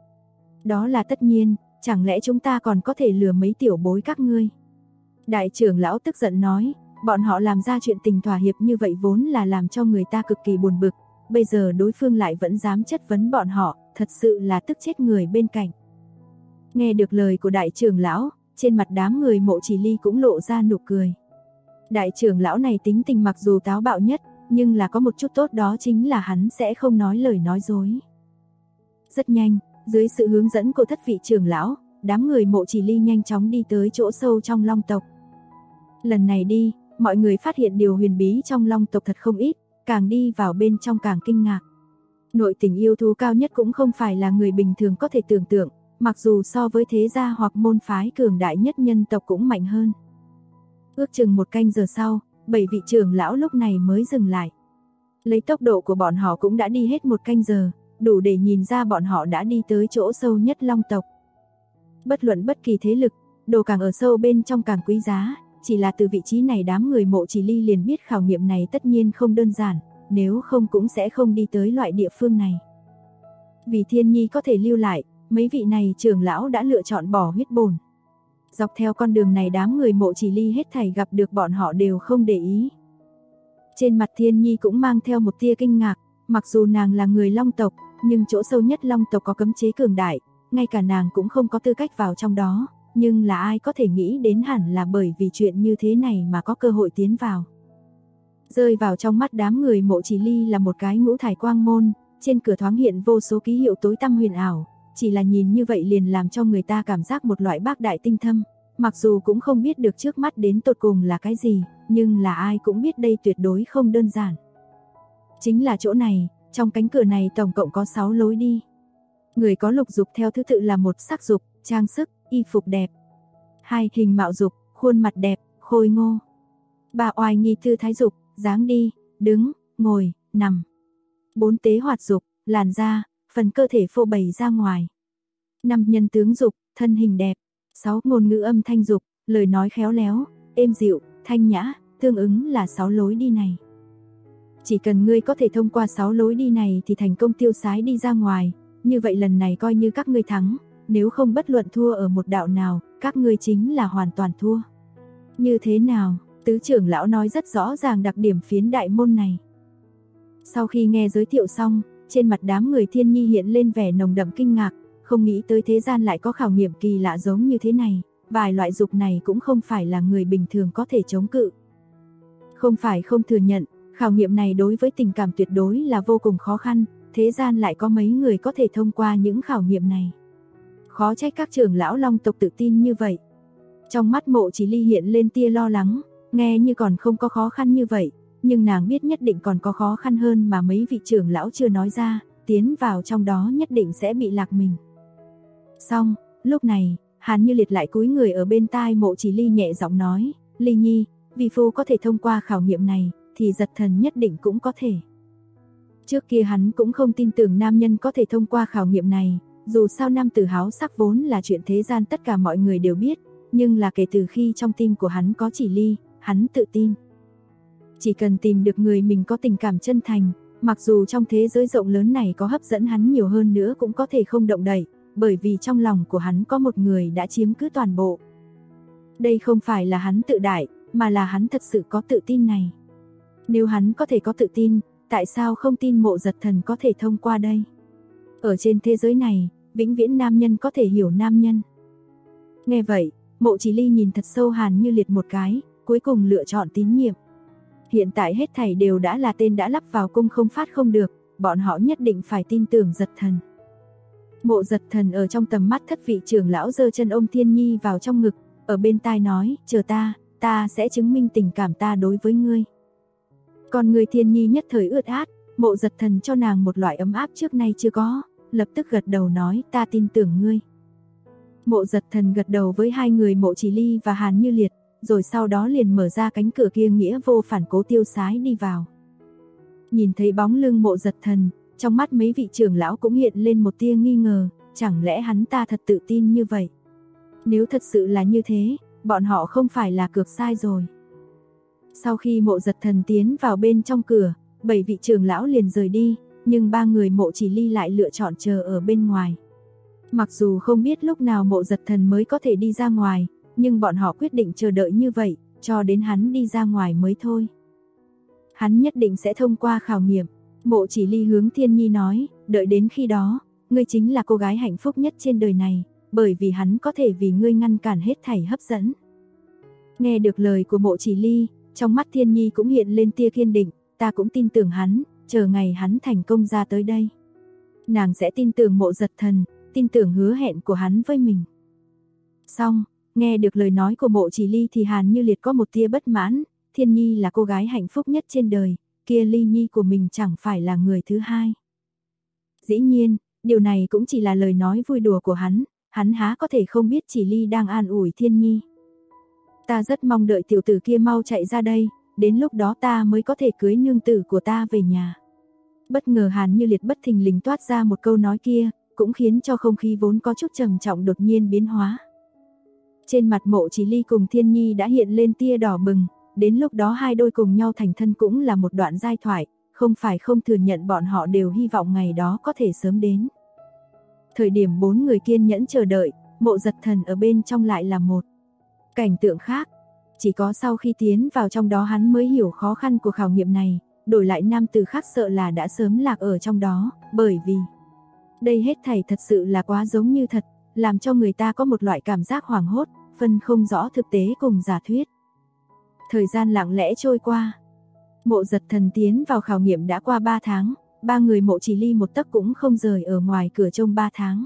Đó là tất nhiên, chẳng lẽ chúng ta còn có thể lừa mấy tiểu bối các ngươi? Đại trưởng lão tức giận nói, bọn họ làm ra chuyện tình thỏa hiệp như vậy vốn là làm cho người ta cực kỳ buồn bực, bây giờ đối phương lại vẫn dám chất vấn bọn họ, thật sự là tức chết người bên cạnh. Nghe được lời của đại trưởng lão, trên mặt đám người Mộ Chỉ Ly cũng lộ ra nụ cười. Đại trưởng lão này tính tình mặc dù táo bạo nhất, nhưng là có một chút tốt đó chính là hắn sẽ không nói lời nói dối. Rất nhanh, dưới sự hướng dẫn của thất vị trưởng lão, đám người Mộ Chỉ Ly nhanh chóng đi tới chỗ sâu trong Long tộc. Lần này đi, mọi người phát hiện điều huyền bí trong Long tộc thật không ít, càng đi vào bên trong càng kinh ngạc. Nội tình yêu thú cao nhất cũng không phải là người bình thường có thể tưởng tượng, mặc dù so với thế gia hoặc môn phái cường đại nhất nhân tộc cũng mạnh hơn. Ước chừng 1 canh giờ sau, 7 vị trưởng lão lúc này mới dừng lại. Lấy tốc độ của bọn họ cũng đã đi hết 1 canh giờ, đủ để nhìn ra bọn họ đã đi tới chỗ sâu nhất Long tộc. Bất luận bất kỳ thế lực, đồ càng ở sâu bên trong càng quý giá, chỉ là từ vị trí này đám người Mộ Chỉ Ly liền biết khảo nghiệm này tất nhiên không đơn giản, nếu không cũng sẽ không đi tới loại địa phương này. Vì Thiên Nhi có thể lưu lại, mấy vị này trưởng lão đã lựa chọn bỏ huyết bổn. Dọc theo con đường này đám người Mộ Chỉ Ly hết thảy gặp được bọn họ đều không để ý. Trên mặt Thiên Nhi cũng mang theo một tia kinh ngạc, mặc dù nàng là người Long tộc, nhưng chỗ sâu nhất Long tộc có cấm chế cường đại, ngay cả nàng cũng không có tư cách vào trong đó, nhưng là ai có thể nghĩ đến hẳn là bởi vì chuyện như thế này mà có cơ hội tiến vào. Rơi vào trong mắt đám người Mộ Chỉ Ly là một cái ngũ thải quang môn, trên cửa thoáng hiện vô số ký hiệu tối tăm huyền ảo, chỉ là nhìn như vậy liền làm cho người ta cảm giác một loại bác đại tinh thâm, mặc dù cũng không biết được trước mắt đến tột cùng là cái gì, nhưng là ai cũng biết đây tuyệt đối không đơn giản. Chính là chỗ này, trong cánh cửa này tổng cộng có 6 lối đi. Người có lục dục theo thứ tự là 1 sắc dục, trang sức, y phục đẹp. 2 hình mạo dục, khuôn mặt đẹp, khôi ngô. 3 oai nghi tư thái dục, dáng đi, đứng, ngồi, nằm. 4 tế hoạt dục, làn da, phần cơ thể phô bày ra ngoài. 5 nhân tướng dục, thân hình đẹp. 6 ngôn ngữ âm thanh dục, lời nói khéo léo, êm dịu, thanh nhã, tương ứng là 6 lối đi này. Chỉ cần ngươi có thể thông qua 6 lối đi này thì thành công tiêu sái đi ra ngoài, như vậy lần này coi như các ngươi thắng, nếu không bất luận thua ở một đạo nào, các ngươi chính là hoàn toàn thua. Như thế nào? Tứ trưởng lão nói rất rõ ràng đặc điểm phiến đại môn này. Sau khi nghe giới thiệu xong, trên mặt đám người Thiên Nhi hiện lên vẻ nồng đậm kinh ngạc, không nghĩ tới thế gian lại có khảo nghiệm kỳ lạ giống như thế này, vài loại dục này cũng không phải là người bình thường có thể chống cự. Không phải không thừa nhận, khảo nghiệm này đối với tình cảm tuyệt đối là vô cùng khó khăn, thế gian lại có mấy người có thể thông qua những khảo nghiệm này. Khó trách các trưởng lão Long tộc tự tin như vậy. Trong mắt Mộ Chỉ Ly hiện lên tia lo lắng, nghe như còn không có khó khăn như vậy, nhưng nàng biết nhất định còn có khó khăn hơn mà mấy vị trưởng lão chưa nói ra, tiến vào trong đó nhất định sẽ bị lạc mình. Xong, lúc này, Hàn Như Liệt lại cúi người ở bên tai Mộ Chỉ Ly nhẹ giọng nói, Ly Nhi, vì phu có thể thông qua khảo nghiệm này, thì giật thần nhất định cũng có thể. Trước kia hắn cũng không tin tưởng nam nhân có thể thông qua khảo nghiệm này, dù sao nam tử háo sắc vốn là chuyện thế gian tất cả mọi người đều biết, nhưng là kể từ khi trong tim của hắn có Chỉ Ly, hắn tự tin. Chỉ cần tìm được người mình có tình cảm chân thành, mặc dù trong thế giới rộng lớn này có hấp dẫn hắn nhiều hơn nữa cũng có thể không động đậy, bởi vì trong lòng của hắn có một người đã chiếm cứ toàn bộ. Đây không phải là hắn tự đại, mà là hắn thật sự có tự tin này. Nếu hắn có thể có tự tin, tại sao không tin Mộ Giật Thần có thể thông qua đây? Ở trên thế giới này, vĩnh viễn nam nhân có thể hiểu nam nhân. Nghe vậy, Mộ Chỉ Ly nhìn thật sâu Hàn Như Liệt một cái, cuối cùng lựa chọn tín nhiệm. Hiện tại hết thảy đều đã là tên đã lắp vào cung không phát không được, bọn họ nhất định phải tin tưởng Giật Thần. Mộ Giật Thần ở trong tầm mắt thất vị trưởng lão giơ chân ôm Thiên Nhi vào trong ngực, ở bên tai nói, chờ ta sẽ chứng minh tình cảm ta đối với ngươi. Còn người Thiên Nhi nhất thời ướt át, Mộ Giật Thần cho nàng một loại ấm áp trước nay chưa có, lập tức gật đầu nói, ta tin tưởng ngươi. Mộ Giật Thần gật đầu với hai người Mộ Chỉ Ly và Hàn Như Liệt, rồi sau đó liền mở ra cánh cửa kia nghĩa vô phản cố tiêu sái đi vào. Nhìn thấy bóng lưng Mộ Giật Thần, trong mắt mấy vị trưởng lão cũng hiện lên một tia nghi ngờ, chẳng lẽ hắn ta thật tự tin như vậy? Nếu thật sự là như thế, bọn họ không phải là cược sai rồi. Sau khi Mộ Giật Thần tiến vào bên trong cửa, 7 vị trưởng lão liền rời đi, nhưng 3 người Mộ Chỉ Ly lại lựa chọn chờ ở bên ngoài. Mặc dù không biết lúc nào Mộ Giật Thần mới có thể đi ra ngoài, nhưng bọn họ quyết định chờ đợi như vậy, cho đến hắn đi ra ngoài mới thôi. Hắn nhất định sẽ thông qua khảo nghiệm. Mộ Chỉ Ly hướng Thiên Nhi nói, đợi đến khi đó, ngươi chính là cô gái hạnh phúc nhất trên đời này, bởi vì hắn có thể vì ngươi ngăn cản hết thảy hấp dẫn. Nghe được lời của Mộ Chỉ Ly, trong mắt Thiên Nhi cũng hiện lên tia kiên định, ta cũng tin tưởng hắn, chờ ngày hắn thành công ra tới đây. Nàng sẽ tin tưởng Mộ Giật Thần, tin tưởng hứa hẹn của hắn với mình. Xong, nghe được lời nói của Mộ Chỉ Ly thì Hàn Như Liệt có một tia bất mãn, Thiên Nhi là cô gái hạnh phúc nhất trên đời, kia Ly Nhi của mình chẳng phải là người thứ hai. Dĩ nhiên, điều này cũng chỉ là lời nói vui đùa của hắn hắn há có thể không biết Chỉ Ly đang an ủi Thiên Nhi. Ta rất mong đợi tiểu tử kia mau chạy ra đây, đến lúc đó ta mới có thể cưới nương tử của ta về nhà. Bất ngờ Hàn Như Liệt bất thình lình toát ra một câu nói kia, cũng khiến cho không khí vốn có chút trầm trọng đột nhiên biến hóa. Trên mặt Mộ Chỉ Ly cùng Thiên Nhi đã hiện lên tia đỏ bừng, đến lúc đó hai đôi cùng nhau thành thân cũng là một đoạn giai thoại, không phải không thừa nhận bọn họ đều hy vọng ngày đó có thể sớm đến. Thời điểm bốn người kiên nhẫn chờ đợi, Mộ Giật Thần ở bên trong lại là một cảnh tượng khác. Chỉ có sau khi tiến vào trong đó hắn mới hiểu khó khăn của khảo nghiệm này, đổi lại nam tử khác sợ là đã sớm lạc ở trong đó, bởi vì đây hết thảy thật sự là quá giống như thật, làm cho người ta có một loại cảm giác hoảng hốt, phân không rõ thực tế cùng giả thuyết. Thời gian lặng lẽ trôi qua. Mộ Giật Thần tiến vào khảo nghiệm đã qua 3 tháng, ba người Mộ Chỉ Ly một tấc cũng không rời ở ngoài cửa trông 3 tháng.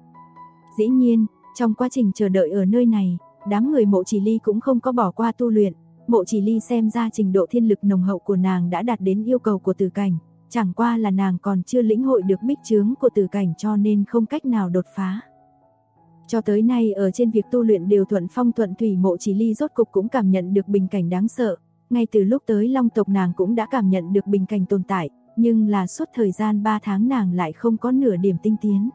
Dĩ nhiên, trong quá trình chờ đợi ở nơi này, đám người Mộ Chỉ Ly cũng không có bỏ qua tu luyện. Mộ Chỉ Ly xem ra trình độ thiên lực nồng hậu của nàng đã đạt đến yêu cầu của tử cảnh, chẳng qua là nàng còn chưa lĩnh hội được bích chướng của tử cảnh cho nên không cách nào đột phá. Cho tới nay ở trên việc tu luyện đều thuận phong thuận thủy, Mộ Chỉ Ly rốt cục cũng cảm nhận được bình cảnh đáng sợ, ngay từ lúc tới Long tộc nàng cũng đã cảm nhận được bình cảnh tồn tại, nhưng là suốt thời gian 3 tháng nàng lại không có nửa điểm tinh tiến.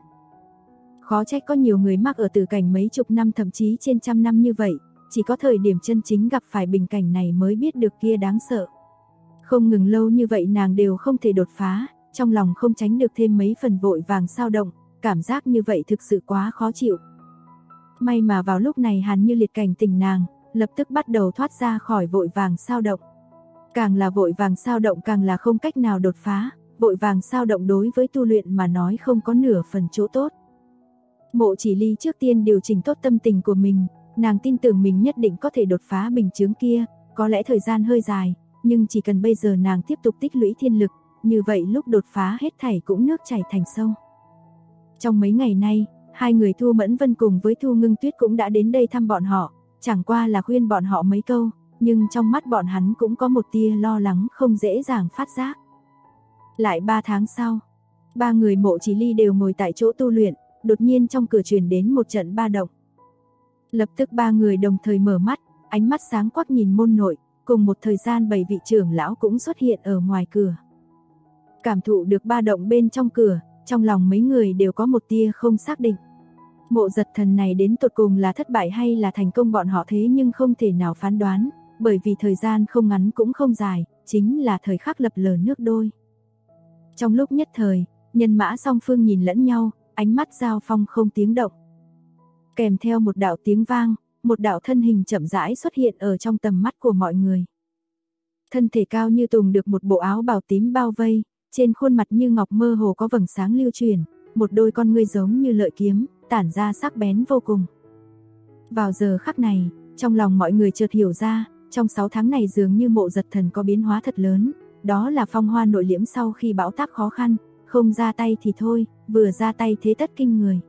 Khó trách có nhiều người mắc ở tử cảnh mấy chục năm thậm chí trên trăm năm như vậy, chỉ có thời điểm chân chính gặp phải bình cảnh này mới biết được kia đáng sợ. Không ngừng lâu như vậy nàng đều không thể đột phá, trong lòng không tránh được thêm mấy phần vội vàng xao động, cảm giác như vậy thực sự quá khó chịu. May mà vào lúc này Hàn Như Liệt cảnh tỉnh nàng, lập tức bắt đầu thoát ra khỏi vội vàng xao động. Càng là vội vàng xao động càng là không cách nào đột phá, vội vàng xao động đối với tu luyện mà nói không có nửa phần chỗ tốt. Mộ Chỉ Ly trước tiên điều chỉnh tốt tâm tình của mình, nàng tin tưởng mình nhất định có thể đột phá bình chướng kia, có lẽ thời gian hơi dài, nhưng chỉ cần bây giờ nàng tiếp tục tích lũy thiên lực, như vậy lúc đột phá hết thảy cũng nước chảy thành sông. Trong mấy ngày nay, hai người Thu Mẫn Vân cùng với Thu Ngưng Tuyết cũng đã đến đây thăm bọn họ, chẳng qua là khuyên bọn họ mấy câu, nhưng trong mắt bọn hắn cũng có một tia lo lắng không dễ dàng phát giác. Lại 3 tháng sau, ba người Mộ Chỉ Ly đều ngồi tại chỗ tu luyện, đột nhiên trong cửa truyền đến một trận ba động. Lập tức ba người đồng thời mở mắt, ánh mắt sáng quắc nhìn môn nội, cùng một thời gian 7 vị trưởng lão cũng xuất hiện ở ngoài cửa. Cảm thụ được ba động bên trong cửa, trong lòng mấy người đều có một tia không xác định. Mộ Giật Thần này đến tột cùng là thất bại hay là thành công bọn họ thế nhưng không thể nào phán đoán, bởi vì thời gian không ngắn cũng không dài, chính là thời khắc lập lờ nước đôi. Trong lúc nhất thời, nhân mã song phương nhìn lẫn nhau, ánh mắt giao phong không tiếng động. Kèm theo một đạo tiếng vang, một đạo thân hình chậm rãi xuất hiện ở trong tầm mắt của mọi người. Thân thể cao như tùng được một bộ áo bào tím bao vây, trên khuôn mặt như ngọc mơ hồ có vầng sáng lưu truyền, một đôi con ngươi giống như lợi kiếm, tản ra sắc bén vô cùng. Vào giờ khắc này, trong lòng mọi người chợt hiểu ra, trong 6 tháng này dường như Mộ Giật Thần có biến hóa thật lớn, đó là phong hoa nội liễm sau khi bão táp khó khăn, không ra tay thì thôi, vừa ra tay thế tất kinh người.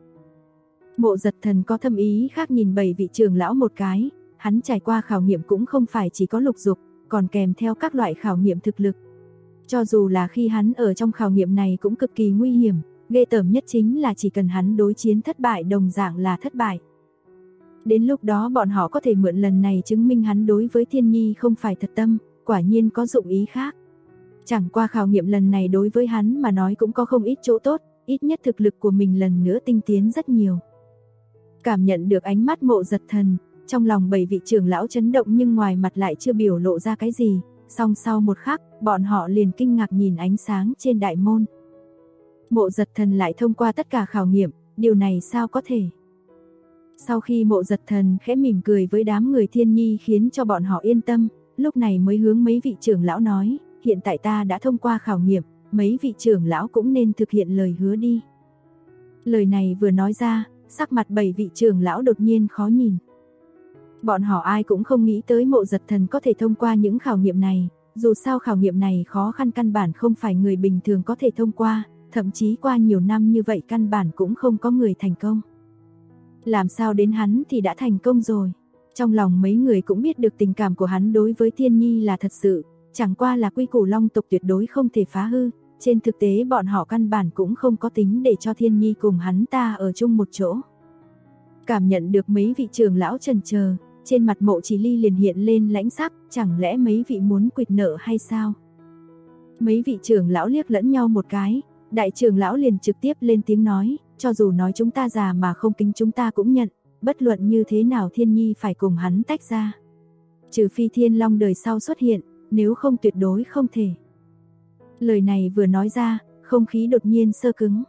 Mộ Giật Thần có thâm ý khác nhìn 7 vị trưởng lão một cái, hắn trải qua khảo nghiệm cũng không phải chỉ có lục dục, còn kèm theo các loại khảo nghiệm thực lực. Cho dù là khi hắn ở trong khảo nghiệm này cũng cực kỳ nguy hiểm, ghê tởm nhất chính là chỉ cần hắn đối chiến thất bại đồng dạng là thất bại. Đến lúc đó bọn họ có thể mượn lần này chứng minh hắn đối với Thiên Nhi không phải thật tâm, quả nhiên có dụng ý khác. Chẳng qua khảo nghiệm lần này đối với hắn mà nói cũng có không ít chỗ tốt, ít nhất thực lực của mình lần nữa tinh tiến rất nhiều. Cảm nhận được ánh mắt Mộ Giật Thần, trong lòng 7 vị trưởng lão chấn động nhưng ngoài mặt lại chưa biểu lộ ra cái gì, song sau một khắc, bọn họ liền kinh ngạc nhìn ánh sáng trên đại môn. Mộ Giật Thần lại thông qua tất cả khảo nghiệm, điều này sao có thể? Sau khi Mộ Giật Thần khẽ mỉm cười với đám người Thiên Nhi khiến cho bọn họ yên tâm, lúc này mới hướng mấy vị trưởng lão nói, hiện tại ta đã thông qua khảo nghiệm, mấy vị trưởng lão cũng nên thực hiện lời hứa đi. Lời này vừa nói ra, sắc mặt 7 vị trưởng lão đột nhiên khó nhìn. Bọn họ ai cũng không nghĩ tới Mộ Giật Thần có thể thông qua những khảo nghiệm này, dù sao khảo nghiệm này khó khăn căn bản không phải người bình thường có thể thông qua, thậm chí qua nhiều năm như vậy căn bản cũng không có người thành công. Làm sao đến hắn thì đã thành công rồi. Trong lòng mấy người cũng biết được tình cảm của hắn đối với Thiên Nhi là thật sự, chẳng qua là quy củ Long tộc tuyệt đối không thể phá hư, trên thực tế bọn họ căn bản cũng không có tính để cho Thiên Nhi cùng hắn ta ở chung một chỗ. Cảm nhận được mấy vị trưởng lão chần chờ, trên mặt Mộ Chỉ Ly liền hiện lên lãnh sắc, chẳng lẽ mấy vị muốn quỵt nợ hay sao? Mấy vị trưởng lão liếc lẫn nhau một cái, đại trưởng lão liền trực tiếp lên tiếng nói, cho dù nói chúng ta già mà không kính chúng ta cũng nhận, bất luận như thế nào Thiên Nhi phải cùng hắn tách ra. Trừ phi Thiên Long đời sau xuất hiện, nếu không tuyệt đối không thể. Lời này vừa nói ra, không khí đột nhiên sơ cứng.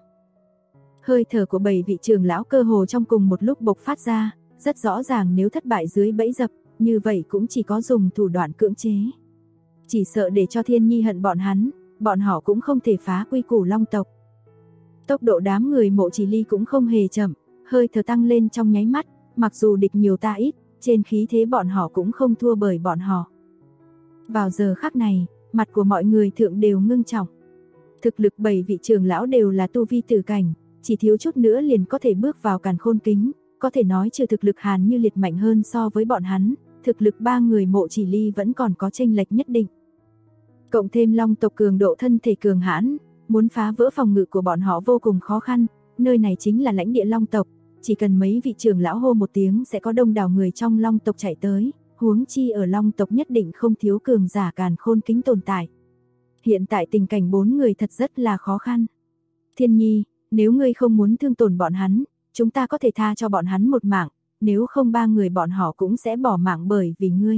Hơi thở của 7 vị trưởng lão cơ hồ trong cùng một lúc bộc phát ra, rất rõ ràng nếu thất bại dưới bẫy dập, như vậy cũng chỉ có dùng thủ đoạn cưỡng chế. Chỉ sợ để cho Thiên Nhi hận bọn họ cũng không thể phá quy củ Long tộc. Tốc độ đám người Mộ Chỉ Ly cũng không hề chậm, hơi thở tăng lên trong nháy mắt, mặc dù địch nhiều ta ít, trên khí thế bọn họ cũng không thua bởi bọn họ. Vào giờ khắc này, mặt của mọi người thượng đều ngưng trọng. Thực lực 7 vị trưởng lão đều là tu vi tử cảnh, chỉ thiếu chút nữa liền có thể bước vào Càn Khôn Kính, có thể nói trừ thực lực Hàn Như Liệt mạnh hơn so với bọn hắn, thực lực 3 người Mộ Chỉ Ly vẫn còn có chênh lệch nhất định. Cộng thêm Long tộc cường độ thân thể cường hãn, muốn phá vỡ phòng ngự của bọn họ vô cùng khó khăn, nơi này chính là lãnh địa Long tộc, chỉ cần mấy vị trưởng lão hô một tiếng sẽ có đông đảo người trong Long tộc chạy tới, huống chi ở Long tộc nhất định không thiếu cường giả Càn Khôn Kính tồn tại. Hiện tại tình cảnh 4 người thật rất là khó khăn. Thiên Nhi, nếu ngươi không muốn thương tổn bọn hắn, chúng ta có thể tha cho bọn hắn một mạng, nếu không 3 người bọn họ cũng sẽ bỏ mạng bởi vì ngươi.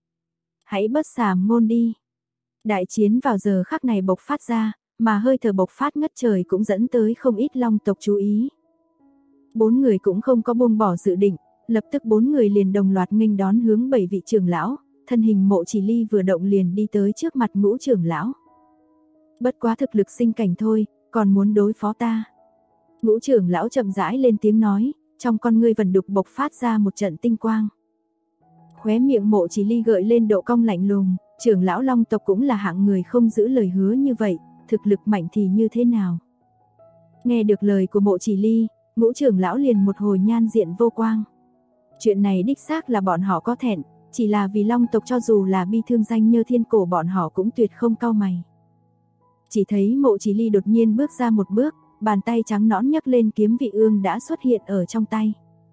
Hãy bớt xàm ngôn đi. Đại chiến vào giờ khắc này bộc phát ra, mà hơi thở bộc phát ngất trời cũng dẫn tới không ít Long tộc chú ý. 4 người cũng không có buông bỏ dự định, lập tức 4 người liền đồng loạt nghênh đón hướng 7 vị trưởng lão, thân hình Mộ Chỉ Ly vừa động liền đi tới trước mặt Ngũ trưởng lão. Bất quá thực lực sinh cảnh thôi, còn muốn đối phó ta. Ngũ trưởng lão chậm rãi lên tiếng nói, trong con ngươi vần đục bộc phát ra một trận tinh quang. Khóe miệng Mộ Chỉ Ly gợi lên độ cong lạnh lùng, trưởng lão Long tộc cũng là hạng người không giữ lời hứa như vậy, thực lực mạnh thì như thế nào? Nghe được lời của Mộ Chỉ Ly, Ngũ trưởng lão liền một hồi nhan diện vô quang. Chuyện này đích xác là bọn họ có thẹn, chỉ là vì Long tộc cho dù là bi thương danh Nhơ Thiên Cổ bọn họ cũng tuyệt không cau mày. Chỉ thấy Mộ Chỉ Ly đột nhiên bước ra một bước, bàn tay trắng nõn nhấc lên kiếm vị ương đã xuất hiện ở trong tay.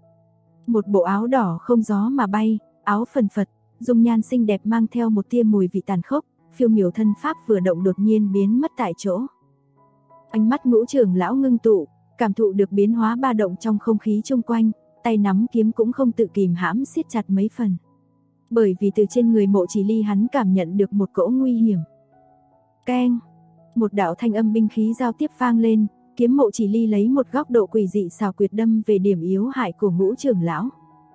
Một bộ áo đỏ không gió mà bay, áo phần phật, dung nhan xinh đẹp mang theo một tia mùi vị tàn khốc, phiêu miểu thân pháp vừa động đột nhiên biến mất tại chỗ. Ánh mắt Ngũ trưởng lão ngưng tụ, cảm thụ được biến hóa ba động trong không khí chung quanh, tay nắm kiếm cũng không tự kìm hãm siết chặt mấy phần. Bởi vì từ trên người Mộ Chỉ Ly hắn cảm nhận được một cỗ nguy hiểm. Keng, một đạo thanh âm binh khí giao tiếp vang lên, kiếm Mộ Chỉ Ly lấy một góc độ quỷ dị xảo quyệt đâm về điểm yếu hại của Ngũ trưởng lão.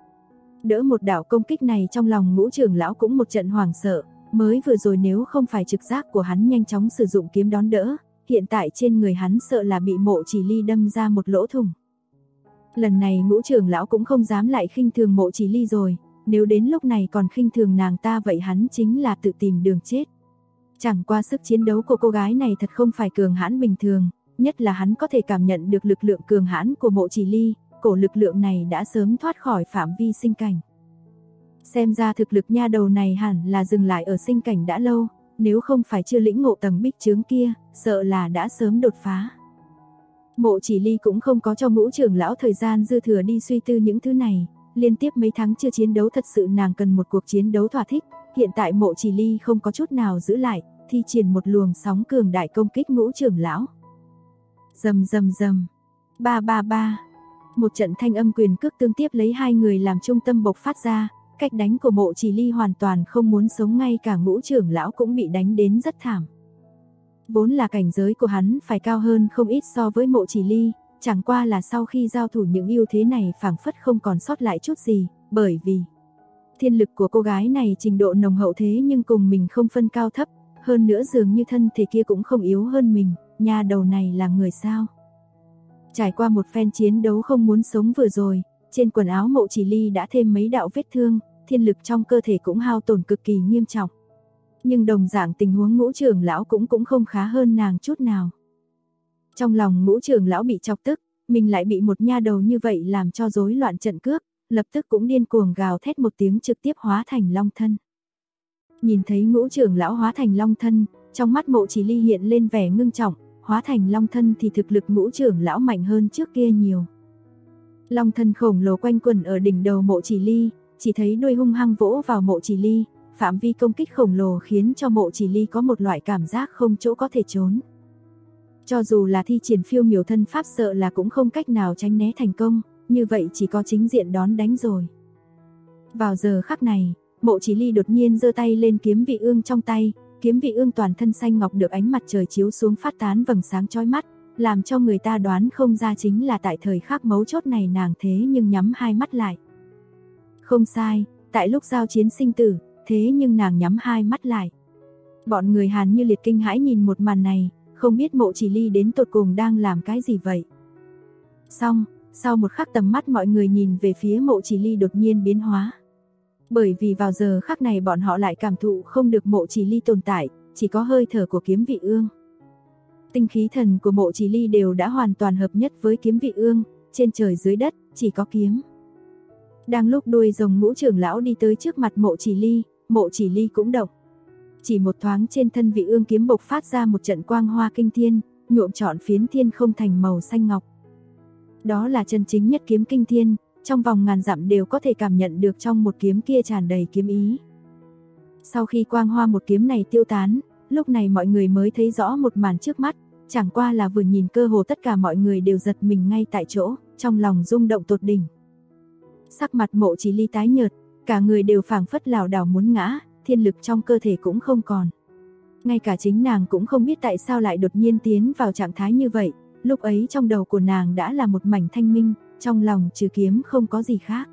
Đỡ một đạo công kích này trong lòng Ngũ trưởng lão cũng một trận hoảng sợ, mới vừa rồi nếu không phải trực giác của hắn nhanh chóng sử dụng kiếm đón đỡ, hiện tại trên người hắn sợ là bị Mộ Chỉ Ly đâm ra một lỗ thủng. Lần này Ngũ trưởng lão cũng không dám lại khinh thường Mộ Chỉ Ly rồi, nếu đến lúc này còn khinh thường nàng ta vậy hắn chính là tự tìm đường chết. Chẳng qua sức chiến đấu của cô gái này thật không phải cường hãn bình thường, nhất là hắn có thể cảm nhận được lực lượng cường hãn của Mộ Chỉ Ly, cổ lực lượng này đã sớm thoát khỏi phạm vi sinh cảnh. Xem ra thực lực nha đầu này hẳn là dừng lại ở sinh cảnh đã lâu, nếu không phải chưa lĩnh ngộ tầng bích chướng kia, sợ là đã sớm đột phá. Mộ Chỉ Ly cũng không có cho Ngũ trưởng lão thời gian dư thừa đi suy tư những thứ này, liên tiếp mấy tháng chưa chiến đấu thật sự nàng cần một cuộc chiến đấu thỏa thích, hiện tại Mộ Chỉ Ly không có chút nào giữ lại, thi triển một luồng sóng cường đại công kích Ngũ trưởng lão. Rầm rầm rầm, ba ba ba, một trận thanh âm quyền cước tương tiếp lấy hai người làm trung tâm bộc phát ra, cách đánh của Mộ Chỉ Ly hoàn toàn không muốn sống, ngay cả Ngũ trưởng lão cũng bị đánh đến rất thảm. Vốn là cảnh giới của hắn phải cao hơn không ít so với Mộ Chỉ Ly, chẳng qua là sau khi giao thủ những ưu thế này phảng phất không còn sót lại chút gì, bởi vì thiên lực của cô gái này trình độ nồng hậu thế nhưng cùng mình không phân cao thấp, hơn nữa dường như thân thể kia cũng không yếu hơn mình, nha đầu này là người sao? Trải qua một phen chiến đấu không muốn sống vừa rồi, trên quần áo Mộ Chỉ Ly đã thêm mấy đạo vết thương, thiên lực trong cơ thể cũng hao tổn cực kỳ nghiêm trọng. Nhưng đồng dạng tình huống Ngũ trưởng lão cũng không khá hơn nàng chút nào. Trong lòng Ngũ trưởng lão bị chọc tức, mình lại bị một nha đầu như vậy làm cho rối loạn trận cước, lập tức cũng điên cuồng gào thét một tiếng trực tiếp hóa thành long thân. Nhìn thấy Ngũ trưởng lão hóa thành long thân, trong mắt Mộ Chỉ Ly hiện lên vẻ ngưng trọng, hóa thành long thân thì thực lực Ngũ trưởng lão mạnh hơn trước kia nhiều. Long thân khổng lồ quanh quẩn ở đỉnh đầu Mộ Chỉ Ly, chỉ thấy đuôi hung hăng vỗ vào Mộ Chỉ Ly, phạm vi công kích khổng lồ khiến cho Mộ Chỉ Ly có một loại cảm giác không chỗ có thể trốn. Cho dù là thi triển phiêu miểu thân pháp sợ là cũng không cách nào tránh né thành công, như vậy chỉ có chính diện đón đánh rồi. Vào giờ khắc này, Mộ Chỉ Ly đột nhiên giơ tay lên kiếm vị ương trong tay, kiếm vị ương toàn thân xanh ngọc được ánh mặt trời chiếu xuống phát tán vầng sáng chói mắt, làm cho người ta đoán không ra chính là tại thời khắc mấu chốt này nàng thế nhưng nhắm hai mắt lại. Không sai, tại lúc giao chiến sinh tử, thế nhưng nàng nhắm hai mắt lại. Bọn người Hàn Như Liệt kinh hãi nhìn một màn này, không biết Mộ Chỉ Ly đến tột cùng đang làm cái gì vậy. Xong, sau một khắc tầm mắt mọi người nhìn về phía Mộ Chỉ Ly đột nhiên biến hóa. Bởi vì vào giờ khắc này bọn họ lại cảm thụ không được Mộ Chỉ Ly tồn tại, chỉ có hơi thở của kiếm vị ương. Tinh khí thần của Mộ Chỉ Ly đều đã hoàn toàn hợp nhất với kiếm vị ương, trên trời dưới đất, chỉ có kiếm. Đang lúc đuôi rồng Ngũ trưởng lão đi tới trước mặt Mộ Chỉ Ly cũng động. Chỉ một thoáng trên thân vị ương kiếm bộc phát ra một trận quang hoa kinh thiên, nhuộm trọn phiến thiên không thành màu xanh ngọc. Đó là chân chính nhất kiếm kinh thiên, trong vòng ngàn dặm đều có thể cảm nhận được trong một kiếm kia tràn đầy kiếm ý. Sau khi quang hoa một kiếm này tiêu tán, lúc này mọi người mới thấy rõ một màn trước mắt, chẳng qua là vừa nhìn cơ hồ tất cả mọi người đều giật mình ngay tại chỗ, trong lòng rung động tột đỉnh. Sắc mặt Mộ Chỉ Ly tái nhợt, cả người đều phảng phất lảo đảo muốn ngã, thiên lực trong cơ thể cũng không còn. Ngay cả chính nàng cũng không biết tại sao lại đột nhiên tiến vào trạng thái như vậy, lúc ấy trong đầu của nàng đã là một mảnh thanh minh, trong lòng trừ kiếm không có gì khác.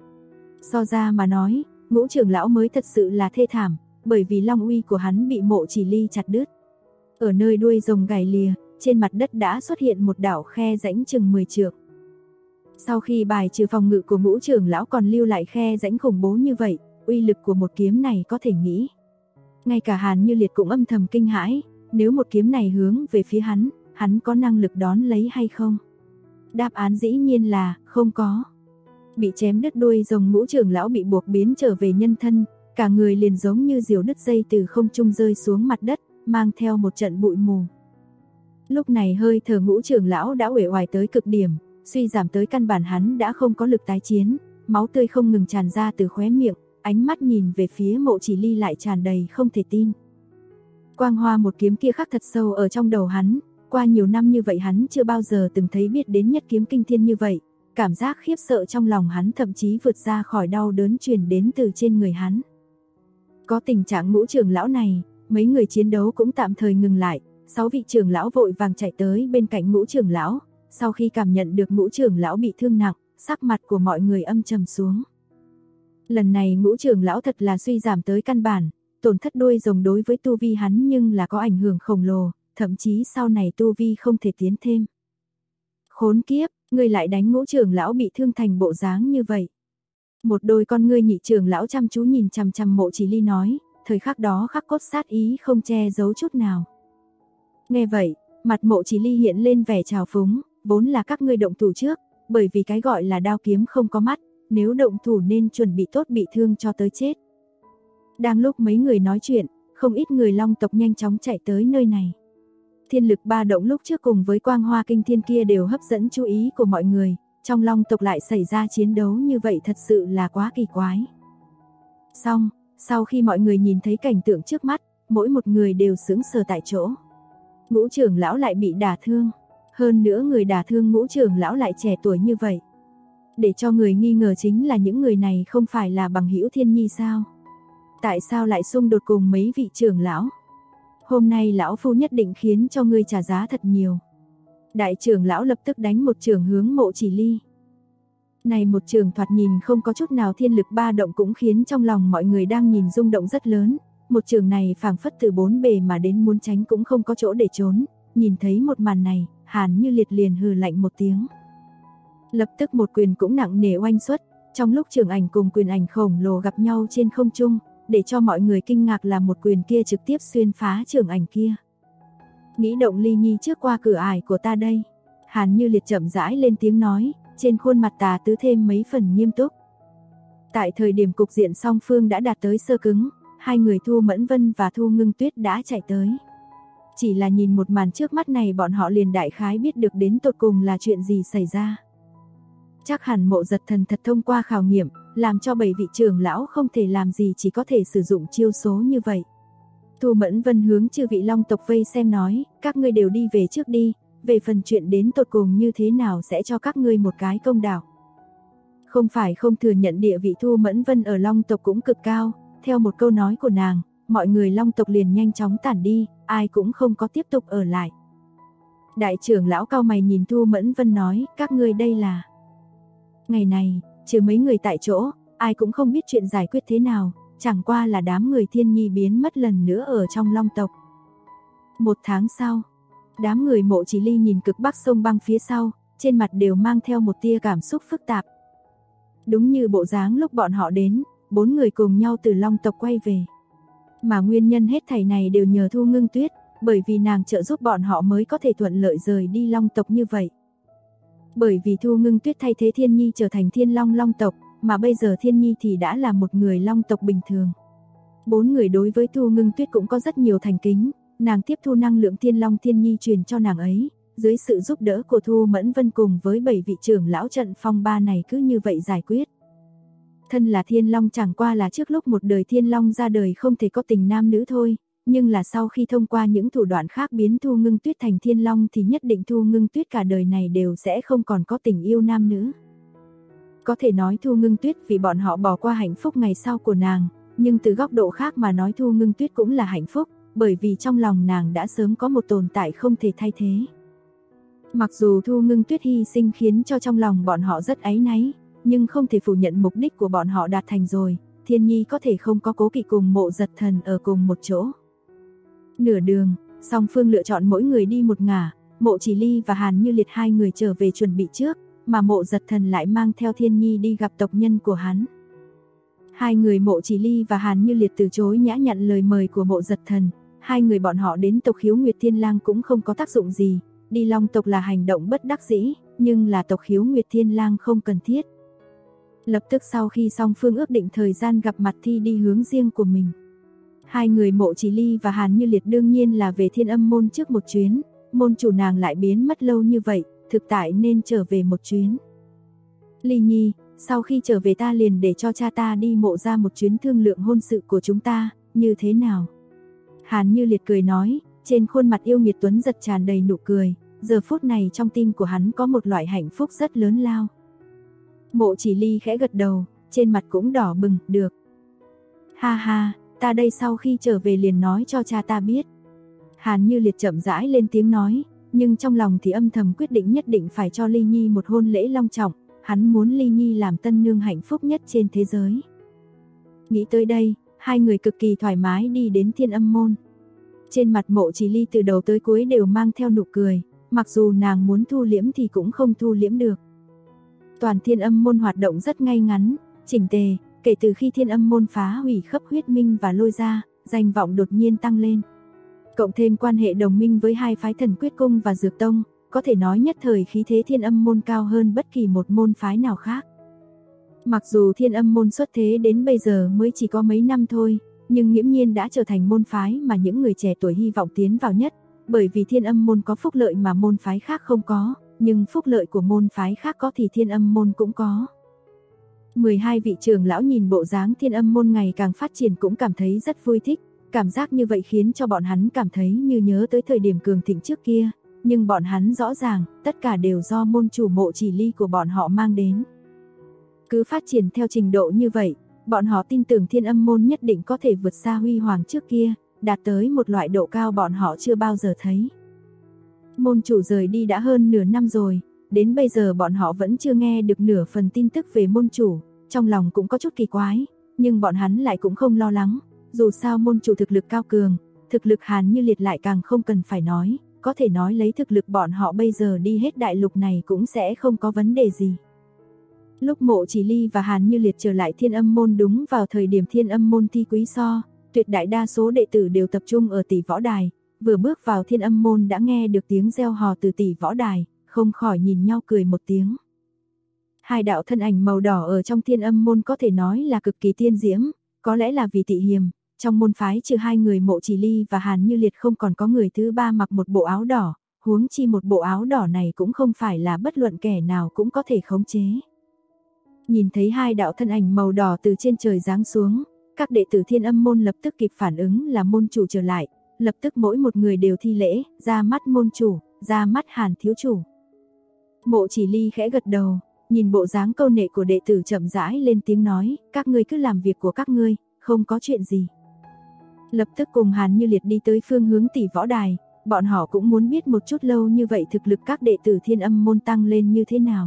So ra mà nói, Ngũ trưởng lão mới thật sự là thê thảm, bởi vì long uy của hắn bị Mộ Chỉ Ly chặt đứt. Ở nơi đuôi rồng gảy lìa, trên mặt đất đã xuất hiện một đạo khe rãnh chừng 10 trượng. Sau khi bài trừ phòng ngự của Ngũ trưởng lão còn lưu lại khe rãnh khủng bố như vậy, uy lực của một kiếm này có thể nghĩ. Ngay cả Hàn Như Liệt cũng âm thầm kinh hãi, nếu một kiếm này hướng về phía hắn có năng lực đón lấy hay không? Đáp án dĩ nhiên là không có. Bị chém đứt đuôi rồng Ngũ trưởng lão bị buộc biến trở về nhân thân, cả người liền giống như diều đứt dây từ không trung rơi xuống mặt đất, mang theo một trận bụi mù. Lúc này hơi thở Ngũ trưởng lão đã uể oải tới cực điểm, suy giảm tới căn bản hắn đã không có lực tái chiến, máu tươi không ngừng tràn ra từ khóe miệng, ánh mắt nhìn về phía Mộ Chỉ Ly lại tràn đầy không thể tin. Quang hoa một kiếm kia khắc thật sâu ở trong đầu hắn, qua nhiều năm như vậy hắn chưa bao giờ từng thấy biết đến nhất kiếm kinh thiên như vậy, cảm giác khiếp sợ trong lòng hắn thậm chí vượt ra khỏi đau đớn truyền đến từ trên người hắn. Có tình trạng Ngũ trưởng lão này, mấy người chiến đấu cũng tạm thời ngừng lại, 6 vị trưởng lão vội vàng chạy tới bên cạnh Ngũ trưởng lão, sau khi cảm nhận được Ngũ trưởng lão bị thương nặng, sắc mặt của mọi người âm trầm xuống. Lần này Ngũ trưởng lão thật là suy giảm tới căn bản, tổn thất đuôi rồng đối với tu vi hắn nhưng là có ảnh hưởng khổng lồ, thậm chí sau này tu vi không thể tiến thêm. Khốn kiếp, ngươi lại đánh Ngũ trưởng lão bị thương thành bộ dáng như vậy. Một đôi con ngươi nhị trưởng lão chăm chú nhìn chằm chằm Mộ Chỉ Ly nói, thời khắc đó khắc cốt sát ý không che giấu chút nào. Nghe vậy, mặt Mộ Chỉ Ly hiện lên vẻ trào phúng, vốn là các ngươi động thủ trước, bởi vì cái gọi là đao kiếm không có mắt, nếu động thủ nên chuẩn bị tốt bị thương cho tới chết. Đang lúc mấy người nói chuyện, không ít người Long tộc nhanh chóng chạy tới nơi này. Thiên lực ba động lúc trước cùng với quang hoa kinh thiên kia đều hấp dẫn chú ý của mọi người, trong Long tộc lại xảy ra chiến đấu như vậy thật sự là quá kỳ quái. Xong, sau khi mọi người nhìn thấy cảnh tượng trước mắt, mỗi một người đều sững sờ tại chỗ. Ngũ trưởng lão lại bị đả thương, hơn nữa người đả thương Ngũ trưởng lão lại trẻ tuổi như vậy. Để cho người nghi ngờ chính là những người này không phải là bằng hữu Thiên Nhi sao? Tại sao lại xung đột cùng mấy vị trưởng lão? Hôm nay lão phu nhất định khiến cho ngươi trả giá thật nhiều. Đại trưởng lão lập tức đánh một trường hướng Mộ Chỉ Ly. Này một trường thoạt nhìn không có chút nào thiên lực ba động cũng khiến trong lòng mọi người đang nhìn rung động rất lớn. Một trường này phảng phất từ bốn bề mà đến muốn tránh cũng không có chỗ để trốn. Nhìn thấy một màn này, Hàn Như Liệt liền hừ lạnh một tiếng. Lập tức một quyền cũng nặng nề oanh xuất, trong lúc trường ảnh cùng quyền ảnh khổng lồ gặp nhau trên không trung, để cho mọi người kinh ngạc là một quyền kia trực tiếp xuyên phá trường ảnh kia. Nghĩ động Ly Nhi trước qua cửa ải của ta đây. Hàn Như Liệt chậm rãi lên tiếng nói, trên khuôn mặt tà tứ thêm mấy phần nghiêm túc. Tại thời điểm cục diện song phương đã đạt tới sơ cứng, hai người Thu Mẫn Vân và Thu Ngưng Tuyết đã chạy tới. Chỉ là nhìn một màn trước mắt này bọn họ liền đại khái biết được đến tột cùng là chuyện gì xảy ra. Chắc hẳn Mộ Giật Thần thật thông qua khảo nghiệm, làm cho 7 vị trưởng lão không thể làm gì chỉ có thể sử dụng chiêu số như vậy. Thu Mẫn Vân hướng chư vị Long tộc vây xem nói, các ngươi đều đi về trước đi, về phần chuyện đến tột cùng như thế nào sẽ cho các ngươi một cái công đạo. Không phải không thừa nhận địa vị Thu Mẫn Vân ở Long tộc cũng cực cao, theo một câu nói của nàng, mọi người Long tộc liền nhanh chóng tản đi, ai cũng không có tiếp tục ở lại. Đại trưởng lão cao mày nhìn Thu Mẫn Vân nói, các ngươi đây là... Ngày này, trừ mấy người tại chỗ, ai cũng không biết chuyện giải quyết thế nào, chẳng qua là đám người Thiên Nhi biến mất lần nữa ở trong Long tộc. 1 tháng sau, đám người Mộ Chỉ Ly nhìn cực bắc sông băng phía sau, trên mặt đều mang theo một tia cảm xúc phức tạp. Đúng như bộ dáng lúc bọn họ đến, 4 người cùng nhau từ Long tộc quay về. Mà nguyên nhân hết thảy này đều nhờ Thu Ngưng Tuyết, bởi vì nàng trợ giúp bọn họ mới có thể thuận lợi rời đi Long tộc như vậy. Bởi vì Thu Ngưng Tuyết thay thế Thiên Nhi trở thành Thiên Long Long tộc, mà bây giờ Thiên Nhi thì đã là một người Long tộc bình thường. 4 người đối với Thu Ngưng Tuyết cũng có rất nhiều thành kính, nàng tiếp thu năng lượng Thiên Long Thiên Nhi truyền cho nàng ấy, dưới sự giúp đỡ của Thu Mẫn Vân cùng với 7 vị trưởng lão trận phong ba này cứ như vậy giải quyết. Thân là Thiên Long chẳng qua là trước lúc một đời Thiên Long ra đời không thể có tình nam nữ thôi, nhưng là sau khi thông qua những thủ đoạn khác biến Thu Ngưng Tuyết thành Thiên Long thì nhất định Thu Ngưng Tuyết cả đời này đều sẽ không còn có tình yêu nam nữ. Có thể nói Thu Ngưng Tuyết vì bọn họ bỏ qua hạnh phúc ngày sau của nàng, nhưng từ góc độ khác mà nói Thu Ngưng Tuyết cũng là hạnh phúc, bởi vì trong lòng nàng đã sớm có một tồn tại không thể thay thế. Mặc dù Thu Ngưng Tuyết hy sinh khiến cho trong lòng bọn họ rất áy náy, nhưng không thể phủ nhận mục đích của bọn họ đạt thành rồi, Thiên Nhi có thể không có cố kỵ cùng Mộ Giật Thần ở cùng một chỗ. Nửa đường, song phương lựa chọn mỗi người đi một ngả, Mộ Chỉ Ly và Hàn Như Liệt hai người trở về chuẩn bị trước, mà Mộ Giật Thần lại mang theo Thiên Nhi đi gặp tộc nhân của hắn. Hai người Mộ Chỉ Ly và Hàn Như Liệt từ chối nhã nhận lời mời của Mộ Giật Thần, hai người bọn họ đến tộc Khiếu Nguyệt Thiên Lang cũng không có tác dụng gì, đi Long tộc là hành động bất đắc dĩ, nhưng là tộc Khiếu Nguyệt Thiên Lang không cần thiết. Lập tức sau khi song phương ước định thời gian gặp mặt thì đi hướng riêng của mình. Hai người Mộ Chỉ Ly và Hàn Như Liệt đương nhiên là về Thiên Âm môn trước một chuyến, môn chủ nàng lại biến mất lâu như vậy, thực tại nên trở về một chuyến. Ly Nhi, sau khi trở về ta liền để cho cha ta đi Mộ ra một chuyến thương lượng hôn sự của chúng ta, như thế nào? Hàn Như Liệt cười nói, trên khuôn mặt yêu nghiệt tuấn giật tràn đầy nụ cười, giờ phút này trong tim của hắn có một loại hạnh phúc rất lớn lao. Mộ Chỉ Ly khẽ gật đầu, trên mặt cũng đỏ bừng, được. Ha ha, ta đây sau khi trở về liền nói cho cha ta biết. Hàn Như Liệt chậm rãi lên tiếng nói, nhưng trong lòng thì âm thầm quyết định nhất định phải cho Ly Nhi một hôn lễ long trọng, hắn muốn Ly Nhi làm tân nương hạnh phúc nhất trên thế giới. Nghĩ tới đây, hai người cực kỳ thoải mái đi đến Thiên Âm môn. Trên mặt Mộ Chỉ Ly từ đầu tới cuối đều mang theo nụ cười, mặc dù nàng muốn thu liễm thì cũng không thu liễm được. Toàn Thiên Âm môn hoạt động rất ngay ngắn, chỉnh tề, kể từ khi Thiên Âm môn phá hủy Khấp Huyết Minh và Lôi ra, danh vọng đột nhiên tăng lên. Cộng thêm quan hệ đồng minh với hai phái Thần Quyết Cung và Dược Tông, có thể nói nhất thời khí thế Thiên Âm môn cao hơn bất kỳ một môn phái nào khác. Mặc dù Thiên Âm môn xuất thế đến bây giờ mới chỉ có mấy năm thôi, nhưng nghiễm nhiên đã trở thành môn phái mà những người trẻ tuổi hy vọng tiến vào nhất, bởi vì Thiên Âm môn có phúc lợi mà môn phái khác không có, nhưng phúc lợi của môn phái khác có thì Thiên Âm môn cũng có. 12 vị trưởng lão nhìn bộ dáng Thiên Âm môn ngày càng phát triển cũng cảm thấy rất vui thích, cảm giác như vậy khiến cho bọn hắn cảm thấy như nhớ tới thời điểm cường thịnh trước kia, nhưng bọn hắn rõ ràng, tất cả đều do môn chủ Mộ Chỉ Ly của bọn họ mang đến. Cứ phát triển theo trình độ như vậy, bọn họ tin tưởng Thiên Âm môn nhất định có thể vượt xa huy hoàng trước kia, đạt tới một loại độ cao bọn họ chưa bao giờ thấy. Môn chủ rời đi đã hơn nửa năm rồi, đến bây giờ bọn họ vẫn chưa nghe được nửa phần tin tức về môn chủ, trong lòng cũng có chút kỳ quái, nhưng bọn hắn lại cũng không lo lắng, dù sao môn chủ thực lực cao cường, thực lực Hàn Như Liệt lại càng không cần phải nói, có thể nói lấy thực lực bọn họ bây giờ đi hết đại lục này cũng sẽ không có vấn đề gì. Lúc Mộ Chỉ Ly và Hàn Như Liệt trở lại Thiên Âm môn đúng vào thời điểm Thiên Âm môn thi quý so, tuyệt đại đa số đệ tử đều tập trung ở Tỷ Võ Đài, vừa bước vào Thiên Âm môn đã nghe được tiếng reo hò từ Tỷ Võ Đài, không khỏi nhìn nhau cười một tiếng. Hai đạo thân ảnh màu đỏ ở trong Thiên Âm môn có thể nói là cực kỳ tiên diễm, có lẽ là vì tị hiềm, trong môn phái trừ hai người Mộ Chỉ Ly và Hàn Như Liệt không còn có người thứ ba mặc một bộ áo đỏ, huống chi một bộ áo đỏ này cũng không phải là bất luận kẻ nào cũng có thể khống chế. Nhìn thấy hai đạo thân ảnh màu đỏ từ trên trời giáng xuống, các đệ tử Thiên Âm môn lập tức kịp phản ứng là môn chủ trở lại, lập tức mỗi một người đều thi lễ, ra mắt môn chủ, ra mắt Hàn thiếu chủ. Mộ Chỉ Ly khẽ gật đầu, nhìn bộ dáng câu nệ của đệ tử chậm rãi lên tiếng nói, các ngươi cứ làm việc của các ngươi, không có chuyện gì. Lập tức cùng Hàn Như Liệt đi tới phương hướng Tỷ Võ Đài, bọn họ cũng muốn biết một chút lâu như vậy thực lực các đệ tử Thiên Âm môn tăng lên như thế nào.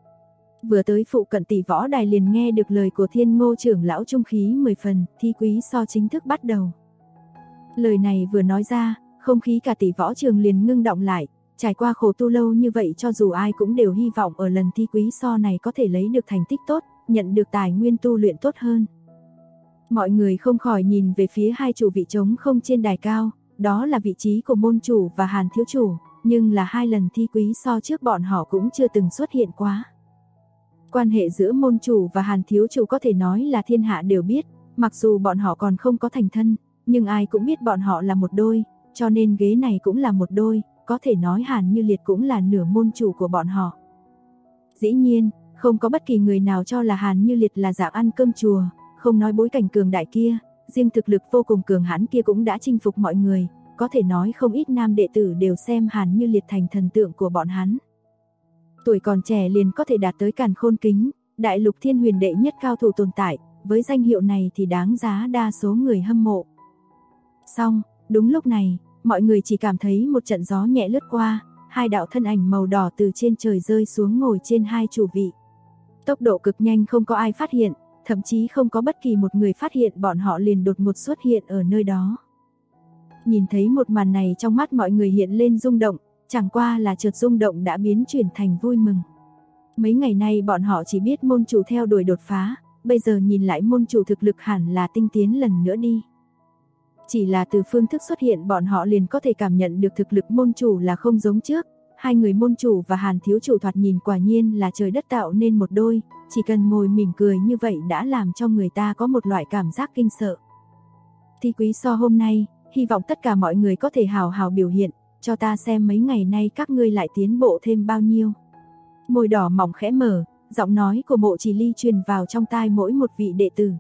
Vừa tới phụ cận Tỷ Võ Đài liền nghe được lời của Thiên Ngô trưởng lão trung khí 10 phần, thi quý so chính thức bắt đầu. Lời này vừa nói ra, không khí cả Tỷ Võ trường liền ngưng động lại, trải qua khổ tu lâu như vậy cho dù ai cũng đều hy vọng ở lần thi quý so này có thể lấy được thành tích tốt, nhận được tài nguyên tu luyện tốt hơn. Mọi người không khỏi nhìn về phía hai chủ vị trống không trên đài cao, đó là vị trí của môn chủ và Hàn thiếu chủ, nhưng là hai lần thi quý so trước bọn họ cũng chưa từng xuất hiện quá. Quan hệ giữa môn chủ và Hàn thiếu chủ có thể nói là thiên hạ đều biết, mặc dù bọn họ còn không có thành thân, nhưng ai cũng biết bọn họ là một đôi, cho nên ghế này cũng là một đôi, có thể nói Hàn Như Liệt cũng là nửa môn chủ của bọn họ. Dĩ nhiên, không có bất kỳ người nào cho là Hàn Như Liệt là dạng ăn cơm chùa, không nói bối cảnh cường đại kia, riêng thực lực vô cùng cường hãn kia cũng đã chinh phục mọi người, có thể nói không ít nam đệ tử đều xem Hàn Như Liệt thành thần tượng của bọn hắn. Tuổi còn trẻ liền có thể đạt tới Càn Khôn Kính, đại lục thiên huyền đệ nhất cao thủ tồn tại, với danh hiệu này thì đáng giá đa số người hâm mộ. Xong, đúng lúc này, mọi người chỉ cảm thấy một trận gió nhẹ lướt qua, hai đạo thân ảnh màu đỏ từ trên trời rơi xuống ngồi trên hai chủ vị. Tốc độ cực nhanh không có ai phát hiện, thậm chí không có bất kỳ một người phát hiện bọn họ liền đột ngột xuất hiện ở nơi đó. Nhìn thấy một màn này trong mắt mọi người hiện lên rung động, chẳng qua là chợt rung động đã biến chuyển thành vui mừng. Mấy ngày nay bọn họ chỉ biết môn chủ theo đuổi đột phá, bây giờ nhìn lại môn chủ thực lực hẳn là tinh tiến lần nữa đi. Chỉ là từ phương thức xuất hiện bọn họ liền có thể cảm nhận được thực lực môn chủ là không giống trước, hai người môn chủ và Hàn thiếu chủ thoạt nhìn quả nhiên là trời đất tạo nên một đôi, chỉ cần ngồi mỉm cười như vậy đã làm cho người ta có một loại cảm giác kinh sợ. Thi quý so hôm nay, hy vọng tất cả mọi người có thể hào hào biểu hiện, cho ta xem mấy ngày nay các ngươi lại tiến bộ thêm bao nhiêu. Môi đỏ mỏng khẽ mở, giọng nói của Mộ Chỉ Ly truyền vào trong tai mỗi một vị đệ tử.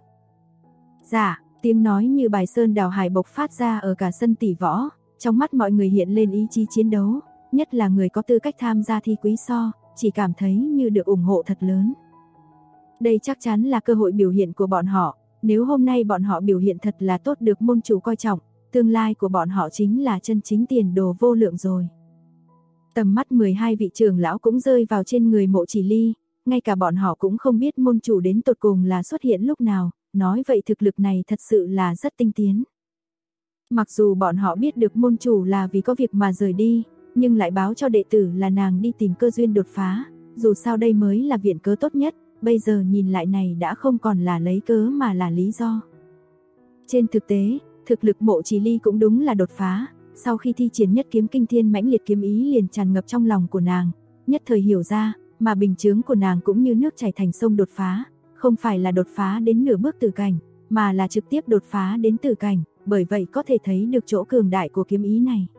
Dạ, tiếng nói như bài sơn đảo hải bộc phát ra ở cả sân tỷ võ, trong mắt mọi người hiện lên ý chí chiến đấu, nhất là người có tư cách tham gia thi quý so, chỉ cảm thấy như được ủng hộ thật lớn. Đây chắc chắn là cơ hội biểu hiện của bọn họ, nếu hôm nay bọn họ biểu hiện thật là tốt được môn chủ coi trọng, tương lai của bọn họ chính là chân chính tiền đồ vô lượng rồi. Tầm mắt 12 vị trưởng lão cũng rơi vào trên người Mộ Chỉ Ly, ngay cả bọn họ cũng không biết môn chủ đến tột cùng là xuất hiện lúc nào, nói vậy thực lực này thật sự là rất tinh tiến. Mặc dù bọn họ biết được môn chủ là vì có việc mà rời đi, nhưng lại báo cho đệ tử là nàng đi tìm cơ duyên đột phá, dù sao đây mới là viện cớ tốt nhất, bây giờ nhìn lại này đã không còn là lấy cớ mà là lý do. Trên thực tế, thực lực Mộ Chỉ Ly cũng đúng là đột phá, sau khi thi triển nhất kiếm kinh thiên mãnh liệt kiếm ý liền tràn ngập trong lòng của nàng, nhất thời hiểu ra, mà bình chướng của nàng cũng như nước chảy thành sông đột phá, không phải là đột phá đến nửa bước tử cảnh, mà là trực tiếp đột phá đến tử cảnh, bởi vậy có thể thấy được chỗ cường đại của kiếm ý này.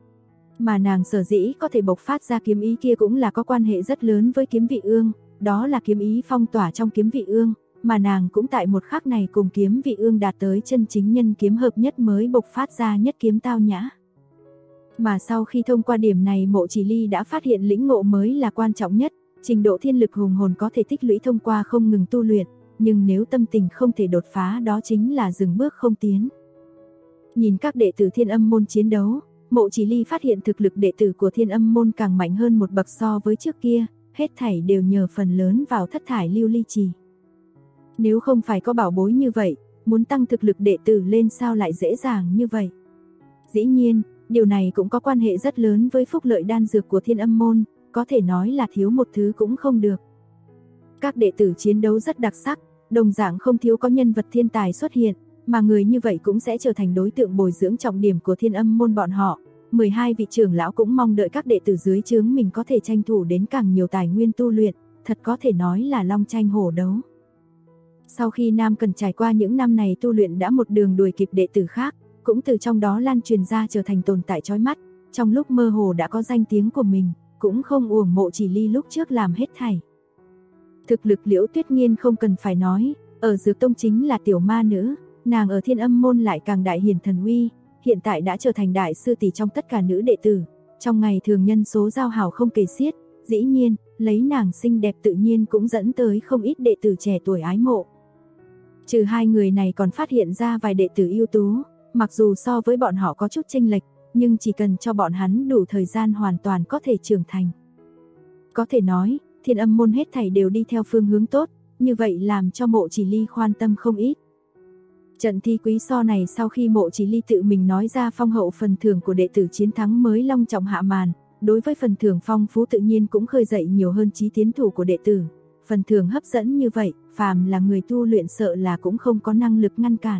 Mà nàng sở dĩ có thể bộc phát ra kiếm ý kia cũng là có quan hệ rất lớn với kiếm vị ương, đó là kiếm ý phong tỏa trong kiếm vị ương, mà nàng cũng tại một khắc này cùng kiếm vị ương đạt tới chân chính nhân kiếm hợp nhất mới bộc phát ra nhất kiếm tao nhã. Mà sau khi thông qua điểm này Mộ Chỉ Ly đã phát hiện lĩnh ngộ mới là quan trọng nhất, trình độ thiên lực hùng hồn có thể tích lũy thông qua không ngừng tu luyện, nhưng nếu tâm tình không thể đột phá đó chính là dừng bước không tiến. Nhìn các đệ tử Thiên Âm môn chiến đấu, Mộ Chỉ Ly phát hiện thực lực đệ tử của Thiên Âm môn càng mạnh hơn một bậc so với trước kia, hết thảy đều nhờ phần lớn vào thất thải lưu ly trì. Nếu không phải có bảo bối như vậy, muốn tăng thực lực đệ tử lên sao lại dễ dàng như vậy. Dĩ nhiên, điều này cũng có quan hệ rất lớn với phúc lợi đan dược của Thiên Âm môn, có thể nói là thiếu một thứ cũng không được. Các đệ tử chiến đấu rất đặc sắc, đồng dạng không thiếu có nhân vật thiên tài xuất hiện, mà người như vậy cũng sẽ trở thành đối tượng bồi dưỡng trọng điểm của Thiên Âm môn bọn họ. 12 vị trưởng lão cũng mong đợi các đệ tử dưới trướng mình có thể tranh thủ đến càng nhiều tài nguyên tu luyện, thật có thể nói là long tranh hổ đấu. Sau khi Nam Cần trải qua những năm này tu luyện đã một đường đuổi kịp đệ tử khác, cũng từ trong đó lan truyền ra trở thành tồn tại chói mắt, trong lúc mơ hồ đã có danh tiếng của mình, cũng không uổng Mộ Chỉ Ly lúc trước làm hết thảy. Thực lực Liễu Tuyết Nghiên không cần phải nói, ở Dược Tông chính là tiểu ma nữ, nàng ở Thiên Âm môn lại càng đại hiển thần uy, hiện tại đã trở thành đại sư tỷ trong tất cả nữ đệ tử. Trong ngày thường nhân số giao hảo không kể xiết, dĩ nhiên, lấy nàng xinh đẹp tự nhiên cũng dẫn tới không ít đệ tử trẻ tuổi ái mộ. Trừ hai người này còn phát hiện ra vài đệ tử ưu tú, mặc dù so với bọn họ có chút chênh lệch, nhưng chỉ cần cho bọn hắn đủ thời gian hoàn toàn có thể trưởng thành. Có thể nói, Thiên Âm môn hết thảy đều đi theo phương hướng tốt, như vậy làm cho Mộ Chỉ Ly khoan tâm không ít. Trận thi quý so này sau khi Mộ Chỉ Ly tự mình nói ra phong hậu phần thưởng của đệ tử chiến thắng mới long trọng hạ màn, đối với phần thưởng phong phú tự nhiên cũng khơi dậy nhiều hơn chí tiến thủ của đệ tử. Phần thưởng hấp dẫn như vậy, phàm là người tu luyện sợ là cũng không có năng lực ngăn cản.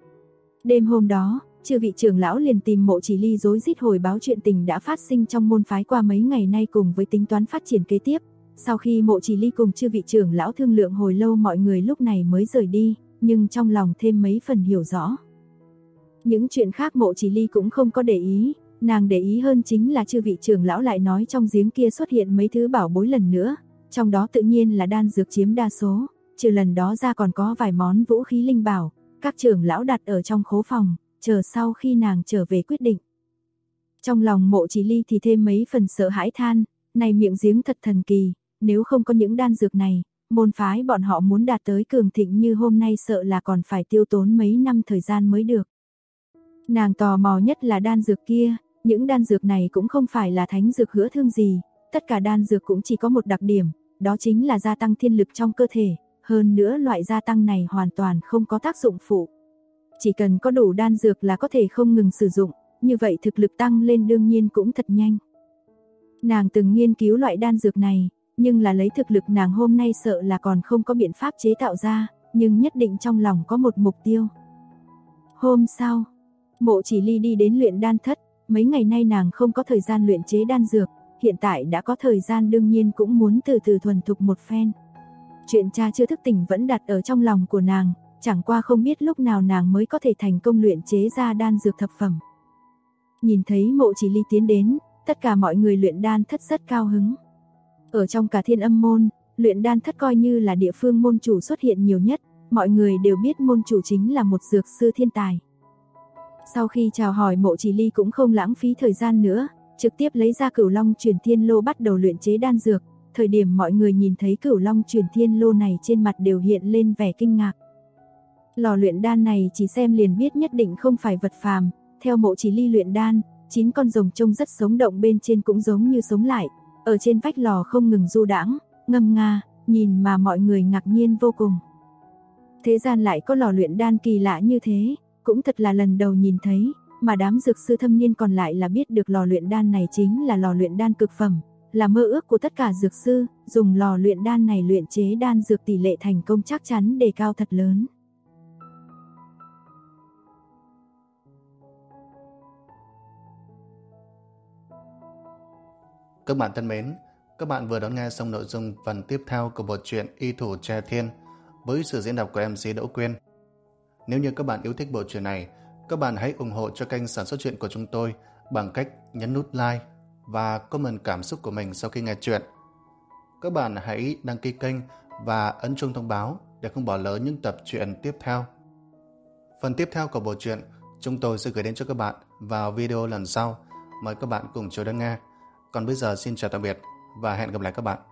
Đêm hôm đó, chư vị trưởng lão liền tìm Mộ Chỉ Ly rối rít hồi báo chuyện tình đã phát sinh trong môn phái qua mấy ngày nay cùng với tính toán phát triển kế tiếp. Sau khi Mộ Chỉ Ly cùng chư vị trưởng lão thương lượng hồi lâu, mọi người lúc này mới rời đi, nhưng trong lòng thêm mấy phần hiểu rõ. Những chuyện khác Mộ Chỉ Ly cũng không có để ý, nàng để ý hơn chính là chư vị trưởng lão lại nói trong giếng kia xuất hiện mấy thứ bảo bối lần nữa, trong đó tự nhiên là đan dược chiếm đa số, trừ lần đó ra còn có vài món vũ khí linh bảo, các trưởng lão đặt ở trong khố phòng, chờ sau khi nàng trở về quyết định. Trong lòng Mộ Chỉ Ly thì thêm mấy phần sợ hãi than, này miệng giếng thật thần kỳ, nếu không có những đan dược này, môn phái bọn họ muốn đạt tới cường thịnh như hôm nay sợ là còn phải tiêu tốn mấy năm thời gian mới được. Nàng tò mò nhất là đan dược kia, những đan dược này cũng không phải là thánh dược hữa thương gì, tất cả đan dược cũng chỉ có một đặc điểm, đó chính là gia tăng thiên lực trong cơ thể, hơn nữa loại gia tăng này hoàn toàn không có tác dụng phụ. Chỉ cần có đủ đan dược là có thể không ngừng sử dụng, như vậy thực lực tăng lên đương nhiên cũng thật nhanh. Nàng từng nghiên cứu loại đan dược này, nhưng là lấy thực lực nàng hôm nay sợ là còn không có biện pháp chế tạo ra, nhưng nhất định trong lòng có một mục tiêu. Hôm sau, Mộ Chỉ Ly đi đến luyện đan thất, mấy ngày nay nàng không có thời gian luyện chế đan dược, hiện tại đã có thời gian đương nhiên cũng muốn từ từ thuần thục một phen. Chuyện cha chưa thức tỉnh vẫn đặt ở trong lòng của nàng, chẳng qua không biết lúc nào nàng mới có thể thành công luyện chế ra đan dược thập phẩm. Nhìn thấy Mộ Chỉ Ly tiến đến, tất cả mọi người luyện đan thất rất cao hứng. Ở trong cả Thiên Âm môn, luyện đan thất coi như là địa phương môn chủ xuất hiện nhiều nhất, mọi người đều biết môn chủ chính là một dược sư thiên tài. Sau khi chào hỏi Mộ Chỉ Ly cũng không lãng phí thời gian nữa, trực tiếp lấy ra Cửu Long Truyền Thiên Lô bắt đầu luyện chế đan dược. Thời điểm mọi người nhìn thấy Cửu Long Truyền Thiên Lô này trên mặt đều hiện lên vẻ kinh ngạc. Lò luyện đan này chỉ xem liền biết nhất định không phải vật phàm, theo Mộ Chỉ Ly luyện đan, 9 con rồng trông rất sống động bên trên cũng giống như sống lại, ở trên vách lò không ngừng du đãng, ngâm nga, nhìn mà mọi người ngạc nhiên vô cùng. Thế gian lại có lò luyện đan kỳ lạ như thế, cũng thật là lần đầu nhìn thấy, mà đám dược sư thâm niên còn lại là biết được lò luyện đan này chính là lò luyện đan cực phẩm, là mơ ước của tất cả dược sư, dùng lò luyện đan này luyện chế đan dược tỷ lệ thành công chắc chắn đề cao thật lớn. Các bạn thân mến, các bạn vừa đón nghe xong nội dung phần tiếp theo của bộ truyện Y Thủ Tre Thiên với sự diễn đọc của MC Đỗ Quyên. Nếu như các bạn yêu thích bộ truyện này, các bạn hãy ủng hộ cho kênh sản xuất truyện của chúng tôi bằng cách nhấn nút like và comment cảm xúc của mình sau khi nghe truyện. Các bạn hãy đăng ký kênh và ấn chuông thông báo để không bỏ lỡ những tập truyện tiếp theo. Phần tiếp theo của bộ truyện chúng tôi sẽ gửi đến cho các bạn vào video lần sau. Mời các bạn cùng chờ đón nghe. Còn bây giờ xin chào tạm biệt và hẹn gặp lại các bạn.